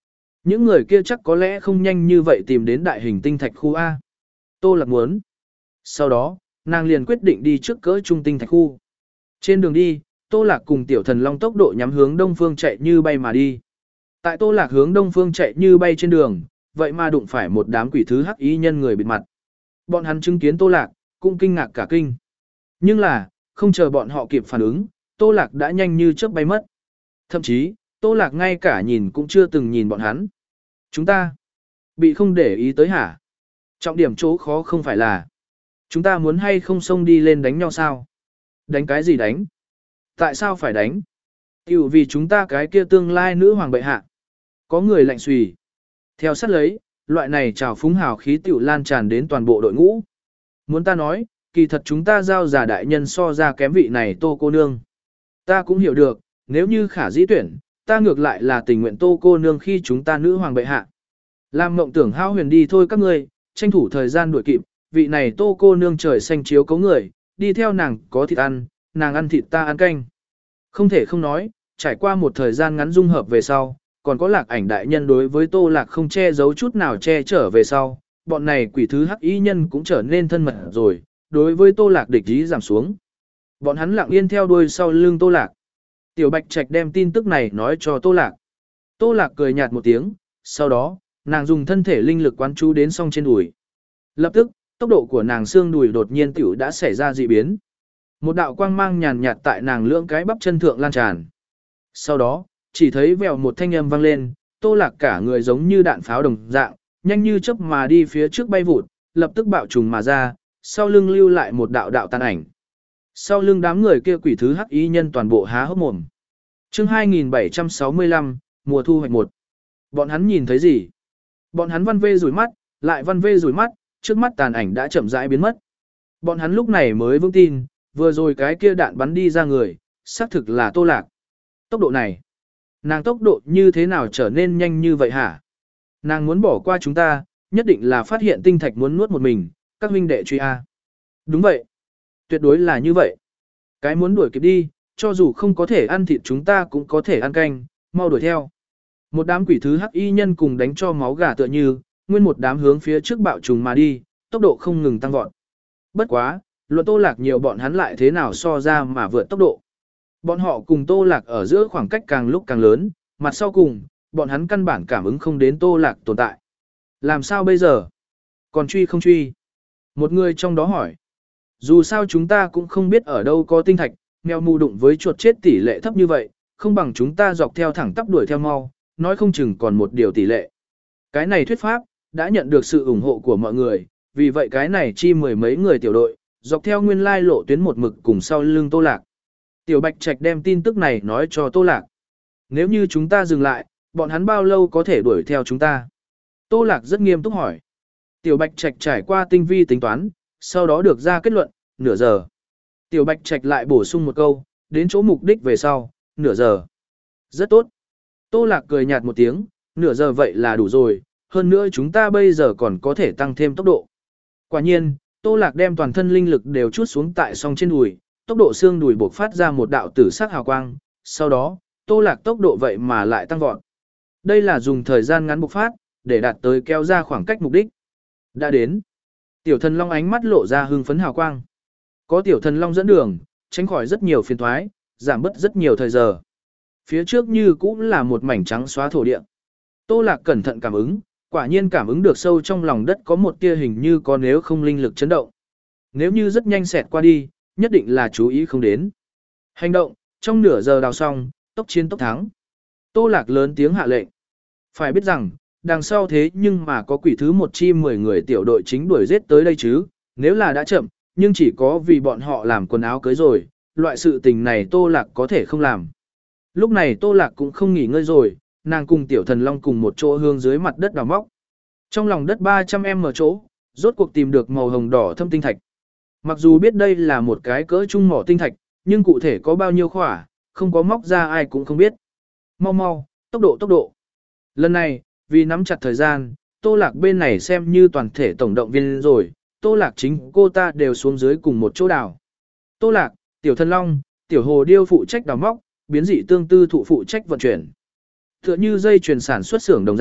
Những người kia chắc có lẽ không nhanh như vậy tìm đến đại hình tinh thạch khu A. Tô Lạc muốn. Sau đó, nàng liền quyết định đi trước cỡ trung tinh thạch khu. Trên đường đi, Tô Lạc cùng Tiểu Thần Long tốc độ nhắm hướng đông phương chạy như bay mà đi. Tại Tô Lạc hướng đông phương chạy như bay trên đường, vậy mà đụng phải một đám quỷ thứ hắc ý nhân người bịt mặt. Bọn hắn chứng kiến Tô Lạc, cũng kinh ngạc cả kinh. Nhưng là, không chờ bọn họ kịp phản ứng, Tô Lạc đã nhanh như chớp bay mất. Thậm chí, Tô Lạc ngay cả nhìn cũng chưa từng nhìn bọn hắn. Chúng ta bị không để ý tới hả? Trọng điểm chỗ khó không phải là chúng ta muốn hay không xông đi lên đánh nhau sao? Đánh cái gì đánh? Tại sao phải đánh? Tiểu vì chúng ta cái kia tương lai nữ hoàng bệ hạ. Có người lạnh xùy. Theo sát lấy, loại này trào phúng hào khí tiểu lan tràn đến toàn bộ đội ngũ. Muốn ta nói, kỳ thật chúng ta giao giả đại nhân so ra kém vị này Tô cô nương. Ta cũng hiểu được, nếu như khả dĩ tuyển, ta ngược lại là tình nguyện Tô cô nương khi chúng ta nữ hoàng bệ hạ. Làm mộng tưởng hao huyền đi thôi các ngươi, tranh thủ thời gian đuổi kịp, vị này Tô cô nương trời xanh chiếu cấu người, đi theo nàng có thịt ăn, nàng ăn thịt ta ăn canh. Không thể không nói, trải qua một thời gian ngắn dung hợp về sau, còn có Lạc Ảnh đại nhân đối với Tô Lạc không che giấu chút nào che chở về sau, bọn này quỷ thứ hắc ý nhân cũng trở nên thân mật rồi, đối với Tô Lạc địch ý giảm xuống. Bọn hắn lặng yên theo đuôi sau lưng Tô Lạc. Tiểu Bạch Trạch đem tin tức này nói cho Tô Lạc. Tô Lạc cười nhạt một tiếng, sau đó, nàng dùng thân thể linh lực quán chú đến song trên đùi. Lập tức, tốc độ của nàng xương đùi đột nhiên tiểu đã xảy ra dị biến. Một đạo quang mang nhàn nhạt tại nàng lưỡng cái bắp chân thượng lan tràn. Sau đó, chỉ thấy vèo một thanh âm vang lên, Tô Lạc cả người giống như đạn pháo đồng dạng, nhanh như chớp mà đi phía trước bay vụt, lập tức bạo trùng mà ra, sau lưng lưu lại một đạo đạo tàn ảnh. Sau lưng đám người kia quỷ thứ hắc ý nhân toàn bộ há hốc mồm. Chương hai nghìn bảy trăm sáu mươi lăm, mùa thu hoạch một. Bọn hắn nhìn thấy gì? Bọn hắn văn vê rủi mắt, lại văn vê rủi mắt, trước mắt tàn ảnh đã chậm rãi biến mất. Bọn hắn lúc này mới vững tin, vừa rồi cái kia đạn bắn đi ra người, xác thực là Tô Lạc. Tốc độ này, nàng tốc độ như thế nào trở nên nhanh như vậy hả? Nàng muốn bỏ qua chúng ta, nhất định là phát hiện tinh thạch muốn nuốt một mình, các huynh đệ truy A. Đúng vậy. Tuyệt đối là như vậy. Cái muốn đuổi kịp đi, cho dù không có thể ăn thịt chúng ta cũng có thể ăn canh, mau đuổi theo. Một đám quỷ thứ hắc y nhân cùng đánh cho máu gà tựa như, nguyên một đám hướng phía trước bạo trùng mà đi, tốc độ không ngừng tăng vọt. Bất quá, luận Tô Lạc nhiều bọn hắn lại thế nào so ra mà vượt tốc độ. Bọn họ cùng Tô Lạc ở giữa khoảng cách càng lúc càng lớn, mặt sau cùng, bọn hắn căn bản cảm ứng không đến Tô Lạc tồn tại. Làm sao bây giờ? Còn truy không truy? Một người trong đó hỏi. Dù sao chúng ta cũng không biết ở đâu có tinh thạch, mèo mù đụng với chuột chết tỷ lệ thấp như vậy, không bằng chúng ta dọc theo thẳng tắp đuổi theo mau, nói không chừng còn một điều tỷ lệ. Cái này thuyết pháp, đã nhận được sự ủng hộ của mọi người, vì vậy cái này chi mười mấy người tiểu đội, dọc theo nguyên lai lộ tuyến một mực cùng sau lưng Tô Lạc. Tiểu Bạch Trạch đem tin tức này nói cho Tô Lạc. Nếu như chúng ta dừng lại, bọn hắn bao lâu có thể đuổi theo chúng ta? Tô Lạc rất nghiêm túc hỏi. Tiểu Bạch Trạch trải qua tinh vi tính toán, sau đó được ra kết luận, nửa giờ. Tiểu Bạch Trạch lại bổ sung một câu, đến chỗ mục đích về sau, nửa giờ. Rất tốt. Tô Lạc cười nhạt một tiếng, nửa giờ vậy là đủ rồi, hơn nữa chúng ta bây giờ còn có thể tăng thêm tốc độ. Quả nhiên, Tô Lạc đem toàn thân linh lực đều chút xuống tại song trên đùi, tốc độ xương đùi bộc phát ra một đạo tử sắc hào quang, sau đó, Tô Lạc tốc độ vậy mà lại tăng vọt. Đây là dùng thời gian ngắn bộc phát, để đạt tới kéo ra khoảng cách mục đích. Đã đến. Tiểu Thần Long ánh mắt lộ ra hưng phấn hào quang. Có Tiểu Thần Long dẫn đường, tránh khỏi rất nhiều phiền toái, giảm bớt rất nhiều thời giờ. Phía trước như cũng là một mảnh trắng xóa thổ địa. Tô Lạc cẩn thận cảm ứng, quả nhiên cảm ứng được sâu trong lòng đất có một tia hình như có nếu không linh lực chấn động. Nếu như rất nhanh xẹt qua đi, nhất định là chú ý không đến. Hành động, trong nửa giờ đào xong, tốc chiến tốc thắng. Tô Lạc lớn tiếng hạ lệnh. Phải biết rằng, đằng sau thế nhưng mà có quỷ thứ một chi mười người tiểu đội chính đuổi giết tới đây chứ, nếu là đã chậm, nhưng chỉ có vì bọn họ làm quần áo cưới rồi, loại sự tình này Tô Lạc có thể không làm. Lúc này Tô Lạc cũng không nghỉ ngơi rồi, nàng cùng Tiểu Thần Long cùng một chỗ hướng dưới mặt đất đào móc. Trong lòng đất ba trăm mét chỗ, rốt cuộc tìm được màu hồng đỏ thâm tinh thạch. Mặc dù biết đây là một cái cỡ trung mỏ tinh thạch, nhưng cụ thể có bao nhiêu khỏa, không có móc ra ai cũng không biết. Mau mau, tốc độ tốc độ. Lần này, vì nắm chặt thời gian, Tô Lạc bên này xem như toàn thể tổng động viên rồi, Tô Lạc chính cô ta đều xuống dưới cùng một chỗ đào. Tô Lạc, Tiểu Thần Long, Tiểu Hồ Điêu phụ trách đào móc, biến dị tương tư thụ phụ trách vận chuyển. Tựa như dây chuyền sản xuất xưởng đồng dạng,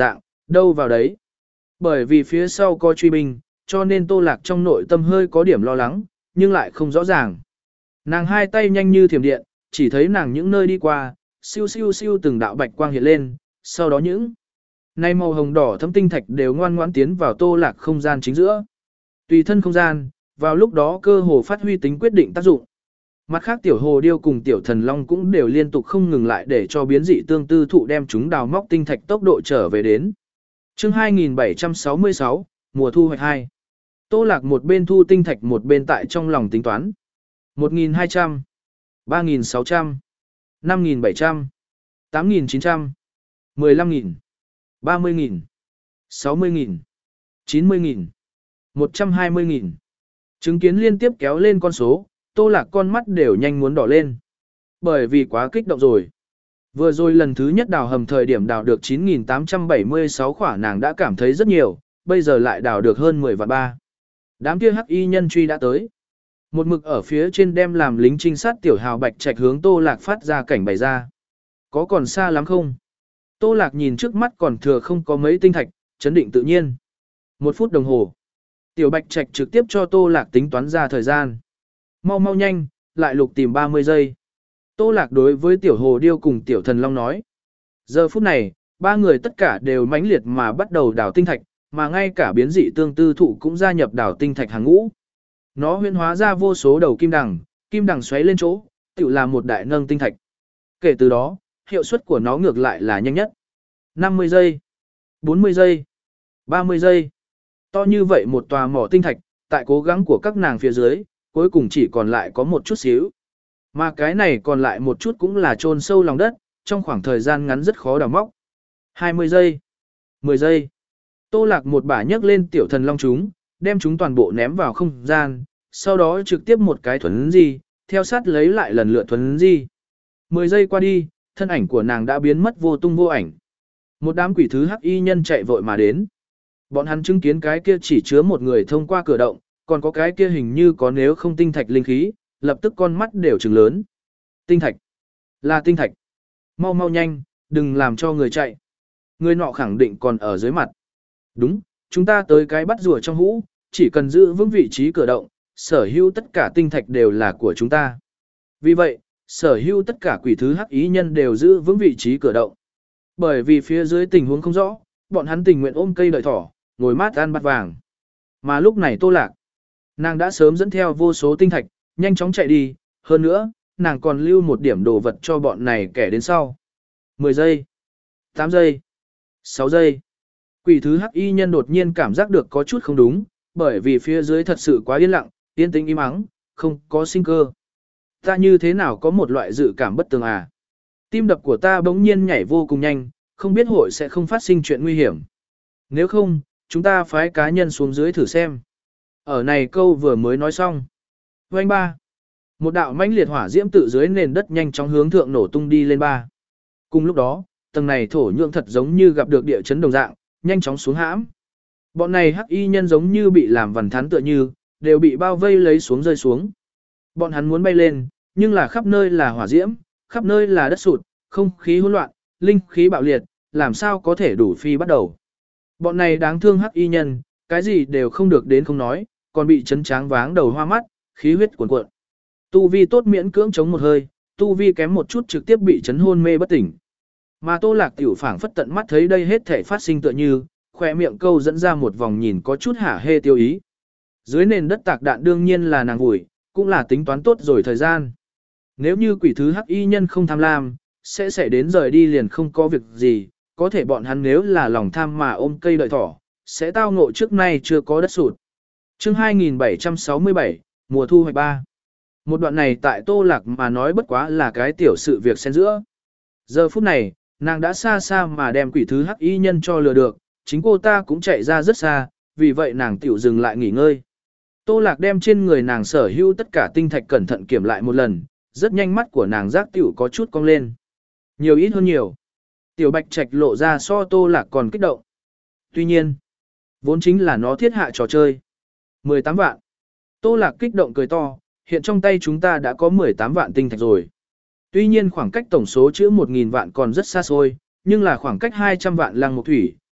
đâu vào đấy. Bởi vì phía sau có truy binh, cho nên Tô Lạc trong nội tâm hơi có điểm lo lắng, nhưng lại không rõ ràng. Nàng hai tay nhanh như thiểm điện, chỉ thấy nàng những nơi đi qua, siêu siêu siêu từng đạo bạch quang hiện lên, sau đó những nay màu hồng đỏ thấm tinh thạch đều ngoan ngoãn tiến vào Tô Lạc không gian chính giữa. Tùy thân không gian, vào lúc đó cơ hồ phát huy tính quyết định tác dụng. Mặt khác tiểu hồ điêu cùng tiểu thần long cũng đều liên tục không ngừng lại để cho biến dị tương tư thụ đem chúng đào móc tinh thạch tốc độ trở về đến. Chương hai nghìn bảy trăm sáu mươi sáu, mùa thu hoạch hai. Tô Lạc một bên thu tinh thạch một bên tại trong lòng tính toán. một nghìn hai trăm, ba nghìn sáu trăm, năm nghìn bảy trăm, tám nghìn chín trăm, mười lăm nghìn, ba mươi nghìn, sáu mươi nghìn, chín mươi nghìn, một trăm hai mươi nghìn. Chứng kiến liên tiếp kéo lên con số, Tô Lạc con mắt đều nhanh muốn đỏ lên. Bởi vì quá kích động rồi. Vừa rồi lần thứ nhất đào hầm thời điểm đào được chín nghìn tám trăm bảy mươi sáu khỏa nàng đã cảm thấy rất nhiều, bây giờ lại đào được hơn mười vạn ba. Đám kia hắc y nhân truy đã tới. Một mực ở phía trên đem làm lính trinh sát tiểu hào bạch trạch hướng Tô Lạc phát ra cảnh bày ra. Có còn xa lắm không? Tô Lạc nhìn trước mắt còn thừa không có mấy tinh thạch, chấn định tự nhiên. Một phút đồng hồ. Tiểu bạch trạch trực tiếp cho Tô Lạc tính toán ra thời gian. Mau mau nhanh, lại lục tìm ba mươi giây. Tô Lạc đối với tiểu hồ điêu cùng tiểu thần long nói. Giờ phút này, ba người tất cả đều mãnh liệt mà bắt đầu đào tinh thạch, mà ngay cả biến dị tương tư thụ cũng gia nhập đào tinh thạch hàng ngũ. Nó huyễn hóa ra vô số đầu kim đằng, kim đằng xoáy lên chỗ, tự là một đại nâng tinh thạch. Kể từ đó, hiệu suất của nó ngược lại là nhanh nhất. năm mươi giây, bốn mươi giây, ba mươi giây. To như vậy một tòa mỏ tinh thạch, tại cố gắng của các nàng phía dưới, cuối cùng chỉ còn lại có một chút xíu. Mà cái này còn lại một chút cũng là chôn sâu lòng đất, trong khoảng thời gian ngắn rất khó đào móc. hai mươi giây, mười giây. Tô Lạc một bả nhấc lên tiểu thần long chúng, đem chúng toàn bộ ném vào không gian, sau đó trực tiếp một cái thuấn di, theo sát lấy lại lần lượt thuấn di. mười giây qua đi, thân ảnh của nàng đã biến mất vô tung vô ảnh. Một đám quỷ thứ hắc y nhân chạy vội mà đến. Bọn hắn chứng kiến cái kia chỉ chứa một người thông qua cửa động, còn có cái kia hình như có nếu không tinh thạch linh khí, lập tức con mắt đều trừng lớn. Tinh thạch, là tinh thạch. Mau mau nhanh, đừng làm cho người chạy. Người nọ khẳng định còn ở dưới mặt. Đúng, chúng ta tới cái bắt rùa trong hũ, chỉ cần giữ vững vị trí cửa động, sở hữu tất cả tinh thạch đều là của chúng ta. Vì vậy, sở hữu tất cả quỷ thứ hắc ý nhân đều giữ vững vị trí cửa động. Bởi vì phía dưới tình huống không rõ, bọn hắn tình nguyện ôm cây đợi thỏ, ngồi mát ăn bát vàng. Mà lúc này Tô Lạc, nàng đã sớm dẫn theo vô số tinh thạch, nhanh chóng chạy đi, hơn nữa, nàng còn lưu một điểm đồ vật cho bọn này kẻ đến sau. mười giây, tám giây, sáu giây. Quỷ thứ hắc y nhân đột nhiên cảm giác được có chút không đúng, bởi vì phía dưới thật sự quá yên lặng, yên tĩnh im ắng, không có sinh cơ. Ta như thế nào có một loại dự cảm bất tường à? Tim đập của ta bỗng nhiên nhảy vô cùng nhanh, không biết hội sẽ không phát sinh chuyện nguy hiểm. Nếu không, chúng ta phái cá nhân xuống dưới thử xem. Ở này câu vừa mới nói xong. Vành ba. Một đạo mãnh liệt hỏa diễm tự dưới nền đất nhanh chóng hướng thượng nổ tung đi lên ba. Cùng lúc đó, tầng này thổ nhượng thật giống như gặp được địa chấn đồng dạng, nhanh chóng xuống hãm. Bọn này hắc y nhân giống như bị làm vằn thắn tựa như, đều bị bao vây lấy xuống rơi xuống. Bọn hắn muốn bay lên, nhưng là khắp nơi là hỏa diễm, khắp nơi là đất sụt, không khí hỗn loạn, linh khí bạo liệt, làm sao có thể đủ phi bắt đầu. Bọn này đáng thương hắc y nhân, cái gì đều không được đến không nói, còn bị chấn tráng váng đầu hoa mắt, khí huyết cuồn cuộn. Tu vi tốt miễn cưỡng chống một hơi, tu vi kém một chút trực tiếp bị chấn hôn mê bất tỉnh. Mà Tô Lạc tiểu phảng phất tận mắt thấy đây hết thể phát sinh tựa như, khỏe miệng câu dẫn ra một vòng nhìn có chút hả hê tiêu ý. Dưới nền đất tạc đạn đương nhiên là nàng vùi, cũng là tính toán tốt rồi thời gian. Nếu như quỷ thứ hắc y nhân không tham lam, sẽ sẽ đến rời đi liền không có việc gì, có thể bọn hắn nếu là lòng tham mà ôm cây đợi thỏ, sẽ tao ngộ trước nay chưa có đất sụt. Chương hai nghìn bảy trăm sáu mươi bảy, mùa thu hoạch ba. Một đoạn này tại Tô Lạc mà nói bất quá là cái tiểu sự việc xen giữa. Giờ phút này, nàng đã xa xa mà đem quỷ thứ hắc y nhân cho lừa được, chính cô ta cũng chạy ra rất xa, vì vậy nàng tiểu dừng lại nghỉ ngơi. Tô Lạc đem trên người nàng sở hữu tất cả tinh thạch cẩn thận kiểm lại một lần, rất nhanh mắt của nàng giác tiểu có chút cong lên. Nhiều ít hơn nhiều. Tiểu Bạch Trạch lộ ra so Tô Lạc còn kích động. Tuy nhiên, vốn chính là nó thiết hạ trò chơi. mười tám vạn. Tô Lạc kích động cười to, hiện trong tay chúng ta đã có mười tám vạn tinh thạch rồi. Tuy nhiên khoảng cách tổng số chữ một nghìn vạn còn rất xa xôi, nhưng là khoảng cách hai trăm vạn lăng mục thủy,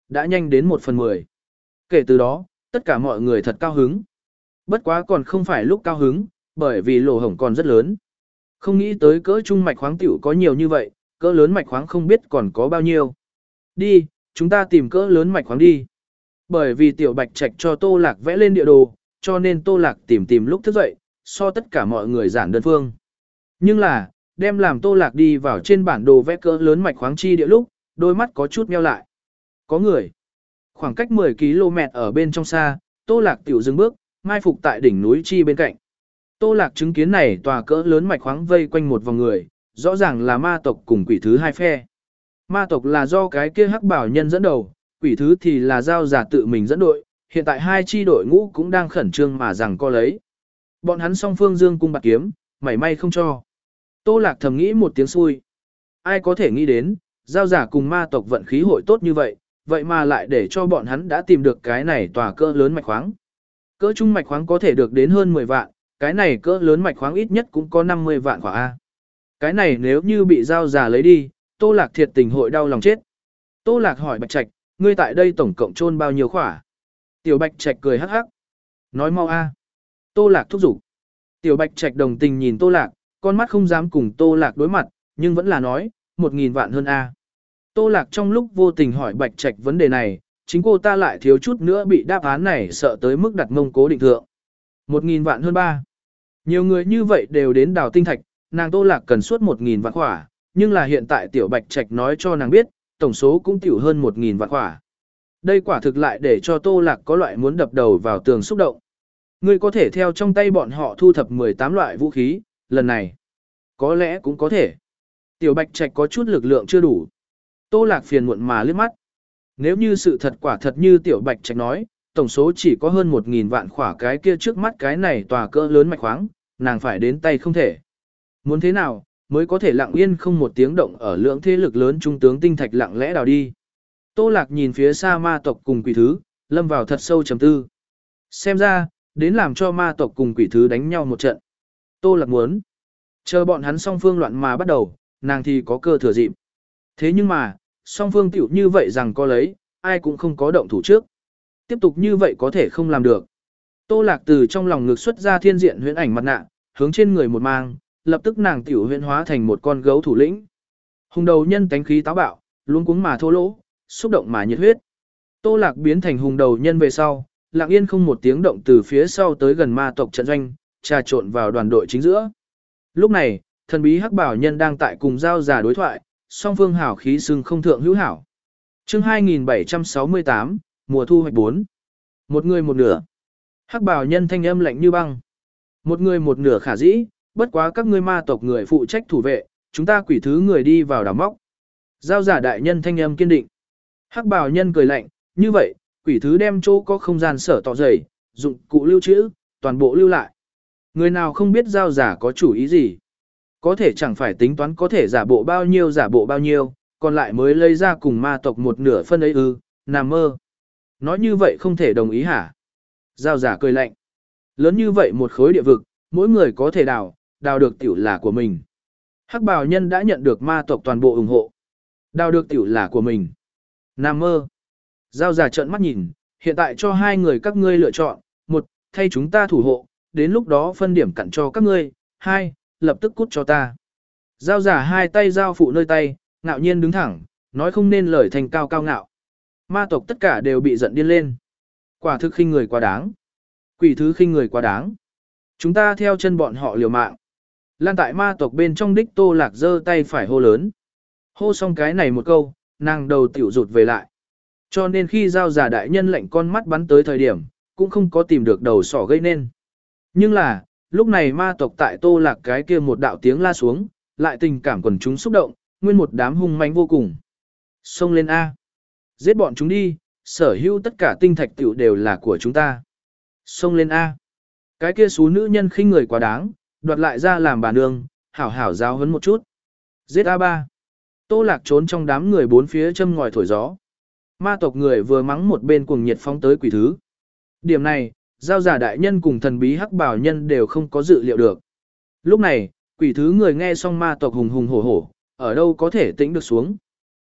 đã nhanh đến một phần mười. Kể từ đó, tất cả mọi người thật cao hứng. Bất quá còn không phải lúc cao hứng, bởi vì lỗ hổng còn rất lớn. Không nghĩ tới cỡ trung mạch khoáng tiểu có nhiều như vậy, cỡ lớn mạch khoáng không biết còn có bao nhiêu. Đi, chúng ta tìm cỡ lớn mạch khoáng đi. Bởi vì tiểu bạch trạch cho Tô Lạc vẽ lên địa đồ, cho nên Tô Lạc tìm tìm lúc thức dậy, so tất cả mọi người giản đơn phương. Nhưng là, đem làm Tô Lạc đi vào trên bản đồ vẽ cỡ lớn mạch khoáng chi địa lúc, đôi mắt có chút meo lại. Có người. Khoảng cách mười ki lô mét ở bên trong xa, Tô Lạc tiểu dừng bước, mai phục tại đỉnh núi chi bên cạnh. Tô Lạc chứng kiến này tòa cỡ lớn mạch khoáng vây quanh một vòng người, rõ ràng là ma tộc cùng quỷ thứ hai phe. Ma tộc là do cái kia hắc bảo nhân dẫn đầu, quỷ thứ thì là giao giả tự mình dẫn đội, hiện tại hai chi đội ngũ cũng đang khẩn trương mà rằng co lấy. Bọn hắn song phương dương cung bạc kiếm, mảy may không cho. Tô Lạc thầm nghĩ một tiếng xui. Ai có thể nghĩ đến, giao giả cùng ma tộc vận khí hội tốt như vậy, vậy mà lại để cho bọn hắn đã tìm được cái này tòa cỡ lớn mạch khoáng. Cỡ trung mạch khoáng có thể được đến hơn mười vạn, cái này cỡ lớn mạch khoáng ít nhất cũng có năm mươi vạn quả A. Cái này nếu như bị giao giả lấy đi, Tô Lạc thiệt tình hội đau lòng chết. Tô Lạc hỏi Bạch Trạch, ngươi tại đây tổng cộng chôn bao nhiêu khỏa? Tiểu Bạch Trạch cười hắc hắc. Nói mau A. Tô Lạc thúc giục. Tiểu Bạch Trạch đồng tình nhìn Tô Lạc, con mắt không dám cùng Tô Lạc đối mặt, nhưng vẫn là nói, một nghìn vạn hơn A. Tô Lạc trong lúc vô tình hỏi Bạch Trạch vấn đề này, chính cô ta lại thiếu chút nữa bị đáp án này sợ tới mức đặt mông cố định thượng. Một nghìn vạn hơn ba. Nhiều người như vậy đều đến đào tinh thạch, nàng Tô Lạc cần suốt một nghìn vạn khỏa, nhưng là hiện tại Tiểu Bạch Trạch nói cho nàng biết, tổng số cũng tiểu hơn một nghìn vạn khỏa. Đây quả thực lại để cho Tô Lạc có loại muốn đập đầu vào tường xúc động. Ngươi có thể theo trong tay bọn họ thu thập mười tám loại vũ khí, lần này. Có lẽ cũng có thể. Tiểu Bạch Trạch có chút lực lượng chưa đủ. Tô Lạc phiền muộn mà liếc mắt. Nếu như sự thật quả thật như Tiểu Bạch Trạch nói, tổng số chỉ có hơn một nghìn vạn khỏa cái kia trước mắt cái này tòa cỡ lớn mạch khoáng, nàng phải đến tay không thể. Muốn thế nào, mới có thể lặng yên không một tiếng động ở lượng thế lực lớn trung tướng tinh thạch lặng lẽ đào đi. Tô Lạc nhìn phía xa ma tộc cùng quỷ thứ, lâm vào thật sâu trầm tư. Xem ra, đến làm cho ma tộc cùng quỷ thứ đánh nhau một trận. Tô Lạc muốn, chờ bọn hắn song phương loạn mà bắt đầu, nàng thì có cơ thừa dịp. Thế nhưng mà, song phương tiểu như vậy rằng có lấy, ai cũng không có động thủ trước. Tiếp tục như vậy có thể không làm được. Tô Lạc từ trong lòng ngực xuất ra thiên diện huyễn ảnh mặt nạ, hướng trên người một mang, lập tức nàng tiểu huyễn hóa thành một con gấu thủ lĩnh. Hùng đầu nhân tánh khí táo bạo, luống cuống mà thô lỗ, xúc động mà nhiệt huyết. Tô Lạc biến thành hùng đầu nhân về sau, lặng yên không một tiếng động từ phía sau tới gần ma tộc trận doanh, trà trộn vào đoàn đội chính giữa. Lúc này, thần bí hắc bảo nhân đang tại cùng giao giả đối thoại, song phương hảo khí sưng không thượng hữu hảo. Chương hai nghìn bảy trăm sáu mươi tám, mùa thu hoạch bốn. Một người một nửa. Hắc bảo nhân thanh âm lạnh như băng. Một người một nửa khả dĩ, bất quá các ngươi ma tộc người phụ trách thủ vệ, chúng ta quỷ thứ người đi vào đào móc. Giao giả đại nhân thanh âm kiên định. Hắc bảo nhân cười lạnh, như vậy, quỷ thứ đem chỗ có không gian sở tỏ dày, dụng cụ lưu trữ, toàn bộ lưu lại. Người nào không biết giao giả có chủ ý gì. Có thể chẳng phải tính toán có thể giả bộ bao nhiêu giả bộ bao nhiêu, còn lại mới lấy ra cùng ma tộc một nửa phân ấy ư, nằm mơ. Nói như vậy không thể đồng ý hả? Giao giả cười lạnh. Lớn như vậy một khối địa vực, mỗi người có thể đào, đào được tiểu là của mình. Hắc bào nhân đã nhận được ma tộc toàn bộ ủng hộ. Đào được tiểu là của mình. Nằm mơ. Giao giả trợn mắt nhìn, hiện tại cho hai người các ngươi lựa chọn, một, thay chúng ta thủ hộ, đến lúc đó phân điểm cặn cho các ngươi, hai, lập tức cút cho ta. Giao giả hai tay giao phụ nơi tay, ngạo nhiên đứng thẳng, nói không nên lời thành cao cao ngạo. Ma tộc tất cả đều bị giận điên lên. Quả thực khinh người quá đáng. Quỷ thứ khinh người quá đáng. Chúng ta theo chân bọn họ liều mạng. Lan tại ma tộc bên trong đích Tô Lạc giơ tay phải hô lớn. Hô xong cái này một câu, nàng đầu tiểu rụt về lại. Cho nên khi giao giả đại nhân lệnh con mắt bắn tới thời điểm, cũng không có tìm được đầu sỏ gây nên. Nhưng là, lúc này ma tộc tại Tô Lạc cái kia một đạo tiếng la xuống, lại tình cảm quần chúng xúc động, nguyên một đám hung manh vô cùng. Xông lên A. Giết bọn chúng đi, sở hữu tất cả tinh thạch tiểu đều là của chúng ta. Xông lên A. Cái kia xú nữ nhân khinh người quá đáng, đoạt lại ra làm bà nương, hảo hảo giáo huấn một chút. Giết A ba. Tô Lạc trốn trong đám người bốn phía châm ngòi thổi gió. Ma tộc người vừa mắng một bên cuồng nhiệt phóng tới quỷ thứ. Điểm này, giao giả đại nhân cùng thần bí hắc bảo nhân đều không có dự liệu được. Lúc này, quỷ thứ người nghe xong ma tộc hùng hùng hổ hổ, ở đâu có thể tĩnh được xuống.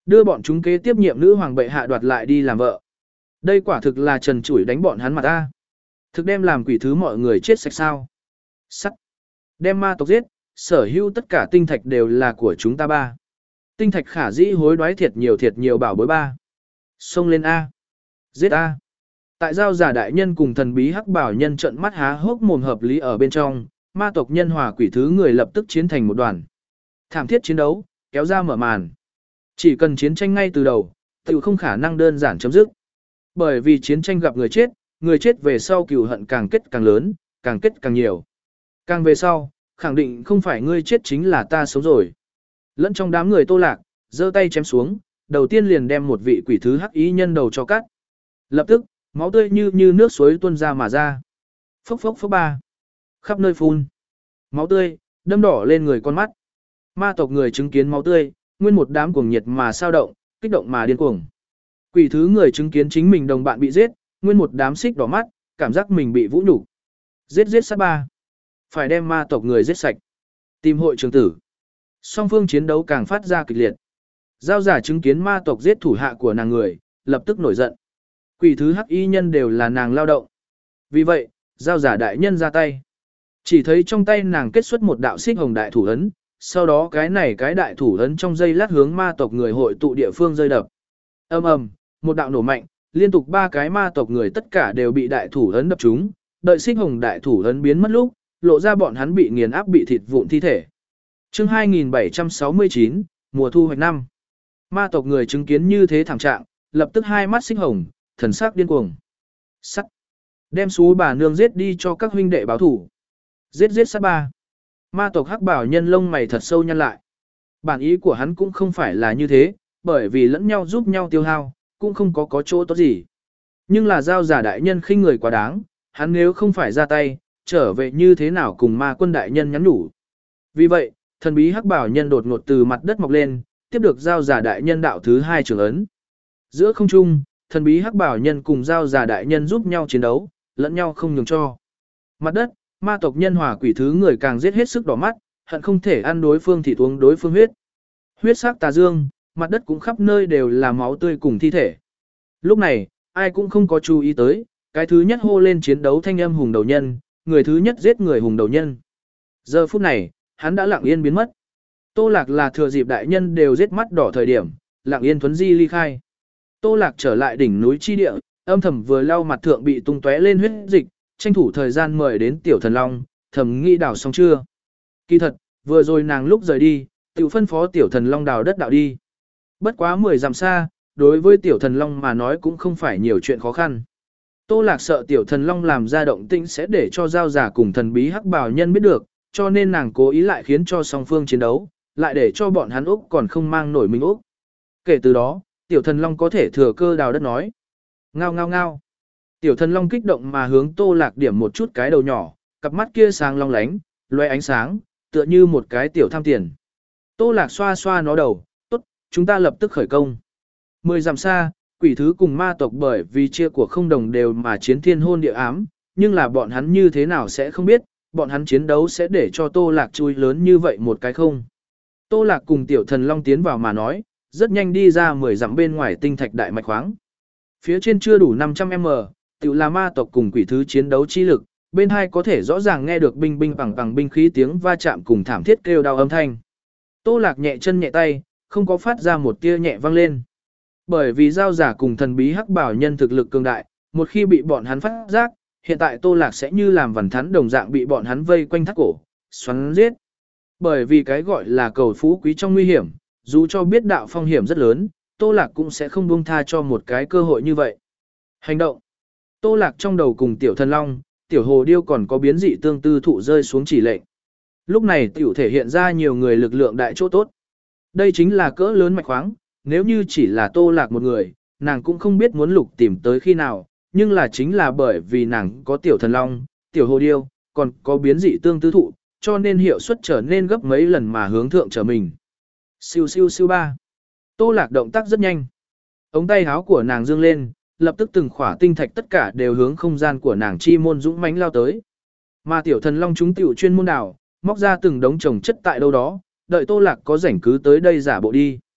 Đưa bọn chúng kế tiếp nhiệm nữ hoàng bệ hạ đoạt lại đi làm vợ. Đây quả thực là trần trụi đánh bọn hắn mặt ta. Thực đem làm quỷ thứ mọi người chết sạch sao. Sắt. Đem ma tộc giết, sở hữu tất cả tinh thạch đều là của chúng ta ba. Tinh thạch khả dĩ hối đoái thiệt nhiều thiệt nhiều bảo bối ba. Xông lên A. Giết A. Tại giao giả đại nhân cùng thần bí hắc bảo nhân trận mắt há hốc mồm hợp lý ở bên trong, ma tộc nhân hòa quỷ thứ người lập tức chiến thành một đoàn. Thảm thiết chiến đấu, kéo ra mở màn. Chỉ cần chiến tranh ngay từ đầu, tự không khả năng đơn giản chấm dứt. Bởi vì chiến tranh gặp người chết, người chết về sau cừu hận càng kết càng lớn, càng kết càng nhiều. Càng về sau, khẳng định không phải ngươi chết chính là ta sống rồi. Lẫn trong đám người Tô Lạc, giơ tay chém xuống, đầu tiên liền đem một vị quỷ thứ hắc ý nhân đầu cho cắt. Lập tức, máu tươi như như nước suối tuôn ra mà ra. Phốc phốc phốc ba. Khắp nơi phun. Máu tươi, đâm đỏ lên người con mắt. Ma tộc người chứng kiến máu tươi, nguyên một đám cuồng nhiệt mà sao động, kích động mà điên cuồng. Quỷ thứ người chứng kiến chính mình đồng bạn bị giết, nguyên một đám xích đỏ mắt, cảm giác mình bị vũ nhục. Giết giết sát ba. Phải đem ma tộc người giết sạch. Tìm hội trường tử. Song phương chiến đấu càng phát ra kịch liệt. Giao giả chứng kiến ma tộc giết thủ hạ của nàng người, lập tức nổi giận. Quỷ thứ hắc y nhân đều là nàng lao động. Vì vậy, giao giả đại nhân ra tay. Chỉ thấy trong tay nàng kết xuất một đạo xích hồng đại thủ ấn, sau đó cái này cái đại thủ ấn trong giây lát hướng ma tộc người hội tụ địa phương rơi đập. Ầm ầm, một đạo nổ mạnh, liên tục ba cái ma tộc người tất cả đều bị đại thủ ấn đập trúng, đợi xích hồng đại thủ ấn biến mất lúc, lộ ra bọn hắn bị nghiền áp bị thịt vụn thi thể. Chương hai nghìn bảy trăm sáu mươi chín, mùa thu hoạch năm. Ma tộc người chứng kiến như thế thảm trạng, lập tức hai mắt xích hồng, thần sắc điên cuồng. Sắt. Đem xú bà nương giết đi cho các huynh đệ báo thủ. Giết giết sát ba. Ma tộc hắc bảo nhân lông mày thật sâu nhăn lại. Bản ý của hắn cũng không phải là như thế, bởi vì lẫn nhau giúp nhau tiêu hao, cũng không có có chỗ tốt gì. Nhưng là giao giả đại nhân khinh người quá đáng, hắn nếu không phải ra tay, trở về như thế nào cùng ma quân đại nhân nhắn nhủ. Vì vậy, thần bí hắc bảo nhân đột ngột từ mặt đất mọc lên, tiếp được giao giả đại nhân đạo thứ hai trường ấn. Giữa không trung, thần bí hắc bảo nhân cùng giao giả đại nhân giúp nhau chiến đấu, lẫn nhau không nhường cho. Mặt đất, ma tộc nhân hòa quỷ thứ người càng giết hết sức đỏ mắt, hận không thể ăn đối phương thịt uống đối phương huyết. Huyết sắc tà dương, mặt đất cũng khắp nơi đều là máu tươi cùng thi thể. Lúc này, ai cũng không có chú ý tới, cái thứ nhất hô lên chiến đấu thanh âm hùng đầu nhân, người thứ nhất giết người hùng đầu nhân. Giờ phút này, hắn đã lặng yên biến mất. Tô Lạc là thừa dịp đại nhân đều giết mắt đỏ thời điểm, lặng yên thuấn di ly khai. Tô Lạc trở lại đỉnh núi chi địa, âm thầm vừa lau mặt thượng bị tung tóe lên huyết dịch, tranh thủ thời gian mời đến tiểu thần long, thầm nghĩ đào xong chưa. Kỳ thật, vừa rồi nàng lúc rời đi, tiểu phân phó tiểu thần long đào đất đạo đi. Bất quá mười dặm xa, đối với tiểu thần long mà nói cũng không phải nhiều chuyện khó khăn. Tô Lạc sợ tiểu thần long làm ra động tĩnh sẽ để cho giao giả cùng thần bí hắc bảo nhân biết được, cho nên nàng cố ý lại khiến cho song phương chiến đấu, lại để cho bọn hắn Úc còn không mang nổi mình Úc. Kể từ đó, tiểu thần long có thể thừa cơ đào đất nói. Ngao ngao ngao. Tiểu thần long kích động mà hướng Tô Lạc điểm một chút cái đầu nhỏ, cặp mắt kia sáng long lánh, loe ánh sáng, tựa như một cái tiểu tham tiền. Tô Lạc xoa xoa nó đầu, tốt, chúng ta lập tức khởi công. Mười dặm xa, quỷ thứ cùng ma tộc bởi vì chia của không đồng đều mà chiến thiên hôn địa ám, nhưng là bọn hắn như thế nào sẽ không biết, bọn hắn chiến đấu sẽ để cho Tô Lạc chui lớn như vậy một cái không. Tô Lạc cùng tiểu thần long tiến vào mà nói, rất nhanh đi ra mười dặm bên ngoài tinh thạch đại mạch khoáng. Phía trên chưa đủ năm trăm mét, tiểu là ma tộc cùng quỷ thứ chiến đấu chi lực, bên hai có thể rõ ràng nghe được binh binh bằng bằng binh khí tiếng va chạm cùng thảm thiết kêu đau âm thanh. Tô Lạc nhẹ chân nhẹ tay, không có phát ra một tia nhẹ vang lên. Bởi vì giao giả cùng thần bí hắc bảo nhân thực lực cường đại, một khi bị bọn hắn phát giác, hiện tại Tô Lạc sẽ như làm vằn thắn đồng dạng bị bọn hắn vây quanh thắt cổ, xoắn giết. Bởi vì cái gọi là cầu phú quý trong nguy hiểm, dù cho biết đạo phong hiểm rất lớn, Tô Lạc cũng sẽ không buông tha cho một cái cơ hội như vậy. Hành động. Tô Lạc trong đầu cùng tiểu thần long, tiểu hồ điêu còn có biến dị tương tư thụ rơi xuống chỉ lệnh. Lúc này tiểu thể hiện ra nhiều người lực lượng đại chỗ tốt. Đây chính là cỡ lớn mạch khoáng, nếu như chỉ là Tô Lạc một người, nàng cũng không biết muốn lục tìm tới khi nào, nhưng là chính là bởi vì nàng có tiểu thần long, tiểu hồ điêu, còn có biến dị tương tư thụ, cho nên hiệu suất trở nên gấp mấy lần mà hướng thượng trở mình. Siêu siêu siêu ba. Tô Lạc động tác rất nhanh. Ống tay áo của nàng dương lên, lập tức từng khỏa tinh thạch tất cả đều hướng không gian của nàng chi môn dũng mãnh lao tới. Mà tiểu thần long chúng tiểu chuyên môn đảo, móc ra từng đống chồng chất tại đâu đó, đợi Tô Lạc có rảnh cứ tới đây giả bộ đi.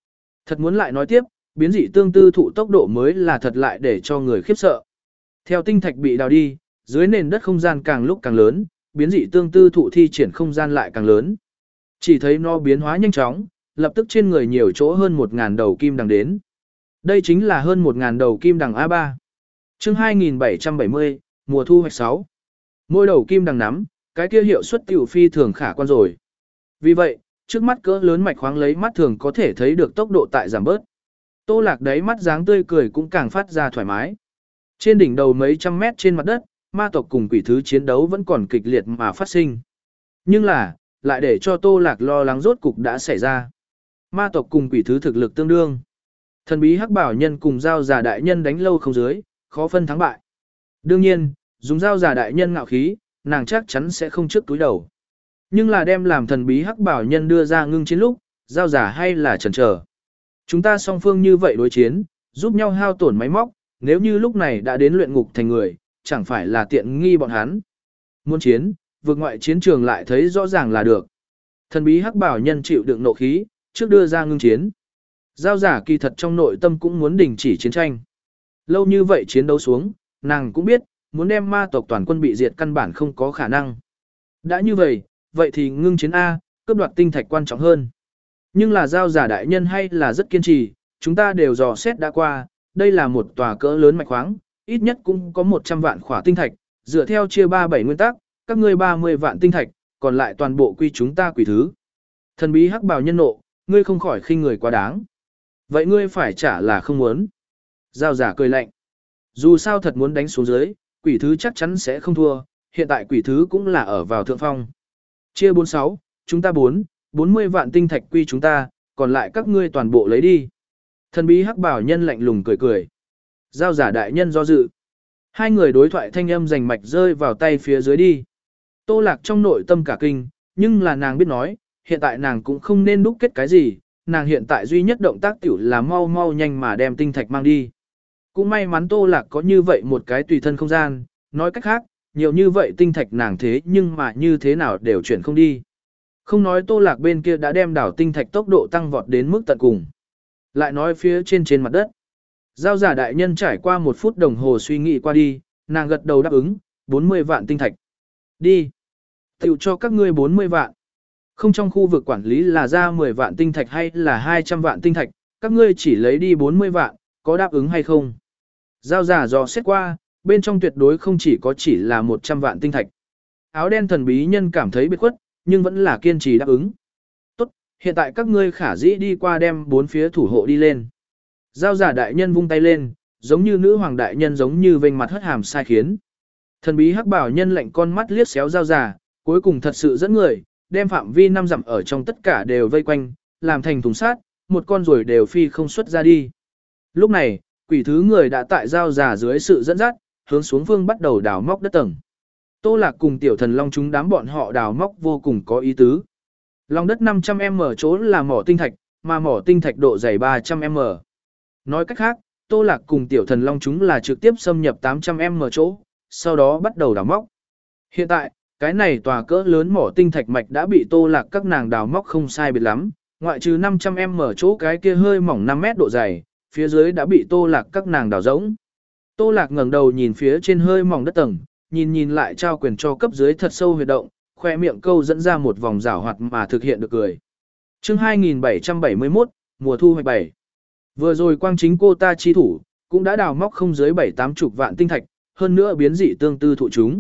Thật muốn lại nói tiếp, biến dị tương tư thụ tốc độ mới là thật lại để cho người khiếp sợ. Theo tinh thạch bị đào đi, dưới nền đất không gian càng lúc càng lớn, biến dị tương tư thụ thi triển không gian lại càng lớn. Chỉ thấy nó biến hóa nhanh chóng, lập tức trên người nhiều chỗ hơn một nghìn đầu kim đằng đến. Đây chính là hơn một nghìn đầu kim đằng a ba. Chương hai nghìn bảy trăm bảy mươi, mùa thu hoạch sáu. Mỗi đầu kim đằng nắm, cái kia hiệu suất tiểu phi thường khả quan rồi. Vì vậy, trước mắt cỡ lớn mạch khoáng lấy mắt thường có thể thấy được tốc độ tại giảm bớt. Tô Lạc đáy mắt dáng tươi cười cũng càng phát ra thoải mái. Trên đỉnh đầu mấy trăm mét trên mặt đất, ma tộc cùng quỷ thứ chiến đấu vẫn còn kịch liệt mà phát sinh. Nhưng là, lại để cho Tô Lạc lo lắng rốt cục đã xảy ra. Ma tộc cùng quỷ thứ thực lực tương đương. Thần bí hắc bảo nhân cùng giao giả đại nhân đánh lâu không dưới, khó phân thắng bại. Đương nhiên, dùng giao giả đại nhân ngạo khí, nàng chắc chắn sẽ không trước túi đầu. Nhưng là đem làm thần bí hắc bảo nhân đưa ra ngưng chiến lúc, giao giả hay là chần chờ. Chúng ta song phương như vậy đối chiến, giúp nhau hao tổn máy móc, nếu như lúc này đã đến luyện ngục thành người, chẳng phải là tiện nghi bọn hắn. Muốn chiến, vượt ngoại chiến trường lại thấy rõ ràng là được. Thần bí hắc bảo nhân chịu đựng nộ khí, trước đưa ra ngưng chiến. Giao giả kỳ thật trong nội tâm cũng muốn đình chỉ chiến tranh. Lâu như vậy chiến đấu xuống, nàng cũng biết, muốn đem ma tộc toàn quân bị diệt căn bản không có khả năng. Đã như vậy, vậy thì ngưng chiến A, cướp đoạt tinh thạch quan trọng hơn. Nhưng là giao giả đại nhân hay là rất kiên trì, chúng ta đều dò xét đã qua, đây là một tòa cỡ lớn mạch khoáng, ít nhất cũng có một trăm vạn khỏa tinh thạch, dựa theo chia ba bảy nguyên tắc, các ngươi ba mươi vạn tinh thạch, còn lại toàn bộ quy chúng ta quỷ thứ. Thần bí hắc bào nhân nộ, ngươi không khỏi khinh người quá đáng. Vậy ngươi phải trả là không muốn. Giao giả cười lạnh. Dù sao thật muốn đánh xuống dưới, quỷ thứ chắc chắn sẽ không thua, hiện tại quỷ thứ cũng là ở vào thượng phong. Chia bốn sáu, chúng ta bốn, bốn mươi vạn tinh thạch quy chúng ta, còn lại các ngươi toàn bộ lấy đi. Thần bí hắc bảo nhân lạnh lùng cười cười. Giao giả đại nhân do dự. Hai người đối thoại thanh âm rành mạch rơi vào tay phía dưới đi. Tô Lạc trong nội tâm cả kinh, nhưng là nàng biết nói, hiện tại nàng cũng không nên đúc kết cái gì, nàng hiện tại duy nhất động tác tiểu là mau mau nhanh mà đem tinh thạch mang đi. Cũng may mắn Tô Lạc có như vậy một cái tùy thân không gian, nói cách khác, nhiều như vậy tinh thạch nàng thế nhưng mà như thế nào đều chuyển không đi. Không nói Tô Lạc bên kia đã đem đảo tinh thạch tốc độ tăng vọt đến mức tận cùng. Lại nói phía trên trên mặt đất. Giao giả đại nhân trải qua một phút đồng hồ suy nghĩ qua đi, nàng gật đầu đáp ứng, bốn mươi vạn tinh thạch. Đi. Tiểu cho các ngươi bốn mươi vạn. Không trong khu vực quản lý là ra mười vạn tinh thạch hay là hai trăm vạn tinh thạch, các ngươi chỉ lấy đi bốn mươi vạn, có đáp ứng hay không? Giao giả dò xét qua, bên trong tuyệt đối không chỉ có chỉ là một trăm vạn tinh thạch. Áo đen thần bí nhân cảm thấy biệt khuất, nhưng vẫn là kiên trì đáp ứng. Tốt, hiện tại các ngươi khả dĩ đi qua đem bốn phía thủ hộ đi lên. Giao giả đại nhân vung tay lên, giống như nữ hoàng đại nhân giống như vênh mặt hất hàm sai khiến. Thần bí hắc bảo nhân lạnh con mắt liếc xéo giao giả, cuối cùng thật sự dẫn người, đem phạm vi năm dặm ở trong tất cả đều vây quanh, làm thành thùng sát, một con ruồi đều phi không xuất ra đi. Lúc này, quỷ thứ người đã tại giao giả dưới sự dẫn dắt, hướng xuống phương bắt đầu đào móc đất tầng. Tô Lạc cùng tiểu thần long chúng đám bọn họ đào móc vô cùng có ý tứ. Lòng đất năm trăm mét chỗ là mỏ tinh thạch, mà mỏ tinh thạch độ dày ba trăm mét. Nói cách khác, Tô Lạc cùng tiểu thần long chúng là trực tiếp xâm nhập tám trăm mét chỗ, sau đó bắt đầu đào móc. Hiện tại, cái này tòa cỡ lớn mỏ tinh thạch mạch đã bị Tô Lạc các nàng đào móc không sai biệt lắm, ngoại trừ năm trăm mét chỗ cái kia hơi mỏng năm mét độ dày, phía dưới đã bị Tô Lạc các nàng đào rỗng. Tô Lạc ngẩng đầu nhìn phía trên hơi mỏng đất tầng, nhìn nhìn lại trao quyền cho cấp dưới thật sâu huyệt động, khoe miệng câu dẫn ra một vòng rảo hoạt mà thực hiện được cười. Chương hai nghìn bảy trăm bảy mươi mốt, mùa thu hoạch bảy. Vừa rồi quang chính cô ta chi thủ, cũng đã đào móc không dưới bảy tám chục vạn tinh thạch, hơn nữa biến dị tương tư thụ chúng.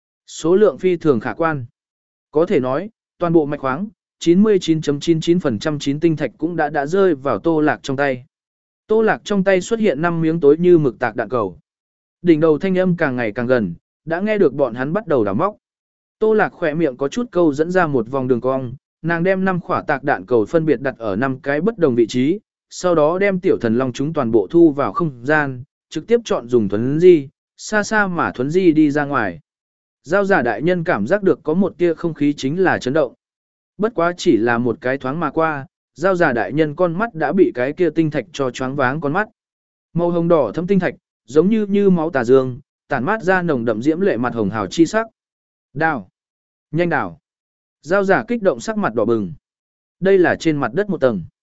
Số lượng phi thường khả quan. Có thể nói, toàn bộ mạch khoáng, chín mươi chín phẩy chín chín phần trăm chín tinh thạch cũng đã đã rơi vào Tô Lạc trong tay. Tô Lạc trong tay xuất hiện năm miếng tối như mực tạc đạn cầu. Đỉnh đầu thanh âm càng ngày càng gần, đã nghe được bọn hắn bắt đầu đào móc. Tô Lạc khỏe miệng có chút câu dẫn ra một vòng đường cong, nàng đem năm quả tạc đạn cầu phân biệt đặt ở năm cái bất đồng vị trí, sau đó đem tiểu thần long chúng toàn bộ thu vào không gian, trực tiếp chọn dùng thuấn di, xa xa mà thuấn di đi ra ngoài. Giao giả đại nhân cảm giác được có một tia không khí chính là chấn động. Bất quá chỉ là một cái thoáng mà qua, giao giả đại nhân con mắt đã bị cái kia tinh thạch cho choáng váng con mắt. Màu hồng đỏ thấm tinh thạch, giống như như máu tà dương, tản mát ra nồng đậm diễm lệ mặt hồng hào chi sắc. Đào! Nhanh đào! Giao giả kích động sắc mặt đỏ bừng. Đây là trên mặt đất một tầng.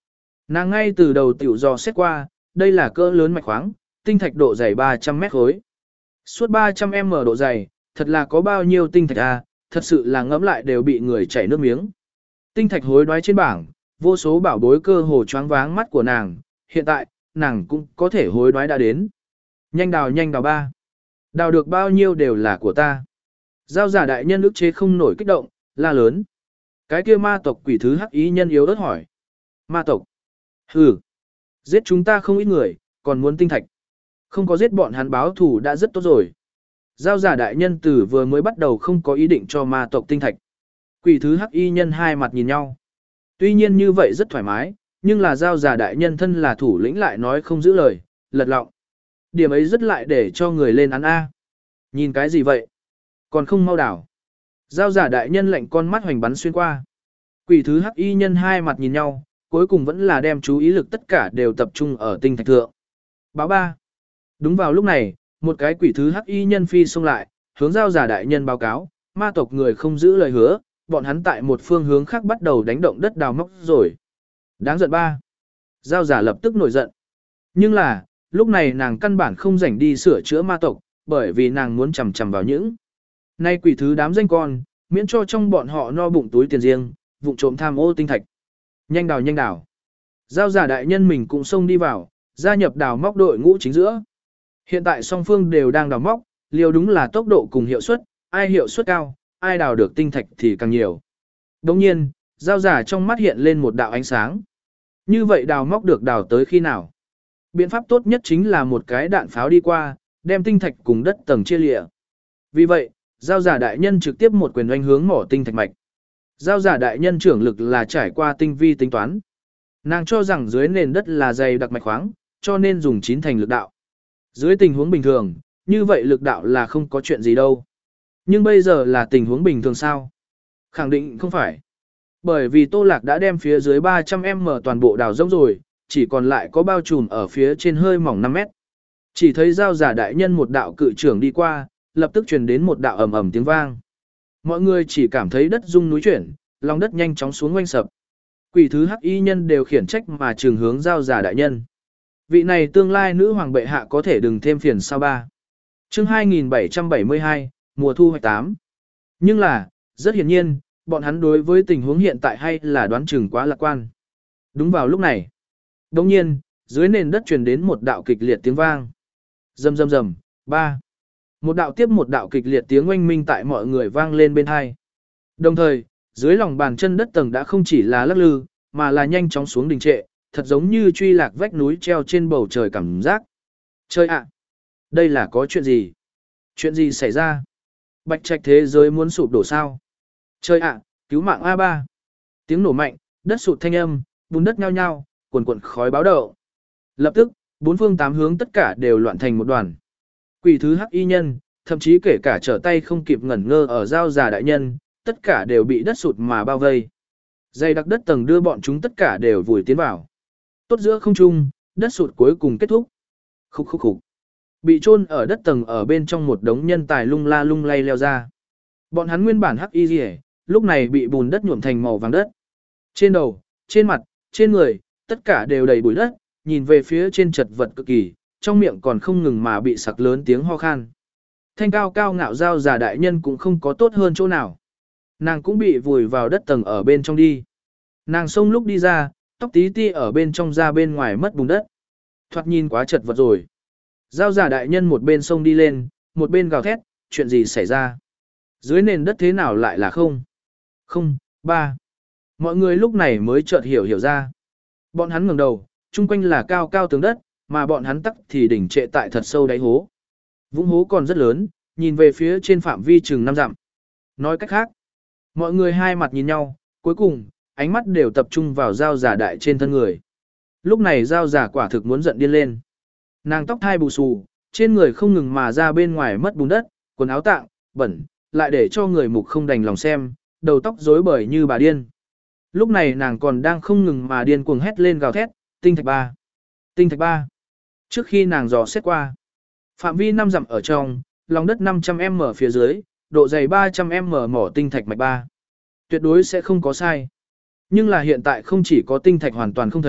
Nàng ngay từ đầu tiểu dò xét qua, đây là cỡ lớn mạch khoáng, tinh thạch độ dày ba trăm mét khối. Suốt ba trăm mét độ dày, thật là có bao nhiêu tinh thạch à, thật sự là ngẫm lại đều bị người chảy nước miếng. Tinh thạch hối đoái trên bảng, vô số bảo bối cơ hồ choáng váng mắt của nàng, hiện tại, nàng cũng có thể hối đoái đã đến. Nhanh đào nhanh đào ba. Đào được bao nhiêu đều là của ta. Giao giả đại nhân ức chế không nổi kích động, la lớn. Cái kia ma tộc quỷ thứ hắc ý nhân yếu ớt hỏi. Ma tộc? Hừ. Giết chúng ta không ít người, còn muốn tinh thạch. Không có giết bọn hắn báo thù đã rất tốt rồi. Giao giả đại nhân từ vừa mới bắt đầu không có ý định cho ma tộc tinh thạch. Quỷ thứ hắc y nhân hai mặt nhìn nhau. Tuy nhiên như vậy rất thoải mái, nhưng là giao giả đại nhân thân là thủ lĩnh lại nói không giữ lời, lật lọng. Điểm ấy rất lại để cho người lên án A. Nhìn cái gì vậy? Còn không mau đảo. Giao giả đại nhân lệnh con mắt hoành bắn xuyên qua. Quỷ thứ hắc y nhân hai mặt nhìn nhau, cuối cùng vẫn là đem chú ý lực tất cả đều tập trung ở tinh thạch thượng. Báo ba. Đúng vào lúc này, một cái quỷ thứ hắc y nhân phi xông lại, hướng giao giả đại nhân báo cáo, ma tộc người không giữ lời hứa, bọn hắn tại một phương hướng khác bắt đầu đánh động đất đào móc rồi. Đáng giận ba. Giao giả lập tức nổi giận. Nhưng là, lúc này nàng căn bản không rảnh đi sửa chữa ma tộc, bởi vì nàng muốn chầm chầm vào những. Nay quỷ thứ đám danh con, miễn cho trong bọn họ no bụng túi tiền riêng, vụng trộm tham ô tinh thạch. Nhanh đào nhanh đào. Giao giả đại nhân mình cũng xông đi vào, gia nhập đào móc đội ngũ chính giữa. Hiện tại song phương đều đang đào móc, liều đúng là tốc độ cùng hiệu suất, ai hiệu suất cao, ai đào được tinh thạch thì càng nhiều. Đồng nhiên, giao giả trong mắt hiện lên một đạo ánh sáng. Như vậy đào móc được đào tới khi nào? Biện pháp tốt nhất chính là một cái đạn pháo đi qua, đem tinh thạch cùng đất tầng chia lịa. Vì vậy, giao giả đại nhân trực tiếp một quyền oanh hướng mỏ tinh thạch mạch. Giao giả đại nhân trưởng lực là trải qua tinh vi tính toán. Nàng cho rằng dưới nền đất là dày đặc mạch khoáng, cho nên dùng chín thành lực đạo. Dưới tình huống bình thường, như vậy lực đạo là không có chuyện gì đâu. Nhưng bây giờ là tình huống bình thường sao? Khẳng định không phải. Bởi vì Tô Lạc đã đem phía dưới ba trăm mét toàn bộ đào rỗng rồi, chỉ còn lại có bao trùm ở phía trên hơi mỏng năm mét. Chỉ thấy giao giả đại nhân một đạo cự trưởng đi qua, lập tức truyền đến một đạo ầm ầm tiếng vang. Mọi người chỉ cảm thấy đất rung núi chuyển, lòng đất nhanh chóng xuống quanh sập. Quỷ thứ hắc y nhân đều khiển trách mà trường hướng giao giả đại nhân. Vị này tương lai nữ hoàng bệ hạ có thể đừng thêm phiền sao ba. Chương hai nghìn bảy trăm bảy mươi hai, mùa thu hoạch tám. Nhưng là, rất hiển nhiên, bọn hắn đối với tình huống hiện tại hay là đoán chừng quá lạc quan. Đúng vào lúc này, đồng nhiên, dưới nền đất truyền đến một đạo kịch liệt tiếng vang. Rầm rầm rầm, ba. Một đạo tiếp một đạo kịch liệt tiếng oanh minh tại mọi người vang lên bên hai. Đồng thời, dưới lòng bàn chân đất tầng đã không chỉ là lắc lư, mà là nhanh chóng xuống đình trệ, thật giống như truy lạc vách núi treo trên bầu trời cảm giác. Trời ạ! Đây là có chuyện gì? Chuyện gì xảy ra? Bạch trạch thế giới muốn sụp đổ sao? Trời ạ! Cứu mạng a ba! Tiếng nổ mạnh, đất sụt thanh âm, bùn đất nhao nhao, cuồn cuộn khói báo động. Lập tức, bốn phương tám hướng tất cả đều loạn thành một đoàn. Quỷ thứ hắc y nhân, thậm chí kể cả trở tay không kịp ngẩn ngơ ở giao giả đại nhân, tất cả đều bị đất sụt mà bao vây. Dày đặc đất tầng đưa bọn chúng tất cả đều vùi tiến vào. Tốt giữa không trung, đất sụt cuối cùng kết thúc. Khúc khúc khúc. Bị chôn ở đất tầng ở bên trong một đống nhân tài lung la lung lay leo ra. Bọn hắn nguyên bản hắc y rìa, lúc này bị bùn đất nhuộm thành màu vàng đất. Trên đầu, trên mặt, trên người, tất cả đều đầy bụi đất, nhìn về phía trên chật vật cực kỳ, trong miệng còn không ngừng mà bị sặc lớn tiếng ho khan. Thanh cao cao ngạo giao giả đại nhân cũng không có tốt hơn chỗ nào. Nàng cũng bị vùi vào đất tầng ở bên trong đi. Nàng xông lúc đi ra, tóc tí ti ở bên trong ra bên ngoài mất bùn đất. Thoạt nhìn quá chật vật rồi. Giao giả đại nhân một bên xông đi lên, một bên gào thét, chuyện gì xảy ra? Dưới nền đất thế nào lại là không? Không, ba. Mọi người lúc này mới chợt hiểu hiểu ra. Bọn hắn ngẩng đầu, chung quanh là cao cao tường đất, mà bọn hắn tắc thì đỉnh trệ tại thật sâu đáy hố. Vũng hố còn rất lớn, nhìn về phía trên phạm vi chừng năm dặm. Nói cách khác, mọi người hai mặt nhìn nhau, cuối cùng, ánh mắt đều tập trung vào giao giả đại trên thân người. Lúc này giao giả quả thực muốn giận điên lên. Nàng tóc thai bù xù, trên người không ngừng mà ra bên ngoài mất bùn đất, quần áo tạng, bẩn, lại để cho người mục không đành lòng xem, đầu tóc rối bời như bà điên. Lúc này nàng còn đang không ngừng mà điên cuồng hét lên gào thét, tinh thạch ba, tinh thạch ba. Trước khi nàng dò xét qua, phạm vi năm dặm ở trong, lòng đất năm trăm mét phía dưới, độ dày ba trăm mét mỏ tinh thạch mạch ba. Tuyệt đối sẽ không có sai. Nhưng là hiện tại không chỉ có tinh thạch hoàn toàn không thấy,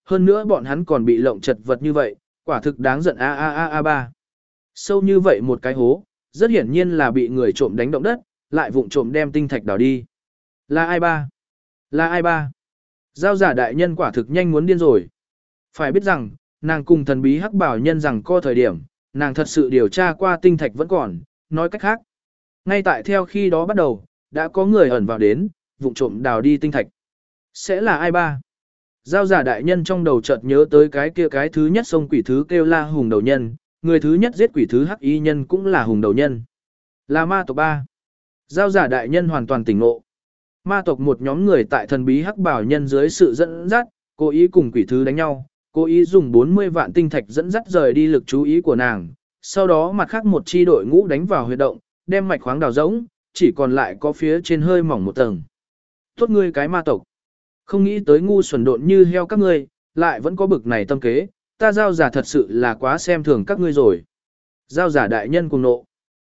hơn nữa bọn hắn còn bị lộng chật vật như vậy, quả thực đáng giận a a a a ba. Sâu như vậy một cái hố, rất hiển nhiên là bị người trộm đánh động đất, lại vụng trộm đem tinh thạch đào đi. Là ai ba? Là ai ba? Giao giả đại nhân quả thực nhanh muốn điên rồi. Phải biết rằng, nàng cùng thần bí hắc bảo nhân rằng co thời điểm, nàng thật sự điều tra qua tinh thạch vẫn còn, nói cách khác. Ngay tại theo khi đó bắt đầu, đã có người ẩn vào đến, vụng trộm đào đi tinh thạch. Sẽ là ai ba? Giao giả đại nhân trong đầu chợt nhớ tới cái kia cái thứ nhất xông quỷ thứ kêu la hùng đầu nhân, người thứ nhất giết quỷ thứ hắc y nhân cũng là hùng đầu nhân. Là ma tộc ba. Giao giả đại nhân hoàn toàn tỉnh ngộ. Ma tộc một nhóm người tại thần bí hắc bảo nhân dưới sự dẫn dắt, cố ý cùng quỷ thứ đánh nhau, cố ý dùng bốn mươi vạn tinh thạch dẫn dắt rời đi lực chú ý của nàng. Sau đó mặt khác một chi đội ngũ đánh vào huyệt động, đem mạch khoáng đào rỗng, chỉ còn lại có phía trên hơi mỏng một tầng. Tốt ngươi cái ma tộc. Không nghĩ tới ngu xuẩn độn như heo các ngươi, lại vẫn có bực này tâm kế, ta giao giả thật sự là quá xem thường các ngươi rồi. Giao giả đại nhân cùng nộ.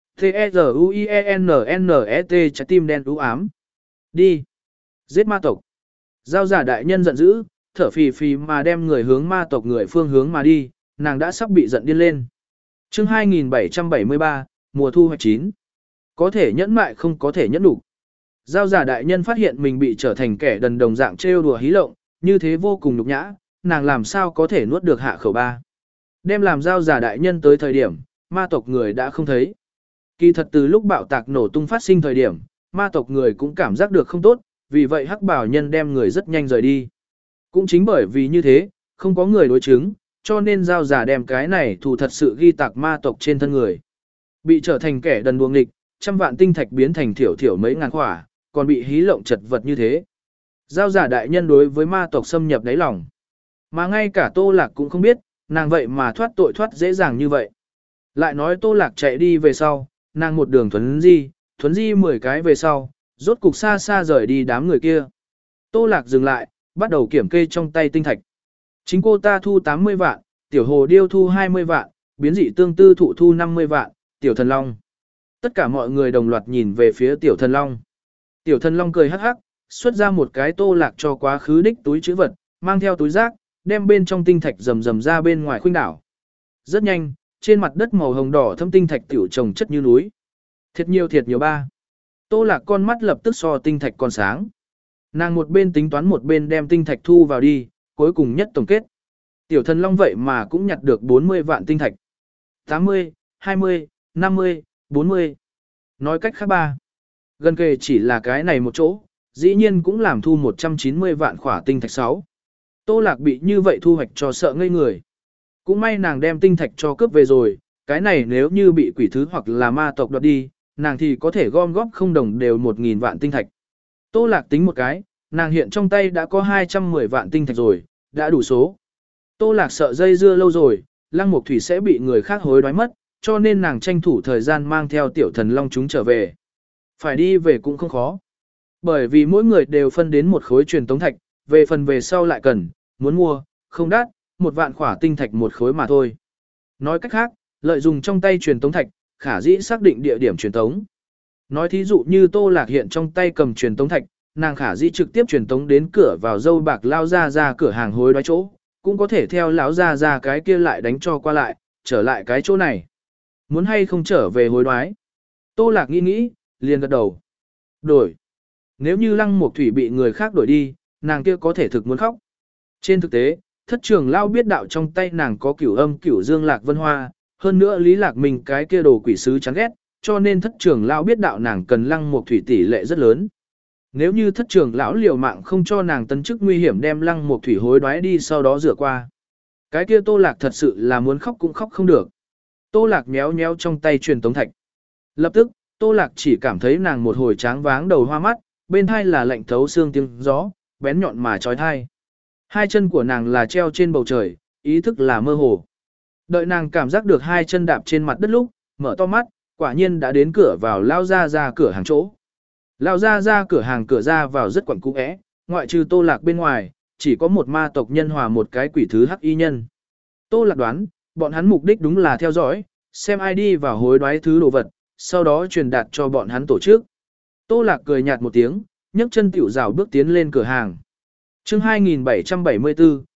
T-E-Z-U-I-E-N-N-E-T trái tim đen u ám. Đi. Giết ma tộc. Giao giả đại nhân giận dữ, thở phì phì mà đem người hướng ma tộc người phương hướng mà đi, nàng đã sắp bị giận điên lên. Chương hai nghìn bảy trăm bảy mươi ba, mùa thu hoạch chín. Có thể nhẫn mại không có thể nhẫn đủ. Giao giả đại nhân phát hiện mình bị trở thành kẻ đần đồng dạng trêu đùa hí lộng, như thế vô cùng nhục nhã, nàng làm sao có thể nuốt được hạ khẩu ba. Đem làm giao giả đại nhân tới thời điểm, ma tộc người đã không thấy. Kỳ thật từ lúc bạo tạc nổ tung phát sinh thời điểm, ma tộc người cũng cảm giác được không tốt, vì vậy hắc bảo nhân đem người rất nhanh rời đi. Cũng chính bởi vì như thế, không có người đối chứng, cho nên giao giả đem cái này thù thật sự ghi tạc ma tộc trên thân người. Bị trở thành kẻ đần đuông nghịch, trăm vạn tinh thạch biến thành thiểu thiểu mấy ngàn khỏa, còn bị hí lộng chật vật như thế. Giao giả đại nhân đối với ma tộc xâm nhập đáy lòng. Mà ngay cả Tô Lạc cũng không biết, nàng vậy mà thoát tội thoát dễ dàng như vậy. Lại nói Tô Lạc chạy đi về sau, nàng một đường thuấn di, thuấn di mười cái về sau, rốt cục xa xa rời đi đám người kia. Tô Lạc dừng lại, bắt đầu kiểm kê trong tay tinh thạch. Chính cô ta thu tám mươi vạn, tiểu hồ điêu thu hai mươi vạn, biến dị tương tư thụ thu năm mươi vạn, tiểu thần long. Tất cả mọi người đồng loạt nhìn về phía tiểu thần long. Tiểu thần long cười hắc hắc, xuất ra một cái Tô Lạc cho quá khứ đích túi chữ vật, mang theo túi rác, đem bên trong tinh thạch rầm rầm ra bên ngoài khuynh đảo. Rất nhanh, trên mặt đất màu hồng đỏ thâm tinh thạch tiểu trồng chất như núi. Thiệt nhiều thiệt nhiều ba. Tô Lạc con mắt lập tức so tinh thạch còn sáng. Nàng một bên tính toán một bên đem tinh thạch thu vào đi, cuối cùng nhất tổng kết. Tiểu thần long vậy mà cũng nhặt được bốn mươi vạn tinh thạch. tám mươi, hai mươi, năm mươi, bốn mươi. Nói cách khác ba. Gần kề chỉ là cái này một chỗ, dĩ nhiên cũng làm thu một trăm chín mươi vạn khỏa tinh thạch sáu. Tô Lạc bị như vậy thu hoạch cho sợ ngây người. Cũng may nàng đem tinh thạch cho cướp về rồi, cái này nếu như bị quỷ thứ hoặc là ma tộc đoạt đi, nàng thì có thể gom góp không đồng đều một nghìn vạn tinh thạch. Tô Lạc tính một cái, nàng hiện trong tay đã có hai trăm mười vạn tinh thạch rồi, đã đủ số. Tô Lạc sợ dây dưa lâu rồi, Lăng Mục Thủy sẽ bị người khác hối đoái mất, cho nên nàng tranh thủ thời gian mang theo tiểu thần long chúng trở về. Phải đi về cũng không khó. Bởi vì mỗi người đều phân đến một khối truyền tống thạch, về phần về sau lại cần, muốn mua, không đắt, một vạn khỏa tinh thạch một khối mà thôi. Nói cách khác, lợi dụng trong tay truyền tống thạch, khả dĩ xác định địa điểm truyền tống. Nói thí dụ như Tô Lạc hiện trong tay cầm truyền tống thạch, nàng khả dĩ trực tiếp truyền tống đến cửa vào dâu bạc lao ra ra cửa hàng hối đoái chỗ, cũng có thể theo lão ra ra cái kia lại đánh cho qua lại, trở lại cái chỗ này. Muốn hay không trở về hối đoái? Tô Lạc nghĩ nghĩ, liền gật đầu. Đổi. Nếu như Lăng Mục Thủy bị người khác đổi đi, nàng kia có thể thực muốn khóc. Trên thực tế, thất trưởng lao biết đạo trong tay nàng có cửu âm cửu dương lạc vân hoa, hơn nữa Lý Lạc Minh cái kia đồ quỷ sứ chán ghét, cho nên thất trưởng lão biết đạo nàng cần Lăng Mục Thủy tỷ lệ rất lớn. Nếu như thất trưởng lão liều mạng không cho nàng tấn chức nguy hiểm đem Lăng Mục Thủy hối đoái đi sau đó rửa qua. Cái kia Tô Lạc thật sự là muốn khóc cũng khóc không được. Tô Lạc nhéo nhéo trong tay truyền tống thạch. Lập tức, Tô Lạc chỉ cảm thấy nàng một hồi tráng váng đầu hoa mắt, bên tai là lạnh thấu xương tiếng gió, bén nhọn mà chói tai. Hai chân của nàng là treo trên bầu trời, ý thức là mơ hồ. Đợi nàng cảm giác được hai chân đạp trên mặt đất lúc, mở to mắt, quả nhiên đã đến cửa vào lao ra ra cửa hàng chỗ. Lao ra ra cửa hàng cửa ra vào rất quẩn cũ é, ngoại trừ Tô Lạc bên ngoài, chỉ có một ma tộc nhân hòa một cái quỷ thứ hắc y nhân. Tô Lạc đoán, bọn hắn mục đích đúng là theo dõi, xem ai đi vào hối đoái thứ đồ vật, sau đó truyền đạt cho bọn hắn tổ chức. Tô Lạc cười nhạt một tiếng, nhấc chân tiểu rào bước tiến lên cửa hàng. Chương hai nghìn bảy trăm bảy mươi tư,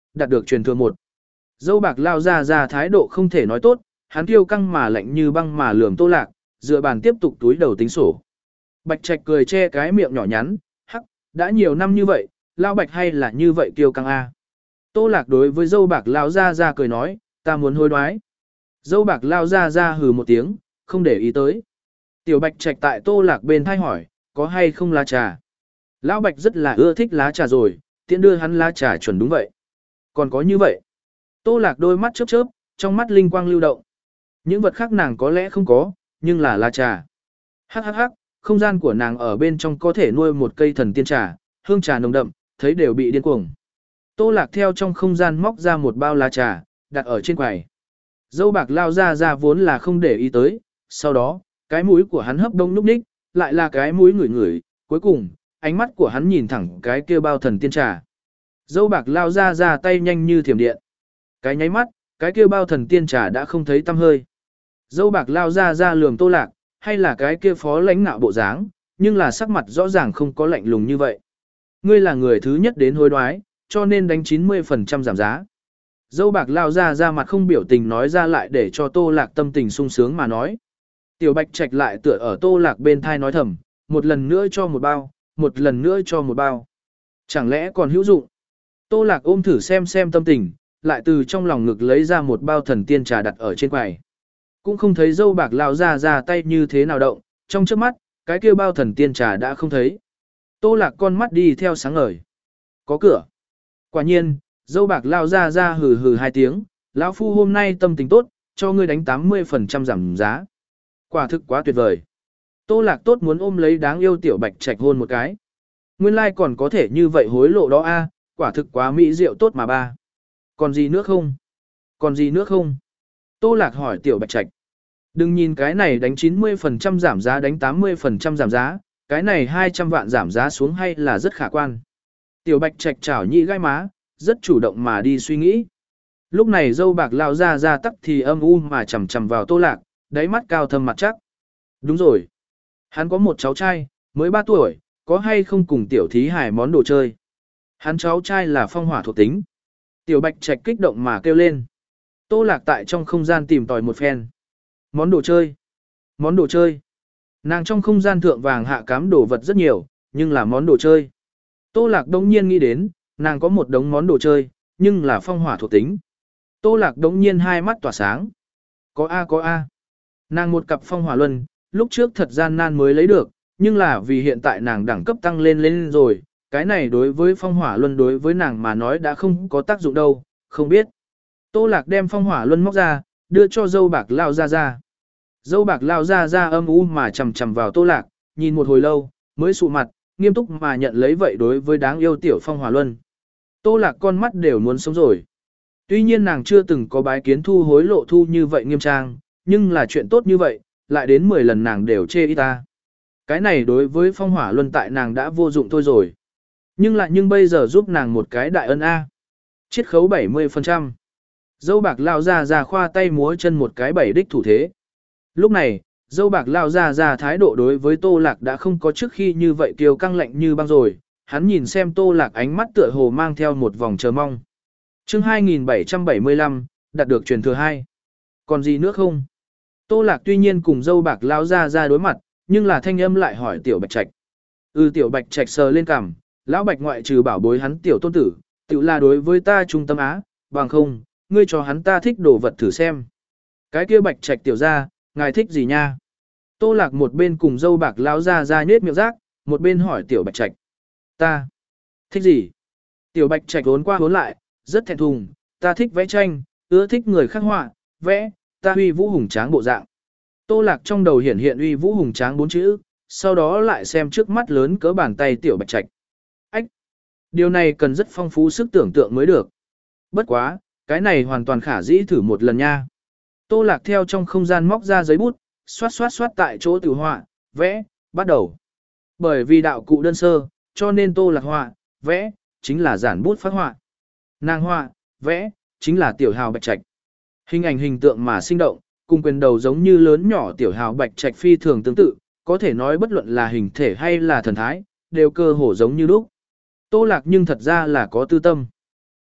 đạt được truyền thừa một. Dâu bạc lao ra ra thái độ không thể nói tốt, hắn kiêu căng mà lạnh như băng mà lườm Tô Lạc, dựa bàn tiếp tục túi đầu tính sổ. Bạch Trạch cười che cái miệng nhỏ nhắn, hắc, đã nhiều năm như vậy, lao Bạch hay là như vậy kiêu căng a. Tô Lạc đối với dâu bạc lao ra ra cười nói, ta muốn hối đoái. Dâu bạc lao ra ra hừ một tiếng, không để ý tới. Tiểu Bạch Trạch tại Tô Lạc bên thay hỏi, có hay không lá trà? Lão Bạch rất là ưa thích lá trà rồi, tiện đưa hắn lá trà chuẩn đúng vậy. Còn có như vậy. Tô Lạc đôi mắt chớp chớp, trong mắt linh quang lưu động. Những vật khác nàng có lẽ không có, nhưng là lá trà. Hắc hắc hắc, không gian của nàng ở bên trong có thể nuôi một cây thần tiên trà, hương trà nồng đậm, thấy đều bị điên cuồng. Tô Lạc theo trong không gian móc ra một bao lá trà, đặt ở trên quầy. Dâu bạc lao ra ra vốn là không để ý tới, sau đó, cái mũi của hắn hấp đông núp ních, lại là cái mũi ngửi ngửi, cuối cùng, ánh mắt của hắn nhìn thẳng cái kia bao thần tiên trà. Dâu bạc lao ra ra tay nhanh như thiểm điện. Cái nháy mắt, cái kia bao thần tiên trà đã không thấy tăm hơi. Dâu bạc lao ra ra lườm Tô Lạc, hay là cái kia phó lãnh nạo bộ dáng, nhưng là sắc mặt rõ ràng không có lạnh lùng như vậy. Ngươi là người thứ nhất đến hối đoái, cho nên đánh chín mươi phần trăm giảm giá. Dâu bạc lao ra ra mặt không biểu tình nói ra lại để cho Tô Lạc tâm tình sung sướng mà nói. Tiểu Bạch Trạch lại tựa ở Tô Lạc bên thai nói thầm, một lần nữa cho một bao, một lần nữa cho một bao. Chẳng lẽ còn hữu dụng? Tô Lạc ôm thử xem xem tâm tình, lại từ trong lòng ngực lấy ra một bao thần tiên trà đặt ở trên quầy. Cũng không thấy dâu bạc lao ra ra tay như thế nào động, trong trước mắt, cái kia bao thần tiên trà đã không thấy. Tô Lạc con mắt đi theo sáng ngời. Có cửa. Quả nhiên, dâu bạc lao ra ra hừ hừ hai tiếng, lão phu hôm nay tâm tình tốt, cho ngươi đánh tám mươi phần trăm giảm giá. Quả thực quá tuyệt vời. Tô Lạc tốt muốn ôm lấy đáng yêu Tiểu Bạch Trạch hôn một cái. Nguyên lai like còn có thể như vậy hối lộ đó a, quả thực quá mỹ diệu tốt mà ba. Còn gì nữa không? Còn gì nữa không? Tô Lạc hỏi Tiểu Bạch Trạch. Đừng nhìn cái này đánh chín mươi phần trăm giảm giá đánh tám mươi phần trăm giảm giá, cái này hai trăm vạn giảm giá xuống hay là rất khả quan. Tiểu Bạch Trạch chảo nhị gai má, rất chủ động mà đi suy nghĩ. Lúc này dâu bạc lao ra ra tắc thì âm u mà chầm chầm vào Tô Lạc, đáy mắt cao thâm mặt chắc. Đúng rồi. Hắn có một cháu trai, mới ba tuổi, có hay không cùng tiểu thí hải món đồ chơi. Hắn cháu trai là phong hỏa thuộc tính. Tiểu Bạch Trạch kích động mà kêu lên. Tô Lạc tại trong không gian tìm tòi một phen. Món đồ chơi. Món đồ chơi. Nàng trong không gian thượng vàng hạ cám đồ vật rất nhiều, nhưng là món đồ chơi. Tô Lạc đống nhiên nghĩ đến, nàng có một đống món đồ chơi, nhưng là phong hỏa thuộc tính. Tô Lạc đống nhiên hai mắt tỏa sáng. Có A có A. Nàng một cặp phong hỏa luân, lúc trước thật gian nan mới lấy được, nhưng là vì hiện tại nàng đẳng cấp tăng lên lên rồi, cái này đối với phong hỏa luân đối với nàng mà nói đã không có tác dụng đâu, không biết. Tô Lạc đem phong hỏa luân móc ra, đưa cho dâu bạc lao ra ra. Dâu bạc lao ra ra âm u mà chầm chầm vào Tô Lạc, nhìn một hồi lâu, mới sụ mặt, nghiêm túc mà nhận lấy vậy đối với đáng yêu tiểu phong hỏa luân. Tô Lạc con mắt đều muốn sống rồi. Tuy nhiên nàng chưa từng có bái kiến thu hối lộ thu như vậy nghiêm trang, nhưng là chuyện tốt như vậy, lại đến mười lần nàng đều chê ít ta. Cái này đối với phong hỏa luân tại nàng đã vô dụng thôi rồi. Nhưng lại nhưng bây giờ giúp nàng một cái đại ân A. Chiết khấu bảy mươi phần trăm. Dâu bạc lao ra ra khoa tay múa chân một cái bảy đích thủ thế. Lúc này, dâu bạc lao ra ra thái độ đối với Tô Lạc đã không có trước khi như vậy kiêu căng lạnh như băng rồi. Hắn nhìn xem Tô Lạc ánh mắt tựa hồ mang theo một vòng chờ mong. Chương hai nghìn bảy trăm bảy mươi lăm, đạt được truyền thừa hai. Còn gì nữa không? Tô Lạc tuy nhiên cùng dâu bạc lao ra ra đối mặt, nhưng là thanh âm lại hỏi Tiểu Bạch Trạch. Ừ Tiểu Bạch Trạch sờ lên cằm, lão Bạch ngoại trừ bảo bối hắn tiểu tôn tử, tự là đối với ta trung tâm á, bằng không, ngươi cho hắn ta thích đồ vật thử xem. Cái kia Bạch Trạch tiểu ra, ngài thích gì nha? Tô Lạc một bên cùng dâu bạc lao ra ra nhết miệng rác, một bên hỏi Tiểu Bạch Trạch. Ta thích gì? Tiểu Bạch Trạch vốn qua vốn lại, rất thẹn thùng, ta thích vẽ tranh, ưa thích người khắc họa, vẽ, ta uy vũ hùng tráng bộ dạng. Tô Lạc trong đầu hiển hiện uy vũ hùng tráng bốn chữ, sau đó lại xem trước mắt lớn cỡ bàn tay Tiểu Bạch Trạch. Ách! Điều này cần rất phong phú sức tưởng tượng mới được. Bất quá, cái này hoàn toàn khả dĩ thử một lần nha. Tô Lạc theo trong không gian móc ra giấy bút, xoát xoát xoát tại chỗ tự họa, vẽ, bắt đầu. Bởi vì đạo cụ đơn sơ, cho nên Tô Lạc họa, vẽ, chính là giản bút phát họa. Nàng họa, vẽ, chính là tiểu hào Bạch Trạch. Hình ảnh hình tượng mà sinh động, cùng quyền đầu giống như lớn nhỏ tiểu hào Bạch Trạch phi thường tương tự, có thể nói bất luận là hình thể hay là thần thái, đều cơ hồ giống như lúc. Tô Lạc nhưng thật ra là có tư tâm.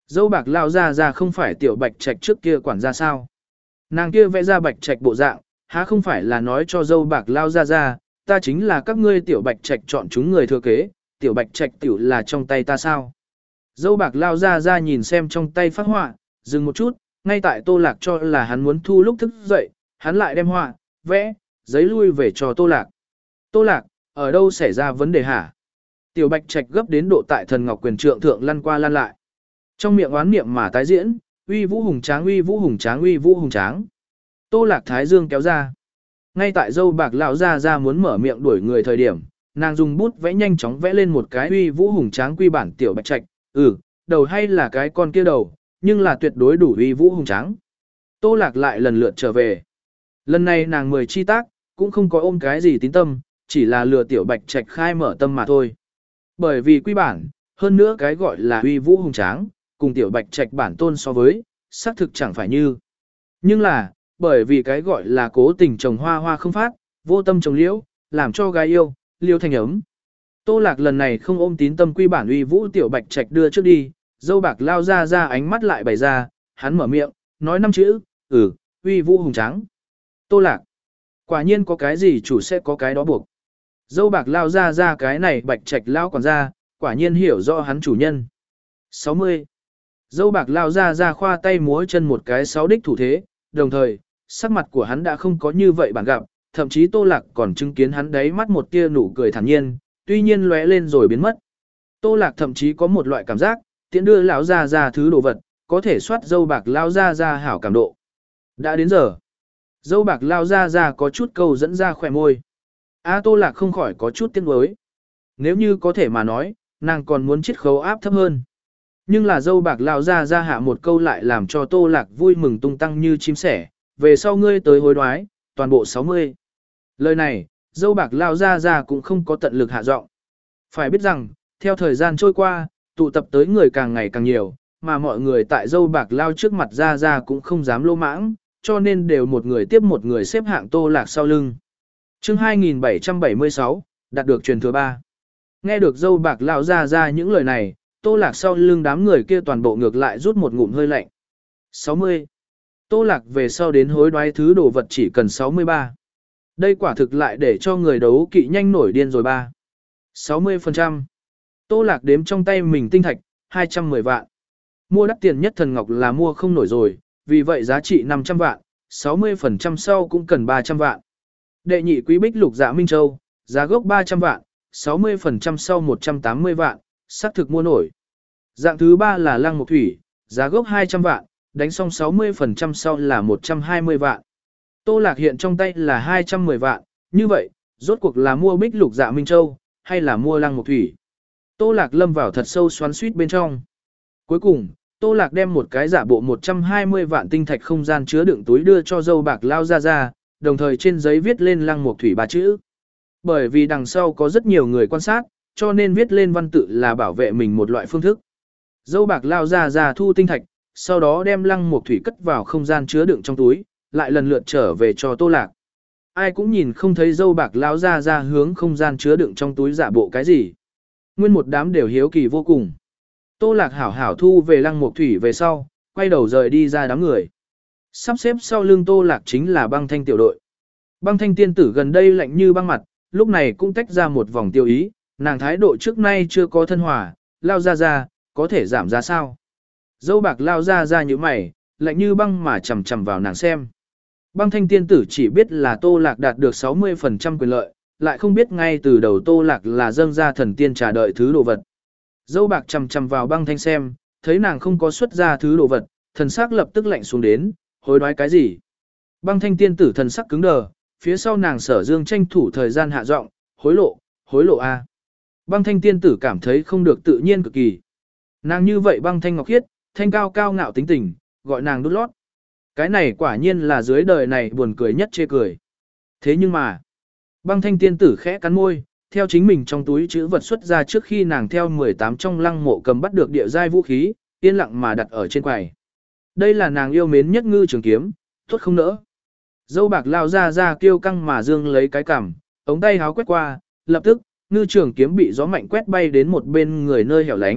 Dâu bạc lao ra ra không phải tiểu bạch trạch trước kia quản gia sao. Nàng kia vẽ ra bạch trạch bộ dạng, há không phải là nói cho dâu bạc lao ra ra, ta chính là các ngươi tiểu bạch trạch chọn chúng người thừa kế, tiểu bạch trạch tiểu là trong tay ta sao. Dâu bạc lao ra ra nhìn xem trong tay phát họa, dừng một chút, ngay tại Tô Lạc cho là hắn muốn thu lúc thức dậy, hắn lại đem họa, vẽ, giấy lui về cho Tô Lạc. Tô Lạc, ở đâu xảy ra vấn đề hả? Tiểu bạch trạch gấp đến độ tại thần ngọc quyền trượng thượng lăn qua lăn lại. Trong miệng oán niệm mà tái diễn, uy vũ hùng tráng uy vũ hùng tráng uy vũ hùng tráng. Tô Lạc thái dương kéo ra. Ngay tại dâu bạc lão ra ra muốn mở miệng đuổi người thời điểm, nàng dùng bút vẽ nhanh chóng vẽ lên một cái uy vũ hùng tráng quy bản tiểu bạch trạch, ừ, đầu hay là cái con kia đầu, nhưng là tuyệt đối đủ uy vũ hùng tráng. Tô Lạc lại lần lượt trở về. Lần này nàng mười chi tác, cũng không có ôm cái gì tín tâm, chỉ là lừa tiểu bạch trạch khai mở tâm mà thôi. Bởi vì quy bản, hơn nữa cái gọi là uy vũ hùng tráng, cùng tiểu bạch trạch bản tôn so với, xác thực chẳng phải như. Nhưng là, bởi vì cái gọi là cố tình trồng hoa hoa không phát, vô tâm trồng liễu, làm cho gái yêu, liêu thành ấm. Tô Lạc lần này không ôm tín tâm quy bản uy vũ tiểu bạch trạch đưa trước đi, dâu bạc lao ra ra ánh mắt lại bày ra, hắn mở miệng, nói năm chữ, ừ, uy vũ hùng tráng. Tô Lạc, quả nhiên có cái gì chủ sẽ có cái đó buộc. Dâu bạc lao ra ra cái này bạch trạch lao còn ra, quả nhiên hiểu rõ hắn chủ nhân. sáu mươi. Dâu bạc lao ra ra khoa tay múa chân một cái sáu đích thủ thế, đồng thời, sắc mặt của hắn đã không có như vậy bản gặp, thậm chí Tô Lạc còn chứng kiến hắn đáy mắt một tia nụ cười thản nhiên, tuy nhiên lóe lên rồi biến mất. Tô Lạc thậm chí có một loại cảm giác, tiễn đưa lão ra ra thứ đồ vật, có thể soát dâu bạc lao ra ra hảo cảm độ. Đã đến giờ. Dâu bạc lao ra ra có chút câu dẫn ra khỏe môi. A Tô Lạc không khỏi có chút tiếc nuối. Nếu như có thể mà nói, nàng còn muốn chiết khấu áp thấp hơn. Nhưng là dâu bạc lao ra ra hạ một câu lại làm cho Tô Lạc vui mừng tung tăng như chim sẻ, về sau ngươi tới hối đoái, toàn bộ sáu mươi. Lời này, dâu bạc lao ra ra cũng không có tận lực hạ giọng. Phải biết rằng, theo thời gian trôi qua, tụ tập tới người càng ngày càng nhiều, mà mọi người tại dâu bạc lao trước mặt ra ra cũng không dám lô mãng, cho nên đều một người tiếp một người xếp hạng Tô Lạc sau lưng. Chương hai nghìn bảy trăm bảy mươi sáu, đạt được truyền thừa ba. Nghe được dâu bạc lao ra ra những lời này, Tô Lạc sau lưng đám người kia toàn bộ ngược lại rút một ngụm hơi lạnh. sáu mươi. Tô Lạc về sau đến hối đoái thứ đồ vật chỉ cần sáu mươi ba. Đây quả thực lại để cho người đấu kỵ nhanh nổi điên rồi ba. sáu mươi phần trăm. Tô Lạc đếm trong tay mình tinh thạch, hai trăm mười vạn. Mua đắt tiền nhất thần ngọc là mua không nổi rồi, vì vậy giá trị năm trăm vạn, sáu mươi phần trăm sau cũng cần ba trăm vạn. Đệ nhị quý bích lục dạ Minh Châu, giá gốc ba trăm vạn, sáu mươi phần trăm sau một trăm tám mươi vạn, xác thực mua nổi. Dạng thứ ba là lăng mộc thủy, giá gốc hai trăm vạn, đánh xong sáu mươi phần trăm sau là một trăm hai mươi vạn. Tô Lạc hiện trong tay là hai trăm mười vạn, như vậy, rốt cuộc là mua bích lục dạ Minh Châu, hay là mua lăng mộc thủy. Tô Lạc lâm vào thật sâu xoắn suýt bên trong. Cuối cùng, Tô Lạc đem một cái giả bộ một trăm hai mươi vạn tinh thạch không gian chứa đựng túi đưa cho dâu bạc lao ra ra, đồng thời trên giấy viết lên lăng mộc thủy ba chữ. Bởi vì đằng sau có rất nhiều người quan sát, cho nên viết lên văn tự là bảo vệ mình một loại phương thức. Dâu bạc lao ra ra thu tinh thạch, sau đó đem lăng mộc thủy cất vào không gian chứa đựng trong túi, lại lần lượt trở về cho Tô Lạc. Ai cũng nhìn không thấy dâu bạc lao ra ra hướng không gian chứa đựng trong túi giả bộ cái gì. Nguyên một đám đều hiếu kỳ vô cùng. Tô Lạc hảo hảo thu về lăng mộc thủy về sau, quay đầu rời đi ra đám người. Sắp xếp sau lưng Tô Lạc chính là băng thanh tiểu đội. Băng thanh tiên tử gần đây lạnh như băng mặt, lúc này cũng tách ra một vòng tiêu ý, nàng thái độ trước nay chưa có thân hòa, lao ra ra, có thể giảm giá sao. Dâu bạc lao ra ra như mày, lạnh như băng mà chầm chầm vào nàng xem. Băng thanh tiên tử chỉ biết là Tô Lạc đạt được sáu mươi phần trăm quyền lợi, lại không biết ngay từ đầu Tô Lạc là dâng ra thần tiên trả đợi thứ đồ vật. Dâu bạc chầm chầm vào băng thanh xem, thấy nàng không có xuất ra thứ đồ vật, thần sắc lập tức lạnh xuống đến, hối đoái cái gì. Băng thanh tiên tử thần sắc cứng đờ, phía sau nàng Sở Dương tranh thủ thời gian hạ giọng, hối lộ, hối lộ a. Băng thanh tiên tử cảm thấy không được tự nhiên cực kỳ. Nàng như vậy băng thanh ngọc khiết, thanh cao cao ngạo tính tình, gọi nàng đút lót. Cái này quả nhiên là dưới đời này buồn cười nhất chê cười. Thế nhưng mà, băng thanh tiên tử khẽ cắn môi, theo chính mình trong túi chữ vật xuất ra trước khi nàng theo mười tám trong lăng mộ cầm bắt được địa giai vũ khí, yên lặng mà đặt ở trên quầy. Đây là nàng yêu mến nhất ngư trường kiếm, tốt không nỡ. Dâu bạc lao ra ra kêu căng mà dương lấy cái cằm, ống tay háo quét qua, lập tức, ngư trường kiếm bị gió mạnh quét bay đến một bên người nơi hẻo lánh,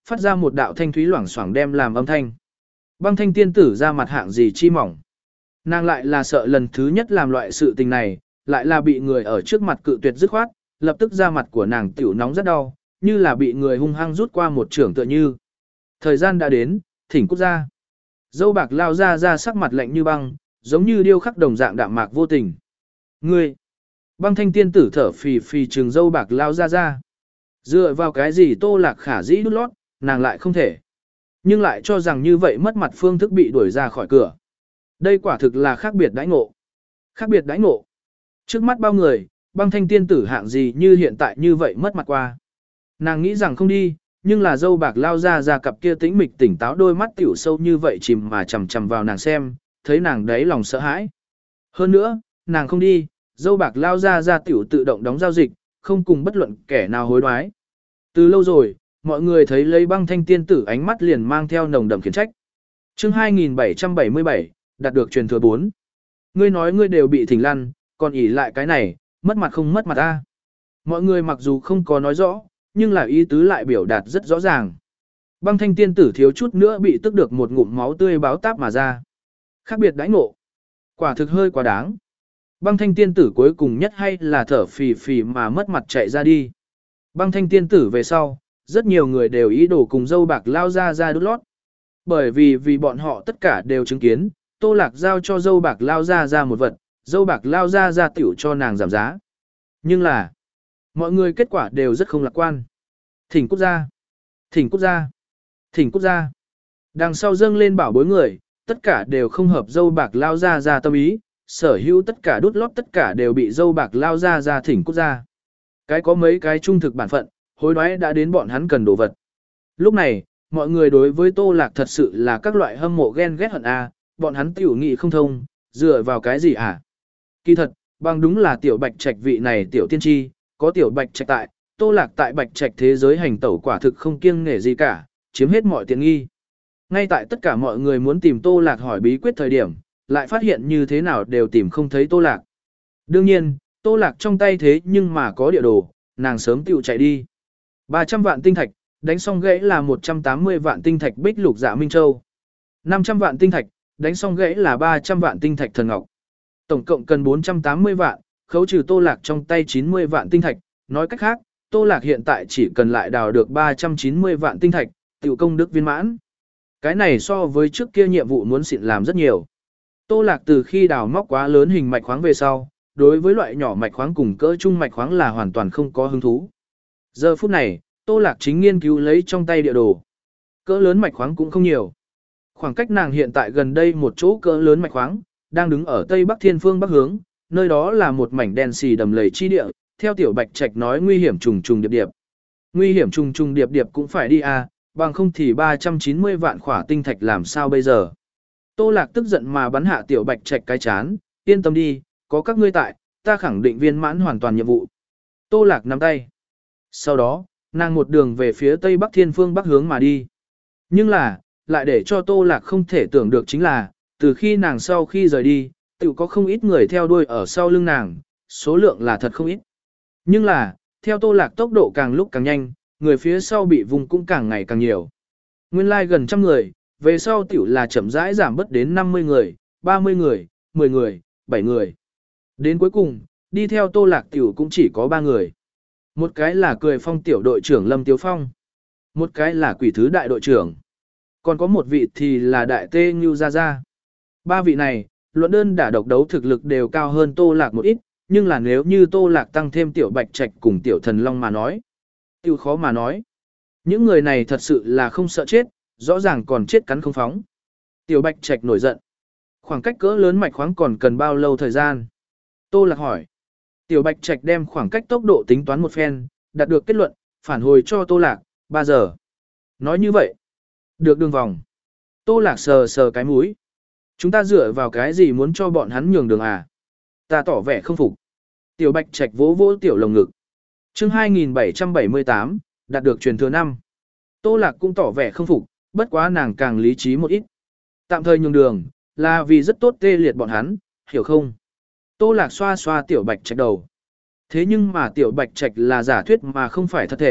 phát ra một đạo thanh thúy loảng xoảng đem làm âm thanh. Băng thanh tiên tử ra mặt hạng gì chi mỏng. Nàng lại là sợ lần thứ nhất làm loại sự tình này, lại là bị người ở trước mặt cự tuyệt dứt khoát, lập tức da mặt của nàng tiểu nóng rất đau, như là bị người hung hăng rút qua một trường tựa như. Thời gian đã đến, thỉnh cút ra. Dâu bạc lao ra ra sắc mặt lạnh như băng, giống như điêu khắc đồng dạng đạm mạc vô tình. Ngươi! Băng thanh tiên tử thở phì phì trừng dâu bạc lao ra ra. Dựa vào cái gì Tô Lạc khả dĩ đút lót, nàng lại không thể. Nhưng lại cho rằng như vậy mất mặt phương thức bị đuổi ra khỏi cửa. Đây quả thực là khác biệt đãi ngộ. Khác biệt đãi ngộ. Trước mắt bao người, băng thanh tiên tử hạng gì như hiện tại như vậy mất mặt qua. Nàng nghĩ rằng không đi, nhưng là dâu bạc lao ra ra cặp kia tĩnh mịch tỉnh táo đôi mắt tiểu sâu như vậy chìm mà chầm chầm vào nàng xem, thấy nàng đấy lòng sợ hãi. Hơn nữa, nàng không đi, dâu bạc lao ra ra tiểu tự động đóng giao dịch, không cùng bất luận kẻ nào hối đoái. Từ lâu rồi, mọi người thấy lấy băng thanh tiên tử ánh mắt liền mang theo nồng đậm khiển trách. Chương hai nghìn bảy trăm bảy mươi bảy, đạt được truyền thừa bốn. Ngươi nói ngươi đều bị thỉnh lăn, còn ỉ lại cái này, mất mặt không mất mặt ta. Mọi người mặc dù không có nói rõ, nhưng là ý tứ lại biểu đạt rất rõ ràng. Băng thanh tiên tử thiếu chút nữa bị tức được một ngụm máu tươi báo táp mà ra. Khác biệt đãi ngộ. Quả thực hơi quá đáng. Băng thanh tiên tử cuối cùng nhất hay là thở phì phì mà mất mặt chạy ra đi. Băng thanh tiên tử về sau, rất nhiều người đều ý đồ cùng dâu bạc lao ra ra đút lót. Bởi vì vì bọn họ tất cả đều chứng kiến, Tô Lạc giao cho dâu bạc lao ra ra một vật, dâu bạc lao ra ra tiểu cho nàng giảm giá. Nhưng là, mọi người kết quả đều rất không lạc quan. Thỉnh cút ra, thỉnh cút ra, thỉnh cút ra. Đằng sau dâng lên bảo bối người, tất cả đều không hợp dâu bạc lao ra ra tâm ý, sở hữu tất cả đút lót tất cả đều bị dâu bạc lao ra ra thỉnh cút ra. Cái có mấy cái trung thực bản phận, hối đoái đã đến bọn hắn cần đồ vật. Lúc này, mọi người đối với Tô Lạc thật sự là các loại hâm mộ ghen ghét hận a, bọn hắn tiểu nghị không thông, dựa vào cái gì à? Kỳ thật, bằng đúng là tiểu bạch trạch vị này tiểu tiên tri, có tiểu bạch trạch tại, Tô Lạc tại bạch trạch thế giới hành tẩu quả thực không kiêng nể gì cả, chiếm hết mọi tiện nghi. Ngay tại tất cả mọi người muốn tìm Tô Lạc hỏi bí quyết thời điểm, lại phát hiện như thế nào đều tìm không thấy Tô Lạc. Đương nhiên, Tô Lạc trong tay thế nhưng mà có địa đồ, nàng sớm tiểu chạy đi. ba trăm vạn tinh thạch, đánh xong gãy là một trăm tám mươi vạn tinh thạch bích lục dạ Minh Châu. năm trăm vạn tinh thạch, đánh xong gãy là ba trăm vạn tinh thạch thần ngọc. Tổng cộng cần bốn trăm tám mươi vạn, khấu trừ Tô Lạc trong tay chín mươi vạn tinh thạch, nói cách khác, Tô Lạc hiện tại chỉ cần lại đào được ba trăm chín mươi vạn tinh thạch, tiểu công đức viên mãn. Cái này so với trước kia nhiệm vụ muốn xịn làm rất nhiều. Tô Lạc từ khi đào móc quá lớn hình mạch khoáng về sau, đối với loại nhỏ mạch khoáng cùng cỡ trung mạch khoáng là hoàn toàn không có hứng thú. Giờ phút này, Tô Lạc chính nghiên cứu lấy trong tay địa đồ. Cỡ lớn mạch khoáng cũng không nhiều. Khoảng cách nàng hiện tại gần đây một chỗ cỡ lớn mạch khoáng, đang đứng ở tây bắc thiên phương bắc hướng, nơi đó là một mảnh đen xì đầm lầy chi địa, theo tiểu bạch trạch nói nguy hiểm trùng trùng điệp điệp. Nguy hiểm trùng trùng điệp điệp cũng phải đi à, bằng không thì ba trăm chín mươi vạn khỏa tinh thạch làm sao bây giờ. Tô Lạc tức giận mà bắn hạ tiểu bạch trạch cái chán, yên tâm đi, có các ngươi tại, ta khẳng định viên mãn hoàn toàn nhiệm vụ. Tô Lạc nắm tay. Sau đó, nàng một đường về phía tây bắc thiên phương bắc hướng mà đi. Nhưng là, lại để cho Tô Lạc không thể tưởng được chính là, từ khi nàng sau khi rời đi, tự có không ít người theo đuôi ở sau lưng nàng, số lượng là thật không ít. Nhưng là, theo Tô Lạc tốc độ càng lúc càng nhanh, người phía sau bị vùng cũng càng ngày càng nhiều. Nguyên lai like gần trăm người, về sau tiểu là chậm rãi giảm bớt đến năm mươi người, ba mươi người, mười người, bảy người. Đến cuối cùng, đi theo Tô Lạc tiểu cũng chỉ có ba người. Một cái là Cười Phong tiểu đội trưởng Lâm Tiếu Phong. Một cái là Quỷ Thứ đại đội trưởng. Còn có một vị thì là Đại Tê Ngưu Gia Gia. Ba vị này, luận đơn đả độc đấu thực lực đều cao hơn Tô Lạc một ít, nhưng là nếu như Tô Lạc tăng thêm tiểu bạch trạch cùng tiểu thần long mà nói. Tiểu khó mà nói. Những người này thật sự là không sợ chết, rõ ràng còn chết cắn không phóng. Tiểu bạch trạch nổi giận. Khoảng cách cỡ lớn mạch khoáng còn cần bao lâu thời gian? Tô Lạc hỏi. Tiểu bạch trạch đem khoảng cách tốc độ tính toán một phen, đạt được kết luận, phản hồi cho Tô Lạc, ba giờ. Nói như vậy. Được đường vòng. Tô Lạc sờ sờ cái mũi. Chúng ta dựa vào cái gì muốn cho bọn hắn nhường đường à? Ta tỏ vẻ không phục. Tiểu bạch trạch vỗ vỗ tiểu lồng ngực. Chương hai nghìn bảy trăm bảy mươi tám, đạt được truyền thừa năm. Tô Lạc cũng tỏ vẻ không phục, bất quá nàng càng lý trí một ít. Tạm thời nhường đường, là vì rất tốt tê liệt bọn hắn, hiểu không? Tô Lạc xoa xoa tiểu bạch trạch đầu. Thế nhưng mà tiểu bạch trạch là giả thuyết mà không phải thật thể,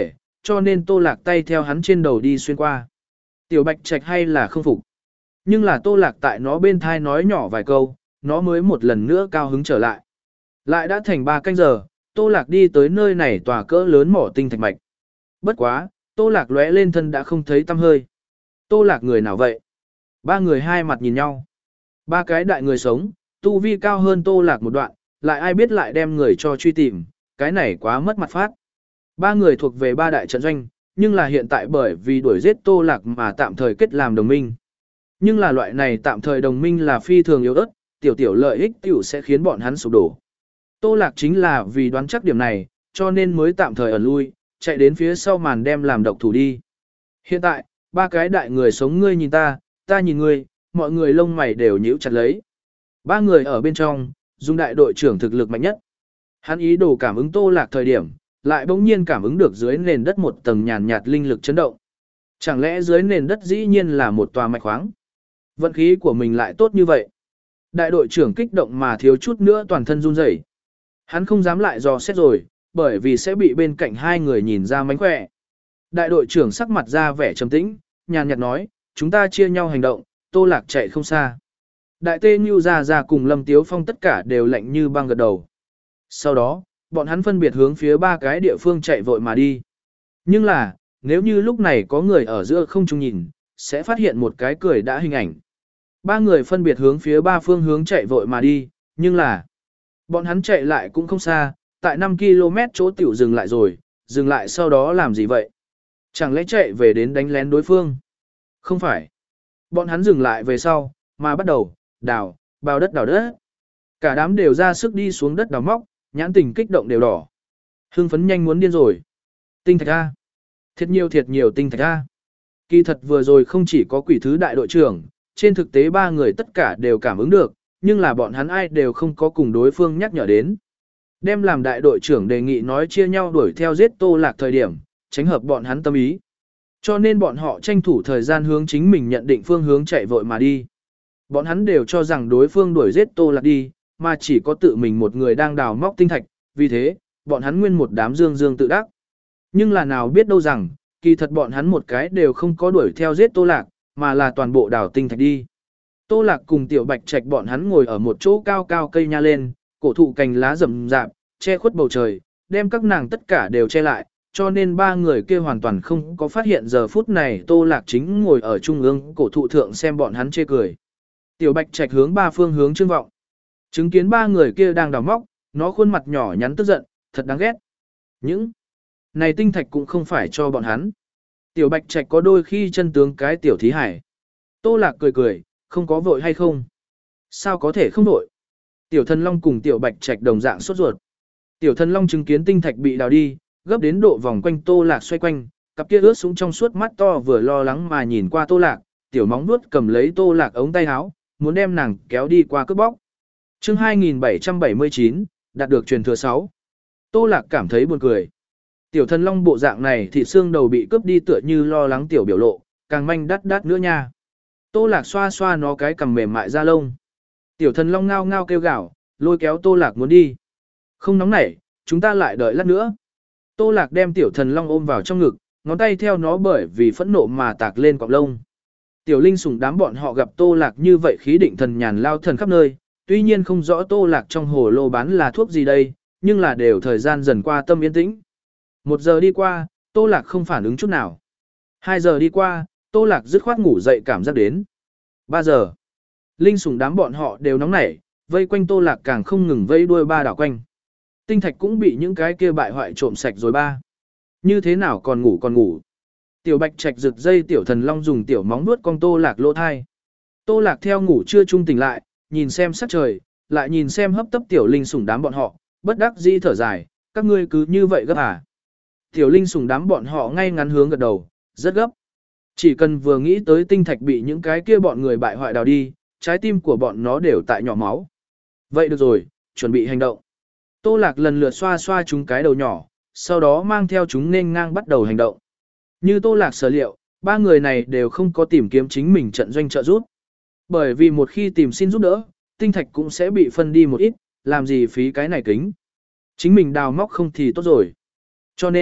cho nên Tô Lạc tay theo hắn trên đầu đi xuyên qua. Tiểu Bạch Trạch hay là không phục. Nhưng là Tô Lạc tại nó bên thai nói nhỏ vài câu, nó mới một lần nữa cao hứng trở lại. Lại đã thành ba canh giờ, Tô Lạc đi tới nơi này tòa cỡ lớn mỏ tinh thạch mạch. Bất quá, Tô Lạc lóe lên thân đã không thấy tăm hơi. Tô Lạc người nào vậy? Ba người hai mặt nhìn nhau. Ba cái đại người sống, tu vi cao hơn Tô Lạc một đoạn, lại ai biết lại đem người cho truy tìm, cái này quá mất mặt phát. Ba người thuộc về ba đại trận doanh, nhưng là hiện tại bởi vì đuổi giết Tô Lạc mà tạm thời kết làm đồng minh. Nhưng là loại này tạm thời đồng minh là phi thường yếu ớt, tiểu tiểu lợi ích tiểu sẽ khiến bọn hắn sụp đổ. Tô Lạc chính là vì đoán chắc điểm này, cho nên mới tạm thời ẩn lui, chạy đến phía sau màn đem làm độc thủ đi. Hiện tại, ba cái đại người sống ngươi nhìn ta, ta nhìn ngươi, mọi người lông mày đều nhíu chặt lấy. Ba người ở bên trong, dùng đại đội trưởng thực lực mạnh nhất. Hắn ý đồ cảm ứng Tô Lạc thời điểm, lại bỗng nhiên cảm ứng được dưới nền đất một tầng nhàn nhạt linh lực chấn động. Chẳng lẽ dưới nền đất dĩ nhiên là một tòa mạch khoáng? Vận khí của mình lại tốt như vậy. Đại đội trưởng kích động mà thiếu chút nữa toàn thân run rẩy. Hắn không dám lại dò xét rồi, bởi vì sẽ bị bên cạnh hai người nhìn ra mánh khỏe. Đại đội trưởng sắc mặt ra vẻ trầm tĩnh, nhàn nhạt nói, chúng ta chia nhau hành động, Tô Lạc chạy không xa. Đại tê Nhu ra ra cùng Lâm Tiếu Phong tất cả đều lạnh như băng gật đầu. Sau đó, bọn hắn phân biệt hướng phía ba cái địa phương chạy vội mà đi. Nhưng là, nếu như lúc này có người ở giữa không trung nhìn, sẽ phát hiện một cái cười đã hình ảnh. Ba người phân biệt hướng phía ba phương hướng chạy vội mà đi, nhưng là, bọn hắn chạy lại cũng không xa, tại năm ki lô mét chỗ tiểu dừng lại rồi, dừng lại sau đó làm gì vậy? Chẳng lẽ chạy về đến đánh lén đối phương? Không phải. Bọn hắn dừng lại về sau, mà bắt đầu, đào, bào đất đào đất. Cả đám đều ra sức đi xuống đất đào móc, nhãn tình kích động đều đỏ. Hưng phấn nhanh muốn điên rồi. Tinh thạch A. Thiệt nhiều thiệt nhiều tinh thạch A. Kỳ thật vừa rồi không chỉ có quỷ thứ đại đội trưởng, trên thực tế ba người tất cả đều cảm ứng được, nhưng là bọn hắn ai đều không có cùng đối phương nhắc nhở đến. Đem làm đại đội trưởng đề nghị nói chia nhau đuổi theo giết Tô Lạc thời điểm, tránh hợp bọn hắn tâm ý. Cho nên bọn họ tranh thủ thời gian hướng chính mình nhận định phương hướng chạy vội mà đi. Bọn hắn đều cho rằng đối phương đuổi giết Tô Lạc đi, mà chỉ có tự mình một người đang đào móc tinh thạch, vì thế, bọn hắn nguyên một đám dương dương tự đắc. Nhưng là nào biết đâu rằng, kỳ thật bọn hắn một cái đều không có đuổi theo giết Tô Lạc, mà là toàn bộ đào tinh thạch đi. Tô Lạc cùng Tiểu Bạch Trạch bọn hắn ngồi ở một chỗ cao cao cây nha lên, cổ thụ cành lá rậm rạp, che khuất bầu trời, đem các nàng tất cả đều che lại, cho nên ba người kia hoàn toàn không có phát hiện giờ phút này Tô Lạc chính ngồi ở trung ương cổ thụ thượng xem bọn hắn chê cười. Tiểu Bạch Trạch hướng ba phương hướng trương vọng. Chứng kiến ba người kia đang đào móc, nó khuôn mặt nhỏ nhắn tức giận, thật đáng ghét. Những này tinh thạch cũng không phải cho bọn hắn. Tiểu Bạch Trạch có đôi khi chân tướng cái tiểu thí hải. Tô Lạc cười cười, không có vội hay không? Sao có thể không vội? Tiểu Thần Long cùng Tiểu Bạch Trạch đồng dạng sốt ruột. Tiểu Thần Long chứng kiến tinh thạch bị đào đi, gấp đến độ vòng quanh Tô Lạc xoay quanh, cặp kia ướt sũng trong suốt mắt to vừa lo lắng mà nhìn qua Tô Lạc, tiểu móng vuốt cầm lấy Tô Lạc ống tay áo, muốn đem nàng kéo đi qua cướp bóc. Chương hai nghìn bảy trăm bảy mươi chín, đạt được truyền thừa sáu. Tô Lạc cảm thấy buồn cười. Tiểu Thần Long bộ dạng này thì xương đầu bị cướp đi tựa như lo lắng tiểu biểu lộ, càng manh đắt đắt nữa nha. Tô Lạc xoa xoa nó cái cằm mềm mại da lông. Tiểu Thần Long ngao ngao kêu gào, lôi kéo Tô Lạc muốn đi. Không nóng nảy, chúng ta lại đợi lát nữa. Tô Lạc đem Tiểu Thần Long ôm vào trong ngực, ngón tay theo nó bởi vì phẫn nộ mà tạc lên cọng lông. Tiểu Linh sủng đám bọn họ gặp Tô Lạc như vậy khí định thần nhàn lao thần khắp nơi, tuy nhiên không rõ Tô Lạc trong hồ lô bán là thuốc gì đây, nhưng là đều thời gian dần qua tâm yên tĩnh. Một giờ đi qua, Tô Lạc không phản ứng chút nào. Hai giờ đi qua, Tô Lạc dứt khoát ngủ dậy cảm giác đến. Ba giờ, Linh sủng đám bọn họ đều nóng nảy, vây quanh Tô Lạc càng không ngừng vây đuôi ba đảo quanh. Tinh thạch cũng bị những cái kia bại hoại trộm sạch rồi ba. Như thế nào còn ngủ còn ngủ. Tiểu Bạch Trạch giật dây Tiểu Thần Long dùng tiểu móng nuốt con Tô Lạc lỗ thai. Tô Lạc theo ngủ chưa trung tỉnh lại, nhìn xem sắc trời, lại nhìn xem hấp tấp Tiểu Linh sủng đám bọn họ, bất đắc dĩ thở dài, các ngươi cứ như vậy gấp à. Tiểu Linh sủng đám bọn họ ngay ngắn hướng gật đầu, rất gấp. Chỉ cần vừa nghĩ tới tinh thạch bị những cái kia bọn người bại hoại đào đi, trái tim của bọn nó đều tại nhỏ máu. Vậy được rồi, chuẩn bị hành động. Tô Lạc lần lượt xoa xoa chúng cái đầu nhỏ, sau đó mang theo chúng nên ngang bắt đầu hành động. Như Tô Lạc sở liệu, ba người này đều không có tìm kiếm chính mình trận doanh trợ giúp. Bởi vì một khi tìm xin giúp đỡ, tinh thạch cũng sẽ bị phân đi một ít, làm gì phí cái này kính. Chính mình đào móc không thì tốt rồi. Cho nên,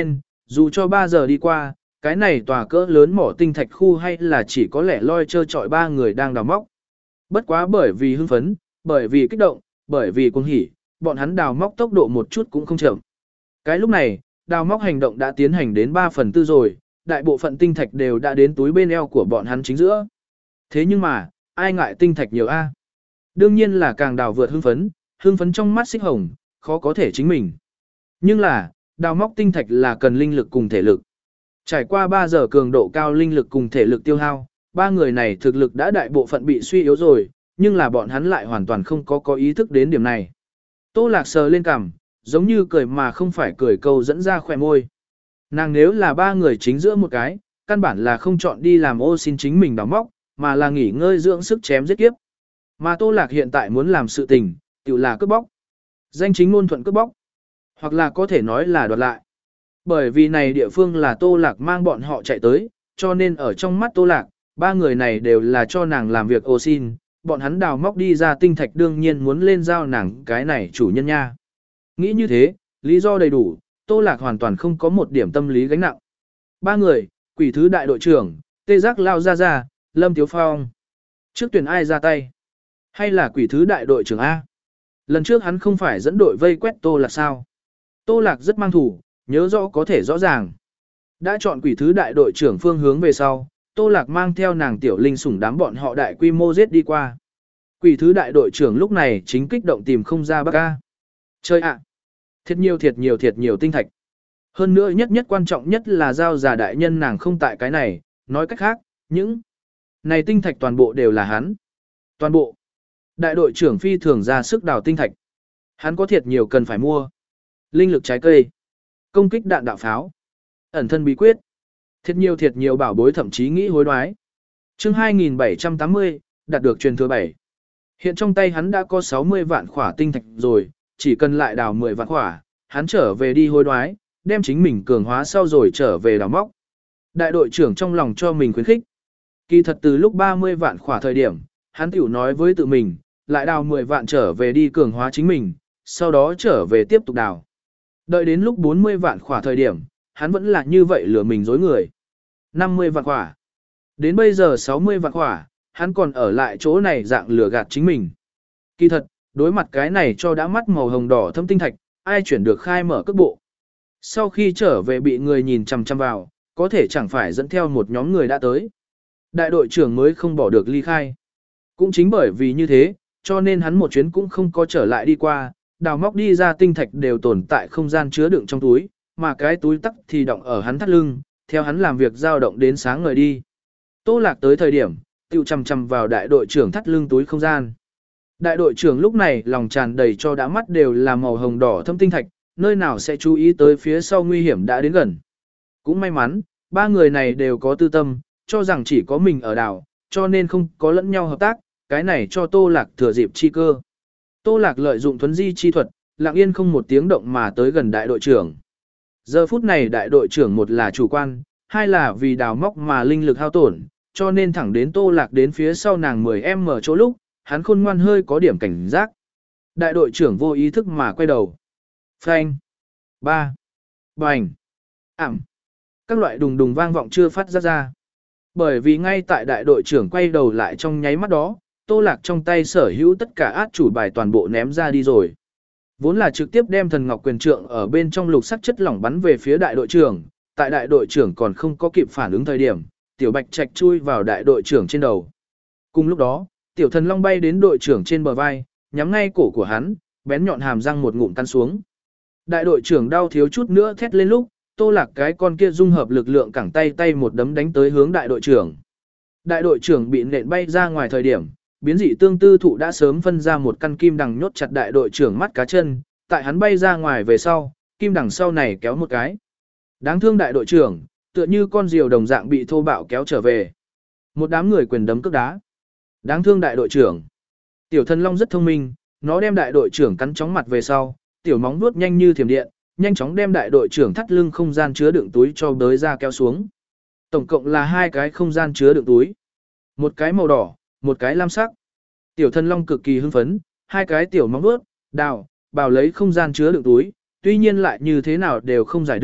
dù cho ba giờ đi qua, cái này tòa cỡ lớn mỏ tinh thạch khu hay là chỉ có lẻ loi trơ trọi ba người đang đào móc. Bất quá bởi vì hưng phấn, bởi vì kích động, bởi vì cuồng hỉ, bọn hắn đào móc tốc độ một chút cũng không chậm. Cái lúc này, đào móc hành động đã tiến hành đến ba phần tư rồi, đại bộ phận tinh thạch đều đã đến túi bên eo của bọn hắn chính giữa. Thế nhưng mà, ai ngại tinh thạch nhiều a? Đương nhiên là càng đào vượt hưng phấn, hưng phấn trong mắt xích hồng, khó có thể chính mình. Nhưng là, đào móc tinh thạch là cần linh lực cùng thể lực. Trải qua ba giờ cường độ cao linh lực cùng thể lực tiêu hao, ba người này thực lực đã đại bộ phận bị suy yếu rồi, nhưng là bọn hắn lại hoàn toàn không có có ý thức đến điểm này. Tô Lạc sờ lên cằm, giống như cười mà không phải cười câu dẫn ra khỏe môi. Nàng nếu là ba người chính giữa một cái, căn bản là không chọn đi làm ô xin chính mình đào móc, mà là nghỉ ngơi dưỡng sức chém giết kiếp. Mà Tô Lạc hiện tại muốn làm sự tình, tự là cướp bóc. Danh chính ngôn thuận cướp bóc, hoặc là có thể nói là đoạt lại. Bởi vì này địa phương là Tô Lạc mang bọn họ chạy tới, cho nên ở trong mắt Tô Lạc, ba người này đều là cho nàng làm việc ô xin, bọn hắn đào móc đi ra tinh thạch đương nhiên muốn lên giao nàng cái này chủ nhân nha. Nghĩ như thế, lý do đầy đủ, Tô Lạc hoàn toàn không có một điểm tâm lý gánh nặng. Ba người, quỷ thứ đại đội trưởng, tê giác lao ra ra, Lâm Tiếu Phong. Trước tuyển ai ra tay? Hay là quỷ thứ đại đội trưởng A? Lần trước hắn không phải dẫn đội vây quét Tô Lạc sao? Tô Lạc rất mang thủ, nhớ rõ có thể rõ ràng. Đã chọn quỷ thứ đại đội trưởng phương hướng về sau, Tô Lạc mang theo nàng tiểu linh sủng đám bọn họ đại quy mô giết đi qua. Quỷ thứ đại đội trưởng lúc này chính kích động tìm không ra bác ca. Chơi ạ! Thiệt nhiều thiệt nhiều thiệt nhiều tinh thạch. Hơn nữa nhất nhất quan trọng nhất là giao giả đại nhân nàng không tại cái này, nói cách khác, những này tinh thạch toàn bộ đều là hắn. Toàn bộ. Đại đội trưởng phi thường ra sức đào tinh thạch. Hắn có thiệt nhiều cần phải mua. Linh lực trái cây. Công kích đạn đạo pháo. Ẩn thân bí quyết. Thiệt nhiều thiệt nhiều bảo bối thậm chí nghĩ hối đoái. Chương hai nghìn bảy trăm tám mươi, đạt được truyền thừa bảy. Hiện trong tay hắn đã có sáu mươi vạn khỏa tinh thạch rồi, chỉ cần lại đào mười vạn khỏa, hắn trở về đi hối đoái, đem chính mình cường hóa sau rồi trở về đào móc. Đại đội trưởng trong lòng cho mình khuyến khích. Kỳ thật từ lúc ba mươi vạn khỏa thời điểm, hắn tiểu nói với tự mình, lại đào mười vạn trở về đi cường hóa chính mình, sau đó trở về tiếp tục đào. Đợi đến lúc bốn mươi vạn khỏa thời điểm, hắn vẫn là như vậy lừa mình dối người. năm mươi vạn khỏa. Đến bây giờ sáu mươi vạn khỏa, hắn còn ở lại chỗ này dạng lừa gạt chính mình. Kỳ thật, đối mặt cái này cho đã mắt màu hồng đỏ thâm tinh thạch, ai chuyển được khai mở cước bộ. Sau khi trở về bị người nhìn chằm chằm vào, có thể chẳng phải dẫn theo một nhóm người đã tới. Đại đội trưởng mới không bỏ được ly khai. Cũng chính bởi vì như thế, cho nên hắn một chuyến cũng không có trở lại đi qua, đào móc đi ra tinh thạch đều tồn tại không gian chứa đựng trong túi, mà cái túi tắc thì động ở hắn thắt lưng, theo hắn làm việc dao động đến sáng ngời đi. Tô Lạc tới thời điểm, tiêu chằm chằm vào đại đội trưởng thắt lưng túi không gian. Đại đội trưởng lúc này lòng tràn đầy cho đã mắt đều là màu hồng đỏ thâm tinh thạch, nơi nào sẽ chú ý tới phía sau nguy hiểm đã đến gần. Cũng may mắn, ba người này đều có tư tâm, cho rằng chỉ có mình ở đảo, cho nên không có lẫn nhau hợp tác, cái này cho Tô Lạc thừa dịp chi cơ. Tô Lạc lợi dụng thuấn di chi thuật, lặng yên không một tiếng động mà tới gần đại đội trưởng. Giờ phút này đại đội trưởng một là chủ quan, hai là vì đào móc mà linh lực hao tổn, cho nên thẳng đến Tô Lạc đến phía sau nàng mười em mở chỗ lúc, hắn khôn ngoan hơi có điểm cảnh giác. Đại đội trưởng vô ý thức mà quay đầu. Phanh. Ba. Bành. Ảm. Các loại đùng đùng vang vọng chưa phát ra ra. Bởi vì ngay tại đại đội trưởng quay đầu lại trong nháy mắt đó, Tô Lạc trong tay sở hữu tất cả át chủ bài toàn bộ ném ra đi rồi. Vốn là trực tiếp đem thần ngọc quyền trượng ở bên trong lục sắc chất lỏng bắn về phía đại đội trưởng, tại đại đội trưởng còn không có kịp phản ứng thời điểm, tiểu bạch trạch chui vào đại đội trưởng trên đầu. Cùng lúc đó, tiểu thần long bay đến đội trưởng trên bờ vai, nhắm ngay cổ của hắn, bén nhọn hàm răng một ngụm căn xuống. Đại đội trưởng đau thiếu chút nữa thét lên lúc, Tô Lạc cái con kia dung hợp lực lượng cẳng tay tay một đấm đánh tới hướng đại đội trưởng. Đại đội trưởng bị nện bay ra ngoài thời điểm, biến dị tương tư thụ đã sớm phân ra một căn kim đằng nhốt chặt đại đội trưởng mắt cá chân, tại hắn bay ra ngoài về sau, kim đằng sau này kéo một cái. Đáng thương đại đội trưởng, tựa như con diều đồng dạng bị thô bạo kéo trở về. Một đám người quyền đấm cước đá. Đáng thương đại đội trưởng. Tiểu thần long rất thông minh, nó đem đại đội trưởng cắn chóng mặt về sau, tiểu móng vuốt nhanh như thiểm điện, nhanh chóng đem đại đội trưởng thắt lưng không gian chứa đựng túi cho đới ra kéo xuống. Tổng cộng là hai cái không gian chứa đựng túi. Một cái màu đỏ, một cái lam sắc. Tiểu thần long cực kỳ hưng phấn, hai cái tiểu móng vuốt, đào, bào lấy không gian chứa đựng túi, tuy nhiên lại như thế nào đều không giải được,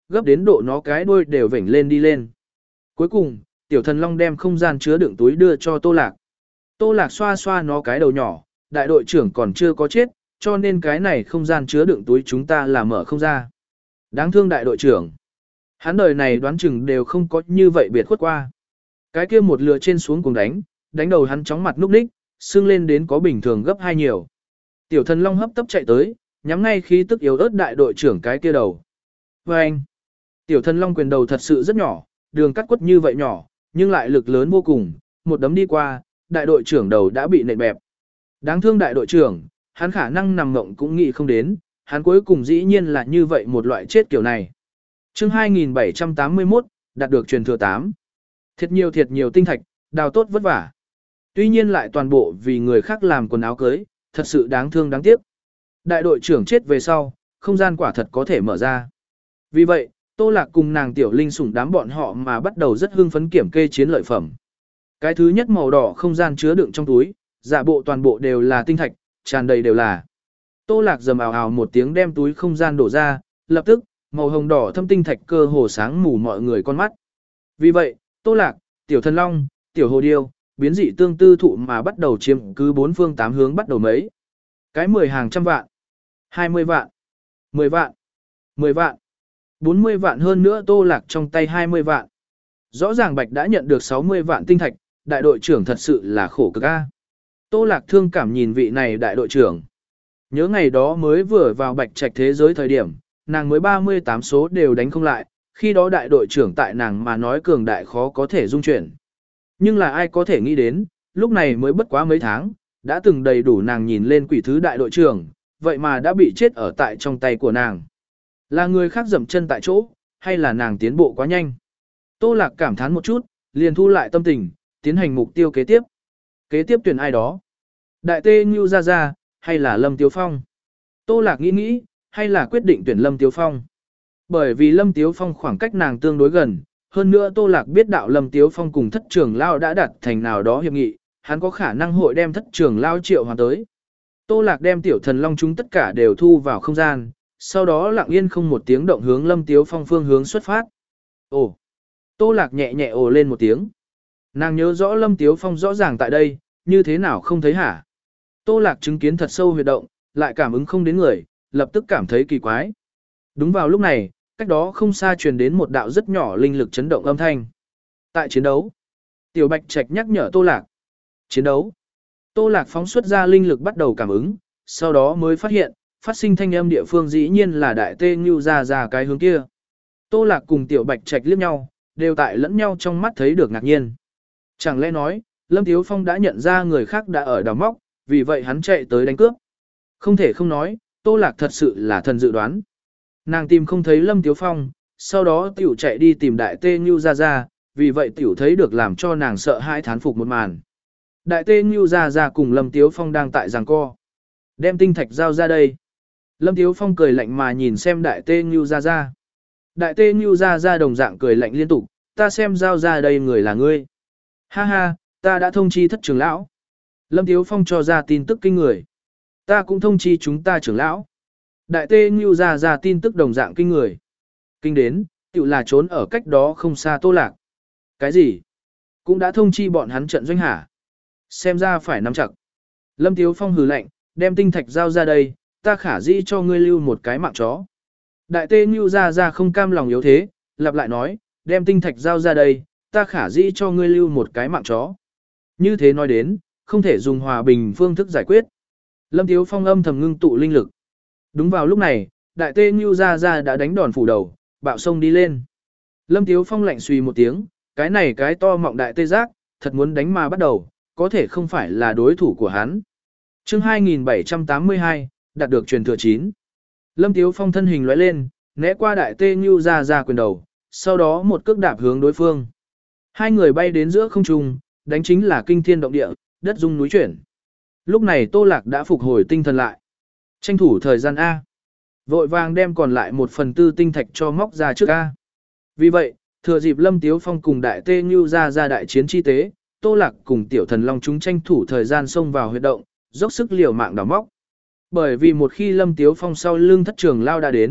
gấp đến độ nó cái đuôi đều vểnh lên đi lên. Cuối cùng, tiểu thần long đem không gian chứa đựng túi đưa cho Tô Lạc. Tô Lạc xoa xoa nó cái đầu nhỏ, đại đội trưởng còn chưa có chết, cho nên cái này không gian chứa đựng túi chúng ta là mở không ra. Đáng thương đại đội trưởng. Hắn đời này đoán chừng đều không có như vậy biệt khuất qua. Cái kia một lửa trên xuống cùng đánh, đánh đầu hắn chóng mặt núp ních, sưng lên đến có bình thường gấp hai nhiều. Tiểu thần long hấp tấp chạy tới, nhắm ngay khí tức yếu ớt đại đội trưởng cái kia đầu. Và anh, tiểu thần long quyền đầu thật sự rất nhỏ, đường cắt quất như vậy nhỏ, nhưng lại lực lớn vô cùng, một đấm đi qua, đại đội trưởng đầu đã bị nện bẹp. Đáng thương đại đội trưởng, hắn khả năng nằm mộng cũng nghĩ không đến, hắn cuối cùng dĩ nhiên là như vậy một loại chết kiểu này. Chương hai nghìn bảy trăm tám mươi mốt, đạt được truyền thừa tám. Thiệt nhiều thiệt nhiều tinh thạch, đào tốt vất vả. Tuy nhiên lại toàn bộ vì người khác làm quần áo cưới, thật sự đáng thương đáng tiếc. Đại đội trưởng chết về sau, không gian quả thật có thể mở ra. Vì vậy, Tô Lạc cùng nàng tiểu linh sủng đám bọn họ mà bắt đầu rất hưng phấn kiểm kê chiến lợi phẩm. Cái thứ nhất màu đỏ không gian chứa đựng trong túi, giả bộ toàn bộ đều là tinh thạch, tràn đầy đều là. Tô Lạc rầm ào ào một tiếng đem túi không gian đổ ra, lập tức, màu hồng đỏ thâm tinh thạch cơ hồ sáng mù mọi người con mắt. Vì vậy, Tô Lạc, tiểu thần long, tiểu hồ điêu, biến dị tương tư thụ mà bắt đầu chiếm cứ bốn phương tám hướng bắt đầu mấy. Cái mười hàng trăm vạn, hai mươi vạn, mười vạn, mười vạn, bốn mươi vạn hơn nữa Tô Lạc trong tay hai mươi vạn. Rõ ràng Bạch đã nhận được sáu mươi vạn tinh thạch, đại đội trưởng thật sự là khổ cực a. Tô Lạc thương cảm nhìn vị này đại đội trưởng. Nhớ ngày đó mới vừa vào Bạch Trạch thế giới thời điểm, nàng mới ba mươi tám số đều đánh không lại, khi đó đại đội trưởng tại nàng mà nói cường đại khó có thể dung chuyển. Nhưng là ai có thể nghĩ đến, lúc này mới bất quá mấy tháng, đã từng đầy đủ nàng nhìn lên quỷ thứ đại đội trưởng, vậy mà đã bị chết ở tại trong tay của nàng. Là người khác dậm chân tại chỗ, hay là nàng tiến bộ quá nhanh? Tô Lạc cảm thán một chút, liền thu lại tâm tình, tiến hành mục tiêu kế tiếp. Kế tiếp tuyển ai đó? Đại Tê Ngưu Gia Gia, hay là Lâm Tiếu Phong? Tô Lạc nghĩ nghĩ, hay là quyết định tuyển Lâm Tiếu Phong? Bởi vì Lâm Tiếu Phong khoảng cách nàng tương đối gần, hơn nữa Tô Lạc biết đạo Lâm Tiếu Phong cùng thất trưởng lao đã đặt thành nào đó hiệp nghị, hắn có khả năng hội đem thất trưởng lao triệu hoàn tới. Tô Lạc đem tiểu thần long chúng tất cả đều thu vào không gian, sau đó lặng yên không một tiếng động hướng Lâm Tiếu Phong phương hướng xuất phát. Ồ! Tô Lạc nhẹ nhẹ ồ lên một tiếng. Nàng nhớ rõ Lâm Tiếu Phong rõ ràng tại đây, như thế nào không thấy hả? Tô Lạc chứng kiến thật sâu huyệt động, lại cảm ứng không đến người, lập tức cảm thấy kỳ quái. Đúng vào lúc này, cách đó không xa truyền đến một đạo rất nhỏ linh lực chấn động âm thanh. Tại chiến đấu, Tiểu Bạch Trạch nhắc nhở Tô Lạc. Chiến đấu. Tô Lạc phóng xuất ra linh lực bắt đầu cảm ứng, sau đó mới phát hiện, phát sinh thanh âm địa phương dĩ nhiên là Đại Tê Ngưu Gia Gia cái hướng kia. Tô Lạc cùng Tiểu Bạch Trạch liếc nhau, đều tại lẫn nhau trong mắt thấy được ngạc nhiên. Chẳng lẽ nói, Lâm Tiếu Phong đã nhận ra người khác đã ở đào móc, vì vậy hắn chạy tới đánh cướp. Không thể không nói, Tô Lạc thật sự là thần dự đoán. Nàng tìm không thấy Lâm Tiếu Phong, sau đó tiểu chạy đi tìm Đại Tê Ngưu Gia Gia, vì vậy tiểu thấy được làm cho nàng sợ hãi thán phục một màn. Đại Tê Ngưu Gia Gia cùng Lâm Tiếu Phong đang tại giằng co. Đem tinh thạch giao ra đây. Lâm Tiếu Phong cười lạnh mà nhìn xem Đại Tê Ngưu Gia Gia. Đại Tê Ngưu Gia Gia đồng dạng cười lạnh liên tục, ta xem giao ra đây người là ngươi. Ha ha, ta đã thông chi thất trưởng lão. Lâm Tiếu Phong cho ra tin tức kinh người. Ta cũng thông chi chúng ta trưởng lão. Đại Tê Ngưu Gia Gia tin tức đồng dạng kinh người. Kinh đến, tự là trốn ở cách đó không xa Tô Lạc. Cái gì? Cũng đã thông chi bọn hắn trận doanh hả? Xem ra phải nắm chặt. Lâm Tiếu Phong hừ lạnh, đem tinh thạch giao ra đây, ta khả dĩ cho ngươi lưu một cái mạng chó. Đại Tê Ngưu Gia Gia không cam lòng yếu thế, lặp lại nói, đem tinh thạch giao ra đây, ta khả dĩ cho ngươi lưu một cái mạng chó. Như thế nói đến, không thể dùng hòa bình phương thức giải quyết. Lâm Tiếu Phong âm thầm ngưng tụ linh lực. Đúng vào lúc này, Đại Tê Ngưu Gia Gia đã đánh đòn phủ đầu, bạo sông đi lên. Lâm Tiếu Phong lạnh suy một tiếng, cái này cái to mọng Đại Tê Giác, thật muốn đánh mà bắt đầu, có thể không phải là đối thủ của hắn. Chương hai nghìn bảy trăm tám mươi hai, đạt được truyền thừa chín. Lâm Tiếu Phong thân hình lóe lên, né qua Đại Tê Ngưu Gia Gia quyền đầu, sau đó một cước đạp hướng đối phương. Hai người bay đến giữa không trung, đánh chính là kinh thiên động địa, đất rung núi chuyển. Lúc này Tô Lạc đã phục hồi tinh thần lại. Tranh thủ thời gian A. Vội vàng đem còn lại một phần tư tinh thạch cho móc ra trước A. Vì vậy, thừa dịp Lâm Tiếu Phong cùng Đại Tê Ngưu Gia Gia đại chiến chi tế, Tô Lạc cùng Tiểu Thần Long chúng tranh thủ thời gian xông vào huyệt động, dốc sức liều mạng đào móc. Bởi vì một khi Lâm Tiếu Phong sau lưng thất trường lao đã đến,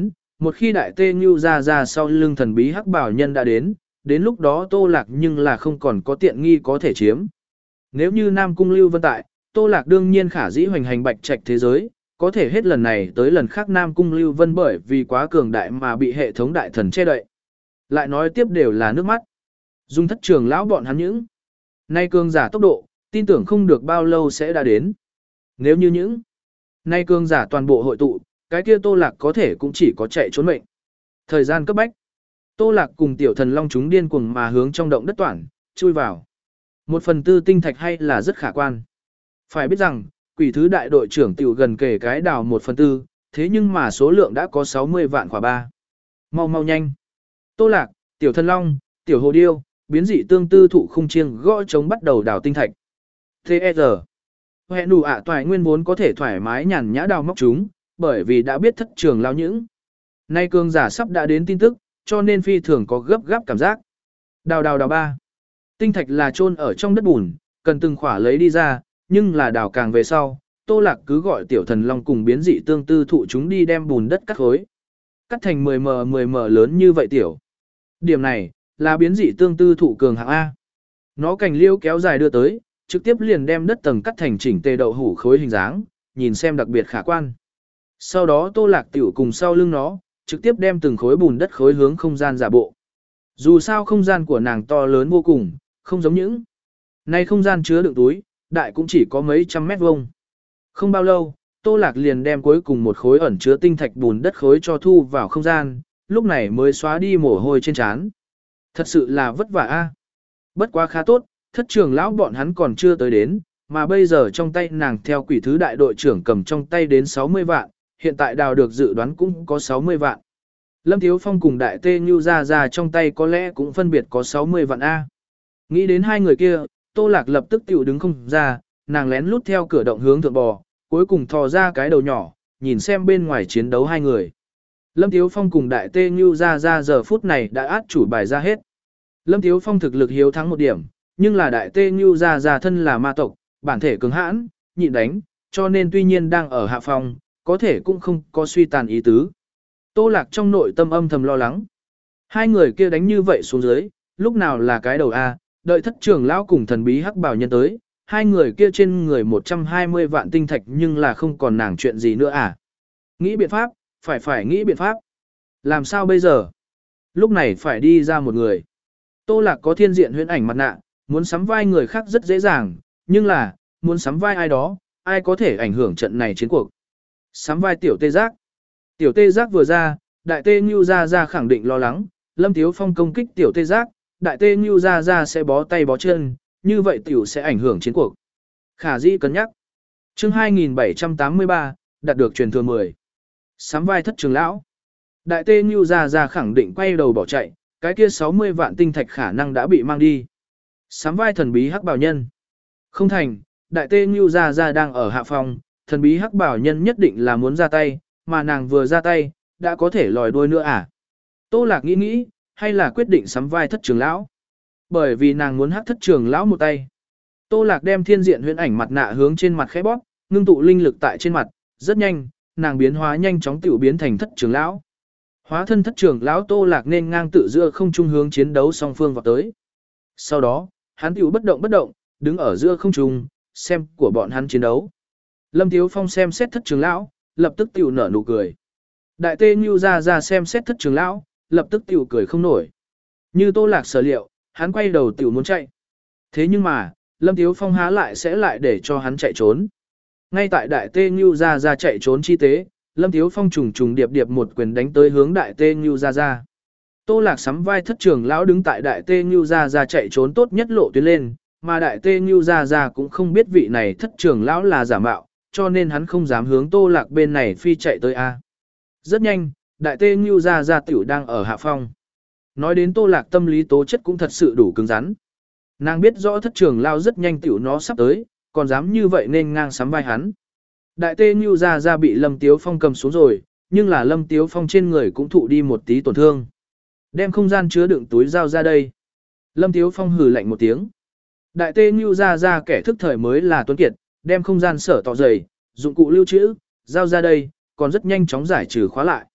Một khi đại tê Ngưu ra ra sau lưng thần bí hắc bảo nhân đã đến, đến lúc đó Tô Lạc nhưng là không còn có tiện nghi có thể chiếm. Nếu như Nam Cung Lưu Vân tại, Tô Lạc đương nhiên khả dĩ hoành hành bạch trạch thế giới, có thể hết lần này tới lần khác Nam Cung Lưu Vân bởi vì quá cường đại mà bị hệ thống đại thần che đậy. Lại nói tiếp đều là nước mắt. Dung thất trường lão bọn hắn những. Nay cường giả tốc độ, tin tưởng không được bao lâu sẽ đã đến. Nếu như những. Nay cường giả toàn bộ hội tụ, cái kia Tô Lạc có thể cũng chỉ có chạy trốn mệnh. Thời gian cấp bách. Tô Lạc cùng tiểu thần long chúng điên cuồng mà hướng trong động đất toản, chui vào. Một phần tư tinh thạch hay là rất khả quan. Phải biết rằng, quỷ thứ đại đội trưởng tiểu gần kể cái đào một phần tư, thế nhưng mà số lượng đã có sáu mươi vạn khỏa ba. Mau mau nhanh. Tô Lạc, tiểu thần long, tiểu hồ điêu, biến dị tương tư thụ khung chiêng gõ trống bắt đầu đào tinh thạch. tê e rờ. Hẹn đủ ạ toại nguyên vốn có thể thoải mái nhàn nhã đào móc chúng, bởi vì đã biết thất trường lao những. Nay cường giả sắp đã đến tin tức, cho nên phi thường có gấp gáp cảm giác. Đào đào đào ba. Tinh thạch là chôn ở trong đất bùn, cần từng khỏa lấy đi ra, nhưng là đào càng về sau, Tô Lạc cứ gọi tiểu thần long cùng biến dị tương tư thụ chúng đi đem bùn đất cắt khối. Cắt thành mười mờ mười mờ lớn như vậy tiểu. Điểm này, là biến dị tương tư thụ cường hạng A. Nó cành liêu kéo dài đưa tới, trực tiếp liền đem đất tầng cắt thành chỉnh tề đậu hủ khối hình dáng, nhìn xem đặc biệt khả quan. Sau đó Tô Lạc tiểu cùng sau lưng nó, trực tiếp đem từng khối bùn đất khối hướng không gian giả bộ. Dù sao không gian của nàng to lớn vô cùng, không giống những. Nay không gian chứa đựng túi, đại cũng chỉ có mấy trăm mét vuông. Không bao lâu, Tô Lạc liền đem cuối cùng một khối ẩn chứa tinh thạch bùn đất khối cho thu vào không gian, lúc này mới xóa đi mồ hôi trên trán. Thật sự là vất vả a. Bất quá khá tốt, thất trường lão bọn hắn còn chưa tới đến, mà bây giờ trong tay nàng theo quỷ thứ đại đội trưởng cầm trong tay đến sáu mươi vạn, hiện tại đào được dự đoán cũng có sáu mươi vạn. Lâm Thiếu Phong cùng đại tê Nhu ra ra trong tay có lẽ cũng phân biệt có sáu mươi vạn A. Nghĩ đến hai người kia, Tô Lạc lập tức tiểu đứng không ra, nàng lén lút theo cửa động hướng thượng bò, cuối cùng thò ra cái đầu nhỏ, nhìn xem bên ngoài chiến đấu hai người. Lâm Thiếu Phong cùng đại tê Nhu ra ra giờ phút này đã át chủ bài ra hết. Lâm Thiếu Phong thực lực hiếu thắng một điểm, nhưng là đại tê Nhu ra ra thân là ma tộc, bản thể cứng hãn, nhịn đánh, cho nên tuy nhiên đang ở hạ phòng, có thể cũng không có suy tàn ý tứ. Tô Lạc trong nội tâm âm thầm lo lắng. Hai người kia đánh như vậy xuống dưới, lúc nào là cái đầu A, đợi thất trưởng lão cùng thần bí hắc bảo nhân tới, hai người kia trên người một trăm hai mươi vạn tinh thạch nhưng là không còn nàng chuyện gì nữa à. Nghĩ biện pháp, phải phải nghĩ biện pháp. Làm sao bây giờ? Lúc này phải đi ra một người. Tô Lạc có thiên diện huyễn ảnh mặt nạ, muốn sắm vai người khác rất dễ dàng, nhưng là, muốn sắm vai ai đó, ai có thể ảnh hưởng trận này chiến cuộc. Sắm vai tiểu tê giác. Tiểu tê giác vừa ra, đại tê Nhu ra ra khẳng định lo lắng, Lâm Thiếu Phong công kích tiểu tê giác, đại tê Nhu ra ra sẽ bó tay bó chân, như vậy tiểu sẽ ảnh hưởng chiến cuộc. Khả dĩ cân nhắc. Chương hai nghìn bảy trăm tám mươi ba, đạt được truyền thừa mười. Sắm vai thất trường lão. Đại tê Nhu ra ra khẳng định quay đầu bỏ chạy, cái kia sáu mươi vạn tinh thạch khả năng đã bị mang đi. Sắm vai thần bí hắc bảo nhân. Không thành, đại tê Nhu ra ra đang ở hạ phòng, thần bí hắc bảo nhân nhất định là muốn ra tay, mà nàng vừa ra tay, đã có thể lòi đuôi nữa à? Tô Lạc nghĩ nghĩ, hay là quyết định sắm vai thất trường lão? Bởi vì nàng muốn hắc thất trường lão một tay. Tô Lạc đem thiên diện huyễn ảnh mặt nạ hướng trên mặt khẽ bóp, ngưng tụ linh lực tại trên mặt, rất nhanh, nàng biến hóa nhanh chóng tiểu biến thành thất trường lão. Hóa thân thất trường lão Tô Lạc nên ngang tự giữa không trung hướng chiến đấu song phương vào tới. Sau đó, hắn tiểu bất động bất động, đứng ở giữa không trung, xem của bọn hắn chiến đấu. Lâm Thiếu Phong xem xét thất trường lão, lập tức tiểu nở nụ cười. Đại tê Nhu ra ra xem xét thất trường lão, lập tức tiểu cười không nổi. Như Tô Lạc sở liệu, hắn quay đầu tiểu muốn chạy. Thế nhưng mà, Lâm Thiếu Phong há lại sẽ lại để cho hắn chạy trốn. Ngay tại đại tê Nhu ra ra chạy trốn chi tế, Lâm Thiếu Phong trùng trùng điệp điệp một quyền đánh tới hướng đại tê Nhu ra ra. Tô Lạc sắm vai thất trường lão đứng tại đại tê Nhu ra ra chạy trốn tốt nhất lộ tuyến lên, mà đại tê Nhu ra ra cũng không biết vị này thất trường lão là giả mạo, cho nên hắn không dám hướng Tô Lạc bên này phi chạy tới A. Rất nhanh, đại tê Nhu ra ra tiểu đang ở hạ phong. Nói đến Tô Lạc tâm lý tố chất cũng thật sự đủ cứng rắn. Nàng biết rõ thất trường lao rất nhanh tiểu nó sắp tới, còn dám như vậy nên ngang sắm vai hắn. Đại tê Nhu ra ra bị Lâm Tiếu Phong cầm xuống rồi, nhưng là Lâm Tiếu Phong trên người cũng thụ đi một tí tổn thương. Đem không gian chứa đựng túi dao ra đây. Lâm Tiếu Phong hừ lạnh một tiếng. Đại tê Nhu ra ra kẻ thức thời mới là tuấn kiệt, đem không gian sở tỏ dày, dụng cụ lưu trữ, giao ra đây, còn rất nhanh chóng giải trừ khóa lại.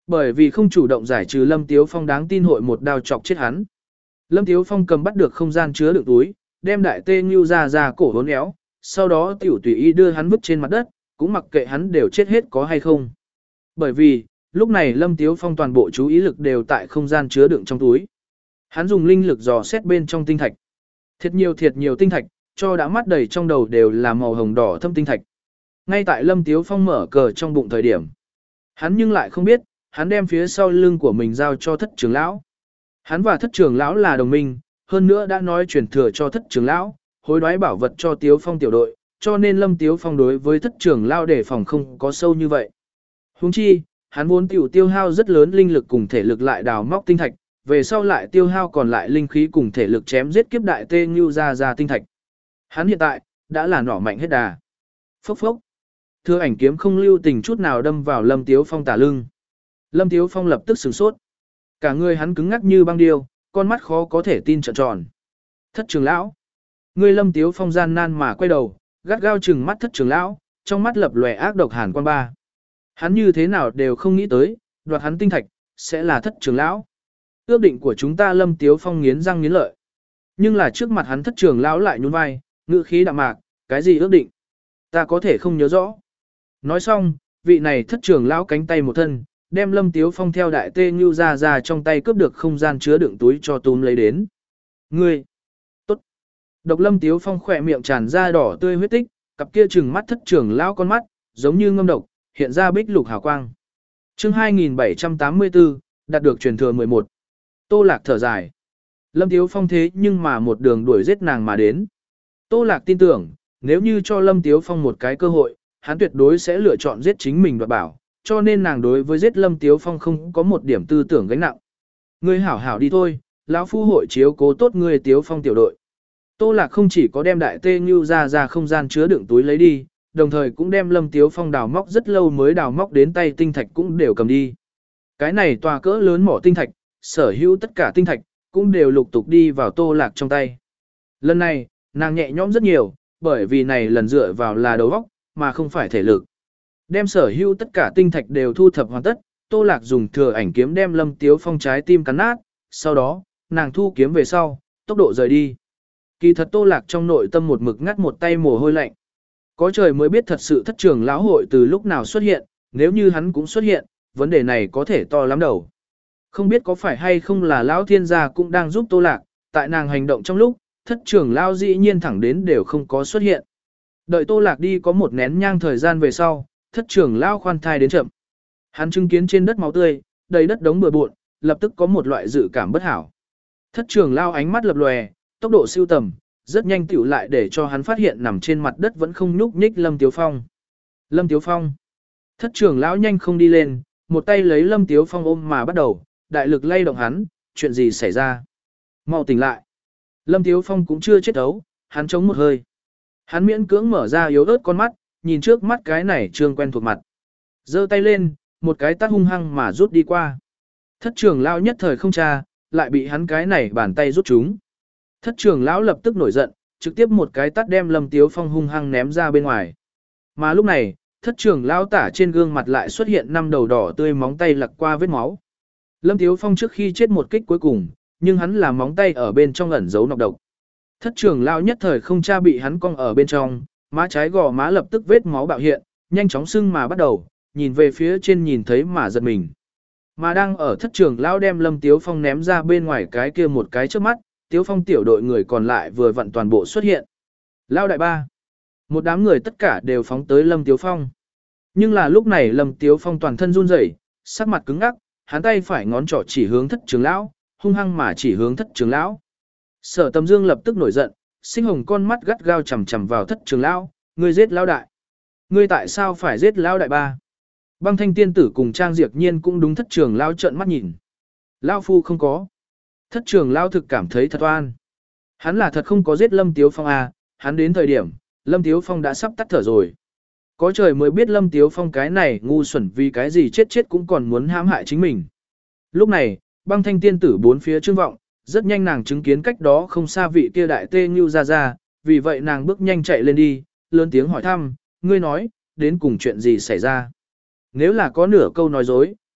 Bởi vì không chủ động giải trừ Lâm Tiếu Phong đáng tin hội một đao chọc chết hắn. Lâm Tiếu Phong cầm bắt được không gian chứa đựng túi, đem đại tê Ngưu ra ra cổ hốn éo, sau đó tiểu tùy ý đưa hắn vứt trên mặt đất, cũng mặc kệ hắn đều chết hết có hay không. Bởi vì, lúc này Lâm Tiếu Phong toàn bộ chú ý lực đều tại không gian chứa đựng trong túi. Hắn dùng linh lực dò xét bên trong tinh thạch. Thiệt nhiều thiệt nhiều tinh thạch, cho đã mắt đầy trong đầu đều là màu hồng đỏ thâm tinh thạch. Ngay tại Lâm Tiếu Phong mở cờ trong bụng thời điểm. Hắn nhưng lại không biết, hắn đem phía sau lưng của mình giao cho thất trưởng lão. Hắn và thất trưởng lão là đồng minh, hơn nữa đã nói truyền thừa cho thất trưởng lão, hối đoái bảo vật cho Tiếu Phong tiểu đội, cho nên Lâm Tiếu Phong đối với thất trưởng lão đề phòng không có sâu như vậy. Huống chi, hắn vốn tiểu tiêu hao rất lớn linh lực cùng thể lực lại đào móc tinh thạch, về sau lại tiêu hao còn lại linh khí cùng thể lực chém giết kiếp đại tê Ngưu ra ra tinh thạch. Hắn hiện tại đã là nỏ mạnh hết đà. Phốc phốc. Thưa ảnh kiếm không lưu tình chút nào đâm vào Lâm Tiếu Phong tả lưng. Lâm Tiếu Phong lập tức sửng sốt. Cả người hắn cứng ngắc như băng điêu, con mắt khó có thể tin trợn tròn. Thất trưởng lão. Người Lâm Tiếu Phong gian nan mà quay đầu, gắt gao trừng mắt thất trưởng lão, trong mắt lập lòe ác độc hàn quan ba. Hắn như thế nào đều không nghĩ tới, đoạt hắn tinh thạch, sẽ là thất trưởng lão. Ước định của chúng ta Lâm Tiếu Phong nghiến răng nghiến lợi. Nhưng là trước mặt hắn thất trưởng lão lại nhún vai, ngữ khí đạm mạc, cái gì ước định? Ta có thể không nhớ rõ. Nói xong, vị này thất trưởng lão cánh tay một thân, đem Lâm Tiếu Phong theo đại tê Ngưu ra ra trong tay cướp được không gian chứa đựng túi cho túm lấy đến. Ngươi! Tốt! Độc Lâm Tiếu Phong khỏe miệng tràn ra đỏ tươi huyết tích, cặp kia trừng mắt thất trưởng lão con mắt, giống như ngâm độc, hiện ra bích lục hào quang. Chương hai nghìn bảy trăm tám mươi tư, đạt được truyền thừa mười một. Tô Lạc thở dài. Lâm Tiếu Phong thế nhưng mà một đường đuổi giết nàng mà đến. Tô Lạc tin tưởng, nếu như cho Lâm Tiếu Phong một cái cơ hội, hắn tuyệt đối sẽ lựa chọn giết chính mình đoạt bảo, cho nên nàng đối với giết Lâm Tiếu Phong không có một điểm tư tưởng gánh nặng. Ngươi hảo hảo đi thôi, lão phu hội chiếu cố tốt ngươi Tiếu Phong tiểu đội. Tô Lạc không chỉ có đem đại tê Ngưu ra ra không gian chứa đựng túi lấy đi, đồng thời cũng đem Lâm Tiếu Phong đào móc rất lâu mới đào móc đến tay tinh thạch cũng đều cầm đi. Cái này tòa cỡ lớn mỏ tinh thạch, sở hữu tất cả tinh thạch, cũng đều lục tục đi vào Tô Lạc trong tay. Lần này, nàng nhẹ nhõm rất nhiều, bởi vì này lần dựa vào là đầu óc, mà không phải thể lực. Đem sở hữu tất cả tinh thạch đều thu thập hoàn tất, Tô Lạc dùng thừa ảnh kiếm đem Lâm Tiếu Phong trái tim cắn nát, sau đó, nàng thu kiếm về sau, tốc độ rời đi. Kỳ thật Tô Lạc trong nội tâm một mực ngắt một tay mồ hôi lạnh. Có trời mới biết thật sự thất trưởng lão hội từ lúc nào xuất hiện, nếu như hắn cũng xuất hiện, vấn đề này có thể to lắm đầu. Không biết có phải hay không là lão thiên gia cũng đang giúp Tô Lạc, tại nàng hành động trong lúc, thất trưởng lão dĩ nhiên thẳng đến đều không có xuất hiện. Đợi Tô Lạc đi có một nén nhang thời gian về sau, thất trưởng lão khoan thai đến chậm. Hắn chứng kiến trên đất máu tươi, đầy đất đống bừa bộn, lập tức có một loại dự cảm bất hảo. Thất trưởng lão ánh mắt lập lòe, tốc độ siêu tầm, rất nhanh tiểu lại để cho hắn phát hiện nằm trên mặt đất vẫn không nhúc nhích Lâm Tiếu Phong. Lâm Tiếu Phong. Thất trưởng lão nhanh không đi lên, một tay lấy Lâm Tiếu Phong ôm mà bắt đầu, đại lực lay động hắn, chuyện gì xảy ra? Mau tỉnh lại. Lâm Tiếu Phong cũng chưa chết ấu, hắn chống một hơi. Hắn miễn cưỡng mở ra yếu ớt con mắt, nhìn trước mắt cái này trương quen thuộc mặt. Giơ tay lên, một cái tát hung hăng mà rút đi qua. Thất trưởng lão nhất thời không tra, lại bị hắn cái này bàn tay rút trúng. Thất trưởng lão lập tức nổi giận, trực tiếp một cái tát đem Lâm Tiếu Phong hung hăng ném ra bên ngoài. Mà lúc này, thất trưởng lão tả trên gương mặt lại xuất hiện năm đầu đỏ tươi móng tay lặc qua vết máu. Lâm Tiếu Phong trước khi chết một kích cuối cùng, nhưng hắn là móng tay ở bên trong ẩn giấu nọc độc. Thất trưởng lão nhất thời không tra bị hắn cong ở bên trong, má trái gò má lập tức vết máu bạo hiện, nhanh chóng sưng mà bắt đầu, nhìn về phía trên nhìn thấy mà giật mình. Mà đang ở thất trưởng lão đem Lâm Tiếu Phong ném ra bên ngoài cái kia một cái trước mắt, Tiếu Phong tiểu đội người còn lại vừa vặn toàn bộ xuất hiện. Lão đại ba. Một đám người tất cả đều phóng tới Lâm Tiếu Phong. Nhưng là lúc này Lâm Tiếu Phong toàn thân run rẩy, sắc mặt cứng ngắc, hắn tay phải ngón trỏ chỉ hướng thất trưởng lão, hung hăng mà chỉ hướng thất trưởng lão. Sở Tầm Dương lập tức nổi giận, sinh hồng con mắt gắt gao chằm chằm vào thất trưởng lão, ngươi giết lão đại. Ngươi tại sao phải giết lão đại ba? Băng Thanh tiên tử cùng Trang Diệp Nhiên cũng đúng thất trưởng lão trợn mắt nhìn. Lão phu không có. Thất trưởng lão thực cảm thấy thật oan. Hắn là thật không có giết Lâm Tiếu Phong à, hắn đến thời điểm, Lâm Tiếu Phong đã sắp tắt thở rồi. Có trời mới biết Lâm Tiếu Phong cái này ngu xuẩn vì cái gì chết chết cũng còn muốn hãm hại chính mình. Lúc này, Băng Thanh tiên tử bốn phía trương vọng, rất nhanh nàng chứng kiến cách đó không xa vị kia đại tê Ngưu ra ra, vì vậy nàng bước nhanh chạy lên đi, lớn tiếng hỏi thăm, ngươi nói, đến cùng chuyện gì xảy ra. Nếu là có nửa câu nói dối,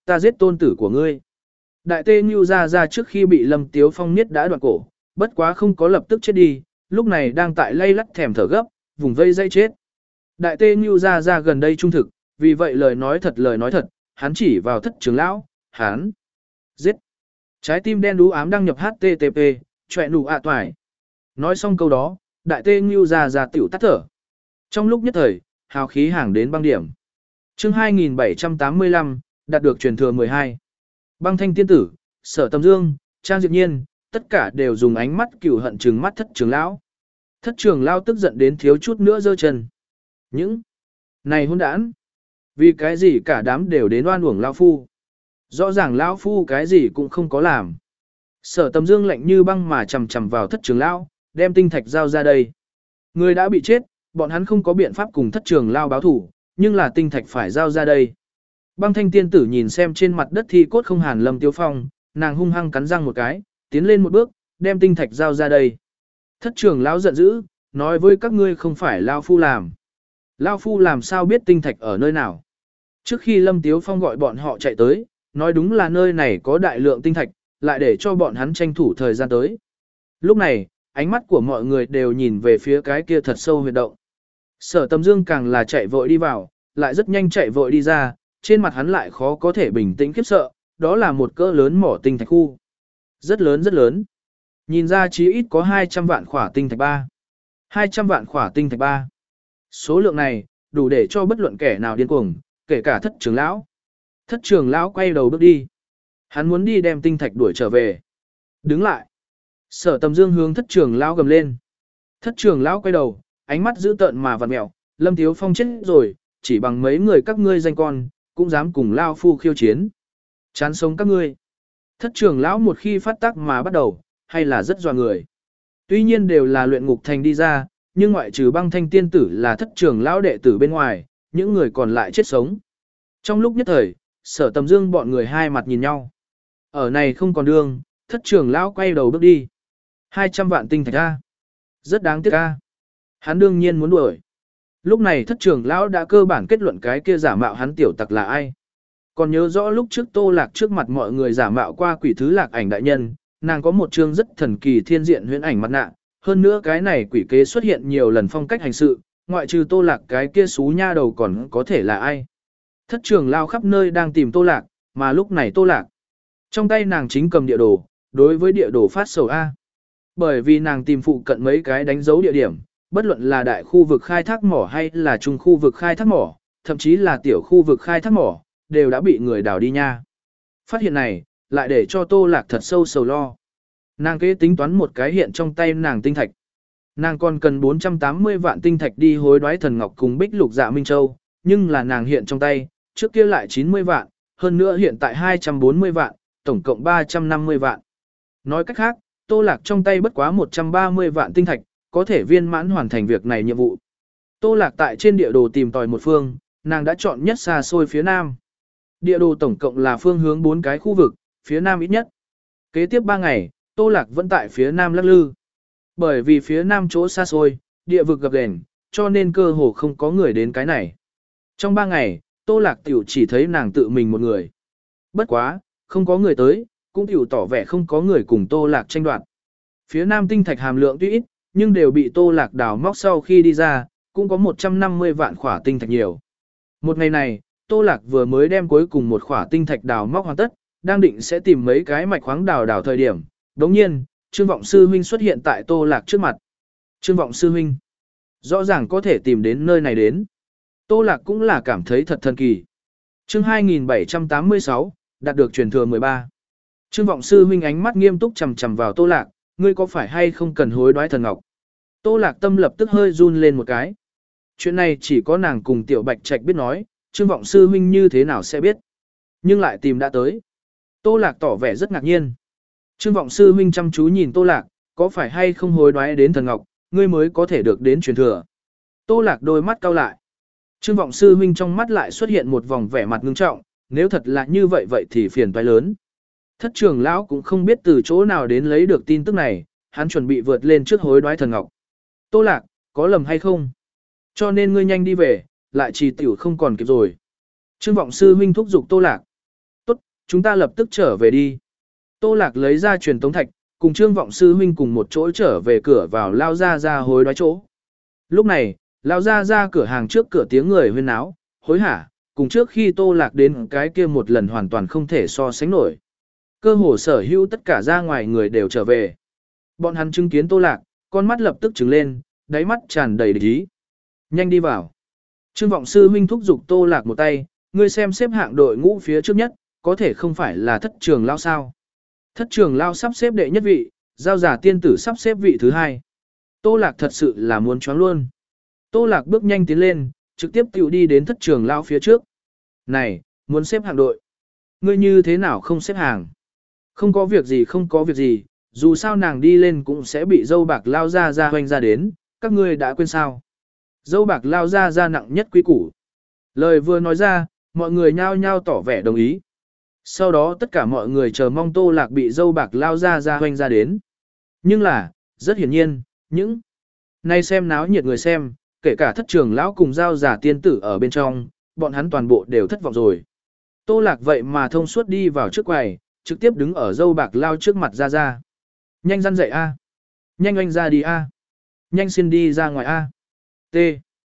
ta giết tôn tử của ngươi. Đại tê Ngưu ra ra trước khi bị Lâm Tiếu Phong niết đã đoạn cổ, bất quá không có lập tức chết đi, lúc này đang tại lay lắt thèm thở gấp, vùng vây dây chết. Đại tê Ngưu ra ra gần đây trung thực, vì vậy lời nói thật lời nói thật, hắn chỉ vào thất trưởng lão, hắn giết. Trái tim đen đú ám đăng nhập hát tê tê pê, chọe nụ ạ toài. Nói xong câu đó, đại tê Ngưu ra ra tiểu tắt thở. Trong lúc nhất thời, hào khí hàng đến băng điểm. Chương hai nghìn bảy trăm tám mươi lăm, đạt được truyền thừa mười hai. Băng Thanh tiên tử, Sở Tầm Dương, Trang Diệp Nhiên, tất cả đều dùng ánh mắt cừu hận trừng mắt thất trưởng lão. Thất trưởng lão tức giận đến thiếu chút nữa giơ chân. Những này hỗn đản, vì cái gì cả đám đều đến oan uổng lão phu? Rõ ràng lão phu cái gì cũng không có làm. Sở Tầm Dương lạnh như băng mà chầm chầm vào thất trưởng lão, đem tinh thạch giao ra đây. Người đã bị chết, bọn hắn không có biện pháp cùng thất trưởng lão báo thủ, nhưng là tinh thạch phải giao ra đây. Băng Thanh tiên tử nhìn xem trên mặt đất thi cốt không hàn Lâm Tiếu Phong, nàng hung hăng cắn răng một cái, tiến lên một bước, đem tinh thạch giao ra đây. Thất trưởng lão giận dữ, nói với các ngươi không phải lão phu làm. Lão phu làm sao biết tinh thạch ở nơi nào? Trước khi Lâm Tiếu Phong gọi bọn họ chạy tới, nói đúng là nơi này có đại lượng tinh thạch, lại để cho bọn hắn tranh thủ thời gian tới. Lúc này, ánh mắt của mọi người đều nhìn về phía cái kia thật sâu huyệt động. Sở Tầm Dương càng là chạy vội đi vào, lại rất nhanh chạy vội đi ra, trên mặt hắn lại khó có thể bình tĩnh khiếp sợ, đó là một cỡ lớn mỏ tinh thạch khu. Rất lớn rất lớn. Nhìn ra chí ít có hai trăm vạn khỏa tinh thạch ba. hai trăm vạn khỏa tinh thạch ba. Số lượng này, đủ để cho bất luận kẻ nào điên cuồng, kể cả thất trưởng lão. Thất trưởng lão quay đầu bước đi. Hắn muốn đi đem tinh thạch đuổi trở về. Đứng lại. Sở Tầm Dương hướng thất trưởng lão gầm lên. Thất trưởng lão quay đầu, ánh mắt dữ tợn mà vặn mèo, Lâm Tiếu Phong chết rồi, chỉ bằng mấy người các ngươi danh con, cũng dám cùng lao phu khiêu chiến. Chán sống các ngươi. Thất trưởng lão một khi phát tác mà bắt đầu, hay là rất dọa người. Tuy nhiên đều là luyện ngục thành đi ra, nhưng ngoại trừ Băng Thanh tiên tử là thất trưởng lão đệ tử bên ngoài, những người còn lại chết sống. Trong lúc nhất thời, Sở Tầm Dương bọn người hai mặt nhìn nhau. Ở này không còn đường, thất trưởng lão quay đầu bước đi. hai trăm vạn tinh thạch a. Rất đáng tiếc a. Hắn đương nhiên muốn đuổi. Lúc này thất trưởng lão đã cơ bản kết luận cái kia giả mạo hắn tiểu tặc là ai. Còn nhớ rõ lúc trước Tô Lạc trước mặt mọi người giả mạo qua quỷ thứ Lạc Ảnh đại nhân, nàng có một chương rất thần kỳ thiên diện huyễn ảnh mặt nạ, hơn nữa cái này quỷ kế xuất hiện nhiều lần phong cách hành sự, ngoại trừ Tô Lạc cái kia xú nha đầu còn có thể là ai. Thất trưởng lão khắp nơi đang tìm Tô Lạc, mà lúc này Tô Lạc trong tay nàng chính cầm địa đồ, đối với địa đồ phát sầu A. Bởi vì nàng tìm phụ cận mấy cái đánh dấu địa điểm, bất luận là đại khu vực khai thác mỏ hay là trung khu vực khai thác mỏ, thậm chí là tiểu khu vực khai thác mỏ, đều đã bị người đào đi nha. Phát hiện này, lại để cho Tô Lạc thật sâu sầu lo. Nàng kế tính toán một cái hiện trong tay nàng tinh thạch. Nàng còn cần bốn trăm tám mươi vạn tinh thạch đi hối đoái thần ngọc cùng bích lục dạ Minh Châu, nhưng là nàng hiện trong tay, trước kia lại chín mươi vạn, hơn nữa hiện tại hai trăm bốn mươi vạn, tổng cộng ba trăm năm mươi vạn. Nói cách khác, Tô Lạc trong tay bất quá một trăm ba mươi vạn tinh thạch, có thể viên mãn hoàn thành việc này nhiệm vụ. Tô Lạc tại trên địa đồ tìm tòi một phương, nàng đã chọn nhất xa xôi phía nam. Địa đồ tổng cộng là phương hướng bốn cái khu vực, phía nam ít nhất. Kế tiếp ba ngày, Tô Lạc vẫn tại phía nam lắc lư. Bởi vì phía nam chỗ xa xôi, địa vực gập ghềnh, cho nên cơ hồ không có người đến cái này. Trong ba ngày, Tô Lạc tiểu chỉ thấy nàng tự mình một người. Bất quá, không có người tới, cũng tiểu tỏ vẻ không có người cùng Tô Lạc tranh đoạt. Phía nam tinh thạch hàm lượng tuy ít, nhưng đều bị Tô Lạc đào móc sau khi đi ra, cũng có một trăm năm mươi vạn khỏa tinh thạch nhiều. Một ngày này, Tô Lạc vừa mới đem cuối cùng một khỏa tinh thạch đào móc hoàn tất, đang định sẽ tìm mấy cái mạch khoáng đào đào thời điểm. Đồng nhiên, Trương Vọng Sư Huynh xuất hiện tại Tô Lạc trước mặt. Trương Vọng Sư Huynh, rõ ràng có thể tìm đến nơi này đến. Tô Lạc cũng là cảm thấy thật thần kỳ. Chương hai nghìn bảy trăm tám mươi sáu, đạt được truyền thừa mười ba. Trương Vọng Sư Huynh ánh mắt nghiêm túc chằm chằm vào Tô Lạc, ngươi có phải hay không cần hối đoái thần ngọc? Tô Lạc tâm lập tức hơi run lên một cái. Chuyện này chỉ có nàng cùng Tiểu Bạch Trạch biết nói, Trương Vọng Sư Huynh như thế nào sẽ biết. Nhưng lại tìm đã tới. Tô Lạc tỏ vẻ rất ngạc nhiên. Trương Vọng Sư Huynh chăm chú nhìn Tô Lạc, có phải hay không hối đoái đến thần ngọc, ngươi mới có thể được đến truyền thừa. Tô Lạc đôi mắt cau lại. Trương Vọng Sư Huynh trong mắt lại xuất hiện một vòng vẻ mặt ngưng trọng, nếu thật là như vậy vậy thì phiền toái lớn. Thất trưởng lão cũng không biết từ chỗ nào đến lấy được tin tức này, hắn chuẩn bị vượt lên trước hối đoái thần ngọc. Tô Lạc, có lầm hay không? Cho nên ngươi nhanh đi về, lại trì tiểu không còn kịp rồi. Trương Vọng Sư Huynh thúc giục Tô Lạc. Tốt, Chúng ta lập tức trở về đi. Tô Lạc lấy ra truyền tống thạch, cùng Trương Vọng Sư huynh cùng một chỗ trở về cửa vào lao ra ra hối đoái chỗ. Lúc này, lao ra ra cửa hàng trước cửa tiếng người huyên náo, hối hả, cùng trước khi Tô Lạc đến cái kia một lần hoàn toàn không thể so sánh nổi. Cơ hồ sở hữu tất cả ra ngoài người đều trở về. Bọn hắn chứng kiến Tô Lạc, con mắt lập tức trừng lên, đáy mắt tràn đầy địch ý. Nhanh đi vào. Trương Vọng Sư huynh thúc giục Tô Lạc một tay, ngươi xem xếp hạng đội ngũ phía trước nhất, có thể không phải là thất trường lao sao. Thất trường lao sắp xếp đệ nhất vị, giao giả tiên tử sắp xếp vị thứ hai. Tô Lạc thật sự là muốn choáng luôn. Tô Lạc bước nhanh tiến lên, trực tiếp tiểu đi đến thất trường lao phía trước. Này, muốn xếp hạng đội. Ngươi như thế nào không xếp hàng? Không có việc gì không có việc gì, dù sao nàng đi lên cũng sẽ bị dâu bạc lao ra ra hoành ra đến, các ngươi đã quên sao. Dâu bạc lao ra ra nặng nhất quý củ. Lời vừa nói ra, mọi người nhao nhao tỏ vẻ đồng ý. Sau đó tất cả mọi người chờ mong Tô Lạc bị dâu bạc lao ra ra hoành ra đến. Nhưng là, rất hiển nhiên, những nay xem náo nhiệt người xem, kể cả thất trường lão cùng giao giả tiên tử ở bên trong, bọn hắn toàn bộ đều thất vọng rồi. Tô Lạc vậy mà thông suốt đi vào trước quầy, trực tiếp đứng ở dâu bạc lao trước mặt ra ra. Nhanh răn dậy a, nhanh oanh ra đi a, nhanh xin đi ra ngoài a. T.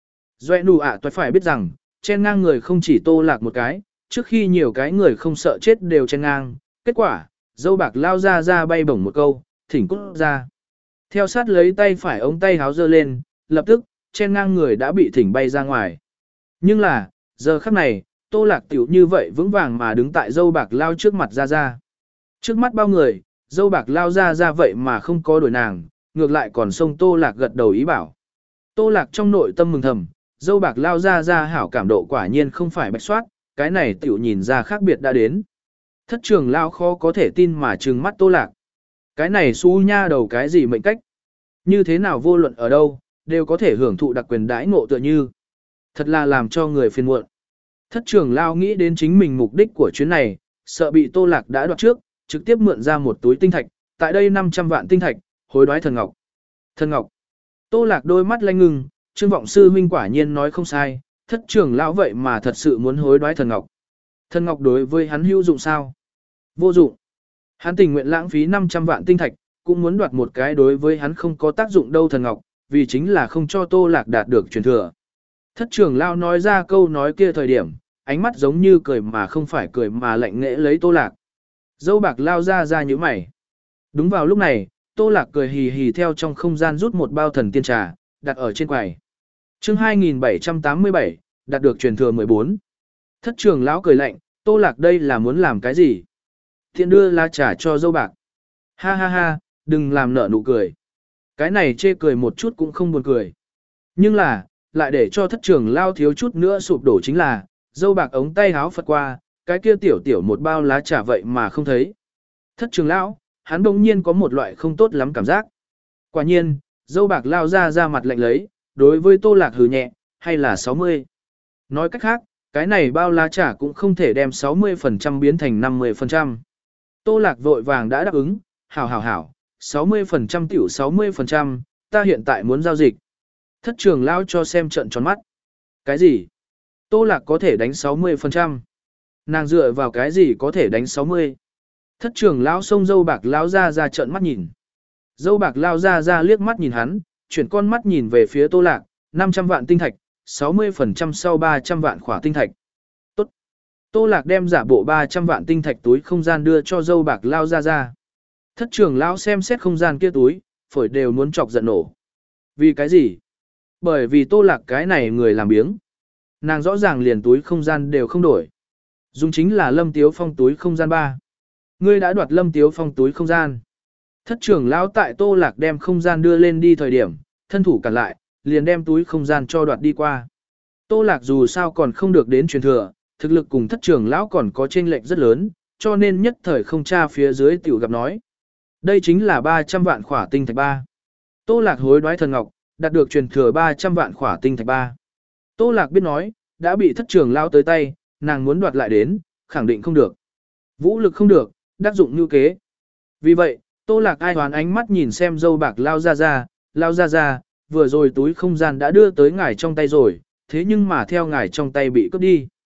Doẹ nụ ạ toại phải biết rằng, chen ngang người không chỉ Tô Lạc một cái, trước khi nhiều cái người không sợ chết đều chen ngang, kết quả, dâu bạc lao ra ra bay bổng một câu, thỉnh cút ra. Theo sát lấy tay phải ống tay háo dơ lên, lập tức, chen ngang người đã bị thỉnh bay ra ngoài. Nhưng là, giờ khắc này, Tô Lạc tiểu như vậy vững vàng mà đứng tại dâu bạc lao trước mặt ra ra. Trước mắt bao người, dâu bạc lao ra ra vậy mà không có đổi nàng, ngược lại còn xông Tô Lạc gật đầu ý bảo. Tô Lạc trong nội tâm mừng thầm, dâu bạc lao ra ra hảo cảm độ quả nhiên không phải bạch soát, cái này tiểu nhìn ra khác biệt đã đến. Thất trường lao khó có thể tin mà trừng mắt Tô Lạc. Cái này xú nha đầu cái gì mệnh cách. Như thế nào vô luận ở đâu, đều có thể hưởng thụ đặc quyền đãi ngộ tựa như. Thật là làm cho người phiền muộn. Thất trường lao nghĩ đến chính mình mục đích của chuyến này, sợ bị Tô Lạc đã đoạt trước, trực tiếp mượn ra một túi tinh thạch, tại đây năm trăm vạn tinh thạch, hối đoái thần ngọc. Thần ngọc. Tô Lạc đôi mắt lanh ngừng, Trương Vọng Sư huynh quả nhiên nói không sai, thất trường lão vậy mà thật sự muốn hối đoái thần ngọc. Thần ngọc đối với hắn hữu dụng sao? Vô dụng. Hắn tình nguyện lãng phí năm trăm vạn tinh thạch, cũng muốn đoạt một cái đối với hắn không có tác dụng đâu thần ngọc, vì chính là không cho Tô Lạc đạt được truyền thừa. Thất trường lão nói ra câu nói kia thời điểm, ánh mắt giống như cười mà không phải cười mà lạnh nghễ lấy Tô Lạc. Dâu bạc lao ra ra như mày. Đúng vào lúc này, Tô Lạc cười hì hì theo trong không gian rút một bao thần tiên trà, đặt ở trên quầy. Chương hai nghìn bảy trăm tám mươi bảy, đạt được truyền thừa mười bốn. Thất trường lão cười lạnh, Tô Lạc đây là muốn làm cái gì? Thiện đưa lá trà cho dâu bạc. Ha ha ha, đừng làm nở nụ cười. Cái này chê cười một chút cũng không buồn cười. Nhưng là, lại để cho thất trường lao thiếu chút nữa sụp đổ chính là, dâu bạc ống tay háo phật qua, cái kia tiểu tiểu một bao lá trà vậy mà không thấy. Thất trường lão, hắn đông nhiên có một loại không tốt lắm cảm giác. Quả nhiên, dâu bạc lao ra ra mặt lạnh lấy, đối với Tô Lạc hừ nhẹ, hay là sáu mươi. Nói cách khác, cái này bao lá trà cũng không thể đem sáu mươi phần trăm biến thành năm mươi phần trăm. Tô Lạc vội vàng đã đáp ứng, hảo hảo hảo, sáu mươi phần trăm tiểu sáu mươi phần trăm, ta hiện tại muốn giao dịch. Thất trường lao cho xem trận tròn mắt. Cái gì? Tô Lạc có thể đánh sáu mươi phần trăm. Nàng dựa vào cái gì có thể đánh sáu mươi? Thất trường lão xông dâu bạc lão ra ra trợn mắt nhìn. Dâu bạc lao ra ra liếc mắt nhìn hắn, chuyển con mắt nhìn về phía Tô Lạc, năm trăm vạn tinh thạch, sáu mươi phần trăm sau ba trăm vạn khỏa tinh thạch. Tốt. Tô Lạc đem giả bộ ba trăm vạn tinh thạch túi không gian đưa cho dâu bạc lao ra ra. Thất trường lão xem xét không gian kia túi, phổi đều muốn chọc giận nổ. Vì cái gì? Bởi vì Tô Lạc cái này người làm biếng. Nàng rõ ràng liền túi không gian đều không đổi. Dùng chính là Lâm Tiếu Phong túi không gian ba. Ngươi đã đoạt Lâm Tiếu Phong túi không gian. Thất trưởng lão tại Tô Lạc đem không gian đưa lên đi thời điểm, thân thủ cản lại, liền đem túi không gian cho đoạt đi qua. Tô Lạc dù sao còn không được đến truyền thừa, thực lực cùng thất trưởng lão còn có chênh lệch rất lớn, cho nên nhất thời không tra phía dưới tiểu gặp nói. Đây chính là ba trăm vạn khỏa tinh thạch ba. Tô Lạc hối đoái thần ngọc, đạt được truyền thừa ba trăm vạn khỏa tinh thạch ba. Tô Lạc biết nói, đã bị thất trưởng lão tới tay, nàng muốn đoạt lại đến, khẳng định không được. Vũ lực không được, đắc dụng như kế. Vì vậy, Tô Lạc ai hoán ánh mắt nhìn xem dâu bạc lao ra ra, lao ra ra, vừa rồi túi không gian đã đưa tới ngài trong tay rồi, thế nhưng mà theo ngài trong tay bị cướp đi.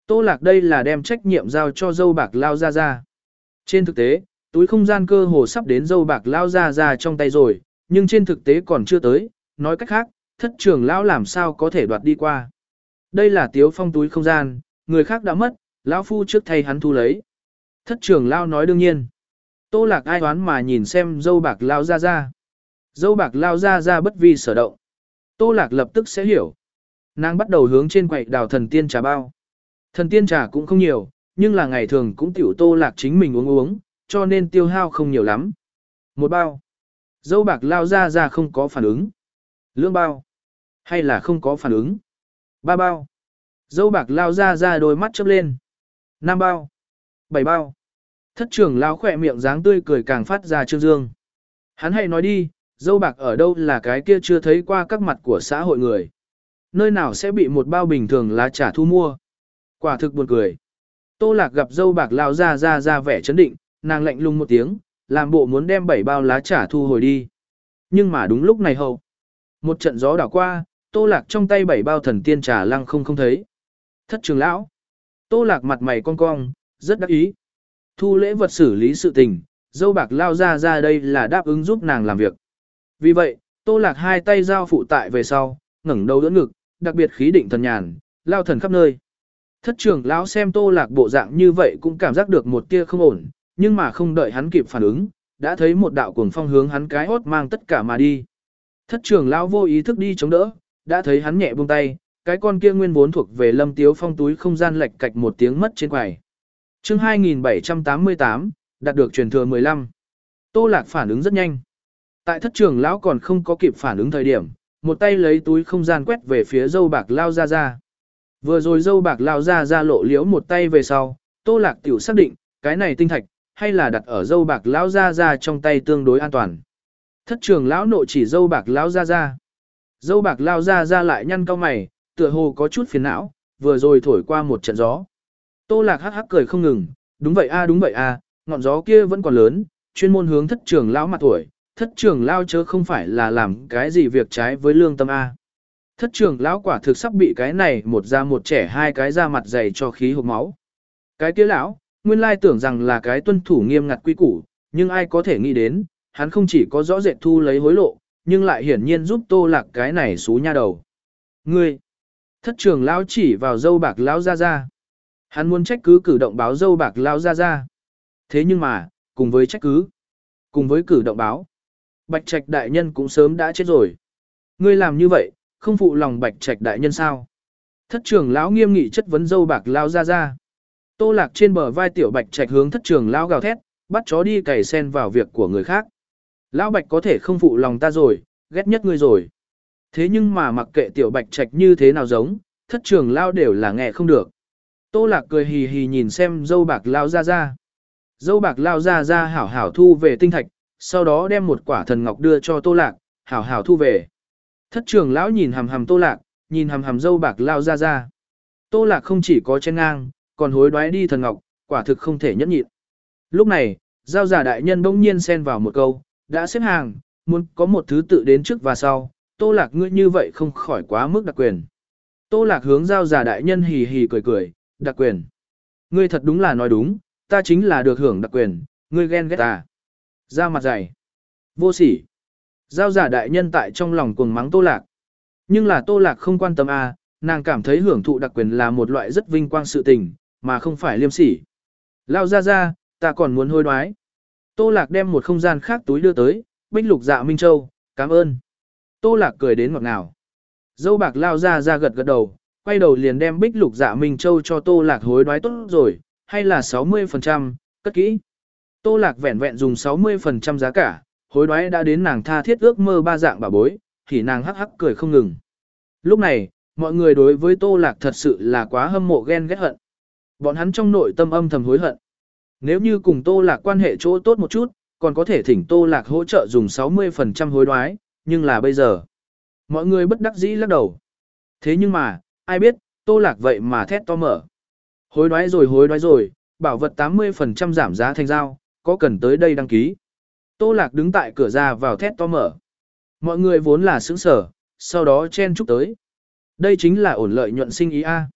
Tô Lạc đây là đem trách nhiệm giao cho dâu bạc lao ra ra. Trên thực tế, túi không gian cơ hồ sắp đến dâu bạc lao ra ra trong tay rồi, nhưng trên thực tế còn chưa tới, nói cách khác, thất trưởng lão làm sao có thể đoạt đi qua. Đây là Tiếu Phong túi không gian, người khác đã mất, lão phu trước thay hắn thu lấy. Thất trưởng lão nói đương nhiên. Tô Lạc ai đoán mà nhìn xem dâu bạc lao ra ra. Dâu bạc lao ra ra bất vi sở động. Tô Lạc lập tức sẽ hiểu. Nàng bắt đầu hướng trên quầy đào thần tiên trà bao. Thần tiên trà cũng không nhiều, nhưng là ngày thường cũng tiểu Tô Lạc chính mình uống uống, cho nên tiêu hao không nhiều lắm. Một bao. Dâu bạc lao ra ra không có phản ứng. Lưỡng bao. Hay là không có phản ứng. Ba bao. Dâu bạc lao ra ra đôi mắt chớp lên. Năm bao. Bảy bao. Thất trưởng lao khỏe miệng dáng tươi cười càng phát ra trương dương. Hắn hãy nói đi, dâu bạc ở đâu là cái kia chưa thấy qua các mặt của xã hội người. Nơi nào sẽ bị một bao bình thường lá trà thu mua. Quả thực buồn cười. Tô Lạc gặp dâu bạc lao ra ra ra vẻ chấn định, nàng lạnh lùng một tiếng, làm bộ muốn đem bảy bao lá trà thu hồi đi. Nhưng mà đúng lúc này hậu. Một trận gió đảo qua, Tô Lạc trong tay bảy bao thần tiên trà lăng không không thấy. Thất trưởng lão. Tô Lạc mặt mày cong cong, rất đắc ý. Thu lễ vật xử lý sự tình, dâu bạc lao ra ra đây là đáp ứng giúp nàng làm việc. Vì vậy, Tô Lạc hai tay giao phụ tại về sau, ngẩng đầu đỡ ngực, đặc biệt khí định thần nhàn, lao thần khắp nơi. Thất trưởng lão xem Tô Lạc bộ dạng như vậy cũng cảm giác được một tia không ổn, nhưng mà không đợi hắn kịp phản ứng, đã thấy một đạo cuồng phong hướng hắn cái hốt mang tất cả mà đi. Thất trưởng lão vô ý thức đi chống đỡ, đã thấy hắn nhẹ buông tay, cái con kia nguyên vốn thuộc về Lâm Tiếu Phong túi không gian lệch cạch một tiếng mất trên quầy. Chương hai nghìn bảy trăm tám mươi tám, đạt được truyền thừa mười lăm. Tô Lạc phản ứng rất nhanh. Tại thất trưởng lão còn không có kịp phản ứng thời điểm, một tay lấy túi không gian quét về phía dâu bạc lao ra ra. Vừa rồi dâu bạc lao ra ra lộ liễu một tay về sau, Tô Lạc tiểu xác định, cái này tinh thạch, hay là đặt ở dâu bạc lao ra ra trong tay tương đối an toàn. Thất trưởng lão nộ chỉ dâu bạc lao ra ra. Dâu bạc lao ra ra lại nhăn cau mày, tựa hồ có chút phiền não, vừa rồi thổi qua một trận gió. Tô Lạc hắc hắc cười không ngừng, đúng vậy a đúng vậy a, ngọn gió kia vẫn còn lớn, chuyên môn hướng thất trưởng lão mặt thổi, thất trưởng lão chớ không phải là làm cái gì việc trái với lương tâm a. Thất trưởng lão quả thực sắp bị cái này một da một trẻ hai cái da mặt dày cho khí hộc máu. Cái kia lão, nguyên lai tưởng rằng là cái tuân thủ nghiêm ngặt quy củ, nhưng ai có thể nghĩ đến, hắn không chỉ có rõ rệt thu lấy hối lộ, nhưng lại hiển nhiên giúp Tô Lạc cái này xú nha đầu. Ngươi! Thất trưởng lão chỉ vào dâu bạc lão ra ra. Hắn muốn trách cứ cử động báo dâu bạc lao ra ra. Thế nhưng mà, cùng với trách cứ, cùng với cử động báo, Bạch Trạch đại nhân cũng sớm đã chết rồi. Ngươi làm như vậy, không phụ lòng Bạch Trạch đại nhân sao? Thất trưởng lão nghiêm nghị chất vấn dâu bạc lao ra ra. Tô Lạc trên bờ vai tiểu Bạch Trạch hướng thất trưởng lão gào thét, bắt chó đi cày sen vào việc của người khác. Lão Bạch có thể không phụ lòng ta rồi, ghét nhất ngươi rồi. Thế nhưng mà mặc kệ tiểu Bạch Trạch như thế nào giống, thất trưởng lão đều là nghe không được. Tô Lạc cười hì hì nhìn xem dâu bạc lao ra ra. Dâu bạc lao ra ra hảo hảo thu về tinh thạch, sau đó đem một quả thần ngọc đưa cho Tô Lạc, hảo hảo thu về. Thất trưởng lão nhìn hầm hầm Tô Lạc, nhìn hầm hầm dâu bạc lao ra ra. Tô Lạc không chỉ có chen ngang, còn hối đoái đi thần ngọc, quả thực không thể nhẫn nhịn. Lúc này, giao giả đại nhân bỗng nhiên xen vào một câu, đã xếp hàng, muốn có một thứ tự đến trước và sau, Tô Lạc ngươi như vậy không khỏi quá mức đặc quyền. Tô Lạc hướng giao giả đại nhân hì hì cười cười. Đặc quyền. Ngươi thật đúng là nói đúng, ta chính là được hưởng đặc quyền, ngươi ghen ghét ta. Ra mặt dày. Vô sỉ. Giao giả đại nhân tại trong lòng cuồng mắng Tô Lạc. Nhưng là Tô Lạc không quan tâm à, nàng cảm thấy hưởng thụ đặc quyền là một loại rất vinh quang sự tình, mà không phải liêm sỉ. Lao ra ra, ta còn muốn hối đoái. Tô Lạc đem một không gian khác túi đưa tới, Bích Lục Dạ Minh Châu, cảm ơn. Tô Lạc cười đến ngọt ngào. Dâu bạc lao ra ra gật gật đầu, quay đầu liền đem Bích Lục Dạ Minh Châu cho Tô Lạc hối đoái tốt rồi, hay là sáu mươi phần trăm, cất kỹ. Tô Lạc vẹn vẹn dùng sáu mươi phần trăm giá cả, hối đoái đã đến nàng tha thiết ước mơ ba dạng bảo bối, thì nàng hắc hắc cười không ngừng. Lúc này, mọi người đối với Tô Lạc thật sự là quá hâm mộ ghen ghét hận. Bọn hắn trong nội tâm âm thầm hối hận. Nếu như cùng Tô Lạc quan hệ chỗ tốt một chút, còn có thể thỉnh Tô Lạc hỗ trợ dùng sáu mươi phần trăm hối đoái, nhưng là bây giờ. Mọi người bất đắc dĩ lắc đầu. Thế nhưng mà, ai biết, Tô Lạc vậy mà thét to mở. Hối đoái rồi hối đoái rồi, bảo vật tám mươi phần trăm giảm giá thành giao, có cần tới đây đăng ký. Tô Lạc đứng tại cửa ra vào thét to mở. Mọi người vốn là sững sở, sau đó chen chúc tới. Đây chính là ổn lợi nhuận sinh ý A.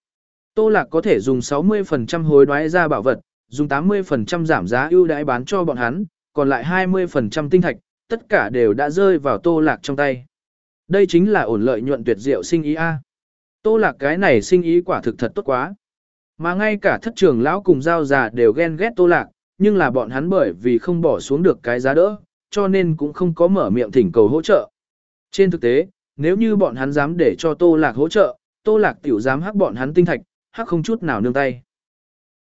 Tô Lạc có thể dùng sáu mươi phần trăm hối đoái ra bảo vật, dùng tám mươi phần trăm giảm giá ưu đãi bán cho bọn hắn, còn lại hai mươi phần trăm tinh thạch, tất cả đều đã rơi vào Tô Lạc trong tay. Đây chính là ổn lợi nhuận tuyệt diệu sinh ý a. Tô Lạc cái này sinh ý quả thực thật tốt quá. Mà ngay cả thất trưởng lão cùng giao già đều ghen ghét Tô Lạc, nhưng là bọn hắn bởi vì không bỏ xuống được cái giá đỡ, cho nên cũng không có mở miệng thỉnh cầu hỗ trợ. Trên thực tế, nếu như bọn hắn dám để cho Tô Lạc hỗ trợ, Tô Lạc tiểu dám hắc bọn hắn tinh thạch, hắc không chút nào nương tay.